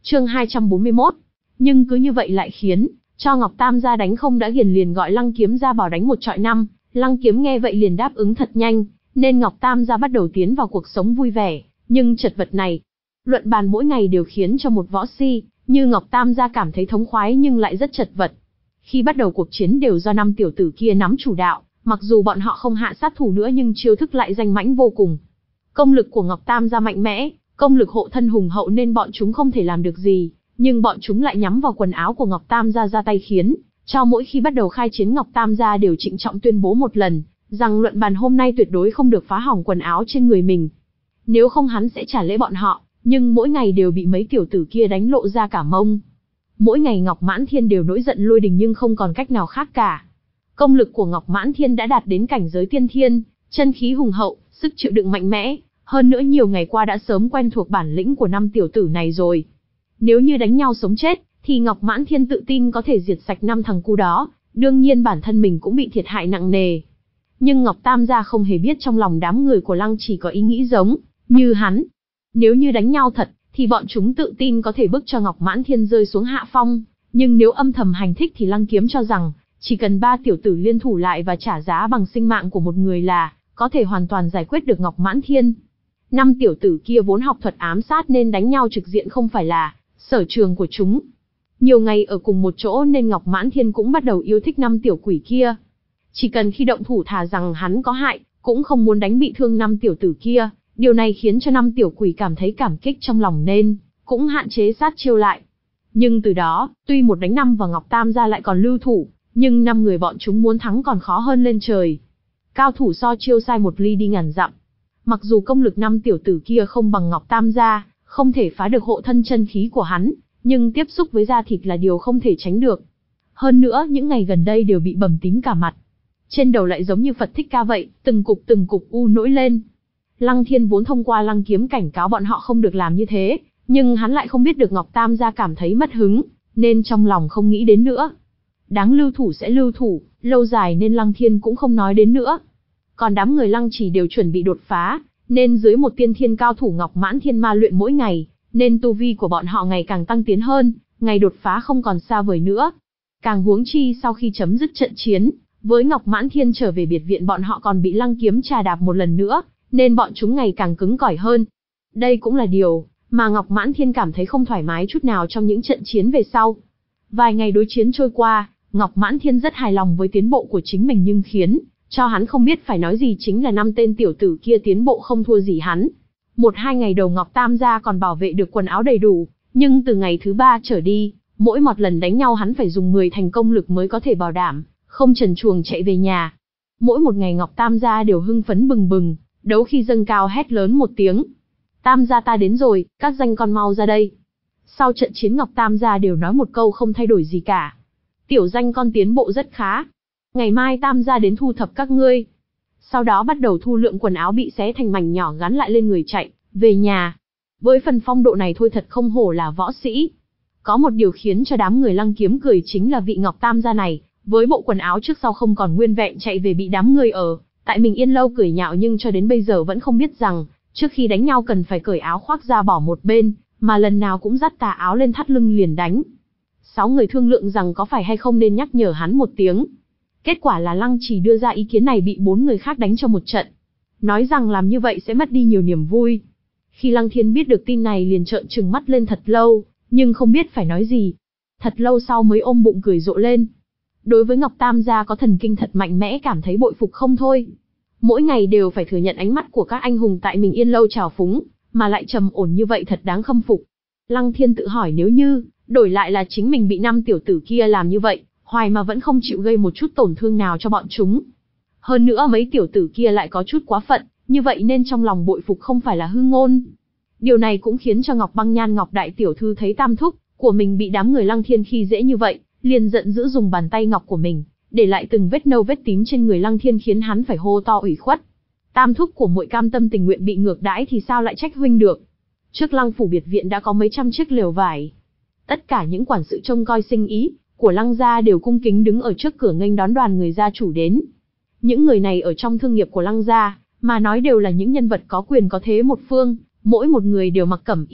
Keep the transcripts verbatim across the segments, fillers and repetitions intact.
Chương hai trăm bốn mươi mốt. Nhưng cứ như vậy lại khiến cho Ngọc Tam gia đánh không đã ghiền, liền gọi Lăng Kiếm ra bảo đánh một trọi năm. Lăng Kiếm nghe vậy liền đáp ứng thật nhanh, nên Ngọc Tam gia bắt đầu tiến vào cuộc sống vui vẻ, nhưng chật vật này. Luận bàn mỗi ngày đều khiến cho một võ si như Ngọc Tam gia cảm thấy thống khoái nhưng lại rất chật vật. Khi bắt đầu cuộc chiến đều do năm tiểu tử kia nắm chủ đạo, mặc dù bọn họ không hạ sát thủ nữa nhưng chiêu thức lại danh mãnh vô cùng. Công lực của Ngọc Tam gia mạnh mẽ, công lực hộ thân hùng hậu nên bọn chúng không thể làm được gì, nhưng bọn chúng lại nhắm vào quần áo của Ngọc Tam gia ra tay, khiến cho mỗi khi bắt đầu khai chiến Ngọc Tam gia đều trịnh trọng tuyên bố một lần, rằng luận bàn hôm nay tuyệt đối không được phá hỏng quần áo trên người mình. Nếu không hắn sẽ trả lễ bọn họ, nhưng mỗi ngày đều bị mấy tiểu tử kia đánh lộ ra cả mông. Mỗi ngày Ngọc Mãn Thiên đều nổi giận lôi đình nhưng không còn cách nào khác cả. Công lực của Ngọc Mãn Thiên đã đạt đến cảnh giới tiên thiên, chân khí hùng hậu, sức chịu đựng mạnh mẽ, hơn nữa nhiều ngày qua đã sớm quen thuộc bản lĩnh của năm tiểu tử này rồi. Nếu như đánh nhau sống chết, thì Ngọc Mãn Thiên tự tin có thể diệt sạch năm thằng cu đó, đương nhiên bản thân mình cũng bị thiệt hại nặng nề. Nhưng Ngọc Tam gia không hề biết trong lòng đám người của Lăng Chỉ có ý nghĩ giống như hắn. Nếu như đánh nhau thật, thì bọn chúng tự tin có thể bức cho Ngọc Mãn Thiên rơi xuống hạ phong, nhưng nếu âm thầm hành thích thì Lăng Kiếm cho rằng, chỉ cần ba tiểu tử liên thủ lại và trả giá bằng sinh mạng của một người là có thể hoàn toàn giải quyết được Ngọc Mãn Thiên. Năm tiểu tử kia vốn học thuật ám sát nên đánh nhau trực diện không phải là sở trường của chúng. Nhiều ngày ở cùng một chỗ nên Ngọc Mãn Thiên cũng bắt đầu yêu thích năm tiểu quỷ kia. Chỉ cần khi động thủ thà rằng hắn có hại, cũng không muốn đánh bị thương năm tiểu tử kia. Điều này khiến cho năm tiểu quỷ cảm thấy cảm kích trong lòng nên cũng hạn chế sát chiêu lại. Nhưng từ đó, tuy một đánh năm và Ngọc Tam gia lại còn lưu thủ, nhưng năm người bọn chúng muốn thắng còn khó hơn lên trời. Cao thủ so chiêu sai một ly đi ngàn dặm. Mặc dù công lực năm tiểu tử kia không bằng Ngọc Tam gia, không thể phá được hộ thân chân khí của hắn, nhưng tiếp xúc với da thịt là điều không thể tránh được. Hơn nữa, những ngày gần đây đều bị bầm tím cả mặt. Trên đầu lại giống như Phật Thích Ca vậy, từng cục từng cục u nổi lên. Lăng Thiên vốn thông qua Lăng Kiếm cảnh cáo bọn họ không được làm như thế, nhưng hắn lại không biết được Ngọc Tam gia cảm thấy mất hứng, nên trong lòng không nghĩ đến nữa. Đáng lưu thủ sẽ lưu thủ, lâu dài nên Lăng Thiên cũng không nói đến nữa. Còn đám người Lăng Chỉ đều chuẩn bị đột phá, nên dưới một tiên thiên cao thủ Ngọc Mãn Thiên ma luyện mỗi ngày, nên tu vi của bọn họ ngày càng tăng tiến hơn, ngày đột phá không còn xa vời nữa. Càng huống chi sau khi chấm dứt trận chiến, với Ngọc Mãn Thiên trở về biệt viện bọn họ còn bị Lăng Kiếm trà đạp một lần nữa, nên bọn chúng ngày càng cứng cỏi hơn. Đây cũng là điều mà Ngọc Mãn Thiên cảm thấy không thoải mái chút nào trong những trận chiến về sau. Vài ngày đối chiến trôi qua, Ngọc Mãn Thiên rất hài lòng với tiến bộ của chính mình, nhưng khiến cho hắn không biết phải nói gì chính là năm tên tiểu tử kia tiến bộ không thua gì hắn. Một hai ngày đầu Ngọc Tam gia còn bảo vệ được quần áo đầy đủ, nhưng từ ngày thứ ba trở đi, mỗi một lần đánh nhau hắn phải dùng mười thành công lực mới có thể bảo đảm không trần truồng chạy về nhà. Mỗi một ngày Ngọc Tam gia đều hưng phấn bừng bừng, đấu khi dâng cao hét lớn một tiếng: "Tam gia ta đến rồi, các danh con mau ra đây." Sau trận chiến Ngọc Tam gia đều nói một câu không thay đổi gì cả: "Tiểu danh con tiến bộ rất khá. Ngày mai Tam gia đến thu thập các ngươi." Sau đó bắt đầu thu lượm quần áo bị xé thành mảnh nhỏ gắn lại lên người chạy về nhà. Với phần phong độ này thôi thật không hổ là võ sĩ. Có một điều khiến cho đám người Lăng Kiếm cười chính là vị Ngọc Tam gia này, với bộ quần áo trước sau không còn nguyên vẹn chạy về bị đám người ở tại Mình Yên lâu cười nhạo, nhưng cho đến bây giờ vẫn không biết rằng trước khi đánh nhau cần phải cởi áo khoác ra bỏ một bên, mà lần nào cũng dắt tà áo lên thắt lưng liền đánh. Sáu người thương lượng rằng có phải hay không nên nhắc nhở hắn một tiếng. Kết quả là Lăng Chỉ đưa ra ý kiến này bị bốn người khác đánh cho một trận, nói rằng làm như vậy sẽ mất đi nhiều niềm vui. Khi Lăng Thiên biết được tin này liền trợn trừng mắt lên thật lâu, nhưng không biết phải nói gì. Thật lâu sau mới ôm bụng cười rộ lên. Đối với Ngọc Tam gia có thần kinh thật mạnh mẽ cảm thấy bội phục không thôi. Mỗi ngày đều phải thừa nhận ánh mắt của các anh hùng tại Mình Yên lâu trào phúng, mà lại trầm ổn như vậy thật đáng khâm phục. Lăng Thiên tự hỏi nếu như đổi lại là chính mình bị năm tiểu tử kia làm như vậy, hoài mà vẫn không chịu gây một chút tổn thương nào cho bọn chúng. Hơn nữa mấy tiểu tử kia lại có chút quá phận, như vậy nên trong lòng bội phục không phải là hư ngôn. Điều này cũng khiến cho Ngọc Băng Nhan Ngọc đại tiểu thư thấy tam thúc của mình bị đám người Lăng Thiên khi dễ như vậy, liền giận dữ dùng bàn tay ngọc của mình để lại từng vết nâu vết tím trên người Lăng Thiên, khiến hắn phải hô to ủy khuất. Tam thúc của muội cam tâm tình nguyện bị ngược đãi thì sao lại trách huynh được? Trước Lăng phủ biệt viện đã có mấy trăm chiếc lều vải. Tất cả những quản sự trông coi sinh ý của Lăng gia đều cung kính đứng ở trước cửa nghênh đón đoàn người gia chủ đến. Những người này ở trong thương nghiệp của Lăng gia mà nói đều là những nhân vật có quyền có thế một phương, mỗi một người đều mặc cẩm y,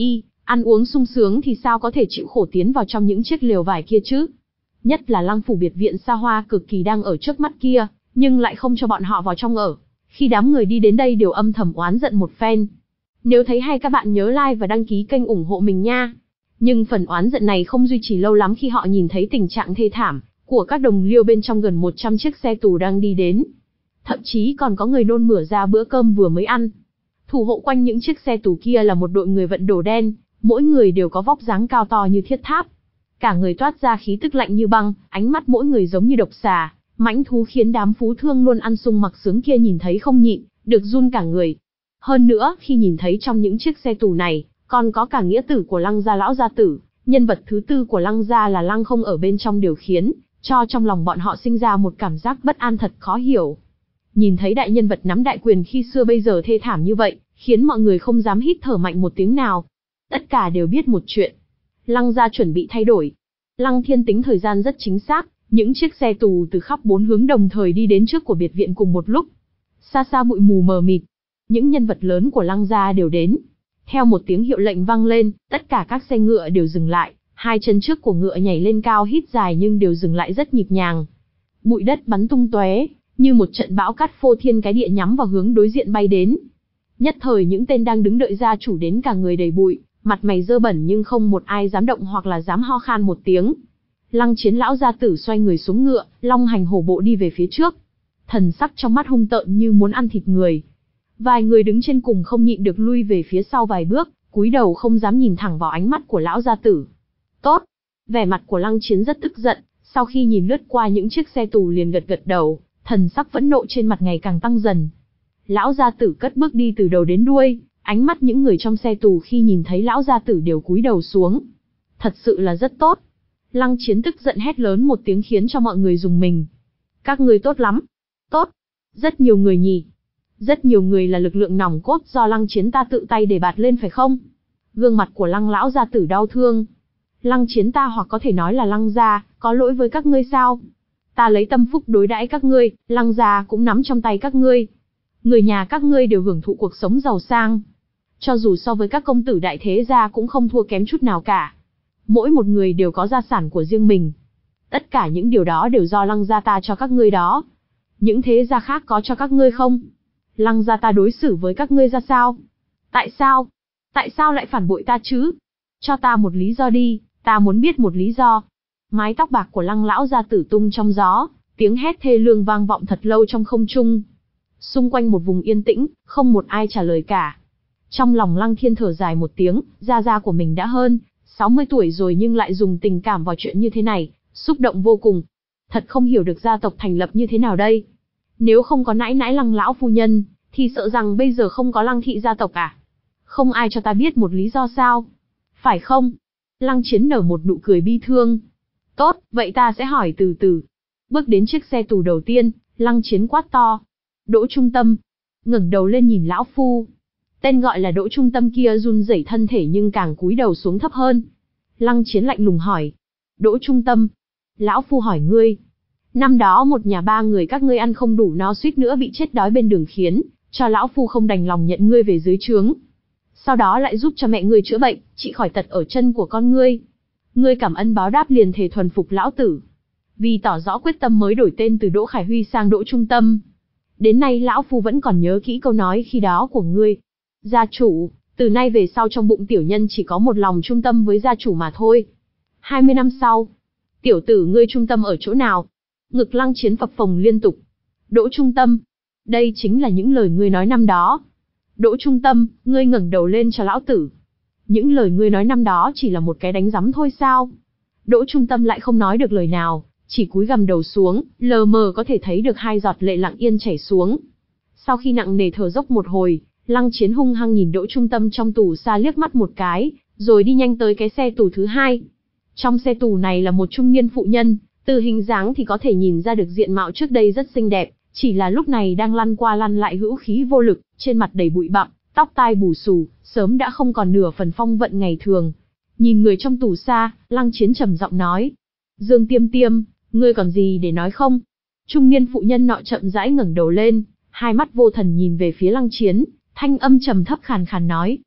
Ăn uống sung sướng thì sao có thể chịu khổ tiến vào trong những chiếc lều vải kia chứ? Nhất là lăng phủ biệt viện xa hoa cực kỳ đang ở trước mắt kia, nhưng lại không cho bọn họ vào trong ở. Khi đám người đi đến đây đều âm thầm oán giận một phen. Nếu thấy hay các bạn nhớ like và đăng ký kênh ủng hộ mình nha. Nhưng phần oán giận này không duy trì lâu lắm khi họ nhìn thấy tình trạng thê thảm của các đồng liêu bên trong gần một trăm chiếc xe tù đang đi đến. Thậm chí còn có người nôn mửa ra bữa cơm vừa mới ăn. Thủ hộ quanh những chiếc xe tù kia là một đội người vận đồ đen, mỗi người đều có vóc dáng cao to như thiết tháp. Cả người toát ra khí tức lạnh như băng, ánh mắt mỗi người giống như độc xà, mãnh thú khiến đám phú thương luôn ăn sung mặc sướng kia nhìn thấy không nhịn, được run cả người. Hơn nữa, khi nhìn thấy trong những chiếc xe tù này, còn có cả nghĩa tử của Lăng gia lão gia tử, nhân vật thứ tư của Lăng gia là Lăng Không ở bên trong điều khiến cho trong lòng bọn họ sinh ra một cảm giác bất an thật khó hiểu. Nhìn thấy đại nhân vật nắm đại quyền khi xưa bây giờ thê thảm như vậy, khiến mọi người không dám hít thở mạnh một tiếng nào. Tất cả đều biết một chuyện. Lăng gia chuẩn bị thay đổi. Lăng Thiên tính thời gian rất chính xác, những chiếc xe tù từ khắp bốn hướng đồng thời đi đến trước của biệt viện cùng một lúc. Xa xa bụi mù mờ mịt, những nhân vật lớn của Lăng gia đều đến. Theo một tiếng hiệu lệnh vang lên, tất cả các xe ngựa đều dừng lại, hai chân trước của ngựa nhảy lên cao hít dài nhưng đều dừng lại rất nhịp nhàng. Bụi đất bắn tung tóe, như một trận bão cát phô thiên cái địa nhắm vào hướng đối diện bay đến. Nhất thời những tên đang đứng đợi gia chủ đến cả người đầy bụi, mặt mày dơ bẩn nhưng không một ai dám động hoặc là dám ho khan một tiếng. Lăng Chiến lão gia tử xoay người xuống ngựa, long hành hổ bộ đi về phía trước. Thần sắc trong mắt hung tợn như muốn ăn thịt người. Vài người đứng trên cùng không nhịn được lui về phía sau vài bước, cúi đầu không dám nhìn thẳng vào ánh mắt của lão gia tử. Tốt. Vẻ mặt của Lăng Chiến rất tức giận, sau khi nhìn lướt qua những chiếc xe tù liền gật gật đầu, thần sắc phẫn nộ trên mặt ngày càng tăng dần. Lão gia tử cất bước đi từ đầu đến đuôi, ánh mắt những người trong xe tù khi nhìn thấy lão gia tử đều cúi đầu xuống. Thật sự là rất tốt. Lăng Chiến tức giận hét lớn một tiếng khiến cho mọi người rùng mình. Các người tốt lắm. Tốt. Rất nhiều người nhỉ. Rất nhiều người là lực lượng nòng cốt do Lăng Chiến ta tự tay để bạt lên phải không? Gương mặt của Lăng lão gia tử đau thương. Lăng Chiến ta hoặc có thể nói là Lăng gia, có lỗi với các ngươi sao? Ta lấy tâm phúc đối đãi các ngươi, Lăng gia cũng nắm trong tay các ngươi. Người nhà các ngươi đều hưởng thụ cuộc sống giàu sang. Cho dù so với các công tử đại thế gia cũng không thua kém chút nào cả. Mỗi một người đều có gia sản của riêng mình. Tất cả những điều đó đều do Lăng gia ta cho các ngươi đó. Những thế gia khác có cho các ngươi không? Lăng gia ta đối xử với các ngươi ra sao? Tại sao? Tại sao lại phản bội ta chứ? Cho ta một lý do đi, ta muốn biết một lý do. Mái tóc bạc của Lăng lão gia tử tung trong gió, tiếng hét thê lương vang vọng thật lâu trong không trung. Xung quanh một vùng yên tĩnh, không một ai trả lời cả. Trong lòng Lăng Thiên thở dài một tiếng, gia gia của mình đã hơn sáu mươi tuổi rồi nhưng lại dùng tình cảm vào chuyện như thế này, xúc động vô cùng. Thật không hiểu được gia tộc thành lập như thế nào đây. Nếu không có nãi nãi Lăng lão phu nhân, thì sợ rằng bây giờ không có Lăng thị gia tộc à? Không ai cho ta biết một lý do sao? Phải không? Lăng Chiến nở một nụ cười bi thương. Tốt, vậy ta sẽ hỏi từ từ. Bước đến chiếc xe tù đầu tiên, Lăng Chiến quát to. Đỗ Trung Tâm. Ngẩng đầu lên nhìn lão phu. Tên gọi là Đỗ Trung Tâm kia run rẩy thân thể nhưng càng cúi đầu xuống thấp hơn. Lăng Chiến lạnh lùng hỏi. Đỗ Trung Tâm. Lão phu hỏi ngươi. Năm đó một nhà ba người các ngươi ăn không đủ no suýt nữa bị chết đói bên đường khiến cho lão phu không đành lòng nhận ngươi về dưới trướng. Sau đó lại giúp cho mẹ ngươi chữa bệnh, trị khỏi tật ở chân của con ngươi. Ngươi cảm ơn báo đáp liền thề thuần phục lão tử. Vì tỏ rõ quyết tâm mới đổi tên từ Đỗ Khải Huy sang Đỗ Trung Tâm. Đến nay lão phu vẫn còn nhớ kỹ câu nói khi đó của ngươi. Gia chủ, từ nay về sau trong bụng tiểu nhân chỉ có một lòng trung tâm với gia chủ mà thôi. hai mươi năm sau, tiểu tử ngươi trung tâm ở chỗ nào? Ngực Lăng Chiến phập phồng liên tục. Đỗ Trung Tâm. Đây chính là những lời ngươi nói năm đó. Đỗ Trung Tâm, ngươi ngẩng đầu lên cho lão tử. Những lời ngươi nói năm đó chỉ là một cái đánh giấm thôi sao? Đỗ Trung Tâm lại không nói được lời nào, chỉ cúi gằm đầu xuống, lờ mờ có thể thấy được hai giọt lệ lặng yên chảy xuống. Sau khi nặng nề thở dốc một hồi, Lăng Chiến hung hăng nhìn Đỗ Trung Tâm trong tù xa liếc mắt một cái, rồi đi nhanh tới cái xe tù thứ hai. Trong xe tù này là một trung niên phụ nhân, từ hình dáng thì có thể nhìn ra được diện mạo trước đây rất xinh đẹp, chỉ là lúc này đang lăn qua lăn lại hữu khí vô lực, trên mặt đầy bụi bặm, tóc tai bù xù, sớm đã không còn nửa phần phong vận ngày thường. Nhìn người trong tù xa, Lăng Chiến trầm giọng nói: Dương Tiêm Tiêm, ngươi còn gì để nói không? Trung niên phụ nhân nọ chậm rãi ngẩng đầu lên, hai mắt vô thần nhìn về phía Lăng Chiến, thanh âm trầm thấp khàn khàn nói: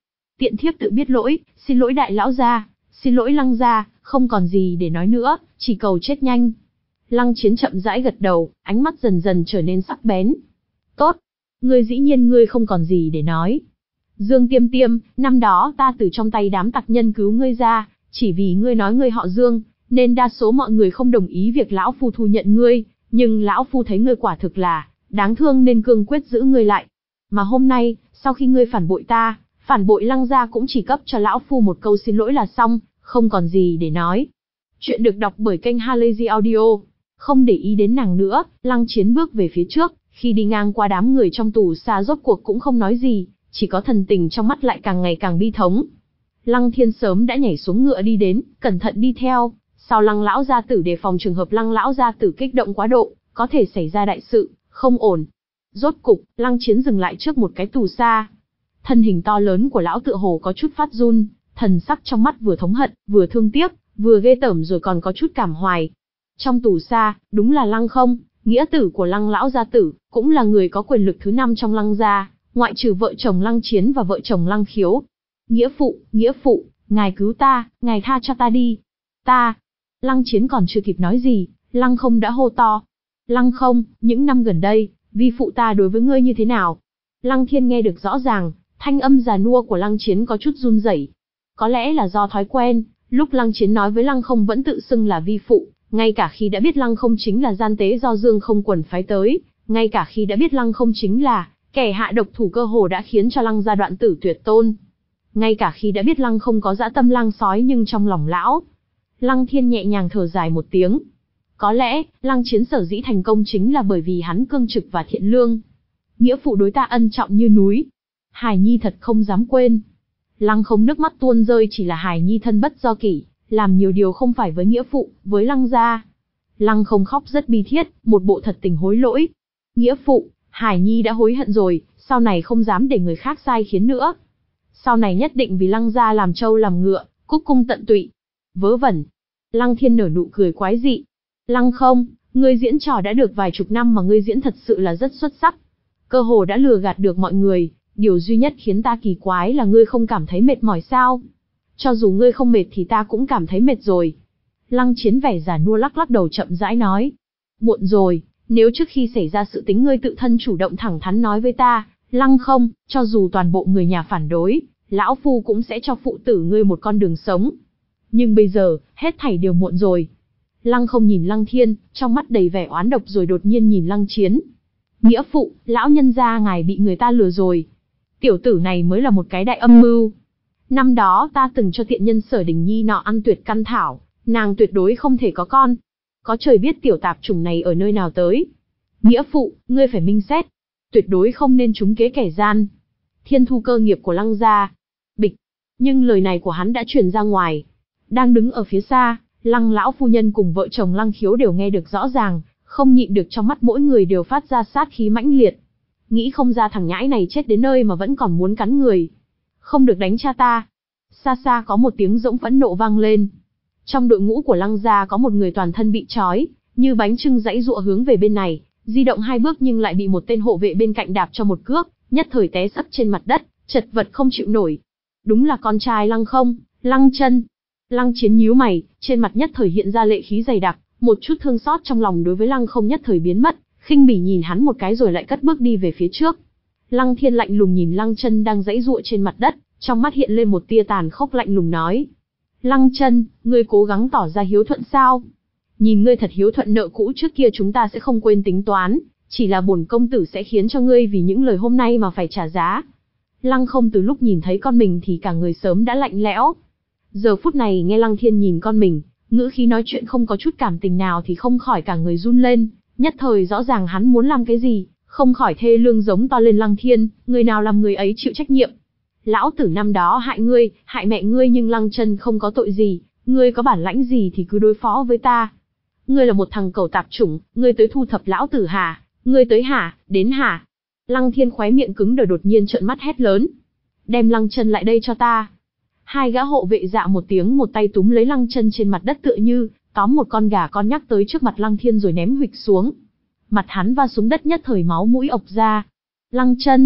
tiện thiếp tự biết lỗi, xin lỗi đại lão gia, xin lỗi Lăng gia, không còn gì để nói nữa, chỉ cầu chết nhanh. Lăng Chiến chậm rãi gật đầu, ánh mắt dần dần trở nên sắc bén. Tốt, ngươi dĩ nhiên ngươi không còn gì để nói. Dương Tiêm Tiêm, năm đó ta từ trong tay đám tặc nhân cứu ngươi ra, chỉ vì ngươi nói ngươi họ Dương, nên đa số mọi người không đồng ý việc lão phu thu nhận ngươi, nhưng lão phu thấy ngươi quả thực là đáng thương nên cương quyết giữ ngươi lại. Mà hôm nay, sau khi ngươi phản bội ta, phản bội Lăng gia cũng chỉ cấp cho lão phu một câu xin lỗi là xong, không còn gì để nói. Chuyện được đọc bởi kênh Halazy Audio. Không để ý đến nàng nữa, Lăng Chiến bước về phía trước, khi đi ngang qua đám người trong tù xa rốt cuộc cũng không nói gì, chỉ có thần tình trong mắt lại càng ngày càng bi thống. Lăng Thiên sớm đã nhảy xuống ngựa đi đến, cẩn thận đi theo, sau Lăng lão gia tử đề phòng trường hợp Lăng lão gia tử kích động quá độ, có thể xảy ra đại sự, không ổn. Rốt cục, Lăng Chiến dừng lại trước một cái tù xa. Thân hình to lớn của lão tựa hồ có chút phát run, thần sắc trong mắt vừa thống hận, vừa thương tiếc, vừa ghê tởm rồi còn có chút cảm hoài. Trong tù xa, đúng là Lăng Không, nghĩa tử của Lăng lão gia tử, cũng là người có quyền lực thứ năm trong Lăng gia, ngoại trừ vợ chồng Lăng Chiến và vợ chồng Lăng Khiếu. Nghĩa phụ, nghĩa phụ, ngài cứu ta, ngài tha cho ta đi. Ta. Lăng Chiến còn chưa kịp nói gì, Lăng Không đã hô to. Lăng Không, những năm gần đây, vi phụ ta đối với ngươi như thế nào? Lăng Thiên nghe được rõ ràng, thanh âm già nua của Lăng Chiến có chút run rẩy. Có lẽ là do thói quen, lúc Lăng Chiến nói với Lăng Không vẫn tự xưng là vi phụ, ngay cả khi đã biết Lăng Không chính là gian tế do Dương Không Quần phái tới, ngay cả khi đã biết Lăng Không chính là kẻ hạ độc thủ cơ hồ đã khiến cho Lăng gia đoạn tử tuyệt tôn. Ngay cả khi đã biết Lăng Không có dã tâm lang sói nhưng trong lòng lão, Lăng Thiên nhẹ nhàng thở dài một tiếng. Có lẽ, Lăng Chiến sở dĩ thành công chính là bởi vì hắn cương trực và thiện lương. Nghĩa phụ đối ta ân trọng như núi. Hải Nhi thật không dám quên. Lăng Không nước mắt tuôn rơi chỉ là Hải Nhi thân bất do kỷ, làm nhiều điều không phải với nghĩa phụ, với Lăng gia. Lăng Không khóc rất bi thiết, một bộ thật tình hối lỗi. Nghĩa phụ, Hải Nhi đã hối hận rồi, sau này không dám để người khác sai khiến nữa. Sau này nhất định vì Lăng gia làm trâu làm ngựa, cúc cung tận tụy. Vớ vẩn. Lăng Thiên nở nụ cười quái dị. Lăng Không, ngươi diễn trò đã được vài chục năm mà ngươi diễn thật sự là rất xuất sắc. Cơ hồ đã lừa gạt được mọi người, điều duy nhất khiến ta kỳ quái là ngươi không cảm thấy mệt mỏi sao? Cho dù ngươi không mệt thì ta cũng cảm thấy mệt rồi. Lăng Chiến vẻ già nua lắc lắc đầu chậm rãi nói. Muộn rồi, nếu trước khi xảy ra sự tính ngươi tự thân chủ động thẳng thắn nói với ta, Lăng Không, cho dù toàn bộ người nhà phản đối, lão phu cũng sẽ cho phụ tử ngươi một con đường sống. Nhưng bây giờ, hết thảy đều muộn rồi. Lăng Không nhìn Lăng Thiên, trong mắt đầy vẻ oán độc rồi đột nhiên nhìn Lăng Chiến. Nghĩa phụ, lão nhân gia ngài bị người ta lừa rồi. Tiểu tử này mới là một cái đại âm mưu. Năm đó ta từng cho tiện nhân Sở Đình Nhi nọ ăn tuyệt căn thảo, nàng tuyệt đối không thể có con. Có trời biết tiểu tạp chủng này ở nơi nào tới. Nghĩa phụ, ngươi phải minh xét. Tuyệt đối không nên trúng kế kẻ gian. Thiên thu cơ nghiệp của Lăng gia. Bịch. Nhưng lời này của hắn đã truyền ra ngoài. Đang đứng ở phía xa, Lăng lão phu nhân cùng vợ chồng Lăng Khiếu đều nghe được rõ ràng, không nhịn được trong mắt mỗi người đều phát ra sát khí mãnh liệt. Nghĩ không ra thằng nhãi này chết đến nơi mà vẫn còn muốn cắn người. Không được đánh cha ta. Xa xa có một tiếng rỗng phẫn nộ vang lên. Trong đội ngũ của Lăng gia có một người toàn thân bị trói, như bánh chưng giãy giụa hướng về bên này, di động hai bước nhưng lại bị một tên hộ vệ bên cạnh đạp cho một cước, nhất thời té sấp trên mặt đất, chật vật không chịu nổi. Đúng là con trai Lăng Không, Lăng Chân. Lăng Chiến nhíu mày, trên mặt nhất thời hiện ra lệ khí dày đặc, một chút thương xót trong lòng đối với Lăng Không nhất thời biến mất, khinh bỉ nhìn hắn một cái rồi lại cất bước đi về phía trước. Lăng Thiên lạnh lùng nhìn Lăng Chân đang giãy giụa trên mặt đất, trong mắt hiện lên một tia tàn khốc lạnh lùng nói: Lăng Chân, ngươi cố gắng tỏ ra hiếu thuận sao? Nhìn ngươi thật hiếu thuận, nợ cũ trước kia chúng ta sẽ không quên tính toán, chỉ là bổn công tử sẽ khiến cho ngươi vì những lời hôm nay mà phải trả giá. Lăng Không từ lúc nhìn thấy con mình thì cả người sớm đã lạnh lẽo. Giờ phút này nghe Lăng Thiên nhìn con mình, ngữ khí nói chuyện không có chút cảm tình nào thì không khỏi cả người run lên, nhất thời rõ ràng hắn muốn làm cái gì, không khỏi thê lương giống to lên: Lăng Thiên, người nào làm người ấy chịu trách nhiệm? Lão tử năm đó hại ngươi, hại mẹ ngươi nhưng Lăng Chân không có tội gì, ngươi có bản lãnh gì thì cứ đối phó với ta. Ngươi là một thằng cẩu tạp chủng, ngươi tới thu thập lão tử hả? Ngươi tới hả? Đến hả? Lăng Thiên khóe miệng cứng đờ đột nhiên trợn mắt hét lớn: Đem Lăng Chân lại đây cho ta. Hai gã hộ vệ dạ một tiếng một tay túm lấy Lăng Chân trên mặt đất tựa như tóm một con gà con nhắc tới trước mặt Lăng Thiên rồi ném huỵch xuống. Mặt hắn va xuống đất nhất thời máu mũi ộc ra. Lăng Chân,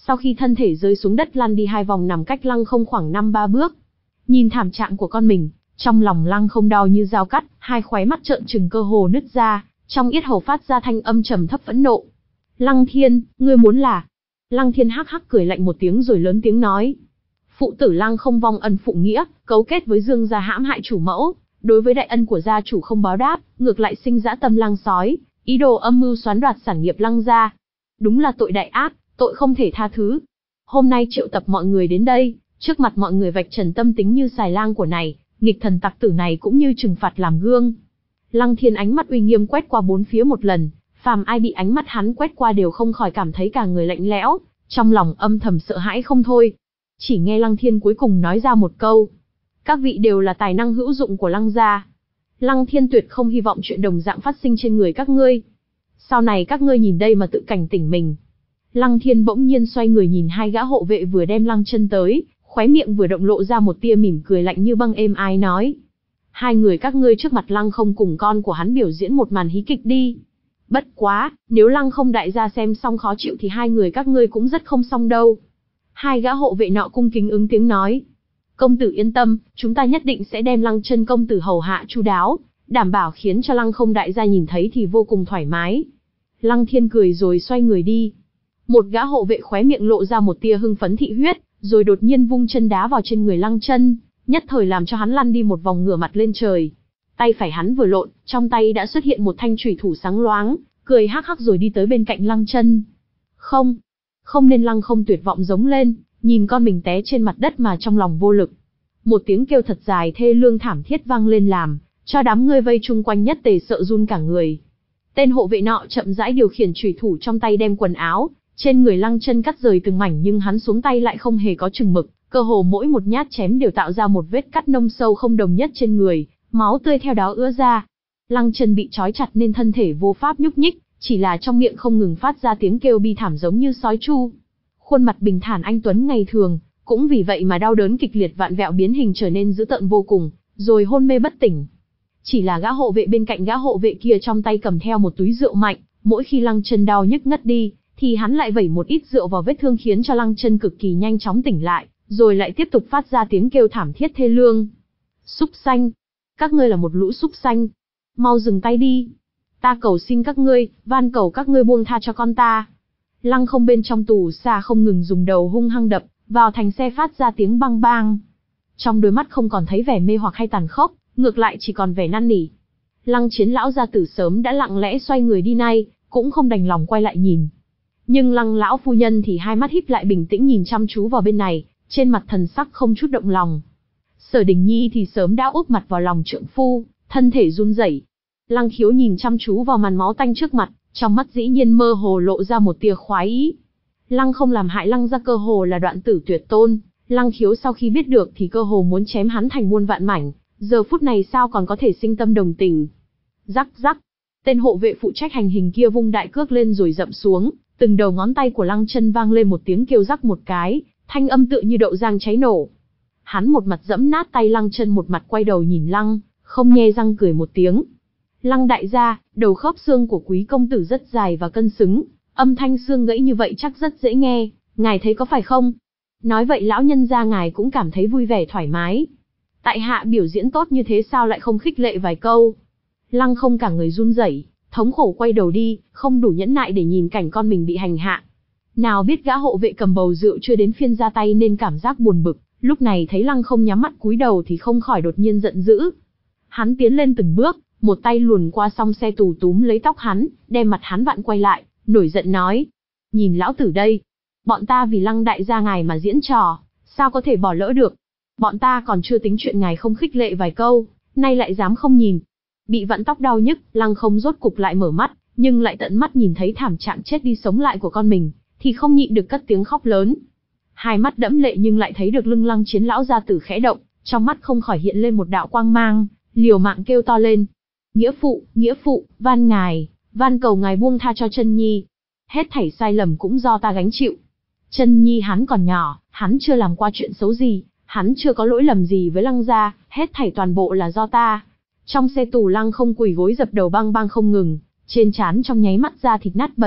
Sau khi thân thể rơi xuống đất lăn đi hai vòng nằm cách Lăng Không khoảng năm ba bước. Nhìn thảm trạng của con mình, trong lòng Lăng Không đau như dao cắt, hai khóe mắt trợn trừng cơ hồ nứt ra, trong yết hầu phát ra thanh âm trầm thấp phẫn nộ. Lăng Thiên, ngươi muốn là... Lăng Thiên hắc hắc cười lạnh một tiếng rồi lớn tiếng nói. Phụ tử Lăng Không vong ân phụ nghĩa, cấu kết với Dương gia hãm hại chủ mẫu, đối với đại ân của gia chủ không báo đáp, ngược lại sinh dã tâm lang sói, ý đồ âm mưu xoán đoạt sản nghiệp Lăng gia. Đúng là tội đại ác, tội không thể tha thứ. Hôm nay triệu tập mọi người đến đây, trước mặt mọi người vạch trần tâm tính như xài lang của này, nghịch thần tặc tử này cũng như trừng phạt làm gương. Lăng Thiên ánh mắt uy nghiêm quét qua bốn phía một lần, phàm ai bị ánh mắt hắn quét qua đều không khỏi cảm thấy cả người lạnh lẽo, trong lòng âm thầm sợ hãi không thôi. Chỉ nghe Lăng Thiên cuối cùng nói ra một câu. Các vị đều là tài năng hữu dụng của Lăng gia. Lăng Thiên tuyệt không hy vọng chuyện đồng dạng phát sinh trên người các ngươi. Sau này các ngươi nhìn đây mà tự cảnh tỉnh mình. Lăng Thiên bỗng nhiên xoay người nhìn hai gã hộ vệ vừa đem Lăng Chân tới, khóe miệng vừa động lộ ra một tia mỉm cười lạnh như băng êm ái nói. Hai người các ngươi trước mặt Lăng Không cùng con của hắn biểu diễn một màn hí kịch đi. Bất quá, nếu Lăng Không đại gia xem xong khó chịu thì hai người các ngươi cũng rất không xong đâu. Hai gã hộ vệ nọ cung kính ứng tiếng nói. Công tử yên tâm, chúng ta nhất định sẽ đem Lăng Chân công tử hầu hạ chu đáo, đảm bảo khiến cho Lăng Không đại gia nhìn thấy thì vô cùng thoải mái. Lăng Thiên cười rồi xoay người đi. Một gã hộ vệ khóe miệng lộ ra một tia hưng phấn thị huyết, rồi đột nhiên vung chân đá vào trên người Lăng Chân, nhất thời làm cho hắn lăn đi một vòng ngửa mặt lên trời. Tay phải hắn vừa lộn, trong tay đã xuất hiện một thanh chùy thủ sáng loáng, cười hắc hắc rồi đi tới bên cạnh Lăng Chân. Không, không nên Lăng Không tuyệt vọng giống lên, nhìn con mình té trên mặt đất mà trong lòng vô lực. Một tiếng kêu thật dài thê lương thảm thiết vang lên làm cho đám người vây chung quanh nhất tề sợ run cả người. Tên hộ vệ nọ chậm rãi điều khiển chùy thủ trong tay đem quần áo trên người Lăng Chân cắt rời từng mảnh, nhưng hắn xuống tay lại không hề có chừng mực, cơ hồ mỗi một nhát chém đều tạo ra một vết cắt nông sâu không đồng nhất trên người, máu tươi theo đó ứa ra. Lăng Chân bị trói chặt nên thân thể vô pháp nhúc nhích, chỉ là trong miệng không ngừng phát ra tiếng kêu bi thảm giống như sói chu. Khuôn mặt bình thản anh tuấn ngày thường, cũng vì vậy mà đau đớn kịch liệt vạn vẹo biến hình trở nên dữ tợn vô cùng, rồi hôn mê bất tỉnh. Chỉ là gã hộ vệ bên cạnh gã hộ vệ kia trong tay cầm theo một túi rượu mạnh, mỗi khi Lăng Chân đau nhức ngất đi, thì hắn lại vẩy một ít rượu vào vết thương khiến cho Lăng Chân cực kỳ nhanh chóng tỉnh lại, rồi lại tiếp tục phát ra tiếng kêu thảm thiết thê lương. Súc sanh, các ngươi là một lũ súc sanh, mau dừng tay đi. Ta cầu xin các ngươi, van cầu các ngươi buông tha cho con ta. Lăng Không bên trong tù xa không ngừng dùng đầu hung hăng đập vào thành xe phát ra tiếng bang bang. Trong đôi mắt không còn thấy vẻ mê hoặc hay tàn khốc, ngược lại chỉ còn vẻ năn nỉ. Lăng Chiến lão gia tử sớm đã lặng lẽ xoay người đi nay, cũng không đành lòng quay lại nhìn. Nhưng Lăng lão phu nhân thì hai mắt híp lại bình tĩnh nhìn chăm chú vào bên này, trên mặt thần sắc không chút động lòng. Sở Đình Nhi thì sớm đã úp mặt vào lòng trượng phu, thân thể run rẩy. Lăng Khiếu nhìn chăm chú vào màn máu tanh trước mặt, trong mắt dĩ nhiên mơ hồ lộ ra một tia khoái ý. Lăng Không làm hại Lăng gia cơ hồ là đoạn tử tuyệt tôn, Lăng Khiếu sau khi biết được thì cơ hồ muốn chém hắn thành muôn vạn mảnh, giờ phút này sao còn có thể sinh tâm đồng tình. Rắc rắc, tên hộ vệ phụ trách hành hình kia vung đại cước lên rồi dậm xuống, từng đầu ngón tay của Lăng Chân vang lên một tiếng kêu rắc một cái, thanh âm tựa như đậu rang cháy nổ. Hắn một mặt giẫm nát tay Lăng Chân, một mặt quay đầu nhìn Lăng Không nhe răng cười một tiếng. Lăng đại gia, đầu khớp xương của quý công tử rất dài và cân xứng, âm thanh xương gãy như vậy chắc rất dễ nghe, ngài thấy có phải không? Nói vậy lão nhân gia ngài cũng cảm thấy vui vẻ thoải mái. Tại hạ biểu diễn tốt như thế sao lại không khích lệ vài câu? Lăng Không cả người run rẩy, thống khổ quay đầu đi, không đủ nhẫn nại để nhìn cảnh con mình bị hành hạ. Nào biết gã hộ vệ cầm bầu rượu chưa đến phiên ra tay nên cảm giác buồn bực, lúc này thấy Lăng Không nhắm mắt cúi đầu thì không khỏi đột nhiên giận dữ. Hắn tiến lên từng bước, một tay luồn qua song xe tù túm lấy tóc hắn, đem mặt hắn vặn quay lại, nổi giận nói: nhìn lão tử đây, bọn ta vì Lăng đại gia ngài mà diễn trò, sao có thể bỏ lỡ được? Bọn ta còn chưa tính chuyện ngài không khích lệ vài câu, nay lại dám không nhìn. Bị vặn tóc đau nhức, Lăng Không rốt cục lại mở mắt, nhưng lại tận mắt nhìn thấy thảm trạng chết đi sống lại của con mình, thì không nhịn được cất tiếng khóc lớn. Hai mắt đẫm lệ nhưng lại thấy được lưng Lăng Chiến lão gia tử khẽ động, trong mắt không khỏi hiện lên một đạo quang mang, liều mạng kêu to lên: nghĩa phụ, nghĩa phụ, van ngài, van cầu ngài buông tha cho Chân Nhi. Hết thảy sai lầm cũng do ta gánh chịu. Chân Nhi hắn còn nhỏ, hắn chưa làm qua chuyện xấu gì, hắn chưa có lỗi lầm gì với Lăng gia, hết thảy toàn bộ là do ta. Trong xe tù Lăng Không quỳ gối dập đầu bang bang không ngừng, trên trán trong nháy mắt ra thịt nát bấy,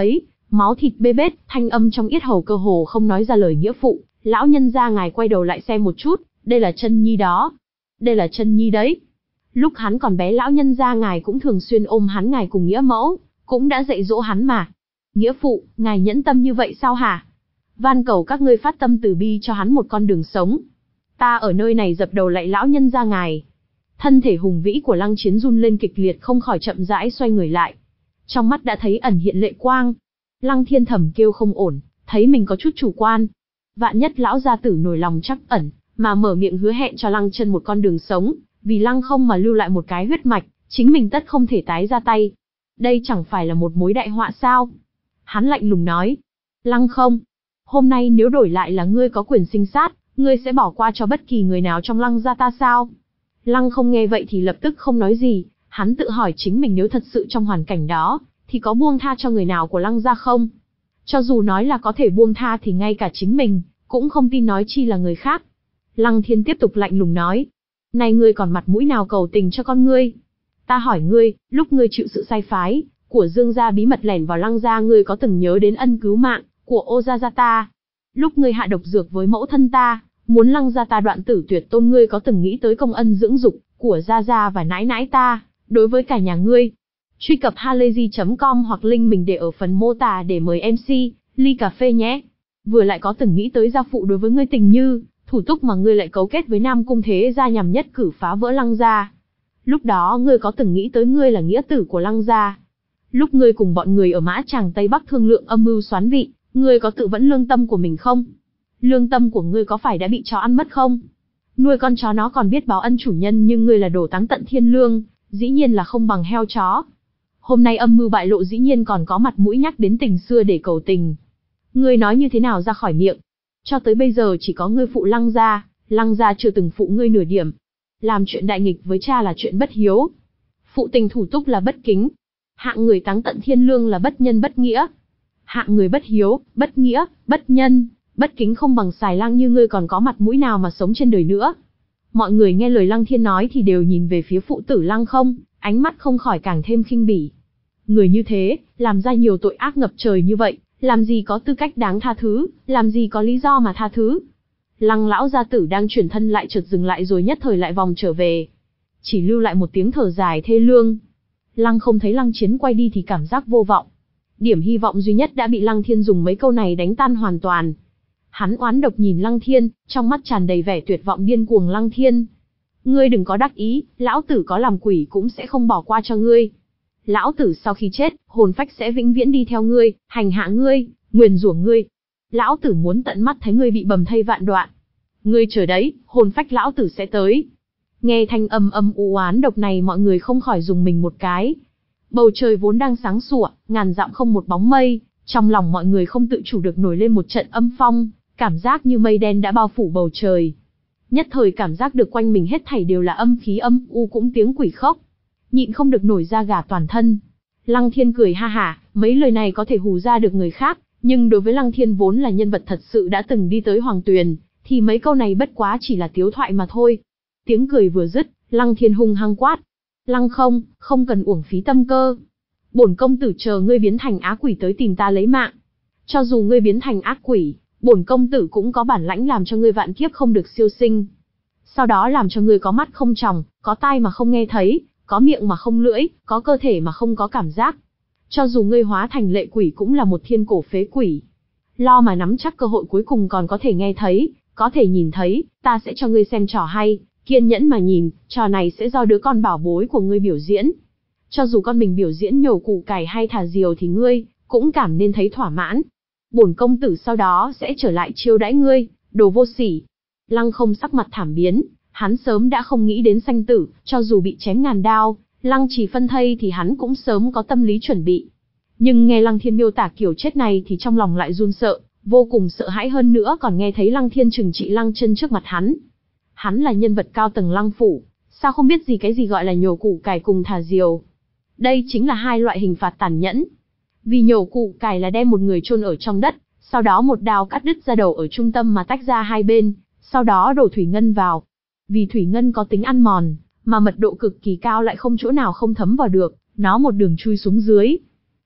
máu thịt bê bết, thanh âm trong yết hầu cơ hồ không nói ra lời nghĩa phụ. Lão nhân gia ngài quay đầu lại xem một chút, đây là chân nhi đó. Đây là chân nhi đấy. Lúc hắn còn bé lão nhân gia ngài cũng thường xuyên ôm hắn ngài cùng nghĩa mẫu, cũng đã dạy dỗ hắn mà. Nghĩa phụ, ngài nhẫn tâm như vậy sao hả? Van cầu các ngươi phát tâm từ bi cho hắn một con đường sống. Ta ở nơi này dập đầu lạy lão nhân gia ngài. Thân thể hùng vĩ của Lăng Chiến run lên kịch liệt, không khỏi chậm rãi xoay người lại. Trong mắt đã thấy ẩn hiện lệ quang. Lăng Thiên thầm kêu không ổn, thấy mình có chút chủ quan. Vạn nhất lão gia tử nổi lòng trắc ẩn, mà mở miệng hứa hẹn cho Lăng Chân một con đường sống, vì Lăng Không mà lưu lại một cái huyết mạch, chính mình tất không thể tái ra tay. Đây chẳng phải là một mối đại họa sao? Hắn lạnh lùng nói. Lăng Không, hôm nay nếu đổi lại là ngươi có quyền sinh sát, ngươi sẽ bỏ qua cho bất kỳ người nào trong Lăng gia ta sao? Lăng Không nghe vậy thì lập tức không nói gì, hắn tự hỏi chính mình nếu thật sự trong hoàn cảnh đó, thì có buông tha cho người nào của Lăng gia không? Cho dù nói là có thể buông tha thì ngay cả chính mình, cũng không tin nói chi là người khác. Lăng Thiên tiếp tục lạnh lùng nói. Này ngươi còn mặt mũi nào cầu tình cho con ngươi? Ta hỏi ngươi, lúc ngươi chịu sự sai phái của Dương gia bí mật lẻn vào Lăng gia, ngươi có từng nhớ đến ân cứu mạng của Ô gia gia ta? Lúc ngươi hạ độc dược với mẫu thân ta, muốn Lăng gia ta đoạn tử tuyệt tôn, ngươi có từng nghĩ tới công ân dưỡng dục của gia gia và nãi nãi ta đối với cả nhà ngươi? Truy cập halayzi chấm com hoặc link mình để ở phần mô tả để mời em xê ly cà phê nhé. Vừa lại có từng nghĩ tới gia phụ đối với ngươi tình như thủ túc mà ngươi lại cấu kết với Nam Cung Thế gia nhằm nhất cử phá vỡ Lăng gia? Lúc đó ngươi có từng nghĩ tới ngươi là nghĩa tử của Lăng gia? Lúc ngươi cùng bọn người ở Mã Tràng Tây Bắc thương lượng âm mưu soán vị, ngươi có tự vẫn lương tâm của mình không? Lương tâm của ngươi có phải đã bị chó ăn mất không? Nuôi con chó nó còn biết báo ân chủ nhân, nhưng ngươi là đồ táng tận thiên lương, dĩ nhiên là không bằng heo chó. Hôm nay âm mưu bại lộ, dĩ nhiên còn có mặt mũi nhắc đến tình xưa để cầu tình. Ngươi nói như thế nào ra khỏi miệng? Cho tới bây giờ chỉ có ngươi phụ Lăng gia, Lăng gia chưa từng phụ ngươi nửa điểm. Làm chuyện đại nghịch với cha là chuyện bất hiếu. Phụ tình thủ túc là bất kính. Hạng người táng tận thiên lương là bất nhân bất nghĩa. Hạng người bất hiếu, bất nghĩa, bất nhân, bất kính không bằng xài lang như ngươi còn có mặt mũi nào mà sống trên đời nữa. Mọi người nghe lời Lăng Thiên nói thì đều nhìn về phía phụ tử Lăng Không, ánh mắt không khỏi càng thêm khinh bỉ. Người như thế, làm ra nhiều tội ác ngập trời như vậy, làm gì có tư cách đáng tha thứ, làm gì có lý do mà tha thứ. Lăng lão gia tử đang chuyển thân lại chợt dừng lại rồi nhất thời lại vòng trở về. Chỉ lưu lại một tiếng thở dài thê lương. Lăng Không thấy Lăng Chiến quay đi thì cảm giác vô vọng. Điểm hy vọng duy nhất đã bị Lăng Thiên dùng mấy câu này đánh tan hoàn toàn. Hắn oán độc nhìn Lăng Thiên, trong mắt tràn đầy vẻ tuyệt vọng điên cuồng. Lăng Thiên, ngươi đừng có đắc ý, lão tử có làm quỷ cũng sẽ không bỏ qua cho ngươi. Lão tử sau khi chết, hồn phách sẽ vĩnh viễn đi theo ngươi, hành hạ ngươi, nguyền rủa ngươi. Lão tử muốn tận mắt thấy ngươi bị bầm thây vạn đoạn. Ngươi chờ đấy, hồn phách lão tử sẽ tới. Nghe thanh âm âm u oán độc này, mọi người không khỏi dùng mình một cái. Bầu trời vốn đang sáng sủa, ngàn dặm không một bóng mây, trong lòng mọi người không tự chủ được nổi lên một trận âm phong, cảm giác như mây đen đã bao phủ bầu trời. Nhất thời cảm giác được quanh mình hết thảy đều là âm khí âm u, cũng tiếng quỷ khóc. Nhịn không được nổi da gà toàn thân. Lăng Thiên cười ha hả, mấy lời này có thể hù ra được người khác, nhưng đối với Lăng Thiên vốn là nhân vật thật sự đã từng đi tới Hoàng Tuyền, thì mấy câu này bất quá chỉ là tiếu thoại mà thôi. Tiếng cười vừa dứt, Lăng Thiên hung hăng quát. Lăng Không, không cần uổng phí tâm cơ. Bổn công tử chờ ngươi biến thành ác quỷ tới tìm ta lấy mạng. Cho dù ngươi biến thành ác quỷ, bổn công tử cũng có bản lãnh làm cho ngươi vạn kiếp không được siêu sinh. Sau đó làm cho ngươi có mắt không tròng, có tai mà không nghe thấy, có miệng mà không lưỡi, có cơ thể mà không có cảm giác. Cho dù ngươi hóa thành lệ quỷ cũng là một thiên cổ phế quỷ. Lo mà nắm chắc cơ hội cuối cùng còn có thể nghe thấy, có thể nhìn thấy, ta sẽ cho ngươi xem trò hay, kiên nhẫn mà nhìn, trò này sẽ do đứa con bảo bối của ngươi biểu diễn. Cho dù con mình biểu diễn nhổ củ cải hay thả diều thì ngươi cũng cảm nên thấy thỏa mãn. Bổn công tử sau đó sẽ trở lại chiêu đãi ngươi, đồ vô sỉ. Lăng Không sắc mặt thảm biến, hắn sớm đã không nghĩ đến sanh tử, cho dù bị chém ngàn đao, Lăng Trì phân thây thì hắn cũng sớm có tâm lý chuẩn bị. Nhưng nghe Lăng Thiên miêu tả kiểu chết này thì trong lòng lại run sợ, vô cùng sợ hãi, hơn nữa còn nghe thấy Lăng Thiên trừng trị Lăng Chân trước mặt hắn. Hắn là nhân vật cao tầng Lăng phủ, sao không biết gì cái gì gọi là nhổ củ cải cùng thả diều. Đây chính là hai loại hình phạt tàn nhẫn. Vì nhổ củ cải là đem một người chôn ở trong đất, sau đó một đao cắt đứt ra đầu ở trung tâm mà tách ra hai bên, sau đó đổ thủy ngân vào. Vì thủy ngân có tính ăn mòn, mà mật độ cực kỳ cao lại không chỗ nào không thấm vào được, nó một đường chui xuống dưới.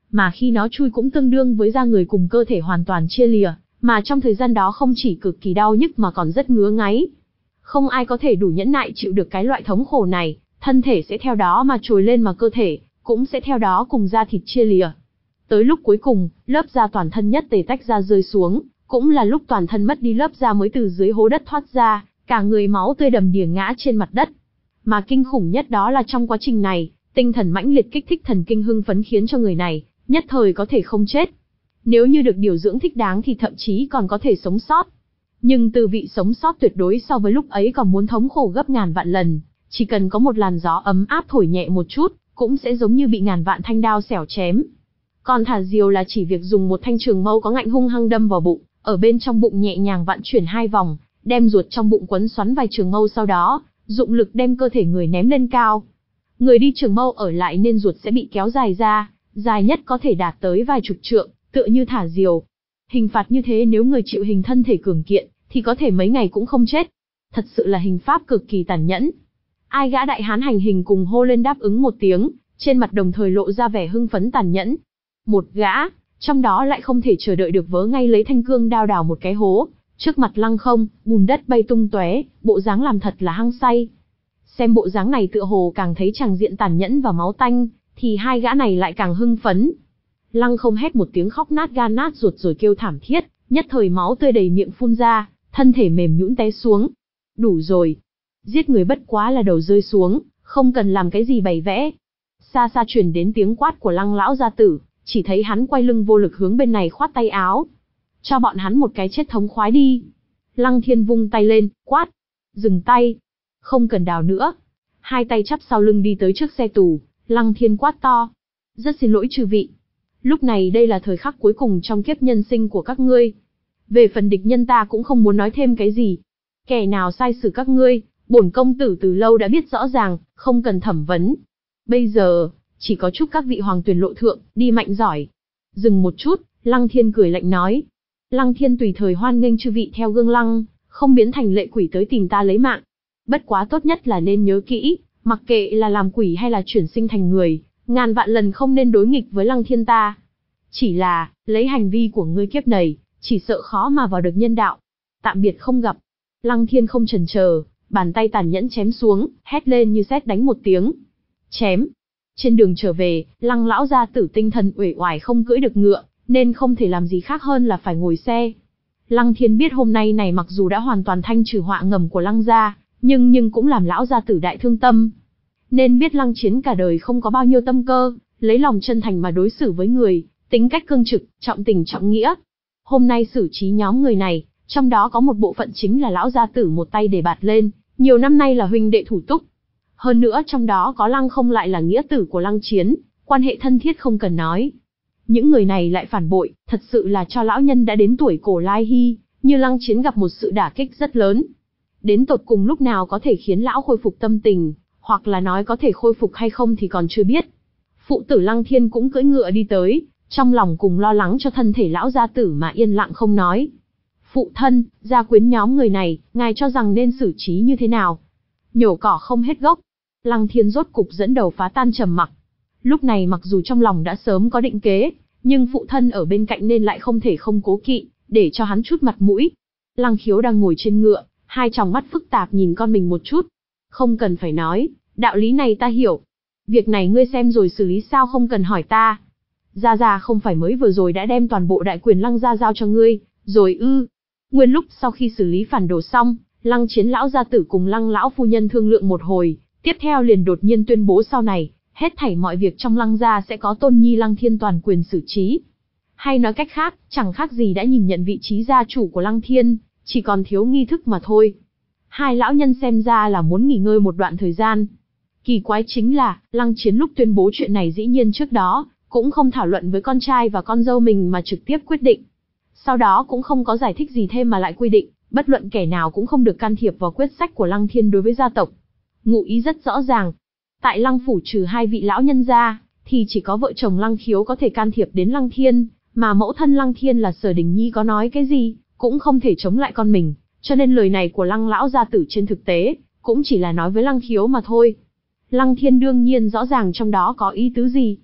mà khi nó chui cũng tương đương với da người cùng cơ thể hoàn toàn chia lìa, mà trong thời gian đó không chỉ cực kỳ đau nhức mà còn rất ngứa ngáy. Không ai có thể đủ nhẫn nại chịu được cái loại thống khổ này, thân thể sẽ theo đó mà trồi lên mà cơ thể cũng sẽ theo đó cùng da thịt chia lìa. Tới lúc cuối cùng, lớp da toàn thân nhất tề tách ra rơi xuống, cũng là lúc toàn thân mất đi lớp da mới từ dưới hố đất thoát ra, cả người máu tươi đầm đìa ngã trên mặt đất. Mà kinh khủng nhất đó là trong quá trình này, tinh thần mãnh liệt kích thích thần kinh hưng phấn khiến cho người này nhất thời có thể không chết. Nếu như được điều dưỡng thích đáng thì thậm chí còn có thể sống sót. Nhưng từ vị sống sót tuyệt đối so với lúc ấy còn muốn thống khổ gấp ngàn vạn lần, chỉ cần có một làn gió ấm áp thổi nhẹ một chút, cũng sẽ giống như bị ngàn vạn thanh đao xẻo chém. Còn thả diều là chỉ việc dùng một thanh trường mâu có ngạnh hung hăng đâm vào bụng, ở bên trong bụng nhẹ nhàng vặn chuyển hai vòng, đem ruột trong bụng quấn xoắn vài trường mâu, sau đó dụng lực đem cơ thể người ném lên cao. Người đi trường mâu ở lại nên ruột sẽ bị kéo dài ra, dài nhất có thể đạt tới vài chục trượng, tựa như thả diều. Hình phạt như thế nếu người chịu hình thân thể cường kiện, thì có thể mấy ngày cũng không chết. Thật sự là hình pháp cực kỳ tàn nhẫn. Ai gã đại hán hành hình cùng hô lên đáp ứng một tiếng, trên mặt đồng thời lộ ra vẻ hưng phấn tàn nhẫn. Một gã, trong đó lại không thể chờ đợi được vớ ngay lấy thanh cương đao đào một cái hố, trước mặt Lăng Không, bùn đất bay tung tóe, bộ dáng làm thật là hăng say. Xem bộ dáng này tựa hồ càng thấy tràng diện tàn nhẫn và máu tanh, thì hai gã này lại càng hưng phấn. Lăng Không hét một tiếng khóc nát gan nát ruột rồi kêu thảm thiết, nhất thời máu tươi đầy miệng phun ra, thân thể mềm nhũn té xuống. Đủ rồi. Giết người bất quá là đầu rơi xuống, không cần làm cái gì bày vẽ. Xa xa truyền đến tiếng quát của Lăng lão gia tử, chỉ thấy hắn quay lưng vô lực hướng bên này khoát tay áo. Cho bọn hắn một cái chết thống khoái đi. Lăng Thiên vung tay lên, quát. Dừng tay. Không cần đào nữa. Hai tay chắp sau lưng đi tới trước xe tù, Lăng Thiên quát to. Rất xin lỗi chư vị. Lúc này đây là thời khắc cuối cùng trong kiếp nhân sinh của các ngươi. Về phần địch nhân ta cũng không muốn nói thêm cái gì. Kẻ nào sai xử các ngươi, bổn công tử từ lâu đã biết rõ ràng, không cần thẩm vấn. Bây giờ, chỉ có chúc các vị hoàng tuyển lộ thượng, đi mạnh giỏi. Dừng một chút, Lăng Thiên cười lạnh nói. Lăng Thiên tùy thời hoan nghênh chư vị theo gương lăng, không biến thành lệ quỷ tới tìm ta lấy mạng. Bất quá tốt nhất là nên nhớ kỹ, mặc kệ là làm quỷ hay là chuyển sinh thành người, ngàn vạn lần không nên đối nghịch với Lăng Thiên ta. Chỉ là, lấy hành vi của ngươi kiếp này, chỉ sợ khó mà vào được nhân đạo. Tạm biệt không gặp. Lăng Thiên không chần chờ, bàn tay tàn nhẫn chém xuống, hét lên như sét đánh một tiếng. Chém. Trên đường trở về, Lăng lão gia tử tinh thần uể oải không cưỡi được ngựa, nên không thể làm gì khác hơn là phải ngồi xe. Lăng Thiên biết hôm nay này mặc dù đã hoàn toàn thanh trừ họa ngầm của Lăng gia, nhưng nhưng cũng làm lão gia tử đại thương tâm. Nên biết Lăng Chiến cả đời không có bao nhiêu tâm cơ, lấy lòng chân thành mà đối xử với người, tính cách cương trực, trọng tình trọng nghĩa. Hôm nay xử trí nhóm người này, trong đó có một bộ phận chính là lão gia tử một tay để bạt lên, nhiều năm nay là huynh đệ thủ túc. Hơn nữa trong đó có Lăng Không lại là nghĩa tử của Lăng Chiến, quan hệ thân thiết không cần nói. Những người này lại phản bội, thật sự là cho lão nhân đã đến tuổi cổ lai hy, như Lăng Chiến gặp một sự đả kích rất lớn. Đến tột cùng lúc nào có thể khiến lão khôi phục tâm tình, hoặc là nói có thể khôi phục hay không thì còn chưa biết. Phụ tử Lăng Thiên cũng cưỡi ngựa đi tới, trong lòng cùng lo lắng cho thân thể lão gia tử mà yên lặng không nói. Phụ thân, gia quyến nhóm người này, ngài cho rằng nên xử trí như thế nào? Nhổ cỏ không hết gốc. Lăng Thiên rốt cục dẫn đầu phá tan trầm mặc. Lúc này mặc dù trong lòng đã sớm có định kế, nhưng phụ thân ở bên cạnh nên lại không thể không cố kỵ, để cho hắn chút mặt mũi. Lăng Khiếu đang ngồi trên ngựa, hai tròng mắt phức tạp nhìn con mình một chút. Không cần phải nói, đạo lý này ta hiểu. Việc này ngươi xem rồi xử lý sao không cần hỏi ta. Gia Gia không phải mới vừa rồi đã đem toàn bộ đại quyền Lăng gia giao cho ngươi, rồi ư. Nguyên lúc sau khi xử lý phản đồ xong, Lăng Chiến lão gia tử cùng Lăng lão phu nhân thương lượng một hồi, tiếp theo liền đột nhiên tuyên bố sau này, hết thảy mọi việc trong Lăng gia sẽ có Tôn Nhi Lăng Thiên toàn quyền xử trí. Hay nói cách khác, chẳng khác gì đã nhìn nhận vị trí gia chủ của Lăng Thiên, chỉ còn thiếu nghi thức mà thôi. Hai lão nhân xem ra là muốn nghỉ ngơi một đoạn thời gian. Kỳ quái chính là, Lăng Chiến lúc tuyên bố chuyện này dĩ nhiên trước đó, cũng không thảo luận với con trai và con dâu mình mà trực tiếp quyết định. Sau đó cũng không có giải thích gì thêm mà lại quy định, bất luận kẻ nào cũng không được can thiệp vào quyết sách của Lăng Thiên đối với gia tộc. Ngụ ý rất rõ ràng. Tại Lăng phủ trừ hai vị lão nhân ra, thì chỉ có vợ chồng Lăng Khiếu có thể can thiệp đến Lăng Thiên, mà mẫu thân Lăng Thiên là Sở Đình Nhi có nói cái gì, cũng không thể chống lại con mình, cho nên lời này của Lăng lão gia tử trên thực tế, cũng chỉ là nói với Lăng Khiếu mà thôi. Lăng Thiên đương nhiên rõ ràng trong đó có ý tứ gì.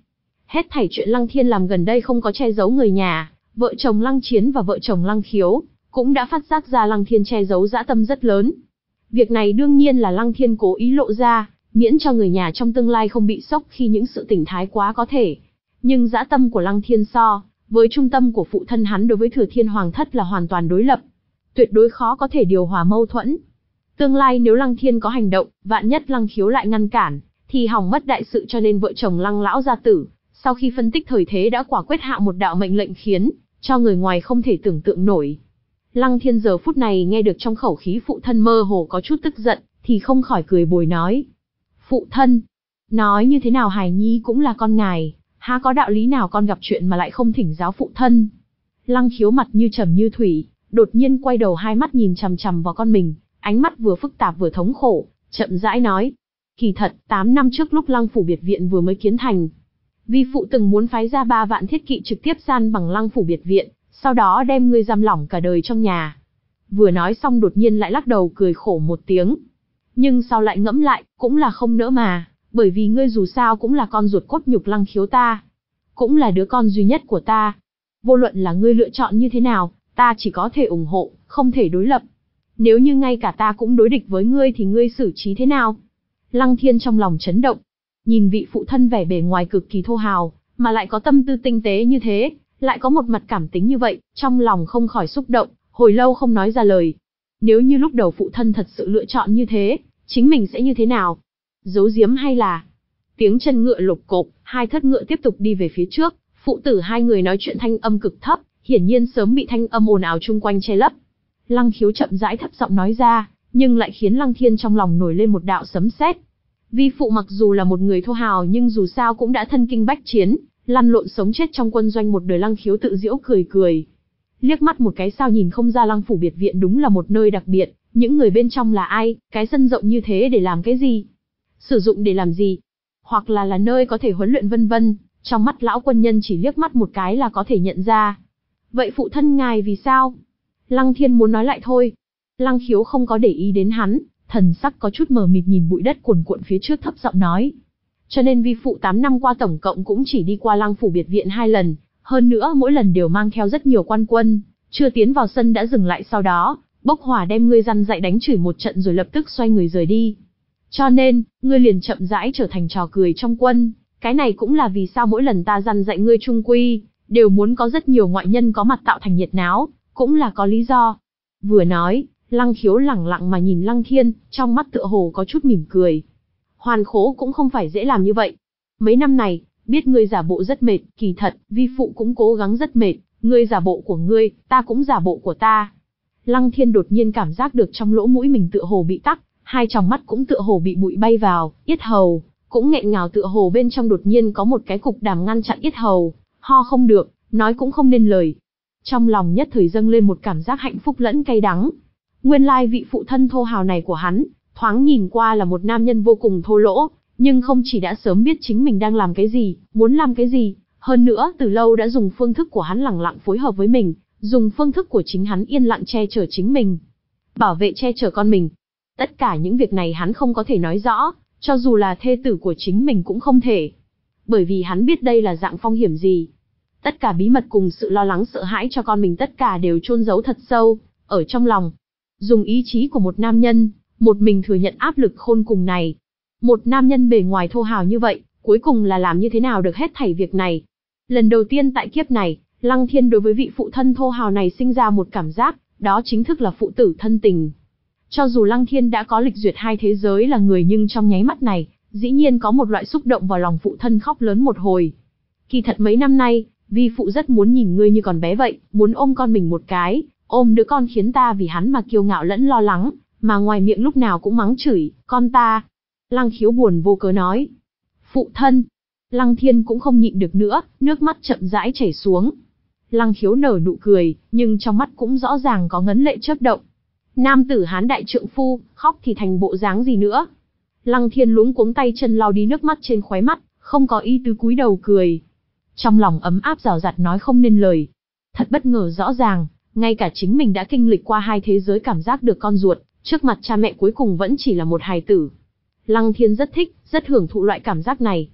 Hết thảy chuyện Lăng Thiên làm gần đây không có che giấu người nhà, vợ chồng Lăng Chiến và vợ chồng Lăng Khiếu, cũng đã phát giác ra Lăng Thiên che giấu dã tâm rất lớn. Việc này đương nhiên là Lăng Thiên cố ý lộ ra, miễn cho người nhà trong tương lai không bị sốc khi những sự tình thái quá có thể. Nhưng dã tâm của Lăng Thiên so với trung tâm của phụ thân hắn đối với Thừa Thiên Hoàng thất là hoàn toàn đối lập. Tuyệt đối khó có thể điều hòa mâu thuẫn. Tương lai nếu Lăng Thiên có hành động, vạn nhất Lăng Khiếu lại ngăn cản, thì hỏng mất đại sự, cho nên vợ chồng Lăng lão gia tử, sau khi phân tích thời thế đã quả quyết hạ một đạo mệnh lệnh khiến cho người ngoài không thể tưởng tượng nổi. Lăng Thiên giờ phút này nghe được trong khẩu khí phụ thân mơ hồ có chút tức giận, thì không khỏi cười bồi nói. Phụ thân, nói như thế nào hài nhi cũng là con ngài, há có đạo lý nào con gặp chuyện mà lại không thỉnh giáo phụ thân. Lăng Khiếu mặt như trầm như thủy, đột nhiên quay đầu hai mắt nhìn chằm chằm vào con mình, ánh mắt vừa phức tạp vừa thống khổ, chậm rãi nói. Kỳ thật, tám năm trước lúc Lăng phủ biệt viện vừa mới kiến thành, vi phụ từng muốn phái ra ba vạn thiết kỵ trực tiếp san bằng Lăng phủ biệt viện, sau đó đem ngươi giam lỏng cả đời trong nhà. Vừa nói xong đột nhiên lại lắc đầu cười khổ một tiếng. Nhưng sau lại ngẫm lại, cũng là không nỡ mà, bởi vì ngươi dù sao cũng là con ruột cốt nhục Lăng Khiếu ta, cũng là đứa con duy nhất của ta. Vô luận là ngươi lựa chọn như thế nào, ta chỉ có thể ủng hộ, không thể đối lập. Nếu như ngay cả ta cũng đối địch với ngươi thì ngươi xử trí thế nào? Lăng Thiên trong lòng chấn động, nhìn vị phụ thân vẻ bề ngoài cực kỳ thô hào, mà lại có tâm tư tinh tế như thế, lại có một mặt cảm tính như vậy, trong lòng không khỏi xúc động, hồi lâu không nói ra lời. Nếu như lúc đầu phụ thân thật sự lựa chọn như thế, chính mình sẽ như thế nào? Giấu giếm hay là... Tiếng chân ngựa lục cộp, hai thất ngựa tiếp tục đi về phía trước, phụ tử hai người nói chuyện thanh âm cực thấp, hiển nhiên sớm bị thanh âm ồn ào chung quanh che lấp. Lăng Khiếu chậm rãi thấp giọng nói ra, nhưng lại khiến Lăng Thiên trong lòng nổi lên một đạo sấm sét. Vi phụ mặc dù là một người thô hào nhưng dù sao cũng đã thân kinh bách chiến, lăn lộn sống chết trong quân doanh một đời. Lăng Khiếu tự giễu cười cười. Liếc mắt một cái sao nhìn không ra Lăng phủ biệt viện đúng là một nơi đặc biệt, những người bên trong là ai, cái sân rộng như thế để làm cái gì? Sử dụng để làm gì? Hoặc là là nơi có thể huấn luyện vân vân, trong mắt lão quân nhân chỉ liếc mắt một cái là có thể nhận ra. Vậy phụ thân ngài vì sao? Lăng Thiên muốn nói lại thôi. Lăng Khiếu không có để ý đến hắn, thần sắc có chút mờ mịt nhìn bụi đất cuồn cuộn phía trước, thấp giọng nói. Cho nên vi phụ tám năm qua tổng cộng cũng chỉ đi qua Lăng phủ biệt viện hai lần, hơn nữa mỗi lần đều mang theo rất nhiều quan quân, chưa tiến vào sân đã dừng lại, sau đó bốc hỏa đem ngươi răn dạy đánh chửi một trận rồi lập tức xoay người rời đi. Cho nên, ngươi liền chậm rãi trở thành trò cười trong quân, cái này cũng là vì sao mỗi lần ta răn dạy ngươi trung quy, đều muốn có rất nhiều ngoại nhân có mặt tạo thành nhiệt náo, cũng là có lý do. Vừa nói, Lăng Khiếu lẳng lặng mà nhìn Lăng Thiên, trong mắt tựa hồ có chút mỉm cười. Hoàn khố cũng không phải dễ làm như vậy. Mấy năm này, biết ngươi giả bộ rất mệt, kỳ thật, vi phụ cũng cố gắng rất mệt, ngươi giả bộ của ngươi, ta cũng giả bộ của ta. Lăng Thiên đột nhiên cảm giác được trong lỗ mũi mình tựa hồ bị tắc, hai tròng mắt cũng tựa hồ bị bụi bay vào, yết hầu cũng nghẹn ngào, tựa hồ bên trong đột nhiên có một cái cục đàm ngăn chặn yết hầu, ho không được, nói cũng không nên lời. Trong lòng nhất thời dâng lên một cảm giác hạnh phúc lẫn cay đắng. Nguyên lai vị phụ thân thô hào này của hắn, thoáng nhìn qua là một nam nhân vô cùng thô lỗ, nhưng không chỉ đã sớm biết chính mình đang làm cái gì, muốn làm cái gì, hơn nữa từ lâu đã dùng phương thức của hắn lẳng lặng phối hợp với mình, dùng phương thức của chính hắn yên lặng che chở chính mình, bảo vệ che chở con mình. Tất cả những việc này hắn không có thể nói rõ, cho dù là thê tử của chính mình cũng không thể. Bởi vì hắn biết đây là dạng phong hiểm gì. Tất cả bí mật cùng sự lo lắng sợ hãi cho con mình tất cả đều chôn giấu thật sâu, ở trong lòng. Dùng ý chí của một nam nhân, một mình thừa nhận áp lực khôn cùng này. Một nam nhân bề ngoài thô hào như vậy, cuối cùng là làm như thế nào được hết thảy việc này. Lần đầu tiên tại kiếp này, Lăng Thiên đối với vị phụ thân thô hào này sinh ra một cảm giác, đó chính thức là phụ tử thân tình. Cho dù Lăng Thiên đã có lịch duyệt hai thế giới là người, nhưng trong nháy mắt này, dĩ nhiên có một loại xúc động vào lòng phụ thân, khóc lớn một hồi. Kỳ thật mấy năm nay, vi phụ rất muốn nhìn ngươi như còn bé vậy, muốn ôm con mình một cái, ôm đứa con khiến ta vì hắn mà kiêu ngạo lẫn lo lắng, mà ngoài miệng lúc nào cũng mắng chửi, con ta. Lăng Khiếu buồn vô cớ nói. Phụ thân. Lăng Thiên cũng không nhịn được nữa, nước mắt chậm rãi chảy xuống. Lăng Khiếu nở nụ cười, nhưng trong mắt cũng rõ ràng có ngấn lệ chớp động. Nam tử hán đại trượng phu, khóc thì thành bộ dáng gì nữa. Lăng Thiên luống cuống tay chân lau đi nước mắt trên khóe mắt, không có ý tứ cúi đầu cười. Trong lòng ấm áp rào rạt nói không nên lời. Thật bất ngờ, rõ ràng, ngay cả chính mình đã kinh lịch qua hai thế giới cảm giác được con ruột, trước mặt cha mẹ cuối cùng vẫn chỉ là một hài tử. Lăng Thiên rất thích, rất hưởng thụ loại cảm giác này.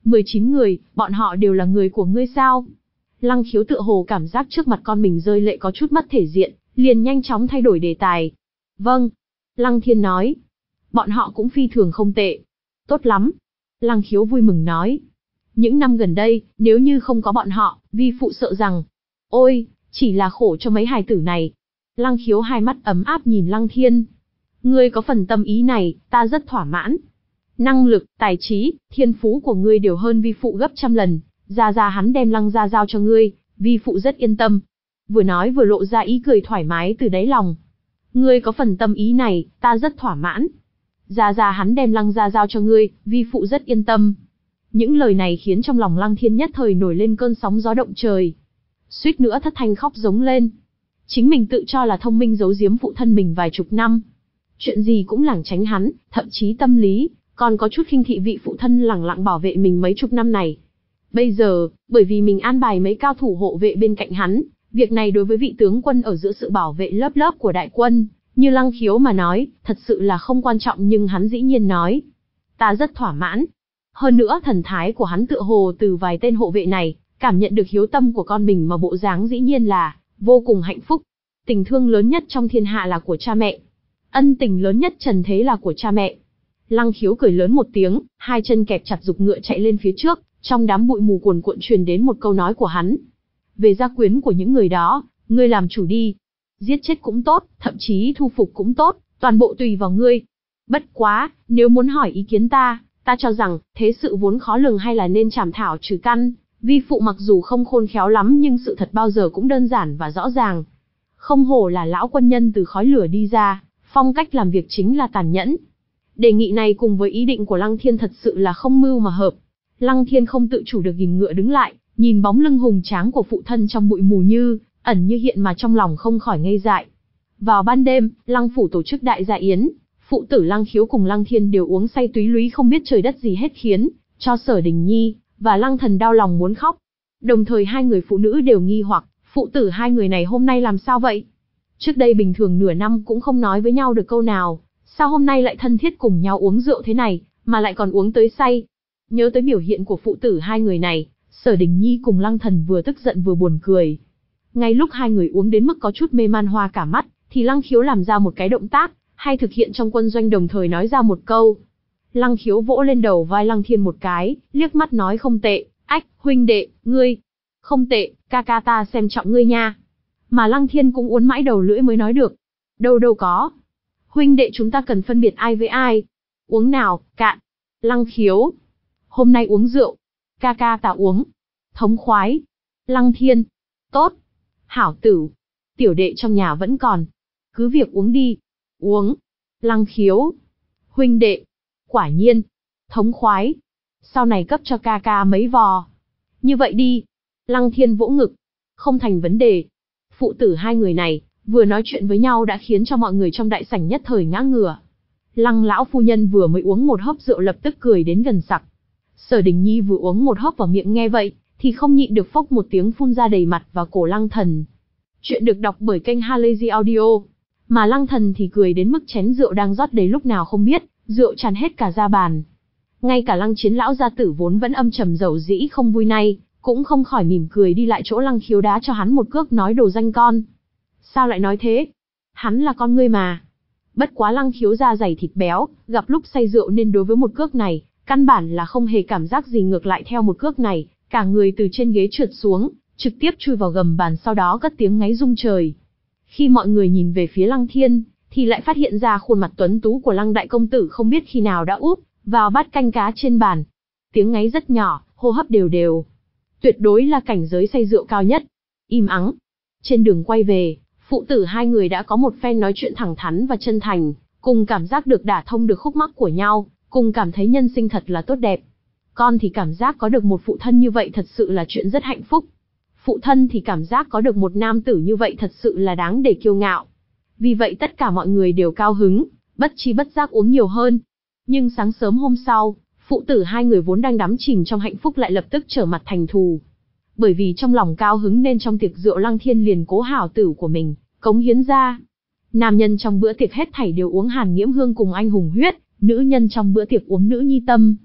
mười chín người, bọn họ đều là người của ngươi sao? Lăng Khiếu tựa hồ cảm giác trước mặt con mình rơi lệ có chút mất thể diện, liền nhanh chóng thay đổi đề tài. Vâng. Lăng Thiên nói. Bọn họ cũng phi thường không tệ. Tốt lắm. Lăng Khiếu vui mừng nói. Những năm gần đây, nếu như không có bọn họ, vi phụ sợ rằng... Ôi, chỉ là khổ cho mấy hài tử này. Lăng Khiếu hai mắt ấm áp nhìn Lăng Thiên. Ngươi có phần tâm ý này, ta rất thỏa mãn. Năng lực, tài trí, thiên phú của ngươi đều hơn vi phụ gấp trăm lần. Gia Gia hắn đem Lăng gia giao cho ngươi, vi phụ rất yên tâm. Vừa nói vừa lộ ra ý cười thoải mái từ đáy lòng. Ngươi có phần tâm ý này, ta rất thỏa mãn. Gia Gia hắn đem Lăng gia giao cho ngươi, vi phụ rất yên tâm. Những lời này khiến trong lòng Lăng Thiên nhất thời nổi lên cơn sóng gió động trời. Suýt nữa thất thanh khóc giống lên. Chính mình tự cho là thông minh giấu giếm phụ thân mình vài chục năm. Chuyện gì cũng lảng tránh hắn, thậm chí tâm lý, còn có chút khinh thị vị phụ thân lẳng lặng bảo vệ mình mấy chục năm này. Bây giờ, bởi vì mình an bài mấy cao thủ hộ vệ bên cạnh hắn, việc này đối với vị tướng quân ở giữa sự bảo vệ lớp lớp của đại quân, như Lăng Khiếu mà nói, thật sự là không quan trọng nhưng hắn dĩ nhiên nói. Ta rất thỏa mãn. Hơn nữa thần thái của hắn tựa hồ từ vài tên hộ vệ này, cảm nhận được hiếu tâm của con mình mà bộ dáng dĩ nhiên là vô cùng hạnh phúc. Tình thương lớn nhất trong thiên hạ là của cha mẹ. Ân tình lớn nhất trần thế là của cha mẹ. Lăng Khiếu cười lớn một tiếng, hai chân kẹp chặt giục ngựa chạy lên phía trước, trong đám bụi mù cuồn cuộn truyền đến một câu nói của hắn. Về gia quyến của những người đó, ngươi làm chủ đi. Giết chết cũng tốt, thậm chí thu phục cũng tốt, toàn bộ tùy vào ngươi. Bất quá, nếu muốn hỏi ý kiến ta, ta cho rằng, thế sự vốn khó lường hay là nên chảm thảo trừ căn. Vi phụ mặc dù không khôn khéo lắm nhưng sự thật bao giờ cũng đơn giản và rõ ràng. Không hổ là lão quân nhân từ khói lửa đi ra, phong cách làm việc chính là tàn nhẫn. Đề nghị này cùng với ý định của Lăng Thiên thật sự là không mưu mà hợp. Lăng Thiên không tự chủ được ghìm ngựa đứng lại, nhìn bóng lưng hùng tráng của phụ thân trong bụi mù như ẩn như hiện mà trong lòng không khỏi ngây dại. Vào ban đêm, Lăng phủ tổ chức đại gia yến, phụ tử Lăng Khiếu cùng Lăng Thiên đều uống say túy lúy không biết trời đất gì hết khiến cho Sở Đình Nhi và Lăng Thần đau lòng muốn khóc. Đồng thời hai người phụ nữ đều nghi hoặc, phụ tử hai người này hôm nay làm sao vậy? Trước đây bình thường nửa năm cũng không nói với nhau được câu nào, sao hôm nay lại thân thiết cùng nhau uống rượu thế này, mà lại còn uống tới say? Nhớ tới biểu hiện của phụ tử hai người này, Sở Đình Nhi cùng Lăng Thần vừa tức giận vừa buồn cười. Ngay lúc hai người uống đến mức có chút mê man hoa cả mắt, thì Lăng Khiếu làm ra một cái động tác, hay thực hiện trong quân doanh đồng thời nói ra một câu. Lăng Khiếu vỗ lên đầu vai Lăng Thiên một cái, liếc mắt nói không tệ, ách, huynh đệ, ngươi. Không tệ, ca ca ta xem trọng ngươi nha. Mà Lăng Thiên cũng uốn mãi đầu lưỡi mới nói được. Đâu đâu có. Huynh đệ chúng ta cần phân biệt ai với ai. Uống nào, cạn. Lăng Khiếu. Hôm nay uống rượu. Ca ca ta uống. Thống khoái. Lăng Thiên. Tốt. Hảo tử. Tiểu đệ trong nhà vẫn còn. Cứ việc uống đi. Uống. Lăng Khiếu. Huynh đệ. Quả nhiên. Thống khoái. Sau này cấp cho ca ca mấy vò. Như vậy đi. Lăng Thiên vỗ ngực. Không thành vấn đề. Phụ tử hai người này, vừa nói chuyện với nhau đã khiến cho mọi người trong đại sảnh nhất thời ngã ngửa. Lăng lão phu nhân vừa mới uống một hớp rượu lập tức cười đến gần sặc. Sở Đình Nhi vừa uống một hớp vào miệng nghe vậy, thì không nhịn được phốc một tiếng phun ra đầy mặt và cổ Lăng Thần. Chuyện được đọc bởi kênh Halazy Audio. Mà Lăng Thần thì cười đến mức chén rượu đang rót đầy lúc nào không biết, rượu tràn hết cả ra bàn. Ngay cả Lăng Chiến lão gia tử vốn vẫn âm trầm dầu dĩ không vui nay, cũng không khỏi mỉm cười đi lại chỗ Lăng Khiếu đá cho hắn một cước nói đồ danh con. Sao lại nói thế? Hắn là con ngươi mà. Bất quá Lăng Khiếu da dày thịt béo, gặp lúc say rượu nên đối với một cước này, căn bản là không hề cảm giác gì, ngược lại theo một cước này, cả người từ trên ghế trượt xuống, trực tiếp chui vào gầm bàn, sau đó cất tiếng ngáy rung trời. Khi mọi người nhìn về phía Lăng Thiên, thì lại phát hiện ra khuôn mặt tuấn tú của Lăng đại công tử không biết khi nào đã úp vào bát canh cá trên bàn. Tiếng ngáy rất nhỏ, hô hấp đều đều. Tuyệt đối là cảnh giới say rượu cao nhất. Im ắng. Trên đường quay về, phụ tử hai người đã có một phen nói chuyện thẳng thắn và chân thành, cùng cảm giác được đả thông được khúc mắc của nhau, cùng cảm thấy nhân sinh thật là tốt đẹp. Con thì cảm giác có được một phụ thân như vậy thật sự là chuyện rất hạnh phúc. Phụ thân thì cảm giác có được một nam tử như vậy thật sự là đáng để kiêu ngạo. Vì vậy tất cả mọi người đều cao hứng, bất chi bất giác uống nhiều hơn. Nhưng sáng sớm hôm sau, phụ tử hai người vốn đang đắm chìm trong hạnh phúc lại lập tức trở mặt thành thù. Bởi vì trong lòng cao hứng nên trong tiệc rượu Lăng Thiên liền cố hảo tử của mình, cống hiến ra. Nam nhân trong bữa tiệc hết thảy đều uống Hàn Nghiễm Hương cùng anh hùng huyết, nữ nhân trong bữa tiệc uống Nữ Nhi Tâm.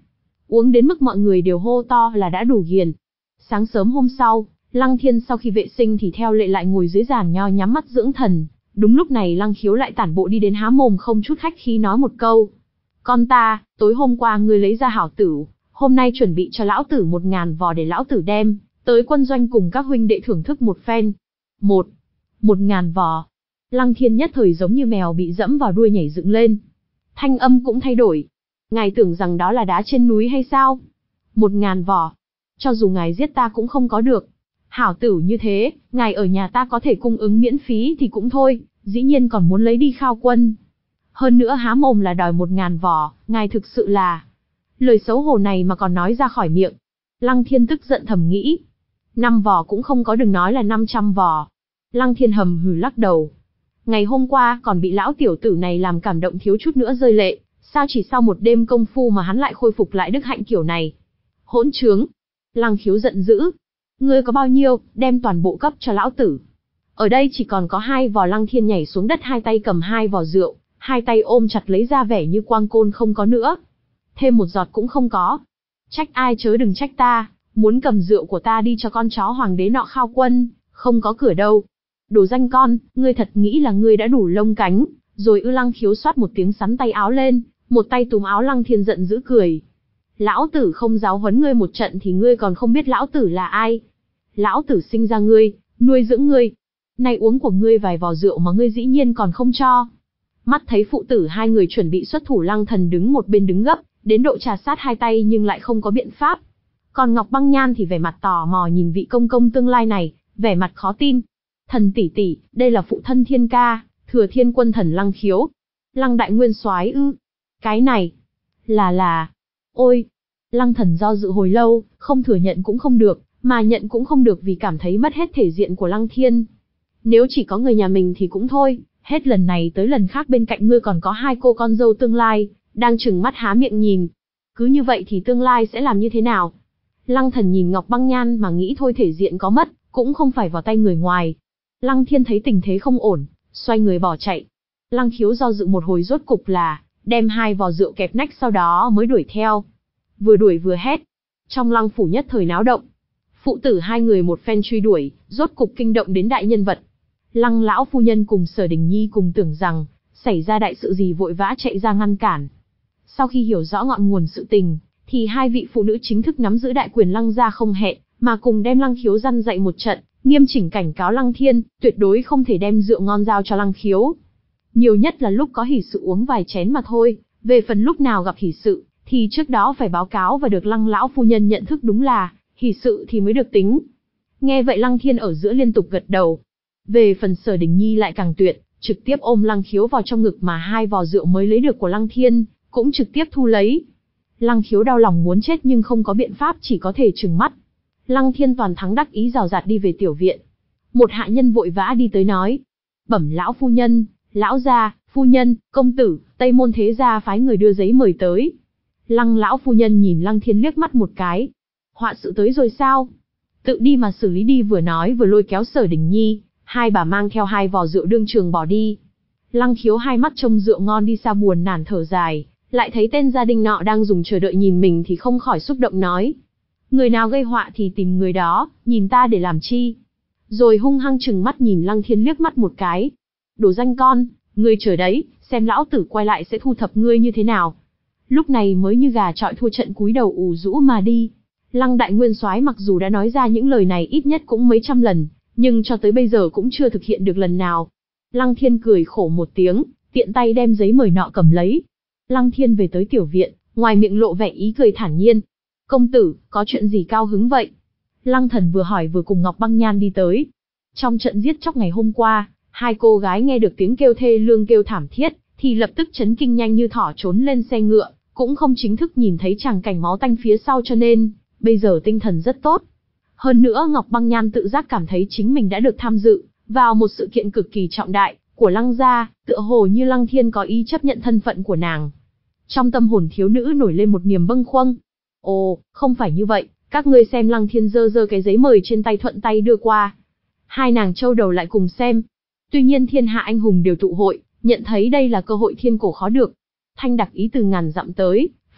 uống đến mức mọi người đều hô to là đã đủ ghiền. Sáng sớm hôm sau, Lăng Thiên sau khi vệ sinh thì theo lệ lại ngồi dưới giàn nho nhắm mắt dưỡng thần. Đúng lúc này Lăng Khiếu lại tản bộ đi đến há mồm không chút khách khí nói một câu. Con ta, tối hôm qua ngươi lấy ra hảo tử, hôm nay chuẩn bị cho lão tử một ngàn vò để lão tử đem tới quân doanh cùng các huynh đệ thưởng thức một phen. Một, một ngàn vò. Lăng Thiên nhất thời giống như mèo bị dẫm vào đuôi nhảy dựng lên. Thanh âm cũng thay đổi. Ngài tưởng rằng đó là đá trên núi hay sao? Một ngàn vò. Cho dù ngài giết ta cũng không có được. Hảo tử như thế, ngài ở nhà ta có thể cung ứng miễn phí thì cũng thôi, dĩ nhiên còn muốn lấy đi khao quân. Hơn nữa há mồm là đòi một ngàn vò, ngài thực sự là... Lời xấu hổ này mà còn nói ra khỏi miệng. Lăng Thiên tức giận thầm nghĩ. Năm vò cũng không có, đừng nói là năm trăm vò. Lăng Thiên hầm hừ lắc đầu. Ngày hôm qua còn bị lão tiểu tử này làm cảm động thiếu chút nữa rơi lệ, sao chỉ sau một đêm công phu mà hắn lại khôi phục lại đức hạnh kiểu này? Hỗn trướng! Lăng Khiếu giận dữ. Ngươi có bao nhiêu, đem toàn bộ cấp cho lão tử. Ở đây chỉ còn có hai vò. Lăng Thiên nhảy xuống đất, hai tay cầm hai vò rượu, hai tay ôm chặt lấy ra vẻ như quang côn không có nữa. Thêm một giọt cũng không có. Trách ai chớ đừng trách ta, muốn cầm rượu của ta đi cho con chó hoàng đế nọ khao quân, không có cửa đâu. Đồ danh con, ngươi thật nghĩ là ngươi đã đủ lông cánh, rồi ư? Lăng Khiếu xoát một tiếng sắn tay áo lên, một tay túm áo Lăng Thiên giận dữ cười. Lão tử không giáo huấn ngươi một trận thì ngươi còn không biết lão tử là ai. Lão tử sinh ra ngươi, nuôi dưỡng ngươi. Nay uống của ngươi vài vò rượu mà ngươi dĩ nhiên còn không cho. Mắt thấy phụ tử hai người chuẩn bị xuất thủ, Lăng Thần đứng một bên đứng gấp, đến độ trà sát hai tay nhưng lại không có biện pháp. Còn Ngọc Băng Nhan thì vẻ mặt tò mò nhìn vị công công tương lai này, vẻ mặt khó tin. Thần tỷ tỷ, đây là phụ thân Thiên ca, Thừa Thiên Quân Thần Lăng Khiếu. Lăng đại nguyên soái ư? Cái này, là là... Ôi! Lăng Thần do dự hồi lâu, không thừa nhận cũng không được, mà nhận cũng không được vì cảm thấy mất hết thể diện của Lăng Thiên. Nếu chỉ có người nhà mình thì cũng thôi, hết lần này tới lần khác bên cạnh ngươi còn có hai cô con dâu tương lai, đang trừng mắt há miệng nhìn. Cứ như vậy thì tương lai sẽ làm như thế nào? Lăng Thần nhìn Ngọc Băng Nhan mà nghĩ thôi, thể diện có mất, cũng không phải vào tay người ngoài. Lăng Thiên thấy tình thế không ổn, xoay người bỏ chạy. Lăng Khiếu do dự một hồi rốt cục là đem hai vò rượu kẹp nách, sau đó mới đuổi theo. Vừa đuổi vừa hét. Trong Lăng phủ nhất thời náo động. Phụ tử hai người một phen truy đuổi, rốt cục kinh động đến đại nhân vật. Lăng lão phu nhân cùng Sở Đình Nhi cùng tưởng rằng xảy ra đại sự gì, vội vã chạy ra ngăn cản. Sau khi hiểu rõ ngọn nguồn sự tình, thì hai vị phụ nữ chính thức nắm giữ đại quyền Lăng gia không hẹn mà cùng đem Lăng Khiếu răn dạy một trận, nghiêm chỉnh cảnh cáo Lăng Thiên, tuyệt đối không thể đem rượu ngon giao cho Lăng Khiếu. Nhiều nhất là lúc có hỷ sự uống vài chén mà thôi, về phần lúc nào gặp hỷ sự, thì trước đó phải báo cáo và được Lăng lão phu nhân nhận thức đúng là hỷ sự thì mới được tính. Nghe vậy Lăng Thiên ở giữa liên tục gật đầu. Về phần Sở Đình Nhi lại càng tuyệt, trực tiếp ôm Lăng Khiếu vào trong ngực, mà hai vò rượu mới lấy được của Lăng Thiên cũng trực tiếp thu lấy. Lăng Khiếu đau lòng muốn chết nhưng không có biện pháp, chỉ có thể trừng mắt. Lăng Thiên toàn thắng đắc ý rào rạt đi về tiểu viện. Một hạ nhân vội vã đi tới nói: Bẩm lão phu nhân, lão gia, phu nhân, công tử, Tây Môn thế gia phái người đưa giấy mời tới. Lăng lão phu nhân nhìn Lăng Thiên liếc mắt một cái. Họa sự tới rồi sao? Tự đi mà xử lý đi. Vừa nói vừa lôi kéo Sở Đình Nhi, hai bà mang theo hai vò rượu đương trường bỏ đi. Lăng Khiếu hai mắt trông rượu ngon đi xa buồn nản thở dài, lại thấy tên gia đình nọ đang dùng chờ đợi nhìn mình thì không khỏi xúc động nói: Người nào gây họa thì tìm người đó, nhìn ta để làm chi? Rồi hung hăng trừng mắt nhìn Lăng Thiên liếc mắt một cái. Đồ danh con, ngươi chờ đấy, xem lão tử quay lại sẽ thu thập ngươi như thế nào. Lúc này mới như gà chọi thua trận, cúi đầu ù rũ mà đi. Lăng đại nguyên soái mặc dù đã nói ra những lời này ít nhất cũng mấy trăm lần, nhưng cho tới bây giờ cũng chưa thực hiện được lần nào. Lăng Thiên cười khổ một tiếng, tiện tay đem giấy mời nọ cầm lấy. Lăng Thiên về tới tiểu viện, ngoài miệng lộ vẻ ý cười thản nhiên. Công tử, có chuyện gì cao hứng vậy? Lăng Thần vừa hỏi vừa cùng Ngọc Băng Nhan đi tới. Trong trận giết chóc ngày hôm qua, hai cô gái nghe được tiếng kêu thê lương kêu thảm thiết, thì lập tức chấn kinh nhanh như thỏ trốn lên xe ngựa, cũng không chính thức nhìn thấy tràng cảnh máu tanh phía sau, cho nên bây giờ tinh thần rất tốt. Hơn nữa Ngọc Băng Nhan tự giác cảm thấy chính mình đã được tham dự vào một sự kiện cực kỳ trọng đại của Lăng gia, tựa hồ như Lăng Thiên có ý chấp nhận thân phận của nàng. Trong tâm hồn thiếu nữ nổi lên một niềm bâng khuâng. Ồ, không phải như vậy, các ngươi xem. Lăng Thiên giơ giơ cái giấy mời trên tay thuận tay đưa qua. Hai nàng châu đầu lại cùng xem. Tuy nhiên thiên hạ anh hùng đều tụ hội, nhận thấy đây là cơ hội thiên cổ khó được. Thanh đặc ý từ ngàn dặm tới,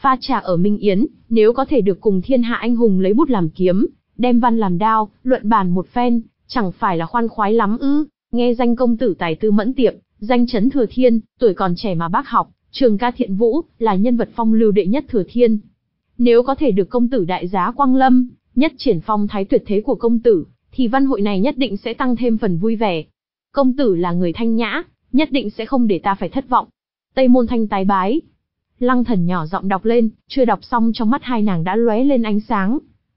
Pha trà ở Minh Yến, nếu có thể được cùng thiên hạ anh hùng lấy bút làm kiếm, đem văn làm đao, luận bàn một phen, chẳng phải là khoan khoái lắm ư? Nghe danh công tử tài tư mẫn tiệp, danh chấn Thừa Thiên, tuổi còn trẻ mà bác học, trường ca thiện vũ, là nhân vật phong lưu đệ nhất Thừa Thiên. Nếu có thể được công tử đại giá quang lâm, nhất triển phong thái tuyệt thế của công tử, thì văn hội này nhất định sẽ tăng thêm phần vui vẻ. Công tử là người thanh nhã, nhất định sẽ không để ta phải thất vọng. Tây Môn Thanh tái bái. Lăng Thần nhỏ giọng đọc lên, chưa đọc xong trong mắt hai nàng đã lóe lên ánh sáng.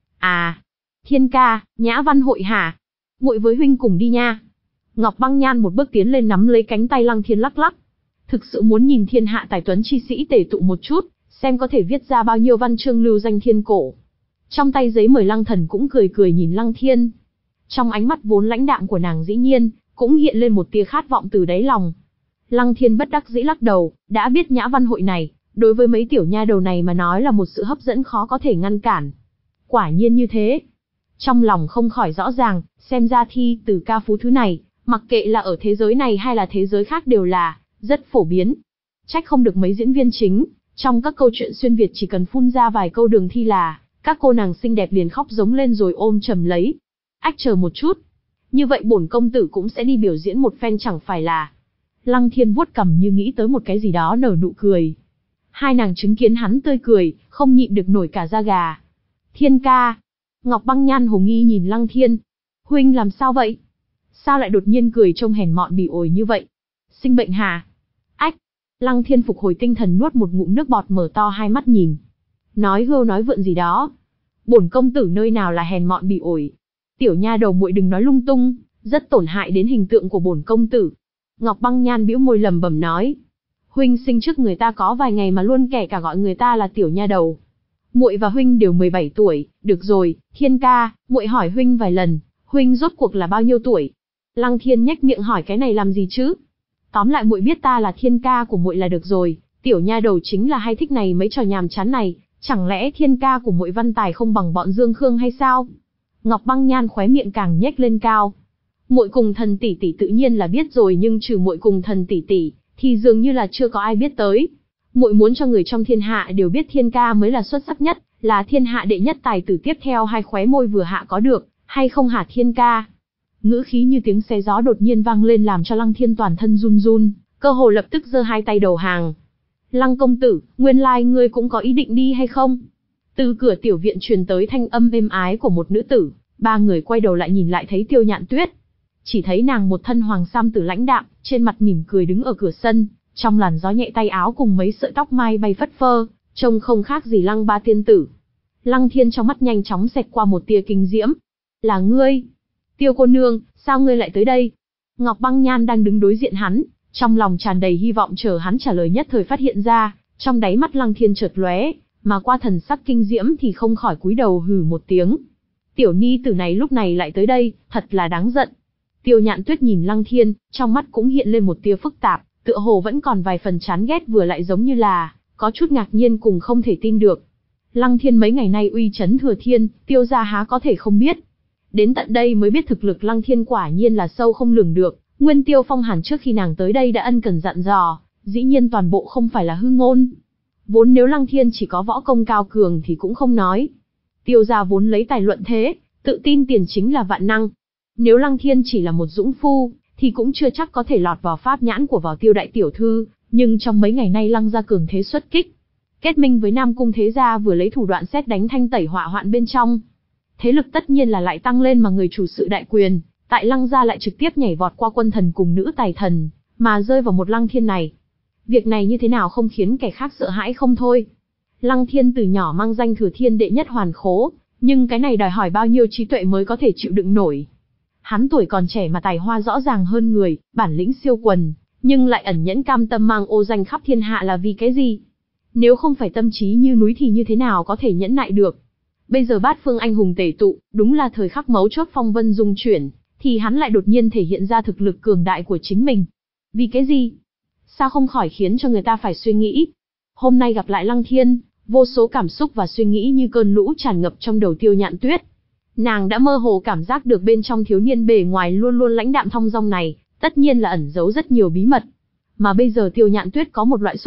À, Thiên ca, nhã văn hội hả? Muội với huynh cùng đi nha. Ngọc Băng Nhan một bước tiến lên nắm lấy cánh tay Lăng Thiên lắc lắc. Thực sự muốn nhìn thiên hạ tài tuấn chi sĩ tề tụ một chút, xem có thể viết ra bao nhiêu văn chương lưu danh thiên cổ. Trong tay giấy mời Lăng Thần cũng cười cười nhìn Lăng Thiên. Trong ánh mắt vốn lãnh đạm của nàng dĩ nhiên, cũng hiện lên một tia khát vọng từ đáy lòng. Lăng Thiên bất đắc dĩ lắc đầu, đã biết nhã văn hội này, đối với mấy tiểu nha đầu này mà nói là một sự hấp dẫn khó có thể ngăn cản. Quả nhiên như thế. Trong lòng không khỏi rõ ràng, xem ra thi từ ca phú thứ này, mặc kệ là ở thế giới này hay là thế giới khác đều là rất phổ biến. Trách không được mấy diễn viên chính, trong các câu chuyện xuyên Việt chỉ cần phun ra vài câu đường thi là, các cô nàng xinh đẹp liền khóc giống lên rồi ôm chầm lấy. Ách chờ một chút. Như vậy bổn công tử cũng sẽ đi biểu diễn một phen chẳng phải là. Lăng Thiên vuốt cằm như nghĩ tới một cái gì đó nở nụ cười. Hai nàng chứng kiến hắn tươi cười, không nhịn được nổi cả da gà. Thiên ca. Ngọc Băng Nhan hồ nghi nhìn Lăng Thiên. Huynh làm sao vậy? Sao lại đột nhiên cười trông hèn mọn bỉ ổi như vậy? Sinh bệnh hả? Ách. Lăng Thiên phục hồi tinh thần nuốt một ngụm nước bọt mở to hai mắt nhìn. Nói hưu nói vượn gì đó. Bổn công tử nơi nào là hèn mọn bỉ ổi. Tiểu nha đầu muội đừng nói lung tung, rất tổn hại đến hình tượng của bổn công tử. Ngọc Băng Nhan bĩu môi lẩm bẩm nói. Huynh sinh trước người ta có vài ngày mà luôn kẻ cả gọi người ta là tiểu nha đầu. Muội và huynh đều mười bảy tuổi, được rồi, Thiên ca, muội hỏi huynh vài lần, huynh rốt cuộc là bao nhiêu tuổi? Lăng Thiên nhếch miệng hỏi cái này làm gì chứ? Tóm lại muội biết ta là Thiên ca của muội là được rồi, tiểu nha đầu chính là hay thích này mấy trò nhàm chán này, chẳng lẽ Thiên ca của muội văn tài không bằng bọn Dương Khương hay sao? Ngọc Băng Nhan khóe miệng càng nhếch lên cao. Muội cùng Thần tỷ tỷ tự nhiên là biết rồi, nhưng trừ muội cùng Thần tỷ tỷ thì dường như là chưa có ai biết tới. Muội muốn cho người trong thiên hạ đều biết Thiên ca mới là xuất sắc nhất, là thiên hạ đệ nhất tài tử tiếp theo. Hai khóe môi vừa hạ có được hay không hả Thiên ca? Ngữ khí như tiếng xé gió đột nhiên vang lên làm cho Lăng Thiên toàn thân run run, cơ hồ lập tức giơ hai tay đầu hàng. Lăng công tử, nguyên lai like ngươi cũng có ý định đi hay không? Từ cửa tiểu viện truyền tới thanh âm êm ái của một nữ tử, ba người quay đầu lại nhìn lại thấy Tiêu Nhạn Tuyết. Chỉ thấy nàng một thân hoàng sam tử lãnh đạm, trên mặt mỉm cười đứng ở cửa sân, trong làn gió nhẹ tay áo cùng mấy sợi tóc mai bay phất phơ, trông không khác gì Lăng ba tiên tử. Lăng Thiên trong mắt nhanh chóng xẹt qua một tia kinh diễm. Là ngươi? Tiêu cô nương, sao ngươi lại tới đây? Ngọc Băng Nhan đang đứng đối diện hắn, trong lòng tràn đầy hy vọng chờ hắn trả lời nhất thời phát hiện ra, trong đáy mắt Lăng Thiên chợt lóe, mà qua thần sắc kinh diễm thì không khỏi cúi đầu hừ một tiếng. Tiểu ni tử này lúc này lại tới đây, thật là đáng giận. Tiêu Nhạn Tuyết nhìn Lăng Thiên, trong mắt cũng hiện lên một tia phức tạp, tựa hồ vẫn còn vài phần chán ghét vừa lại giống như là có chút ngạc nhiên cùng không thể tin được. Lăng Thiên mấy ngày nay uy chấn Thừa Thiên, Tiêu gia há có thể không biết. Đến tận đây mới biết thực lực Lăng Thiên quả nhiên là sâu không lường được. Nguyên Tiêu Phong Hàn trước khi nàng tới đây đã ân cần dặn dò, dĩ nhiên toàn bộ không phải là hư ngôn. Vốn nếu Lăng Thiên chỉ có võ công cao cường thì cũng không nói. Tiêu gia vốn lấy tài luận thế, tự tin tiền chính là vạn năng. Nếu Lăng Thiên chỉ là một dũng phu, thì cũng chưa chắc có thể lọt vào pháp nhãn của Võ Tiêu đại tiểu thư, nhưng trong mấy ngày nay Lăng gia cường thế xuất kích, kết minh với Nam Cung thế gia vừa lấy thủ đoạn xét đánh thanh tẩy họa hoạn bên trong. Thế lực tất nhiên là lại tăng lên mà người chủ sự đại quyền, tại Lăng gia lại trực tiếp nhảy vọt qua quân thần cùng nữ tài thần, mà rơi vào một Lăng Thiên này. Việc này như thế nào không khiến kẻ khác sợ hãi không thôi. Lăng Thiên từ nhỏ mang danh Thừa Thiên đệ nhất hoàn khố, nhưng cái này đòi hỏi bao nhiêu trí tuệ mới có thể chịu đựng nổi. Hắn tuổi còn trẻ mà tài hoa rõ ràng hơn người, bản lĩnh siêu quần, nhưng lại ẩn nhẫn cam tâm mang ô danh khắp thiên hạ là vì cái gì? Nếu không phải tâm trí như núi thì như thế nào có thể nhẫn nại được? Bây giờ bát phương anh hùng tề tụ, đúng là thời khắc mấu chốt phong vân dung chuyển, thì hắn lại đột nhiên thể hiện ra thực lực cường đại của chính mình. Vì cái gì? Sao không khỏi khiến cho người ta phải suy nghĩ? Hôm nay gặp lại Lăng Thiên, vô số cảm xúc và suy nghĩ như cơn lũ tràn ngập trong đầu Tiêu Nhạn Tuyết. Nàng đã mơ hồ cảm giác được bên trong thiếu niên bề ngoài luôn luôn lãnh đạm thong dong này, tất nhiên là ẩn giấu rất nhiều bí mật. Mà bây giờ Tiêu Nhạn Tuyết có một loại xúc động,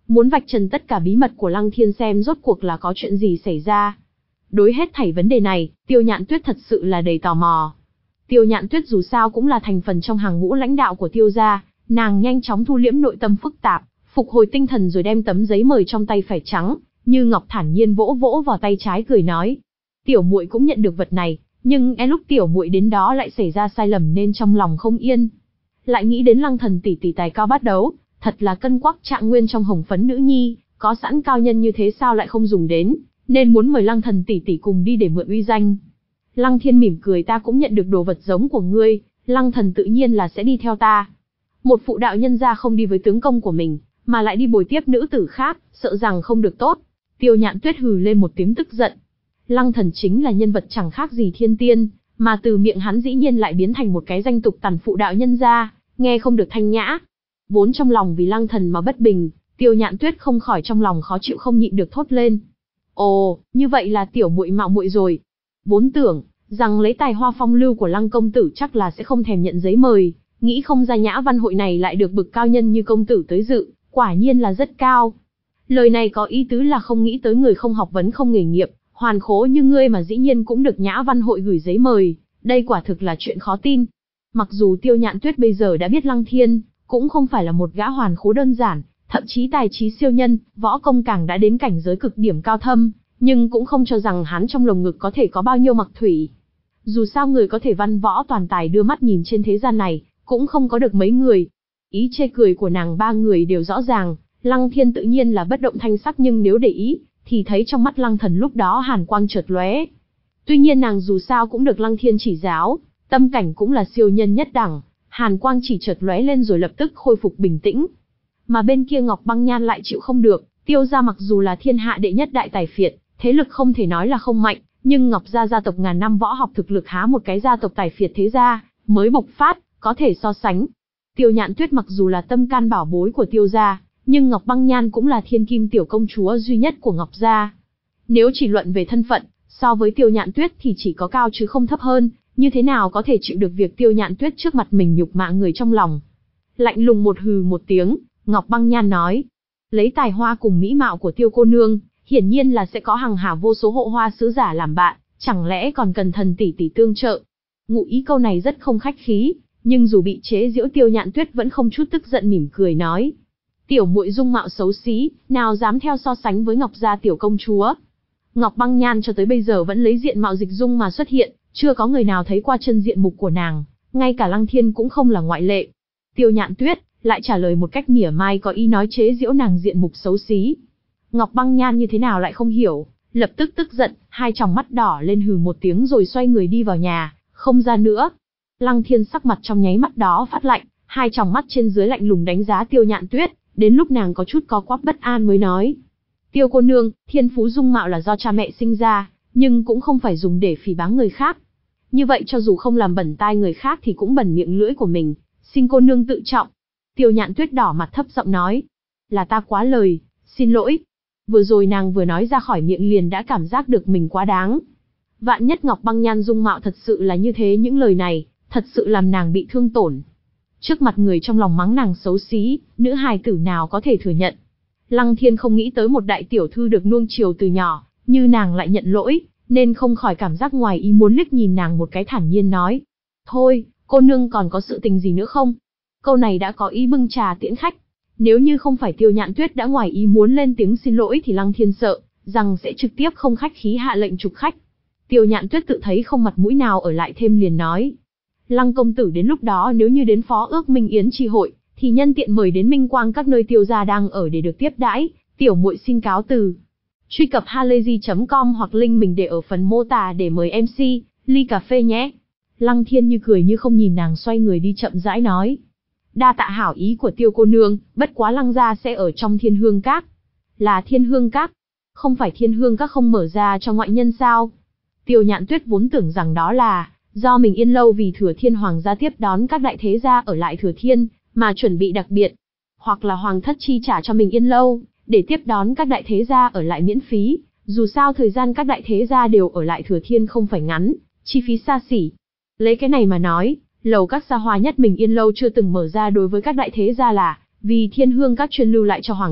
muốn vạch trần tất cả bí mật của Lăng Thiên xem rốt cuộc là có chuyện gì xảy ra. Đối hết thảy vấn đề này, Tiêu Nhạn Tuyết thật sự là đầy tò mò. Tiêu Nhạn Tuyết dù sao cũng là thành phần trong hàng ngũ lãnh đạo của Tiêu gia, nàng nhanh chóng thu liễm nội tâm phức tạp, phục hồi tinh thần rồi đem tấm giấy mời trong tay phải trắng, như ngọc thản nhiên vỗ vỗ vào tay trái cười nói: "Tiểu muội cũng nhận được vật này, nhưng e lúc tiểu muội đến đó lại xảy ra sai lầm nên trong lòng không yên. Lại nghĩ đến Lăng thần tỷ tỷ tài cao bát đấu, thật là cân quắc trạng nguyên trong hồng phấn nữ nhi, có sẵn cao nhân như thế sao lại không dùng đến, nên muốn mời Lăng thần tỷ tỷ cùng đi để mượn uy danh." Lăng Thiên mỉm cười: "Ta cũng nhận được đồ vật giống của ngươi, Lăng thần tự nhiên là sẽ đi theo ta. Một phụ đạo nhân gia không đi với tướng công của mình, mà lại đi bồi tiếp nữ tử khác, sợ rằng không được tốt." Tiêu Nhạn Tuyết hừ lên một tiếng tức giận. Lăng thần chính là nhân vật chẳng khác gì thiên tiên, mà từ miệng hắn dĩ nhiên lại biến thành một cái danh tục tàn phụ đạo nhân gia, nghe không được thanh nhã. Vốn trong lòng vì Lăng thần mà bất bình, Tiêu Nhạn Tuyết không khỏi trong lòng khó chịu không nhịn được thốt lên: "Ồ, như vậy là tiểu muội mạo muội rồi. Vốn tưởng rằng lấy tài hoa phong lưu của Lăng công tử chắc là sẽ không thèm nhận giấy mời, nghĩ không ra nhã văn hội này lại được bực cao nhân như công tử tới dự, quả nhiên là rất cao." Lời này có ý tứ là không nghĩ tới người không học vấn không nghề nghiệp, hoàn khố như ngươi mà dĩ nhiên cũng được nhã văn hội gửi giấy mời, đây quả thực là chuyện khó tin. Mặc dù Tiêu Nhạn Tuyết bây giờ đã biết Lăng Thiên cũng không phải là một gã hoàn khố đơn giản, thậm chí tài trí siêu nhân, võ công càng đã đến cảnh giới cực điểm cao thâm, nhưng cũng không cho rằng hắn trong lồng ngực có thể có bao nhiêu mặc thủy. Dù sao người có thể văn võ toàn tài đưa mắt nhìn trên thế gian này, cũng không có được mấy người. Ý chê cười của nàng ba người đều rõ ràng, Lăng Thiên tự nhiên là bất động thanh sắc, nhưng nếu để ý, thì thấy trong mắt Lăng Thần lúc đó hàn quang chợt lóe. Tuy nhiên nàng dù sao cũng được Lăng Thiên chỉ giáo, tâm cảnh cũng là siêu nhân nhất đẳng, hàn quang chỉ chợt lóe lên rồi lập tức khôi phục bình tĩnh. Mà bên kia Ngọc Băng Nhan lại chịu không được, Tiêu gia mặc dù là thiên hạ đệ nhất đại tài phiệt, thế lực không thể nói là không mạnh, nhưng Ngọc gia gia tộc ngàn năm võ học thực lực há một cái gia tộc tài phiệt thế gia mới bộc phát có thể so sánh. Tiêu Nhạn Tuyết mặc dù là tâm can bảo bối của Tiêu gia, nhưng Ngọc Băng Nhan cũng là thiên kim tiểu công chúa duy nhất của Ngọc gia. Nếu chỉ luận về thân phận, so với Tiêu Nhạn Tuyết thì chỉ có cao chứ không thấp hơn, như thế nào có thể chịu được việc Tiêu Nhạn Tuyết trước mặt mình nhục mạ người trong lòng. Lạnh lùng một hừ một tiếng, Ngọc Băng Nhan nói: "Lấy tài hoa cùng mỹ mạo của Tiêu cô nương, hiển nhiên là sẽ có hàng hà vô số hộ hoa sứ giả làm bạn, chẳng lẽ còn cần thần tỷ tỷ tương trợ." Ngụ ý câu này rất không khách khí, nhưng dù bị chế giễu Tiêu Nhạn Tuyết vẫn không chút tức giận, mỉm cười nói: "Tiểu muội dung mạo xấu xí, nào dám theo so sánh với Ngọc gia tiểu công chúa." Ngọc Băng Nhan cho tới bây giờ vẫn lấy diện mạo dịch dung mà xuất hiện, chưa có người nào thấy qua chân diện mục của nàng, ngay cả Lăng Thiên cũng không là ngoại lệ. Tiêu Nhạn Tuyết lại trả lời một cách mỉa mai, có ý nói chế giễu nàng diện mục xấu xí. Ngọc Băng Nhan như thế nào lại không hiểu, lập tức tức giận, hai tròng mắt đỏ lên hừ một tiếng rồi xoay người đi vào nhà, không ra nữa. Lăng Thiên sắc mặt trong nháy mắt đó phát lạnh, hai tròng mắt trên dưới lạnh lùng đánh giá Tiêu Nhạn Tuyết, đến lúc nàng có chút co quắp bất an mới nói: "Tiêu cô nương, thiên phú dung mạo là do cha mẹ sinh ra, nhưng cũng không phải dùng để phỉ báng người khác. Như vậy cho dù không làm bẩn tai người khác thì cũng bẩn miệng lưỡi của mình, xin cô nương tự trọng." Tiêu Nhạn Tuyết đỏ mặt thấp giọng nói: "Là ta quá lời, xin lỗi." Vừa rồi nàng vừa nói ra khỏi miệng liền đã cảm giác được mình quá đáng. Vạn nhất Ngọc Băng Nhan dung mạo thật sự là như thế, những lời này thật sự làm nàng bị thương tổn. Trước mặt người trong lòng mắng nàng xấu xí, nữ hài tử nào có thể thừa nhận. Lăng Thiên không nghĩ tới một đại tiểu thư được nuông chiều từ nhỏ, như nàng lại nhận lỗi, nên không khỏi cảm giác ngoài ý muốn, liếc nhìn nàng một cái thản nhiên nói: "Thôi, cô nương còn có sự tình gì nữa không?" Câu này đã có ý bưng trà tiễn khách. Nếu như không phải Tiêu Nhạn Tuyết đã ngoài ý muốn lên tiếng xin lỗi thì Lăng Thiên sợ rằng sẽ trực tiếp không khách khí hạ lệnh trục khách. Tiêu Nhạn Tuyết tự thấy không mặt mũi nào ở lại thêm liền nói: "Lăng công tử đến lúc đó nếu như đến Phó Ước Minh Yến chi hội, thì nhân tiện mời đến Minh Quang các nơi Tiêu gia đang ở để được tiếp đãi, tiểu muội xin cáo từ." Truy cập halayzi chấm com hoặc link mình để ở phần mô tả để mời em xê ly cà phê nhé. Lăng Thiên như cười như không nhìn nàng, xoay người đi chậm rãi nói: "Đa tạ hảo ý của Tiêu cô nương, bất quá Lăng gia sẽ ở trong Thiên Hương Các." "Là Thiên Hương Các? Không phải Thiên Hương Các không mở ra cho ngoại nhân sao?" Tiêu Nhạn Tuyết vốn tưởng rằng đó là do mình Yên Lâu vì Thừa Thiên Hoàng gia tiếp đón các đại thế gia ở lại Thừa Thiên mà chuẩn bị đặc biệt, hoặc là Hoàng thất chi trả cho mình Yên Lâu để tiếp đón các đại thế gia ở lại miễn phí, dù sao thời gian các đại thế gia đều ở lại Thừa Thiên không phải ngắn, chi phí xa xỉ. Lấy cái này mà nói, lầu các xa hoa nhất mình Yên Lâu chưa từng mở ra đối với các đại thế gia là vì Thiên Hương Các chuyên lưu lại cho Hoàng thất,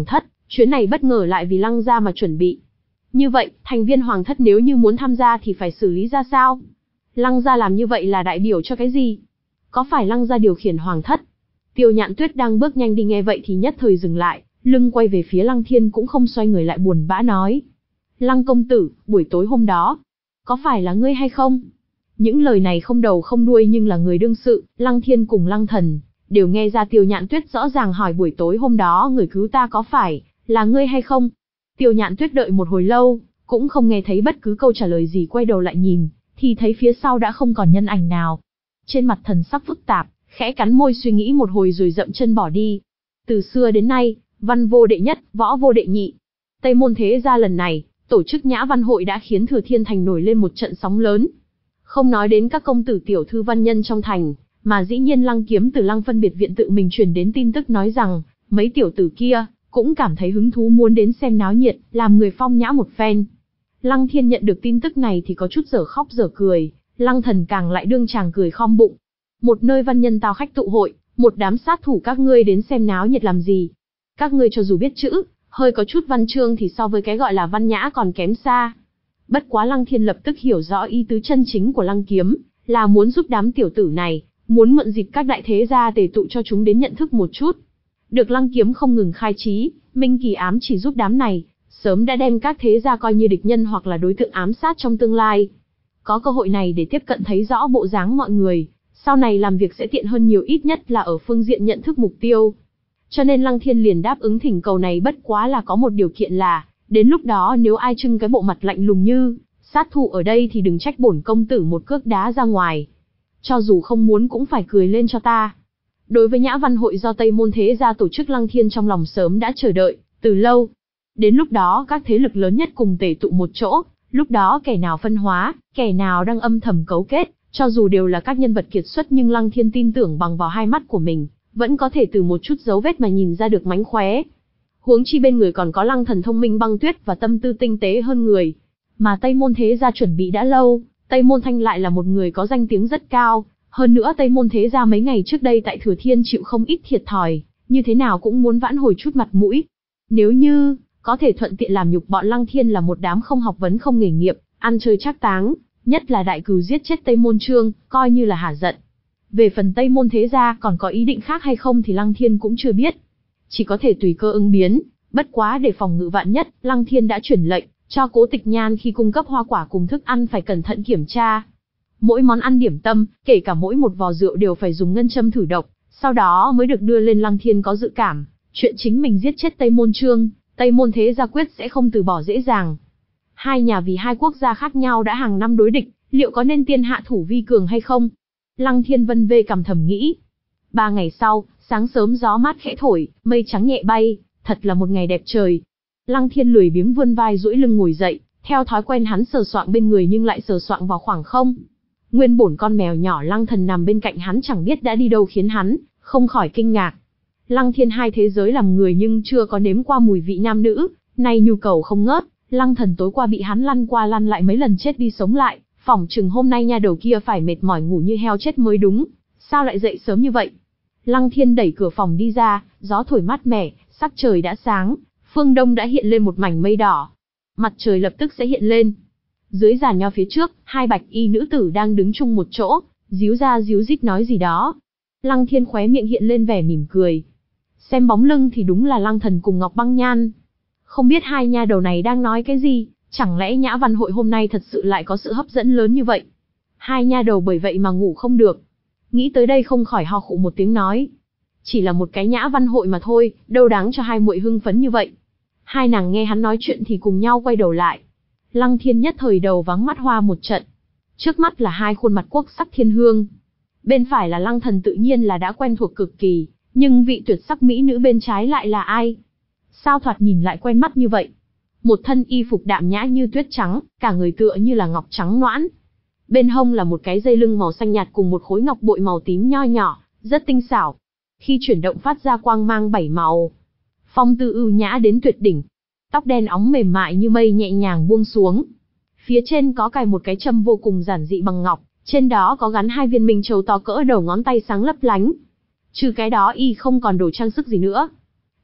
chuyến này bất ngờ lại vì Lăng gia mà chuẩn bị. Như vậy, thành viên hoàng thất nếu như muốn tham gia thì phải xử lý ra sao? Lăng gia làm như vậy là đại biểu cho cái gì? Có phải Lăng gia điều khiển hoàng thất? Tiêu Nhạn Tuyết đang bước nhanh đi nghe vậy thì nhất thời dừng lại, lưng quay về phía Lăng Thiên cũng không xoay người lại buồn bã nói. Lăng công tử, buổi tối hôm đó, có phải là ngươi hay không? Những lời này không đầu không đuôi nhưng là người đương sự, Lăng Thiên cùng Lăng Thần, đều nghe ra Tiêu Nhạn Tuyết rõ ràng hỏi buổi tối hôm đó người cứu ta có phải là ngươi hay không? Tiêu Nhạn Tuyết đợi một hồi lâu, cũng không nghe thấy bất cứ câu trả lời gì, quay đầu lại nhìn, thì thấy phía sau đã không còn nhân ảnh nào. Trên mặt thần sắc phức tạp, khẽ cắn môi suy nghĩ một hồi rồi dậm chân bỏ đi. Từ xưa đến nay, văn vô đệ nhất, võ vô đệ nhị. Tây Môn thế gia lần này, tổ chức nhã văn hội đã khiến Thừa Thiên Thành nổi lên một trận sóng lớn. Không nói đến các công tử tiểu thư văn nhân trong thành, mà dĩ nhiên Lăng Kiếm từ Lăng phân biệt viện tự mình truyền đến tin tức nói rằng, mấy tiểu tử kia, cũng cảm thấy hứng thú muốn đến xem náo nhiệt, làm người phong nhã một phen. Lăng Thiên nhận được tin tức này thì có chút dở khóc dở cười, Lăng Thần càng lại đương chàng cười khom bụng. Một nơi văn nhân tao khách tụ hội, một đám sát thủ các ngươi đến xem náo nhiệt làm gì? Các ngươi cho dù biết chữ, hơi có chút văn chương thì so với cái gọi là văn nhã còn kém xa. Bất quá Lăng Thiên lập tức hiểu rõ ý tứ chân chính của Lăng Kiếm, là muốn giúp đám tiểu tử này, muốn mượn dịp các đại thế gia tề tụ cho chúng đến nhận thức một chút. Được Lăng Kiếm không ngừng khai trí, minh kỳ ám chỉ giúp đám này, sớm đã đem các thế gia coi như địch nhân hoặc là đối tượng ám sát trong tương lai. Có cơ hội này để tiếp cận thấy rõ bộ dáng mọi người, sau này làm việc sẽ tiện hơn nhiều, ít nhất là ở phương diện nhận thức mục tiêu. Cho nên Lăng Thiên liền đáp ứng thỉnh cầu này, bất quá là có một điều kiện là, đến lúc đó nếu ai trưng cái bộ mặt lạnh lùng như sát thủ ở đây thì đừng trách bổn công tử một cước đá ra ngoài. Cho dù không muốn cũng phải cười lên cho ta. Đối với nhã văn hội do Tây Môn thế gia tổ chức, Lăng Thiên trong lòng sớm đã chờ đợi từ lâu. Đến lúc đó các thế lực lớn nhất cùng tề tụ một chỗ, lúc đó kẻ nào phân hóa, kẻ nào đang âm thầm cấu kết, cho dù đều là các nhân vật kiệt xuất nhưng Lăng Thiên tin tưởng bằng vào hai mắt của mình, vẫn có thể từ một chút dấu vết mà nhìn ra được mánh khóe. Huống chi bên người còn có Lăng Thần thông minh băng tuyết và tâm tư tinh tế hơn người. Mà Tây Môn thế gia chuẩn bị đã lâu, Tây Môn Thanh lại là một người có danh tiếng rất cao, hơn nữa Tây Môn thế gia mấy ngày trước đây tại Thừa Thiên chịu không ít thiệt thòi, như thế nào cũng muốn vãn hồi chút mặt mũi. Nếu như có thể thuận tiện làm nhục bọn Lăng Thiên là một đám không học vấn không nghề nghiệp, ăn chơi trác táng, nhất là đại cừu giết chết Tây Môn Trương, coi như là hả giận. Về phần Tây Môn thế gia còn có ý định khác hay không thì Lăng Thiên cũng chưa biết, chỉ có thể tùy cơ ứng biến. Bất quá để phòng ngự vạn nhất, Lăng Thiên đã chuyển lệnh cho Cố Tịch Nhan khi cung cấp hoa quả cùng thức ăn phải cẩn thận kiểm tra. Mỗi món ăn điểm tâm, kể cả mỗi một vò rượu đều phải dùng ngân châm thử độc, sau đó mới được đưa lên. Lăng Thiên có dự cảm, chuyện chính mình giết chết Tây Môn Trương, Tây Môn thế gia quyết sẽ không từ bỏ dễ dàng. Hai nhà vì hai quốc gia khác nhau đã hàng năm đối địch, liệu có nên tiên hạ thủ vi cường hay không? Lăng Thiên vân vê cằm thầm nghĩ. Ba ngày sau, sáng sớm gió mát khẽ thổi, mây trắng nhẹ bay, thật là một ngày đẹp trời. Lăng Thiên lười biếng vươn vai duỗi lưng ngồi dậy, theo thói quen hắn sờ soạng bên người nhưng lại sờ soạng vào khoảng không. Nguyên bổn con mèo nhỏ Lăng Thần nằm bên cạnh hắn chẳng biết đã đi đâu khiến hắn không khỏi kinh ngạc. Lăng Thiên hai thế giới làm người nhưng chưa có nếm qua mùi vị nam nữ, nay nhu cầu không ngớt. Lăng Thần tối qua bị hắn lăn qua lăn lại mấy lần chết đi sống lại, phỏng chừng hôm nay nha đầu kia phải mệt mỏi ngủ như heo chết mới đúng. Sao lại dậy sớm như vậy? Lăng Thiên đẩy cửa phòng đi ra, gió thổi mát mẻ, sắc trời đã sáng, phương đông đã hiện lên một mảnh mây đỏ. Mặt trời lập tức sẽ hiện lên. Dưới giàn nho phía trước, hai bạch y nữ tử đang đứng chung một chỗ, díu ra díu dít nói gì đó. Lăng Thiên khóe miệng hiện lên vẻ mỉm cười. Xem bóng lưng thì đúng là Lăng Thần cùng Ngọc Băng Nhan. Không biết hai nha đầu này đang nói cái gì, chẳng lẽ nhã văn hội hôm nay thật sự lại có sự hấp dẫn lớn như vậy? Hai nha đầu bởi vậy mà ngủ không được. Nghĩ tới đây không khỏi ho khụ một tiếng nói. Chỉ là một cái nhã văn hội mà thôi, đâu đáng cho hai muội hưng phấn như vậy. Hai nàng nghe hắn nói chuyện thì cùng nhau quay đầu lại. Lăng Thiên nhất thời đầu vắng mắt hoa một trận. Trước mắt là hai khuôn mặt quốc sắc thiên hương. Bên phải là Lăng Thần tự nhiên là đã quen thuộc cực kỳ, nhưng vị tuyệt sắc mỹ nữ bên trái lại là ai? Sao thoạt nhìn lại quen mắt như vậy? Một thân y phục đạm nhã như tuyết trắng, cả người tựa như là ngọc trắng noãn. Bên hông là một cái dây lưng màu xanh nhạt cùng một khối ngọc bội màu tím nho nhỏ, rất tinh xảo. Khi chuyển động phát ra quang mang bảy màu. Phong tư ưu nhã đến tuyệt đỉnh. Tóc đen óng mềm mại như mây nhẹ nhàng buông xuống. Phía trên có cài một cái châm vô cùng giản dị bằng ngọc, trên đó có gắn hai viên minh châu to cỡ đầu ngón tay sáng lấp lánh. Trừ cái đó y không còn đồ trang sức gì nữa.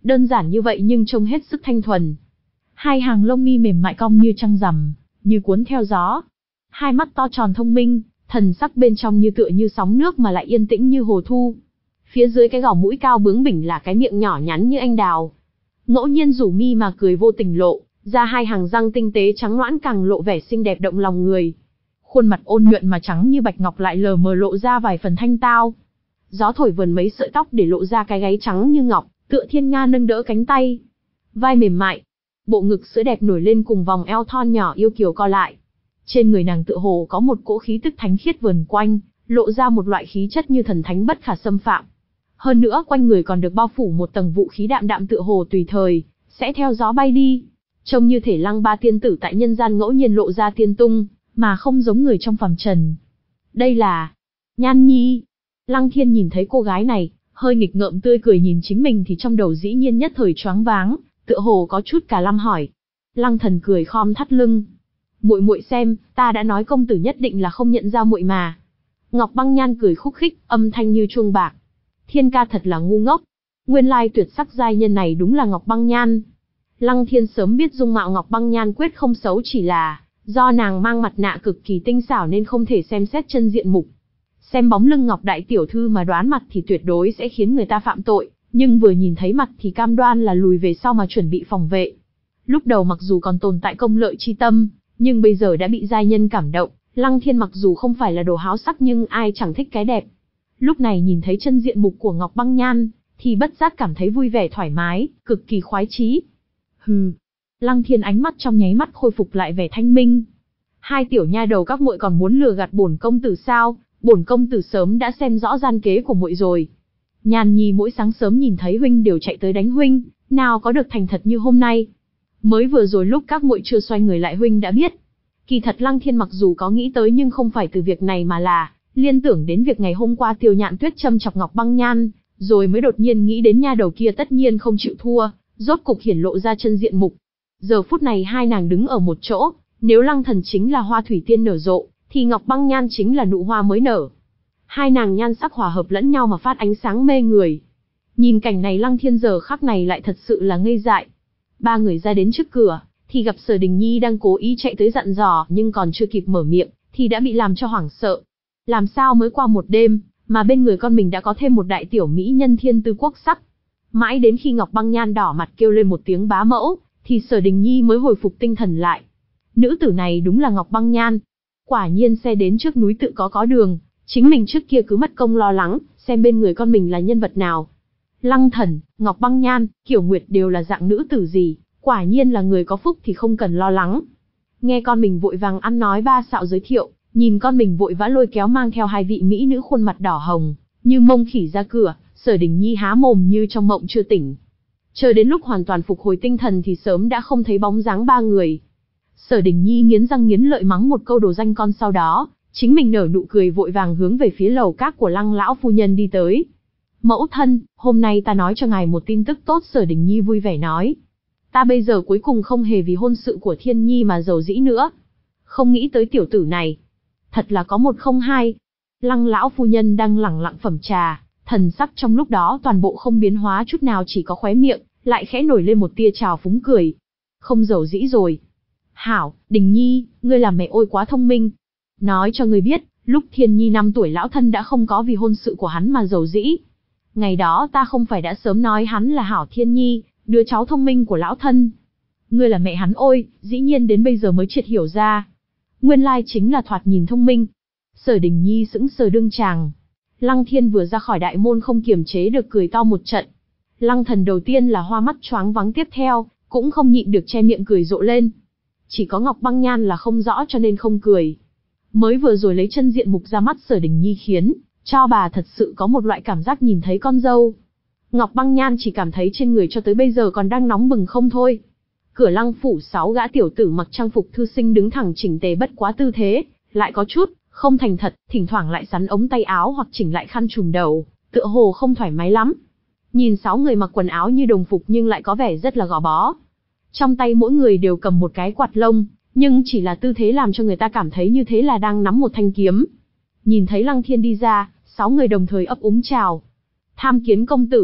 đơn giản như vậy nhưng trông hết sức thanh thuần. Hai hàng lông mi mềm mại cong như trăng rằm, như cuốn theo gió. Hai mắt to tròn thông minh, thần sắc bên trong như tựa như sóng nước mà lại yên tĩnh như hồ thu. Phía dưới cái gò mũi cao bướng bỉnh là cái miệng nhỏ nhắn như anh đào. Ngẫu nhiên rủ mi mà cười vô tình lộ, ra hai hàng răng tinh tế trắng nõn càng lộ vẻ xinh đẹp động lòng người. Khuôn mặt ôn nhuận mà trắng như bạch ngọc lại lờ mờ lộ ra vài phần thanh tao. Gió thổi vườn mấy sợi tóc để lộ ra cái gáy trắng như ngọc, tựa thiên nga nâng đỡ cánh tay. Vai mềm mại, bộ ngực sữa đẹp nổi lên cùng vòng eo thon nhỏ yêu kiều co lại. Trên người nàng tựa hồ có một cỗ khí tức thánh khiết vờn quanh, lộ ra một loại khí chất như thần thánh bất khả xâm phạm. Hơn nữa quanh người còn được bao phủ một tầng vũ khí đạm đạm tựa hồ tùy thời sẽ theo gió bay đi, trông như thể Lăng Ba tiên tử tại nhân gian ngẫu nhiên lộ ra tiên tung, mà không giống người trong phàm trần. Đây là Nhan Nhi. Lăng Thiên nhìn thấy cô gái này, hơi nghịch ngợm tươi cười nhìn chính mình thì trong đầu dĩ nhiên nhất thời choáng váng, tựa hồ có chút cả lăm hỏi. Lăng Thần cười khom thắt lưng. Muội muội xem, ta đã nói công tử nhất định là không nhận ra muội mà. Ngọc Băng Nhan cười khúc khích, âm thanh như chuông bạc. Thiên ca thật là ngu ngốc. Nguyên lai tuyệt sắc giai nhân này đúng là Ngọc Băng Nhan. Lăng Thiên sớm biết dung mạo Ngọc Băng Nhan quyết không xấu, chỉ là do nàng mang mặt nạ cực kỳ tinh xảo nên không thể xem xét chân diện mục. Xem bóng lưng Ngọc đại tiểu thư mà đoán mặt thì tuyệt đối sẽ khiến người ta phạm tội, nhưng vừa nhìn thấy mặt thì cam đoan là lùi về sau mà chuẩn bị phòng vệ. Lúc đầu mặc dù còn tồn tại công lợi chi tâm, nhưng bây giờ đã bị giai nhân cảm động. Lăng Thiên mặc dù không phải là đồ háo sắc nhưng ai chẳng thích cái đẹp. Lúc này nhìn thấy chân diện mục của Ngọc Băng Nhan, thì bất giác cảm thấy vui vẻ thoải mái, cực kỳ khoái chí. Hừ. Lăng Thiên ánh mắt trong nháy mắt khôi phục lại vẻ thanh minh. Hai tiểu nha đầu các muội còn muốn lừa gạt bổn công tử sao? Bổn công tử sớm đã xem rõ gian kế của muội rồi. Nhan Nhi mỗi sáng sớm nhìn thấy huynh đều chạy tới đánh huynh, nào có được thành thật như hôm nay. Mới vừa rồi lúc các muội chưa xoay người lại huynh đã biết. Kỳ thật Lăng Thiên mặc dù có nghĩ tới nhưng không phải từ việc này mà là liên tưởng đến việc ngày hôm qua Tiêu Nhạn Tuyết châm chọc Ngọc Băng Nhan, rồi mới đột nhiên nghĩ đến nha đầu kia tất nhiên không chịu thua, rốt cục hiển lộ ra chân diện mục. Giờ phút này hai nàng đứng ở một chỗ, nếu Lăng Thần chính là hoa thủy tiên nở rộ, thì Ngọc Băng Nhan chính là nụ hoa mới nở. Hai nàng nhan sắc hòa hợp lẫn nhau mà phát ánh sáng mê người. Nhìn cảnh này Lăng Thiên giờ khắc này lại thật sự là ngây dại. Ba người ra đến trước cửa, thì gặp Sở Đình Nhi đang cố ý chạy tới dặn dò, nhưng còn chưa kịp mở miệng, thì đã bị làm cho hoảng sợ. Làm sao mới qua một đêm, mà bên người con mình đã có thêm một đại tiểu mỹ nhân thiên tư quốc sắc. Mãi đến khi Ngọc Băng Nhan đỏ mặt kêu lên một tiếng bá mẫu, thì Sở Đình Nhi mới hồi phục tinh thần lại. Nữ tử này đúng là Ngọc Băng Nhan. Quả nhiên xe đến trước núi tự có có đường, chính mình trước kia cứ mất công lo lắng, xem bên người con mình là nhân vật nào. Lăng Thần, Ngọc Băng Nhan, Kiều Nguyệt đều là dạng nữ tử gì, quả nhiên là người có phúc thì không cần lo lắng. Nghe con mình vội vàng ăn nói ba xạo giới thiệu, nhìn con mình vội vã lôi kéo mang theo hai vị mỹ nữ khuôn mặt đỏ hồng, như mông khỉ ra cửa, Sở Đình Nhi há mồm như trong mộng chưa tỉnh. Chờ đến lúc hoàn toàn phục hồi tinh thần thì sớm đã không thấy bóng dáng ba người. Sở Đình Nhi nghiến răng nghiến lợi mắng một câu đồ danh con, sau đó chính mình nở nụ cười vội vàng hướng về phía lầu các của Lăng lão phu nhân đi tới. Mẫu thân, hôm nay ta nói cho ngài một tin tức tốt. Sở Đình Nhi vui vẻ nói. Ta bây giờ cuối cùng không hề vì hôn sự của Thiên Nhi mà giàu dĩ nữa. Không nghĩ tới tiểu tử này, thật là có một không hai. Lăng lão phu nhân đang lẳng lặng phẩm trà, thần sắc trong lúc đó toàn bộ không biến hóa chút nào, chỉ có khóe miệng lại khẽ nổi lên một tia trào phúng cười. Không giàu dĩ rồi. Hảo, Đình Nhi, ngươi làm mẹ ôi quá thông minh. Nói cho ngươi biết, lúc Thiên Nhi năm tuổi lão thân đã không có vì hôn sự của hắn mà giàu dĩ. Ngày đó ta không phải đã sớm nói hắn là Hảo Thiên Nhi, đứa cháu thông minh của lão thân. Ngươi là mẹ hắn ôi, dĩ nhiên đến bây giờ mới triệt hiểu ra. Nguyên lai chính là thoạt nhìn thông minh. Sở Đình Nhi sững sờ đương tràng. Lăng Thiên vừa ra khỏi đại môn không kiềm chế được cười to một trận. Lăng Thần đầu tiên là hoa mắt choáng váng, tiếp theo cũng không nhịn được che miệng cười rộ lên. Chỉ có Ngọc Băng Nhan là không rõ cho nên không cười. Mới vừa rồi lấy chân diện mục ra mắt Sở Đình Nhi khiến cho bà thật sự có một loại cảm giác nhìn thấy con dâu. Ngọc Băng Nhan chỉ cảm thấy trên người cho tới bây giờ còn đang nóng bừng không thôi. Cửa Lăng phủ sáu gã tiểu tử mặc trang phục thư sinh đứng thẳng chỉnh tề, bất quá tư thế lại có chút không thành thật, thỉnh thoảng lại sắn ống tay áo hoặc chỉnh lại khăn trùm đầu, tựa hồ không thoải mái lắm. Nhìn sáu người mặc quần áo như đồng phục nhưng lại có vẻ rất là gò bó. Trong tay mỗi người đều cầm một cái quạt lông, nhưng chỉ là tư thế làm cho người ta cảm thấy như thế là đang nắm một thanh kiếm. Nhìn thấy Lăng Thiên đi ra, sáu người đồng thời ấp úng chào. Tham kiến công tử.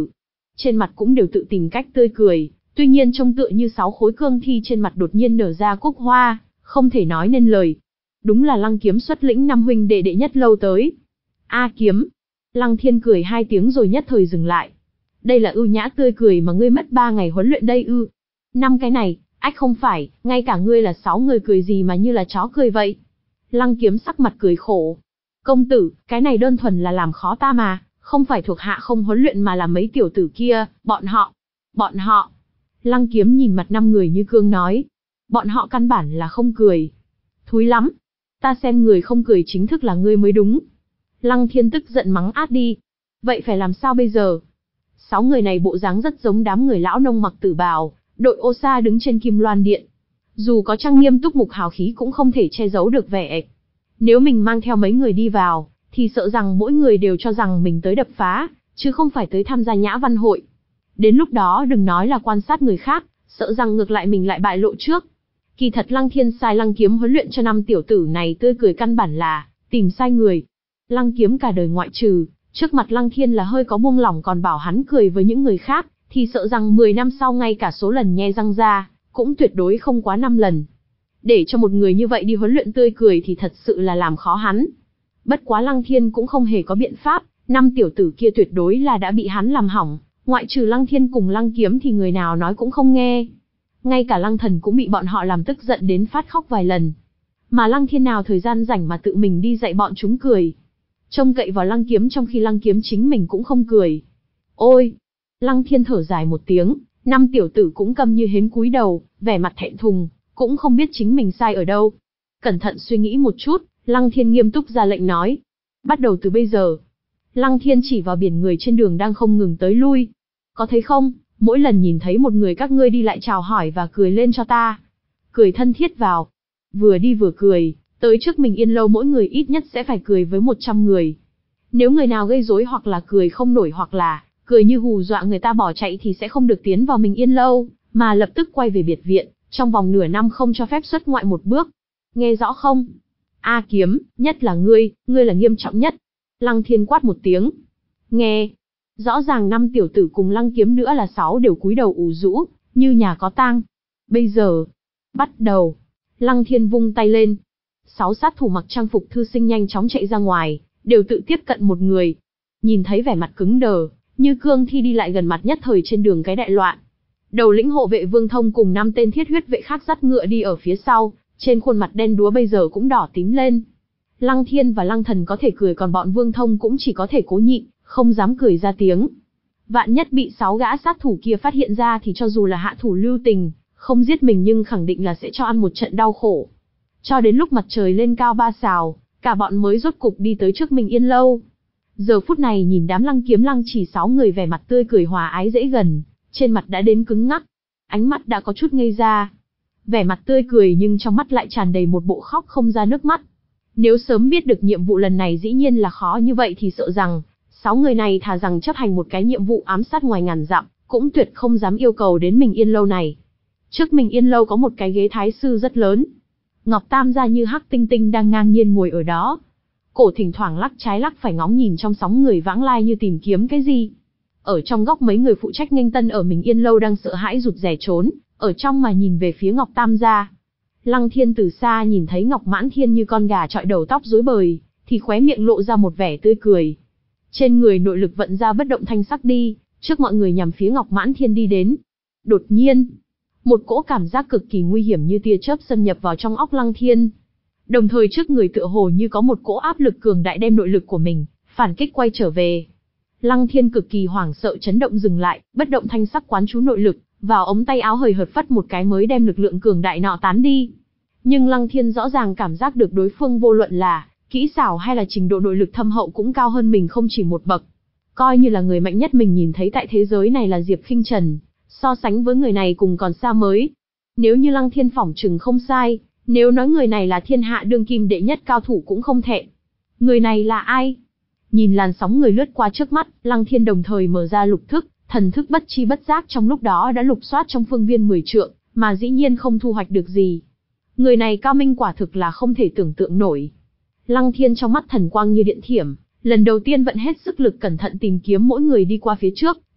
trên mặt cũng đều tự tìm cách tươi cười, tuy nhiên trông tựa như sáu khối cương thi trên mặt đột nhiên nở ra cúc hoa, không thể nói nên lời. Đúng là Lăng Kiếm xuất lĩnh năm huynh đệ đệ nhất lâu tới. A Kiếm. Lăng Thiên cười hai tiếng rồi nhất thời dừng lại. Đây là ưu nhã tươi cười mà ngươi mất ba ngày huấn luyện đây ư? Năm cái này, ách không phải, ngay cả ngươi là sáu người cười gì mà như là chó cười vậy? Lăng Kiếm sắc mặt cười khổ. Công tử, cái này đơn thuần là làm khó ta mà, không phải thuộc hạ không huấn luyện mà là mấy tiểu tử kia, bọn họ. Bọn họ. Lăng Kiếm nhìn mặt năm người như cương nói. Bọn họ căn bản là không cười. Thúi lắm. Ta xem người không cười chính thức là ngươi mới đúng. Lăng Thiên tức giận mắng át đi. Vậy phải làm sao bây giờ? Sáu người này bộ dáng rất giống đám người lão nông mặc tử bào, đội ô sa đứng trên Kim Loan Điện. Dù có trang nghiêm túc mục hào khí cũng không thể che giấu được vẻ ệch. Nếu mình mang theo mấy người đi vào, thì sợ rằng mỗi người đều cho rằng mình tới đập phá, chứ không phải tới tham gia nhã văn hội. Đến lúc đó đừng nói là quan sát người khác, sợ rằng ngược lại mình lại bại lộ trước. Kỳ thật Lăng Thiên sai Lăng Kiếm huấn luyện cho năm tiểu tử này tươi cười căn bản là tìm sai người. Lăng Kiếm cả đời ngoại trừ, trước mặt Lăng Thiên là hơi có buông lỏng còn bảo hắn cười với những người khác, thì sợ rằng mười năm sau ngay cả số lần nhe răng ra, cũng tuyệt đối không quá năm lần. Để cho một người như vậy đi huấn luyện tươi cười thì thật sự là làm khó hắn. Bất quá Lăng Thiên cũng không hề có biện pháp, năm tiểu tử kia tuyệt đối là đã bị hắn làm hỏng, ngoại trừ Lăng Thiên cùng Lăng Kiếm thì người nào nói cũng không nghe. Ngay cả Lăng Thần cũng bị bọn họ làm tức giận đến phát khóc vài lần. Mà Lăng Thiên nào thời gian rảnh mà tự mình đi dạy bọn chúng cười. Trông cậy vào Lăng Kiếm trong khi Lăng Kiếm chính mình cũng không cười. Ôi! Lăng Thiên thở dài một tiếng, năm tiểu tử cũng câm như hến cúi đầu, vẻ mặt thẹn thùng, cũng không biết chính mình sai ở đâu. Cẩn thận suy nghĩ một chút, Lăng Thiên nghiêm túc ra lệnh nói. Bắt đầu từ bây giờ. Lăng Thiên chỉ vào biển người trên đường đang không ngừng tới lui. Có thấy không, mỗi lần nhìn thấy một người các ngươi đi lại chào hỏi và cười lên cho ta. Cười thân thiết vào. Vừa đi vừa cười, tới trước mình Yên Lâu mỗi người ít nhất sẽ phải cười với một trăm người. Nếu người nào gây rối hoặc là cười không nổi hoặc là cười như hù dọa người ta bỏ chạy thì sẽ không được tiến vào mình Yên Lâu, mà lập tức quay về biệt viện, trong vòng nửa năm không cho phép xuất ngoại một bước. Nghe rõ không? A Kiếm, nhất là ngươi, ngươi là nghiêm trọng nhất. Lăng Thiên quát một tiếng. Nghe. Rõ ràng năm tiểu tử cùng Lăng Kiếm nữa là sáu đều cúi đầu ủ rũ, như nhà có tang. Bây giờ, bắt đầu. Lăng Thiên vung tay lên. Sáu sát thủ mặc trang phục thư sinh nhanh chóng chạy ra ngoài, đều tự tiếp cận một người. Nhìn thấy vẻ mặt cứng đờ, như cương thi đi lại gần mặt nhất thời trên đường cái đại loạn. Đầu lĩnh hộ vệ Vương Thông cùng năm tên thiết huyết vệ khác dắt ngựa đi ở phía sau, trên khuôn mặt đen đúa bây giờ cũng đỏ tím lên. Lăng Thiên và Lăng Thần có thể cười còn bọn Vương Thông cũng chỉ có thể cố nhịn, không dám cười ra tiếng. Vạn nhất bị sáu gã sát thủ kia phát hiện ra thì cho dù là hạ thủ lưu tình, không giết mình nhưng khẳng định là sẽ cho ăn một trận đau khổ. Cho đến lúc mặt trời lên cao ba sào, cả bọn mới rốt cục đi tới trước mình Yên Lâu. Giờ phút này nhìn đám Lăng Kiếm Lăng Chỉ sáu người vẻ mặt tươi cười hòa ái dễ gần, trên mặt đã đến cứng ngắc, ánh mắt đã có chút ngây ra. Vẻ mặt tươi cười nhưng trong mắt lại tràn đầy một bộ khóc không ra nước mắt. Nếu sớm biết được nhiệm vụ lần này dĩ nhiên là khó như vậy thì sợ rằng, sáu người này thà rằng chấp hành một cái nhiệm vụ ám sát ngoài ngàn dặm, cũng tuyệt không dám yêu cầu đến mình Yên Lâu này. Trước mình Yên Lâu có một cái ghế thái sư rất lớn. Ngọc Tam gia như hắc tinh tinh đang ngang nhiên ngồi ở đó. Cổ thỉnh thoảng lắc trái lắc phải ngóng nhìn trong sóng người vãng lai như tìm kiếm cái gì. Ở trong góc mấy người phụ trách nghênh tân ở mình Yên Lâu đang sợ hãi rụt rè trốn, ở trong mà nhìn về phía Ngọc Tam gia. Lăng Thiên từ xa nhìn thấy Ngọc Mãn Thiên như con gà chọi đầu tóc rối bời, thì khóe miệng lộ ra một vẻ tươi cười. Trên người nội lực vận ra bất động thanh sắc đi, trước mọi người nhằm phía Ngọc Mãn Thiên đi đến. Đột nhiên, một cỗ cảm giác cực kỳ nguy hiểm như tia chớp xâm nhập vào trong óc Lăng Thiên. Đồng thời trước người tựa hồ như có một cỗ áp lực cường đại đem nội lực của mình phản kích quay trở về. Lăng Thiên cực kỳ hoảng sợ chấn động dừng lại, bất động thanh sắc quán chú nội lực vào ống tay áo hời hợt phất một cái mới đem lực lượng cường đại nọ tán đi. Nhưng Lăng Thiên rõ ràng cảm giác được đối phương vô luận là kỹ xảo hay là trình độ nội lực thâm hậu cũng cao hơn mình không chỉ một bậc. Coi như là người mạnh nhất mình nhìn thấy tại thế giới này là Diệp Khinh Trần, so sánh với người này cùng còn xa mới. Nếu như Lăng Thiên phỏng chừng không sai, nếu nói người này là thiên hạ đương kim đệ nhất cao thủ cũng không thẹn. Người này là ai? Nhìn làn sóng người lướt qua trước mắt, Lăng Thiên đồng thời mở ra lục thức, thần thức bất chi bất giác trong lúc đó đã lục soát trong phương viên mười trượng, mà dĩ nhiên không thu hoạch được gì. Người này cao minh quả thực là không thể tưởng tượng nổi. Lăng Thiên trong mắt thần quang như điện thiểm, lần đầu tiên vận hết sức lực cẩn thận tìm kiếm mỗi người đi qua phía trước,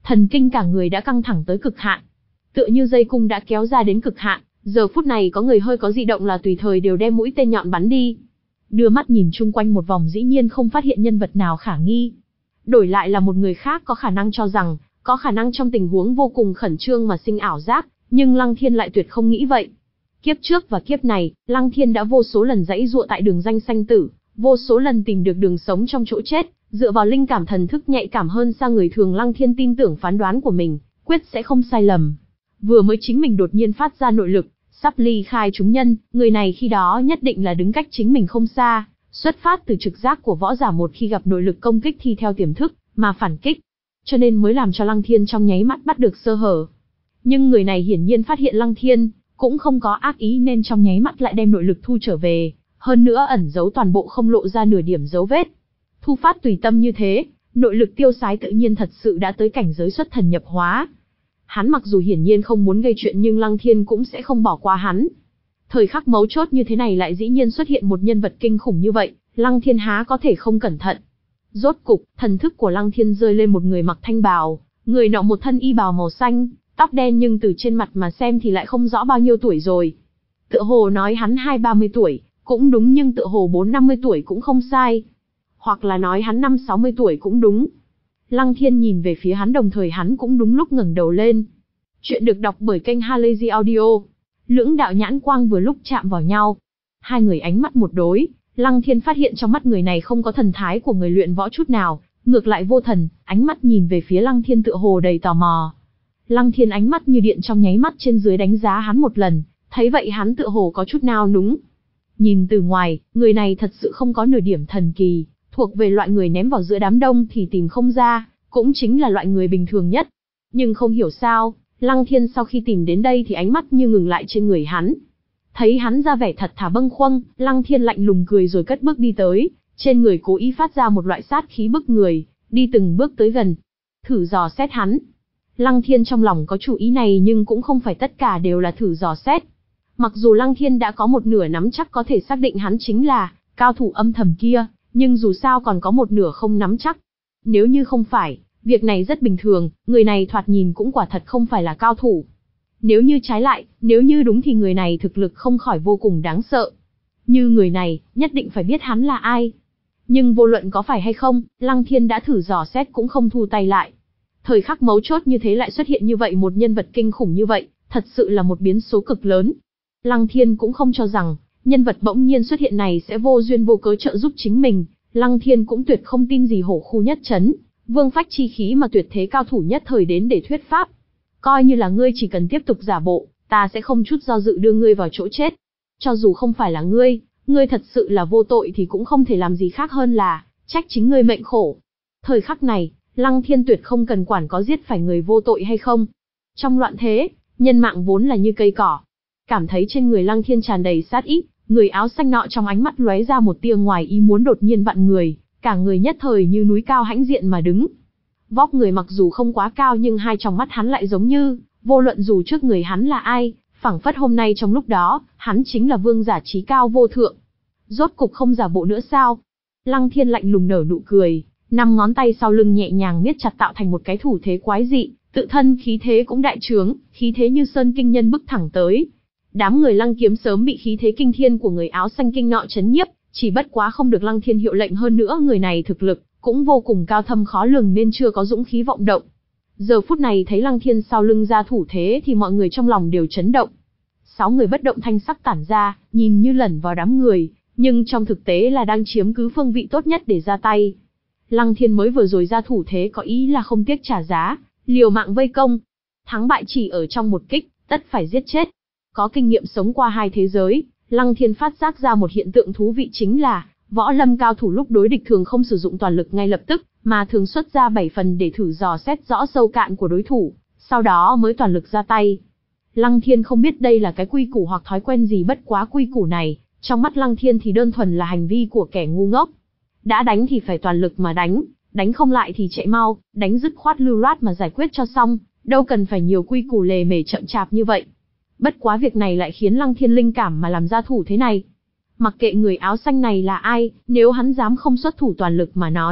thần kinh cả người đã căng thẳng tới cực hạn. Tựa như dây cung đã kéo ra đến cực hạn, giờ phút này có người hơi có dị động là tùy thời đều đem mũi tên nhọn bắn đi. Đưa mắt nhìn chung quanh một vòng dĩ nhiên không phát hiện nhân vật nào khả nghi. Đổi lại là một người khác có khả năng cho rằng, có khả năng trong tình huống vô cùng khẩn trương mà sinh ảo giác, nhưng Lăng Thiên lại tuyệt không nghĩ vậy. Kiếp trước và kiếp này, Lăng Thiên đã vô số lần giãy giụa tại đường danh sanh tử, vô số lần tìm được đường sống trong chỗ chết, dựa vào linh cảm thần thức nhạy cảm hơn xa người thường, Lăng Thiên tin tưởng phán đoán của mình, quyết sẽ không sai lầm. Vừa mới chính mình đột nhiên phát ra nội lực, sắp ly khai chúng nhân, người này khi đó nhất định là đứng cách chính mình không xa, xuất phát từ trực giác của võ giả một khi gặp nội lực công kích thì theo tiềm thức mà phản kích, cho nên mới làm cho Lăng Thiên trong nháy mắt bắt được sơ hở. Nhưng người này hiển nhiên phát hiện Lăng Thiên cũng không có ác ý nên trong nháy mắt lại đem nội lực thu trở về, hơn nữa ẩn giấu toàn bộ không lộ ra nửa điểm dấu vết. Thu phát tùy tâm như thế, nội lực tiêu sái tự nhiên thật sự đã tới cảnh giới xuất thần nhập hóa. Hắn mặc dù hiển nhiên không muốn gây chuyện nhưng Lăng Thiên cũng sẽ không bỏ qua hắn. Thời khắc mấu chốt như thế này lại dĩ nhiên xuất hiện một nhân vật kinh khủng như vậy, Lăng Thiên há có thể không cẩn thận. Rốt cục, thần thức của Lăng Thiên rơi lên một người mặc thanh bào, người nọ một thân y bào màu xanh, tóc đen nhưng từ trên mặt mà xem thì lại không rõ bao nhiêu tuổi rồi. Tựa hồ nói hắn hai ba mươi tuổi, cũng đúng, nhưng tựa hồ bốn năm mươi tuổi cũng không sai. Hoặc là nói hắn năm sáu mươi tuổi cũng đúng. Lăng Thiên nhìn về phía hắn, đồng thời hắn cũng đúng lúc ngẩng đầu lên. Chuyện được đọc bởi kênh Halazy Audio. Lưỡng đạo nhãn quang vừa lúc chạm vào nhau. Hai người ánh mắt một đối, Lăng Thiên phát hiện trong mắt người này không có thần thái của người luyện võ chút nào, ngược lại vô thần, ánh mắt nhìn về phía Lăng Thiên tựa hồ đầy tò mò. Lăng Thiên ánh mắt như điện trong nháy mắt trên dưới đánh giá hắn một lần, thấy vậy hắn tựa hồ có chút nao núng. Nhìn từ ngoài, người này thật sự không có nửa điểm thần kỳ, thuộc về loại người ném vào giữa đám đông thì tìm không ra, cũng chính là loại người bình thường nhất. Nhưng không hiểu sao, Lăng Thiên sau khi tìm đến đây thì ánh mắt như ngừng lại trên người hắn. Thấy hắn ra vẻ thật thà bâng khuâng, Lăng Thiên lạnh lùng cười rồi cất bước đi tới, trên người cố ý phát ra một loại sát khí bức người, đi từng bước tới gần, thử dò xét hắn. Lăng Thiên trong lòng có chủ ý này nhưng cũng không phải tất cả đều là thử dò xét. Mặc dù Lăng Thiên đã có một nửa nắm chắc có thể xác định hắn chính là cao thủ âm thầm kia, nhưng dù sao còn có một nửa không nắm chắc. Nếu như không phải, việc này rất bình thường, người này thoạt nhìn cũng quả thật không phải là cao thủ. Nếu như trái lại, nếu như đúng thì người này thực lực không khỏi vô cùng đáng sợ. Như người này, nhất định phải biết hắn là ai. Nhưng vô luận có phải hay không, Lăng Thiên đã thử dò xét cũng không thu tay lại. Thời khắc mấu chốt như thế lại xuất hiện như vậy một nhân vật kinh khủng như vậy, thật sự là một biến số cực lớn. Lăng Thiên cũng không cho rằng, nhân vật bỗng nhiên xuất hiện này sẽ vô duyên vô cớ trợ giúp chính mình. Lăng Thiên cũng tuyệt không tin gì hổ khu nhất chấn, vương phách chi khí mà tuyệt thế cao thủ nhất thời đến để thuyết pháp. Coi như là ngươi chỉ cần tiếp tục giả bộ, ta sẽ không chút do dự đưa ngươi vào chỗ chết. Cho dù không phải là ngươi, ngươi thật sự là vô tội thì cũng không thể làm gì khác hơn là trách chính ngươi mệnh khổ. Thời khắc này, Lăng Thiên tuyệt không cần quản có giết phải người vô tội hay không. Trong loạn thế, nhân mạng vốn là như cây cỏ. Cảm thấy trên người Lăng Thiên tràn đầy sát ý, người áo xanh nọ trong ánh mắt lóe ra một tia ngoài ý muốn đột nhiên vặn người, cả người nhất thời như núi cao hãnh diện mà đứng. Vóc người mặc dù không quá cao nhưng hai trong mắt hắn lại giống như, vô luận dù trước người hắn là ai, phảng phất hôm nay trong lúc đó, hắn chính là vương giả trí cao vô thượng. Rốt cục không giả bộ nữa sao? Lăng Thiên lạnh lùng nở nụ cười, năm ngón tay sau lưng nhẹ nhàng miết chặt tạo thành một cái thủ thế quái dị, tự thân khí thế cũng đại trướng, khí thế như sơn kinh nhân bức thẳng tới. Đám người Lăng Kiếm sớm bị khí thế kinh thiên của người áo xanh kinh nọ chấn nhiếp, chỉ bất quá không được Lăng Thiên hiệu lệnh, hơn nữa người này thực lực cũng vô cùng cao thâm khó lường nên chưa có dũng khí vọng động. Giờ phút này thấy Lăng Thiên sau lưng ra thủ thế thì mọi người trong lòng đều chấn động. Sáu người bất động thanh sắc tản ra, nhìn như lẩn vào đám người, nhưng trong thực tế là đang chiếm cứ phương vị tốt nhất để ra tay. Lăng Thiên mới vừa rồi ra thủ thế có ý là không tiếc trả giá, liều mạng vây công. Thắng bại chỉ ở trong một kích, tất phải giết chết. Có kinh nghiệm sống qua hai thế giới, Lăng Thiên phát giác ra một hiện tượng thú vị, chính là võ lâm cao thủ lúc đối địch thường không sử dụng toàn lực ngay lập tức, mà thường xuất ra bảy phần để thử dò xét rõ sâu cạn của đối thủ, sau đó mới toàn lực ra tay. Lăng Thiên không biết đây là cái quy củ hoặc thói quen gì, bất quá quy củ này, trong mắt Lăng Thiên thì đơn thuần là hành vi của kẻ ngu ngốc. Đã đánh thì phải toàn lực mà đánh, đánh không lại thì chạy mau, đánh dứt khoát lưu loát mà giải quyết cho xong, đâu cần phải nhiều quy củ lề mề chậm chạp như vậy. Bất quá việc này lại khiến Lăng Thiên linh cảm mà làm ra thủ thế này. Mặc kệ người áo xanh này là ai, nếu hắn dám không xuất thủ toàn lực mà nói,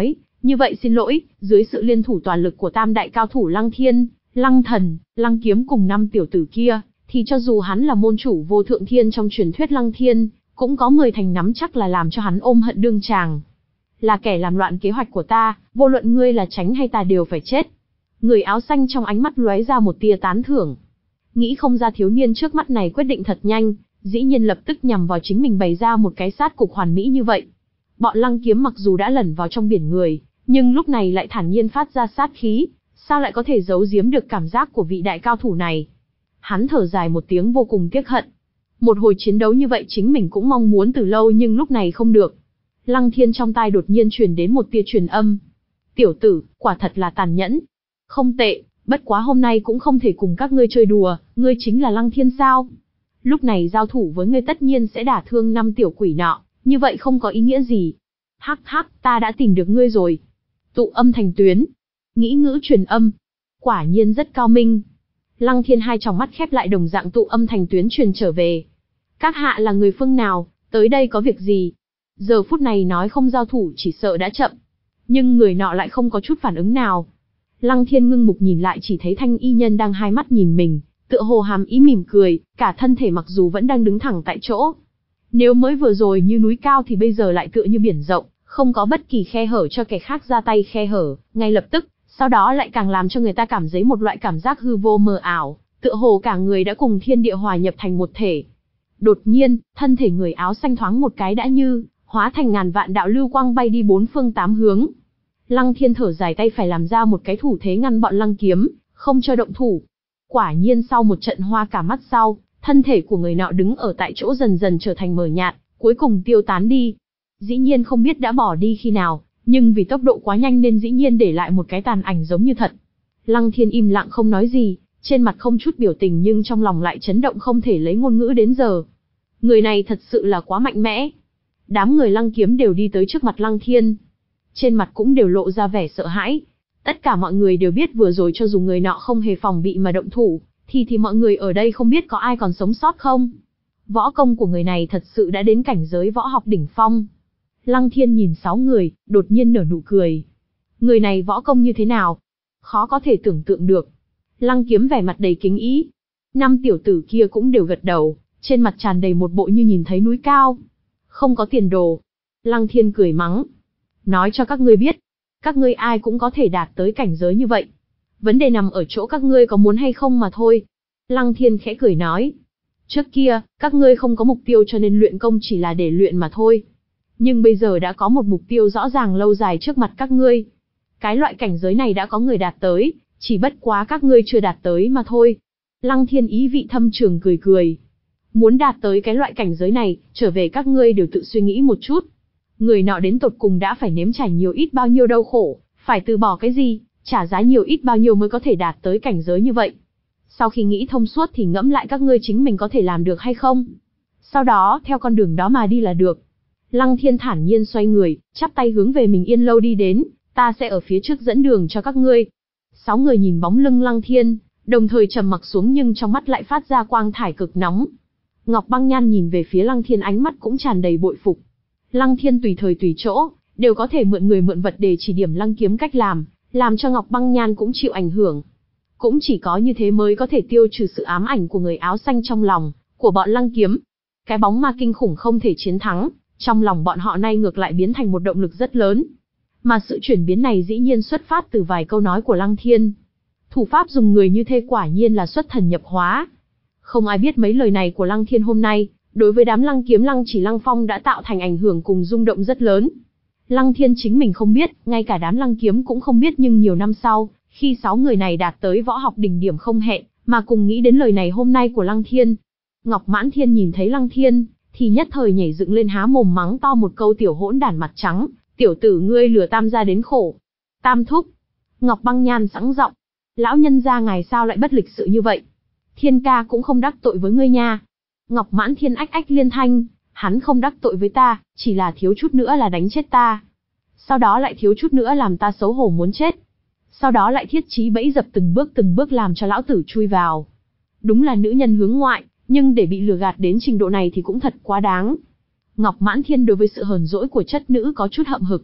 Như vậy xin lỗi, dưới sự liên thủ toàn lực của tam đại cao thủ Lăng Thiên, Lăng Thần, Lăng Kiếm cùng năm tiểu tử kia, thì cho dù hắn là môn chủ vô thượng thiên trong truyền thuyết Lăng Thiên, cũng có mười thành nắm chắc là làm cho hắn ôm hận đương tràng. Là kẻ làm loạn kế hoạch của ta, vô luận ngươi là tránh hay ta đều phải chết. Người áo xanh trong ánh mắt lóe ra một tia tán thưởng. Nghĩ không ra thiếu niên trước mắt này quyết định thật nhanh, dĩ nhiên lập tức nhằm vào chính mình bày ra một cái sát cục hoàn mỹ như vậy. Bọn Lăng Kiếm mặc dù đã lẩn vào trong biển người, nhưng lúc này lại thản nhiên phát ra sát khí, sao lại có thể giấu giếm được cảm giác của vị đại cao thủ này. Hắn thở dài một tiếng vô cùng tiếc hận. Một hồi chiến đấu như vậy chính mình cũng mong muốn từ lâu nhưng lúc này không được. Lăng Thiên trong tai đột nhiên truyền đến một tia truyền âm. Tiểu tử, quả thật là tàn nhẫn. Không tệ, bất quá hôm nay cũng không thể cùng các ngươi chơi đùa, ngươi chính là Lăng Thiên sao? Lúc này giao thủ với ngươi tất nhiên sẽ đả thương năm tiểu quỷ nọ, như vậy không có ý nghĩa gì. Hắc hắc, ta đã tìm được ngươi rồi. Tụ âm thành tuyến. Nghĩ ngữ truyền âm. Quả nhiên rất cao minh. Lăng Thiên hai tròng mắt khép lại đồng dạng tụ âm thành tuyến truyền trở về. Các hạ là người phương nào, tới đây có việc gì? Giờ phút này nói không giao thủ chỉ sợ đã chậm. Nhưng người nọ lại không có chút phản ứng nào. Lăng Thiên ngưng mục nhìn lại chỉ thấy thanh y nhân đang hai mắt nhìn mình, tựa hồ hàm ý mỉm cười, cả thân thể mặc dù vẫn đang đứng thẳng tại chỗ. Nếu mới vừa rồi như núi cao thì bây giờ lại tựa như biển rộng, không có bất kỳ khe hở cho kẻ khác ra tay khe hở, ngay lập tức, sau đó lại càng làm cho người ta cảm thấy một loại cảm giác hư vô mờ ảo, tựa hồ cả người đã cùng thiên địa hòa nhập thành một thể. Đột nhiên, thân thể người áo xanh thoáng một cái đã như hóa thành ngàn vạn đạo lưu quang bay đi bốn phương tám hướng. Lăng Thiên thở dài tay phải làm ra một cái thủ thế ngăn bọn Lăng Kiếm, không cho động thủ. Quả nhiên sau một trận hoa cả mắt sau, thân thể của người nọ đứng ở tại chỗ dần dần trở thành mờ nhạt, cuối cùng tiêu tán đi. Dĩ nhiên không biết đã bỏ đi khi nào, nhưng vì tốc độ quá nhanh nên dĩ nhiên để lại một cái tàn ảnh giống như thật. Lăng Thiên im lặng không nói gì, trên mặt không chút biểu tình nhưng trong lòng lại chấn động không thể lấy ngôn ngữ đến giờ. Người này thật sự là quá mạnh mẽ. Đám người Lăng Kiếm đều đi tới trước mặt Lăng Thiên. Trên mặt cũng đều lộ ra vẻ sợ hãi. Tất cả mọi người đều biết vừa rồi cho dù người nọ không hề phòng bị mà động thủ, thì thì mọi người ở đây không biết có ai còn sống sót không. Võ công của người này thật sự đã đến cảnh giới võ học đỉnh phong. Lăng Thiên nhìn sáu người, đột nhiên nở nụ cười. Người này võ công như thế nào? Khó có thể tưởng tượng được. Lăng Kiếm vẻ mặt đầy kính ý. Năm tiểu tử kia cũng đều gật đầu, trên mặt tràn đầy một bộ như nhìn thấy núi cao. Không có tiền đồ. Lăng Thiên cười mắng. Nói cho các ngươi biết, các ngươi ai cũng có thể đạt tới cảnh giới như vậy. Vấn đề nằm ở chỗ các ngươi có muốn hay không mà thôi. Lăng Thiên khẽ cười nói. Trước kia, các ngươi không có mục tiêu cho nên luyện công chỉ là để luyện mà thôi. Nhưng bây giờ đã có một mục tiêu rõ ràng lâu dài trước mặt các ngươi. Cái loại cảnh giới này đã có người đạt tới, chỉ bất quá các ngươi chưa đạt tới mà thôi. Lăng Thiên ý vị thâm trường cười cười. Muốn đạt tới cái loại cảnh giới này, trở về các ngươi đều tự suy nghĩ một chút. Người nọ đến tột cùng đã phải nếm trải nhiều ít bao nhiêu đau khổ, phải từ bỏ cái gì, trả giá nhiều ít bao nhiêu mới có thể đạt tới cảnh giới như vậy. Sau khi nghĩ thông suốt thì ngẫm lại các ngươi chính mình có thể làm được hay không. Sau đó, theo con đường đó mà đi là được. Lăng Thiên thản nhiên xoay người, chắp tay hướng về mình Yên Lâu đi đến, ta sẽ ở phía trước dẫn đường cho các ngươi. Sáu người nhìn bóng lưng Lăng Thiên, đồng thời trầm mặc xuống nhưng trong mắt lại phát ra quang thải cực nóng. Ngọc Băng Nhan nhìn về phía Lăng Thiên ánh mắt cũng tràn đầy bội phục. Lăng Thiên tùy thời tùy chỗ, đều có thể mượn người mượn vật để chỉ điểm Lăng Kiếm cách làm, làm cho Ngọc Băng Nhan cũng chịu ảnh hưởng. Cũng chỉ có như thế mới có thể tiêu trừ sự ám ảnh của người áo xanh trong lòng, của bọn Lăng Kiếm. Cái bóng ma kinh khủng không thể chiến thắng, trong lòng bọn họ nay ngược lại biến thành một động lực rất lớn. Mà sự chuyển biến này dĩ nhiên xuất phát từ vài câu nói của Lăng Thiên. Thủ pháp dùng người như thế quả nhiên là xuất thần nhập hóa. Không ai biết mấy lời này của Lăng Thiên hôm nay, đối với đám Lăng Kiếm Lăng Chỉ Lăng Phong đã tạo thành ảnh hưởng cùng rung động rất lớn. Lăng Thiên chính mình không biết, ngay cả đám Lăng Kiếm cũng không biết nhưng nhiều năm sau, khi sáu người này đạt tới võ học đỉnh điểm không hẹn, mà cùng nghĩ đến lời này hôm nay của Lăng Thiên. Ngọc Mãn Thiên nhìn thấy Lăng Thiên, thì nhất thời nhảy dựng lên há mồm mắng to một câu tiểu hỗn đản mặt trắng, tiểu tử ngươi lừa Tam gia đến khổ. Tam thúc. Ngọc Băng Nhan sẵn giọng. Lão nhân gia ngài sao lại bất lịch sự như vậy? Thiên ca cũng không đắc tội với ngươi nha. Ngọc Mãn Thiên ách ách liên thanh, hắn không đắc tội với ta, chỉ là thiếu chút nữa là đánh chết ta. Sau đó lại thiếu chút nữa làm ta xấu hổ muốn chết. Sau đó lại thiết trí bẫy dập từng bước từng bước làm cho lão tử chui vào. Đúng là nữ nhân hướng ngoại, nhưng để bị lừa gạt đến trình độ này thì cũng thật quá đáng. Ngọc Mãn Thiên đối với sự hờn dỗi của chất nữ có chút hậm hực.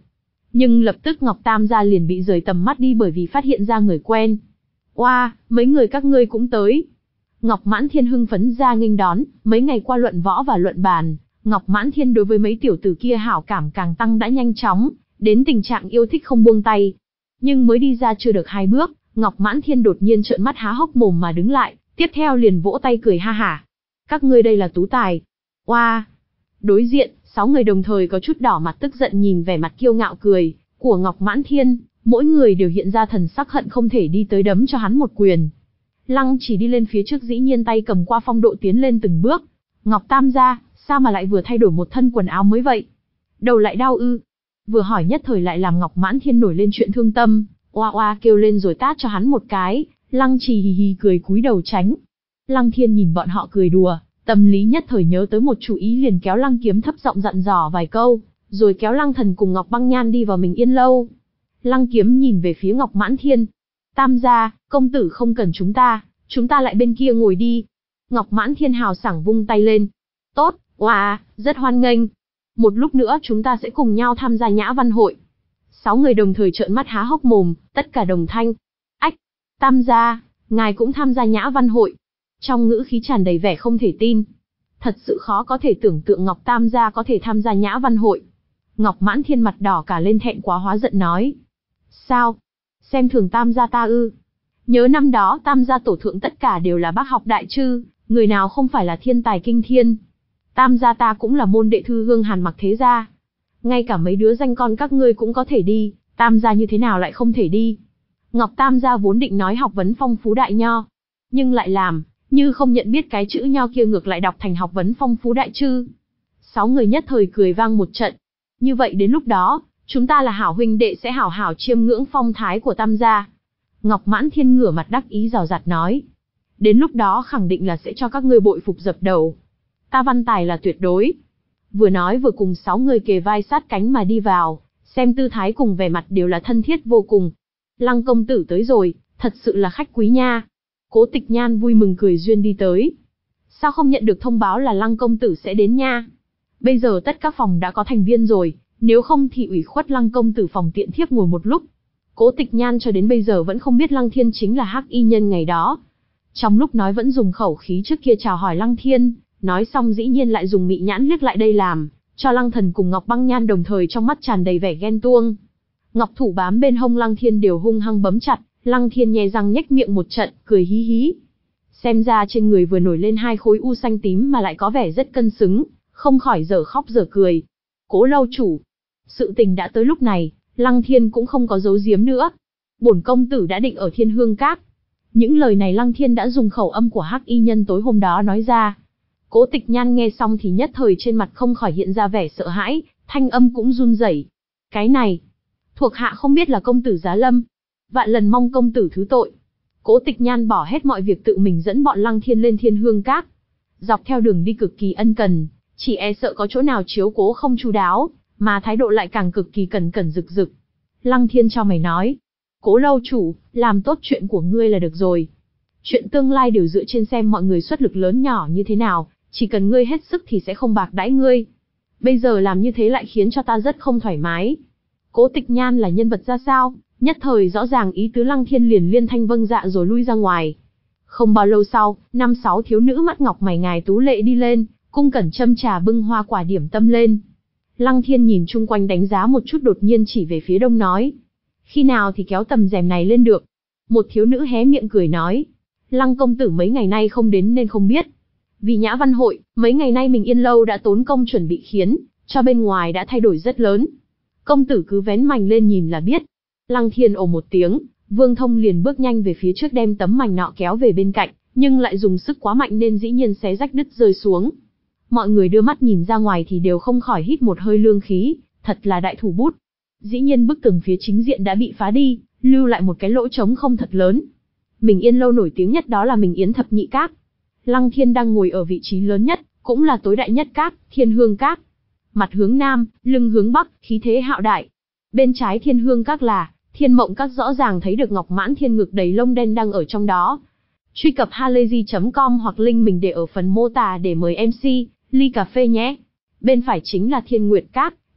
Nhưng lập tức Ngọc Tam gia liền bị rời tầm mắt đi bởi vì phát hiện ra người quen. Oa, mấy người các ngươi cũng tới. Ngọc Mãn Thiên hưng phấn ra nghênh đón, mấy ngày qua luận võ và luận bàn, Ngọc Mãn Thiên đối với mấy tiểu tử kia hảo cảm càng tăng đã nhanh chóng, đến tình trạng yêu thích không buông tay. Nhưng mới đi ra chưa được hai bước, Ngọc Mãn Thiên đột nhiên trợn mắt há hốc mồm mà đứng lại, tiếp theo liền vỗ tay cười ha hả. Các ngươi đây là tú tài. Oa! Đối diện, sáu người đồng thời có chút đỏ mặt tức giận nhìn vẻ mặt kiêu ngạo cười của Ngọc Mãn Thiên, mỗi người đều hiện ra thần sắc hận không thể đi tới đấm cho hắn một quyền. Lăng Chỉ đi lên phía trước dĩ nhiên tay cầm qua phong độ tiến lên từng bước. Ngọc Tam gia, sao mà lại vừa thay đổi một thân quần áo mới vậy? Đầu lại đau ư? Vừa hỏi nhất thời lại làm Ngọc Mãn Thiên nổi lên chuyện thương tâm, oa oa kêu lên rồi tát cho hắn một cái. Lăng Chỉ hì hì cười cúi đầu tránh. Lăng Thiên nhìn bọn họ cười đùa, tâm lý nhất thời nhớ tới một chủ ý liền kéo Lăng Kiếm thấp giọng dặn dò vài câu, rồi kéo Lăng Thần cùng Ngọc Băng Nhan đi vào Mình Yên lâu. Lăng Kiếm nhìn về phía Ngọc Mãn Thiên. Tam gia, công tử không cần chúng ta, chúng ta lại bên kia ngồi đi. Ngọc Mãn Thiên hào sảng vung tay lên. Tốt, oa, rất hoan nghênh. Một lúc nữa chúng ta sẽ cùng nhau tham gia nhã văn hội. Sáu người đồng thời trợn mắt há hốc mồm, tất cả đồng thanh. Ách, Tam gia, ngài cũng tham gia nhã văn hội. Trong ngữ khí tràn đầy vẻ không thể tin. Thật sự khó có thể tưởng tượng Ngọc Tam gia có thể tham gia nhã văn hội. Ngọc Mãn Thiên mặt đỏ cả lên thẹn quá hóa giận nói. Sao? Xem thường Tam gia ta ư? Nhớ năm đó Tam gia tổ thượng tất cả đều là bác học đại trư, người nào không phải là thiên tài kinh thiên. Tam gia ta cũng là môn đệ thư hương Hàn Mặc thế gia. Ngay cả mấy đứa danh con các ngươi cũng có thể đi, Tam gia như thế nào lại không thể đi? Ngọc Tam gia vốn định nói học vấn phong phú đại nho, nhưng lại làm như không nhận biết cái chữ nho kia ngược lại đọc thành học vấn phong phú đại trư. Sáu người nhất thời cười vang một trận. Như vậy đến lúc đó, chúng ta là hảo huynh đệ sẽ hảo hảo chiêm ngưỡng phong thái của Tam gia. Ngọc Mãn Thiên ngửa mặt đắc ý rào rạt nói. Đến lúc đó khẳng định là sẽ cho các ngươi bội phục dập đầu. Ta văn tài là tuyệt đối. Vừa nói vừa cùng sáu người kề vai sát cánh mà đi vào, xem tư thái cùng vẻ mặt đều là thân thiết vô cùng. Lăng công tử tới rồi, thật sự là khách quý nha. Cố Tịch Nhan vui mừng cười duyên đi tới. Sao không nhận được thông báo là Lăng công tử sẽ đến nha? Bây giờ tất các phòng đã có thành viên rồi, nếu không thì ủy khuất Lăng công tử phòng tiện thiếp ngồi một lúc. Cố Tịch Nhan cho đến bây giờ vẫn không biết Lăng Thiên chính là hắc y nhân ngày đó. Trong lúc nói vẫn dùng khẩu khí trước kia chào hỏi Lăng Thiên, nói xong dĩ nhiên lại dùng mị nhãn liếc lại đây làm, cho Lăng Thần cùng Ngọc Băng Nhan đồng thời trong mắt tràn đầy vẻ ghen tuông. Ngọc thủ bám bên hông Lăng Thiên đều hung hăng bấm chặt, Lăng Thiên nhe răng nhếch miệng một trận, cười hí hí. Xem ra trên người vừa nổi lên hai khối u xanh tím mà lại có vẻ rất cân xứng, không khỏi dở khóc dở cười. Cố lâu chủ, sự tình đã tới lúc này, Lăng Thiên cũng không có giấu giếm nữa. Bổn công tử đã định ở Thiên Hương Các. Những lời này Lăng Thiên đã dùng khẩu âm của hắc y nhân tối hôm đó nói ra. Cố Tịch Nhan nghe xong thì nhất thời trên mặt không khỏi hiện ra vẻ sợ hãi, thanh âm cũng run rẩy. Cái này, thuộc hạ không biết là công tử giá lâm. Vạn lần mong công tử thứ tội. Cố Tịch Nhan bỏ hết mọi việc tự mình dẫn bọn Lăng Thiên lên Thiên Hương Các. Dọc theo đường đi cực kỳ ân cần, chỉ e sợ có chỗ nào chiếu cố không chu đáo, mà thái độ lại càng cực kỳ cẩn cẩn rực rực. Lăng Thiên cho mày nói, Cố lâu chủ, làm tốt chuyện của ngươi là được rồi. Chuyện tương lai đều dựa trên xem mọi người xuất lực lớn nhỏ như thế nào, chỉ cần ngươi hết sức thì sẽ không bạc đãi ngươi. Bây giờ làm như thế lại khiến cho ta rất không thoải mái. Cố Tịch Nhan là nhân vật ra sao? Nhất thời rõ ràng ý tứ Lăng Thiên liền liên thanh vâng dạ rồi lui ra ngoài. Không bao lâu sau, năm sáu thiếu nữ mắt ngọc mày ngài tú lệ đi lên, cung cẩn châm trà bưng hoa quả điểm tâm lên. Lăng Thiên nhìn chung quanh đánh giá một chút đột nhiên chỉ về phía đông nói. Khi nào thì kéo tầm rèm này lên được? Một thiếu nữ hé miệng cười nói. Lăng công tử mấy ngày nay không đến nên không biết. Vì nhã văn hội, mấy ngày nay mình Yên lâu đã tốn công chuẩn bị khiến, cho bên ngoài đã thay đổi rất lớn. Công tử cứ vén mành lên nhìn là biết. Lăng Thiên ồ một tiếng, Vương Thông liền bước nhanh về phía trước đem tấm mành nọ kéo về bên cạnh, nhưng lại dùng sức quá mạnh nên dĩ nhiên xé rách đứt rơi xuống. Mọi người đưa mắt nhìn ra ngoài thì đều không khỏi hít một hơi lương khí, thật là đại thủ bút. Dĩ nhiên bức tường phía chính diện đã bị phá đi, lưu lại một cái lỗ trống không thật lớn. Mình Yên lâu nổi tiếng nhất đó là Mình Yến thập nhị các. Lăng Thiên đang ngồi ở vị trí lớn nhất, cũng là tối đại nhất các, Thiên Hương Các. Mặt hướng nam, lưng hướng bắc, khí thế hạo đại. Bên trái Thiên Hương Các là Thiên Mộng Các, rõ ràng thấy được Ngọc Mãn Thiên ngực đầy lông đen đang ở trong đó. Truy cập halayzi chấm com hoặc link mình để ở phần mô tả để mời em xê, ly cà phê nhé. Bên phải chính là Thiên Nguyệt Các,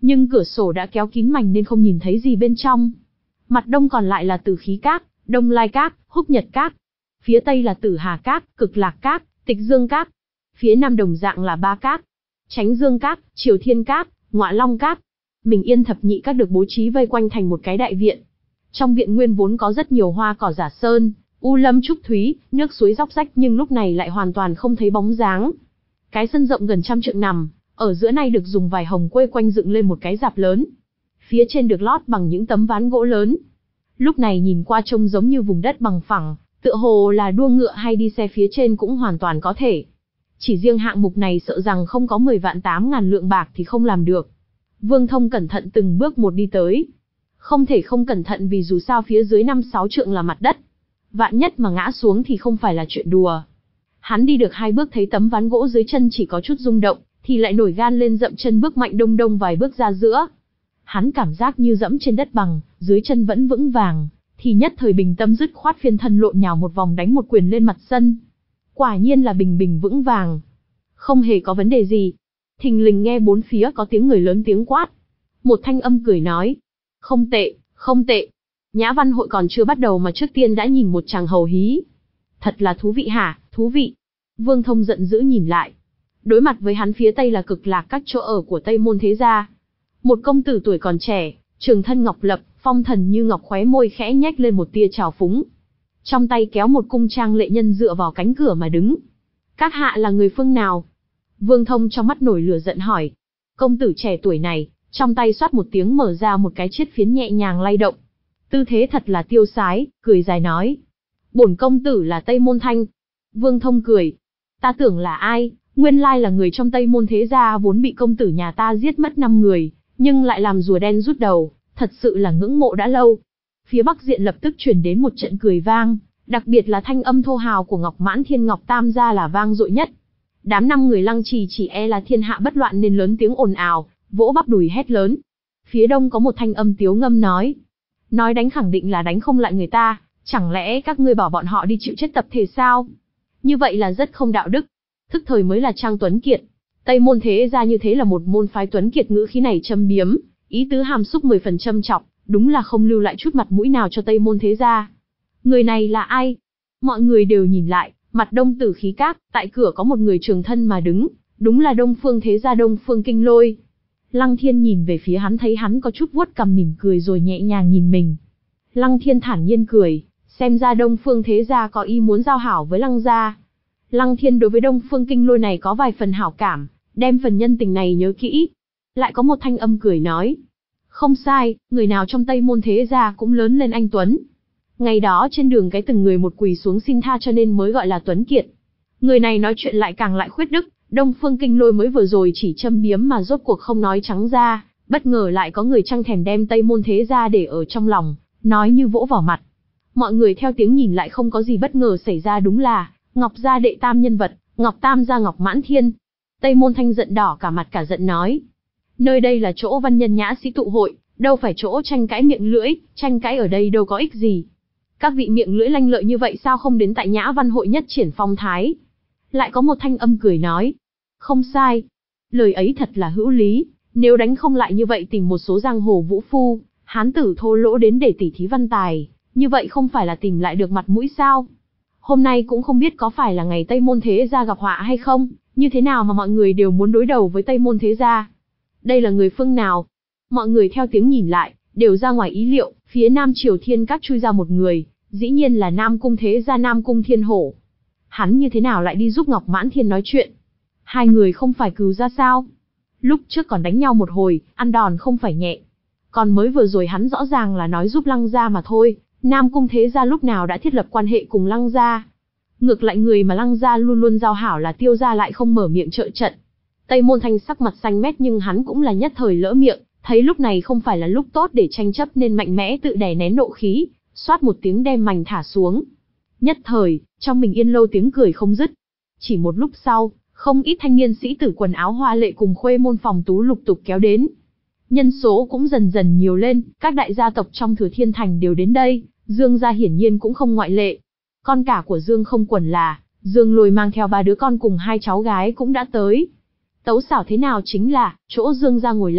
nhưng cửa sổ đã kéo kín mành nên không nhìn thấy gì bên trong. Mặt đông còn lại là Tử Khí Các, Đông Lai Các, Húc Nhật Các. Phía tây là Tử Hà Các, Cực Lạc Các, Tịch Dương Các. Phía nam đồng dạng là ba các: Chánh Dương Các, Triều Thiên Các, Ngọa Long Các. Mình Yên thập nhị các được bố trí vây quanh thành một cái đại viện. Trong viện nguyên vốn có rất nhiều hoa cỏ giả sơn, u lâm trúc thúy, nước suối róc rách, nhưng lúc này lại hoàn toàn không thấy bóng dáng. Cái sân rộng gần trăm trượng nằm ở giữa này được dùng vải hồng quây quanh dựng lên một cái rạp lớn. Phía trên được lót bằng những tấm ván gỗ lớn. Lúc này nhìn qua trông giống như vùng đất bằng phẳng, tựa hồ là đua ngựa hay đi xe phía trên cũng hoàn toàn có thể. Chỉ riêng hạng mục này sợ rằng không có mười vạn tám ngàn lượng bạc thì không làm được. Vương Thông cẩn thận từng bước một đi tới. Không thể không cẩn thận vì dù sao phía dưới năm sáu trượng là mặt đất. Vạn nhất mà ngã xuống thì không phải là chuyện đùa. Hắn đi được hai bước thấy tấm ván gỗ dưới chân chỉ có chút rung động, thì lại nổi gan lên dậm chân bước mạnh đông đông vài bước ra giữa. Hắn cảm giác như dẫm trên đất bằng, dưới chân vẫn vững vàng, thì nhất thời bình tâm dứt khoát phiên thân lộn nhào một vòng đánh một quyền lên mặt sân. Quả nhiên là bình bình vững vàng. Không hề có vấn đề gì. Thình lình nghe bốn phía có tiếng người lớn tiếng quát. Một thanh âm cười nói. Không tệ, không tệ. Nhã văn hội còn chưa bắt đầu mà trước tiên đã nhìn một chàng hầu hí. Thật là thú vị hả, thú vị. Vương Thông giận dữ nhìn lại. Đối mặt với hắn phía tây là Cực Lạc Các, chỗ ở của Tây Môn Thế Gia. Một công tử tuổi còn trẻ, trường thân ngọc lập, phong thần như ngọc, khóe môi khẽ nhếch lên một tia trào phúng. Trong tay kéo một cung trang lệ nhân dựa vào cánh cửa mà đứng. Các hạ là người phương nào? Vương Thông trong mắt nổi lửa giận hỏi. Công tử trẻ tuổi này, trong tay xoát một tiếng mở ra một cái chiết phiến nhẹ nhàng lay động. Tư thế thật là tiêu sái, cười dài nói. Bổn công tử là Tây Môn Thanh. Vương Thông cười. Ta tưởng là ai, nguyên lai là người trong Tây Môn Thế Gia vốn bị công tử nhà ta giết mất năm người, nhưng lại làm rùa đen rút đầu, thật sự là ngưỡng mộ đã lâu. Phía bắc diện lập tức truyền đến một trận cười vang, đặc biệt là thanh âm thô hào của Ngọc Mãn Thiên Ngọc Tam gia là vang dội nhất. Đám năm người Lăng Trì chỉ e là thiên hạ bất loạn nên lớn tiếng ồn ào, vỗ bắp đùi hét lớn. Phía đông có một thanh âm tiếu ngâm nói. Nói đánh khẳng định là đánh không lại người ta, chẳng lẽ các ngươi bảo bọn họ đi chịu chết tập thể sao? Như vậy là rất không đạo đức. Thức thời mới là trang tuấn kiệt. Tây Môn Thế Gia như thế là một môn phái tuấn kiệt, ngữ khí này châm biếm, ý tứ hàm xúc mười phần châm chọc, đúng là không lưu lại chút mặt mũi nào cho Tây Môn Thế Gia. Người này là ai? Mọi người đều nhìn lại, mặt đông Tử Khí Các, tại cửa có một người trường thân mà đứng, đúng là Đông Phương Thế Gia Đông Phương Kinh Lôi. Lăng Thiên nhìn về phía hắn thấy hắn có chút vuốt cằm mỉm cười rồi nhẹ nhàng nhìn mình. Lăng Thiên thản nhiên cười, xem ra Đông Phương Thế Gia có ý muốn giao hảo với Lăng gia. Lăng Thiên đối với Đông Phương Kinh Lôi này có vài phần hảo cảm, đem phần nhân tình này nhớ kỹ. Lại có một thanh âm cười nói. Không sai, người nào trong Tây Môn Thế Gia cũng lớn lên anh tuấn. Ngày đó trên đường cái từng người một quỳ xuống xin tha cho nên mới gọi là tuấn kiệt. Người này nói chuyện lại càng lại khuyết đức, Đông Phương Kinh Lôi mới vừa rồi chỉ châm biếm mà rốt cuộc không nói trắng ra, bất ngờ lại có người trăng thèm đem Tây Môn Thế Gia để ở trong lòng, nói như vỗ vào mặt. Mọi người theo tiếng nhìn lại không có gì bất ngờ xảy ra, đúng là Ngọc gia đệ tam nhân vật, Ngọc Tam gia Ngọc Mãn Thiên. Tây Môn Thanh giận đỏ cả mặt cả giận nói. Nơi đây là chỗ văn nhân nhã sĩ tụ hội, đâu phải chỗ tranh cãi miệng lưỡi, tranh cãi ở đây đâu có ích gì. Các vị miệng lưỡi lanh lợi như vậy sao không đến tại nhã văn hội nhất triển phong thái? Lại có một thanh âm cười nói. Không sai. Lời ấy thật là hữu lý, nếu đánh không lại như vậy tìm một số giang hồ vũ phu, hán tử thô lỗ đến để tỉ thí văn tài, như vậy không phải là tìm lại được mặt mũi sao? Hôm nay cũng không biết có phải là ngày Tây Môn Thế Gia gặp họa hay không, như thế nào mà mọi người đều muốn đối đầu với Tây Môn Thế Gia? Đây là người phương nào? Mọi người theo tiếng nhìn lại, đều ra ngoài ý liệu, phía Nam Triều Thiên Các chui ra một người, dĩ nhiên là Nam Cung Thế Gia Nam Cung Thiên Hổ. Hắn như thế nào lại đi giúp Ngọc Mãn Thiên nói chuyện? Hai người không phải cừu gia sao? Lúc trước còn đánh nhau một hồi, ăn đòn không phải nhẹ. Còn mới vừa rồi hắn rõ ràng là nói giúp Lăng gia mà thôi, Nam Cung Thế Gia lúc nào đã thiết lập quan hệ cùng Lăng gia? Ngược lại người mà Lăng gia luôn luôn giao hảo là Tiêu gia lại không mở miệng trợ trận. Tây Môn Thanh sắc mặt xanh mét nhưng hắn cũng là nhất thời lỡ miệng, thấy lúc này không phải là lúc tốt để tranh chấp nên mạnh mẽ tự đè nén nộ khí, xoát một tiếng đem mảnh thả xuống. Nhất thời, trong mình yên lâu tiếng cười không dứt. Chỉ một lúc sau, không ít thanh niên sĩ tử quần áo hoa lệ cùng khuê môn phòng tú lục tục kéo đến. Nhân số cũng dần dần nhiều lên, các đại gia tộc trong Thừa Thiên Thành đều đến đây, Dương gia hiển nhiên cũng không ngoại lệ. Con cả của Dương Không Quẩn là, Dương Lôi mang theo ba đứa con cùng hai cháu gái cũng đã tới. Tấu xảo thế nào chính là, chỗ Dương gia ngồi là,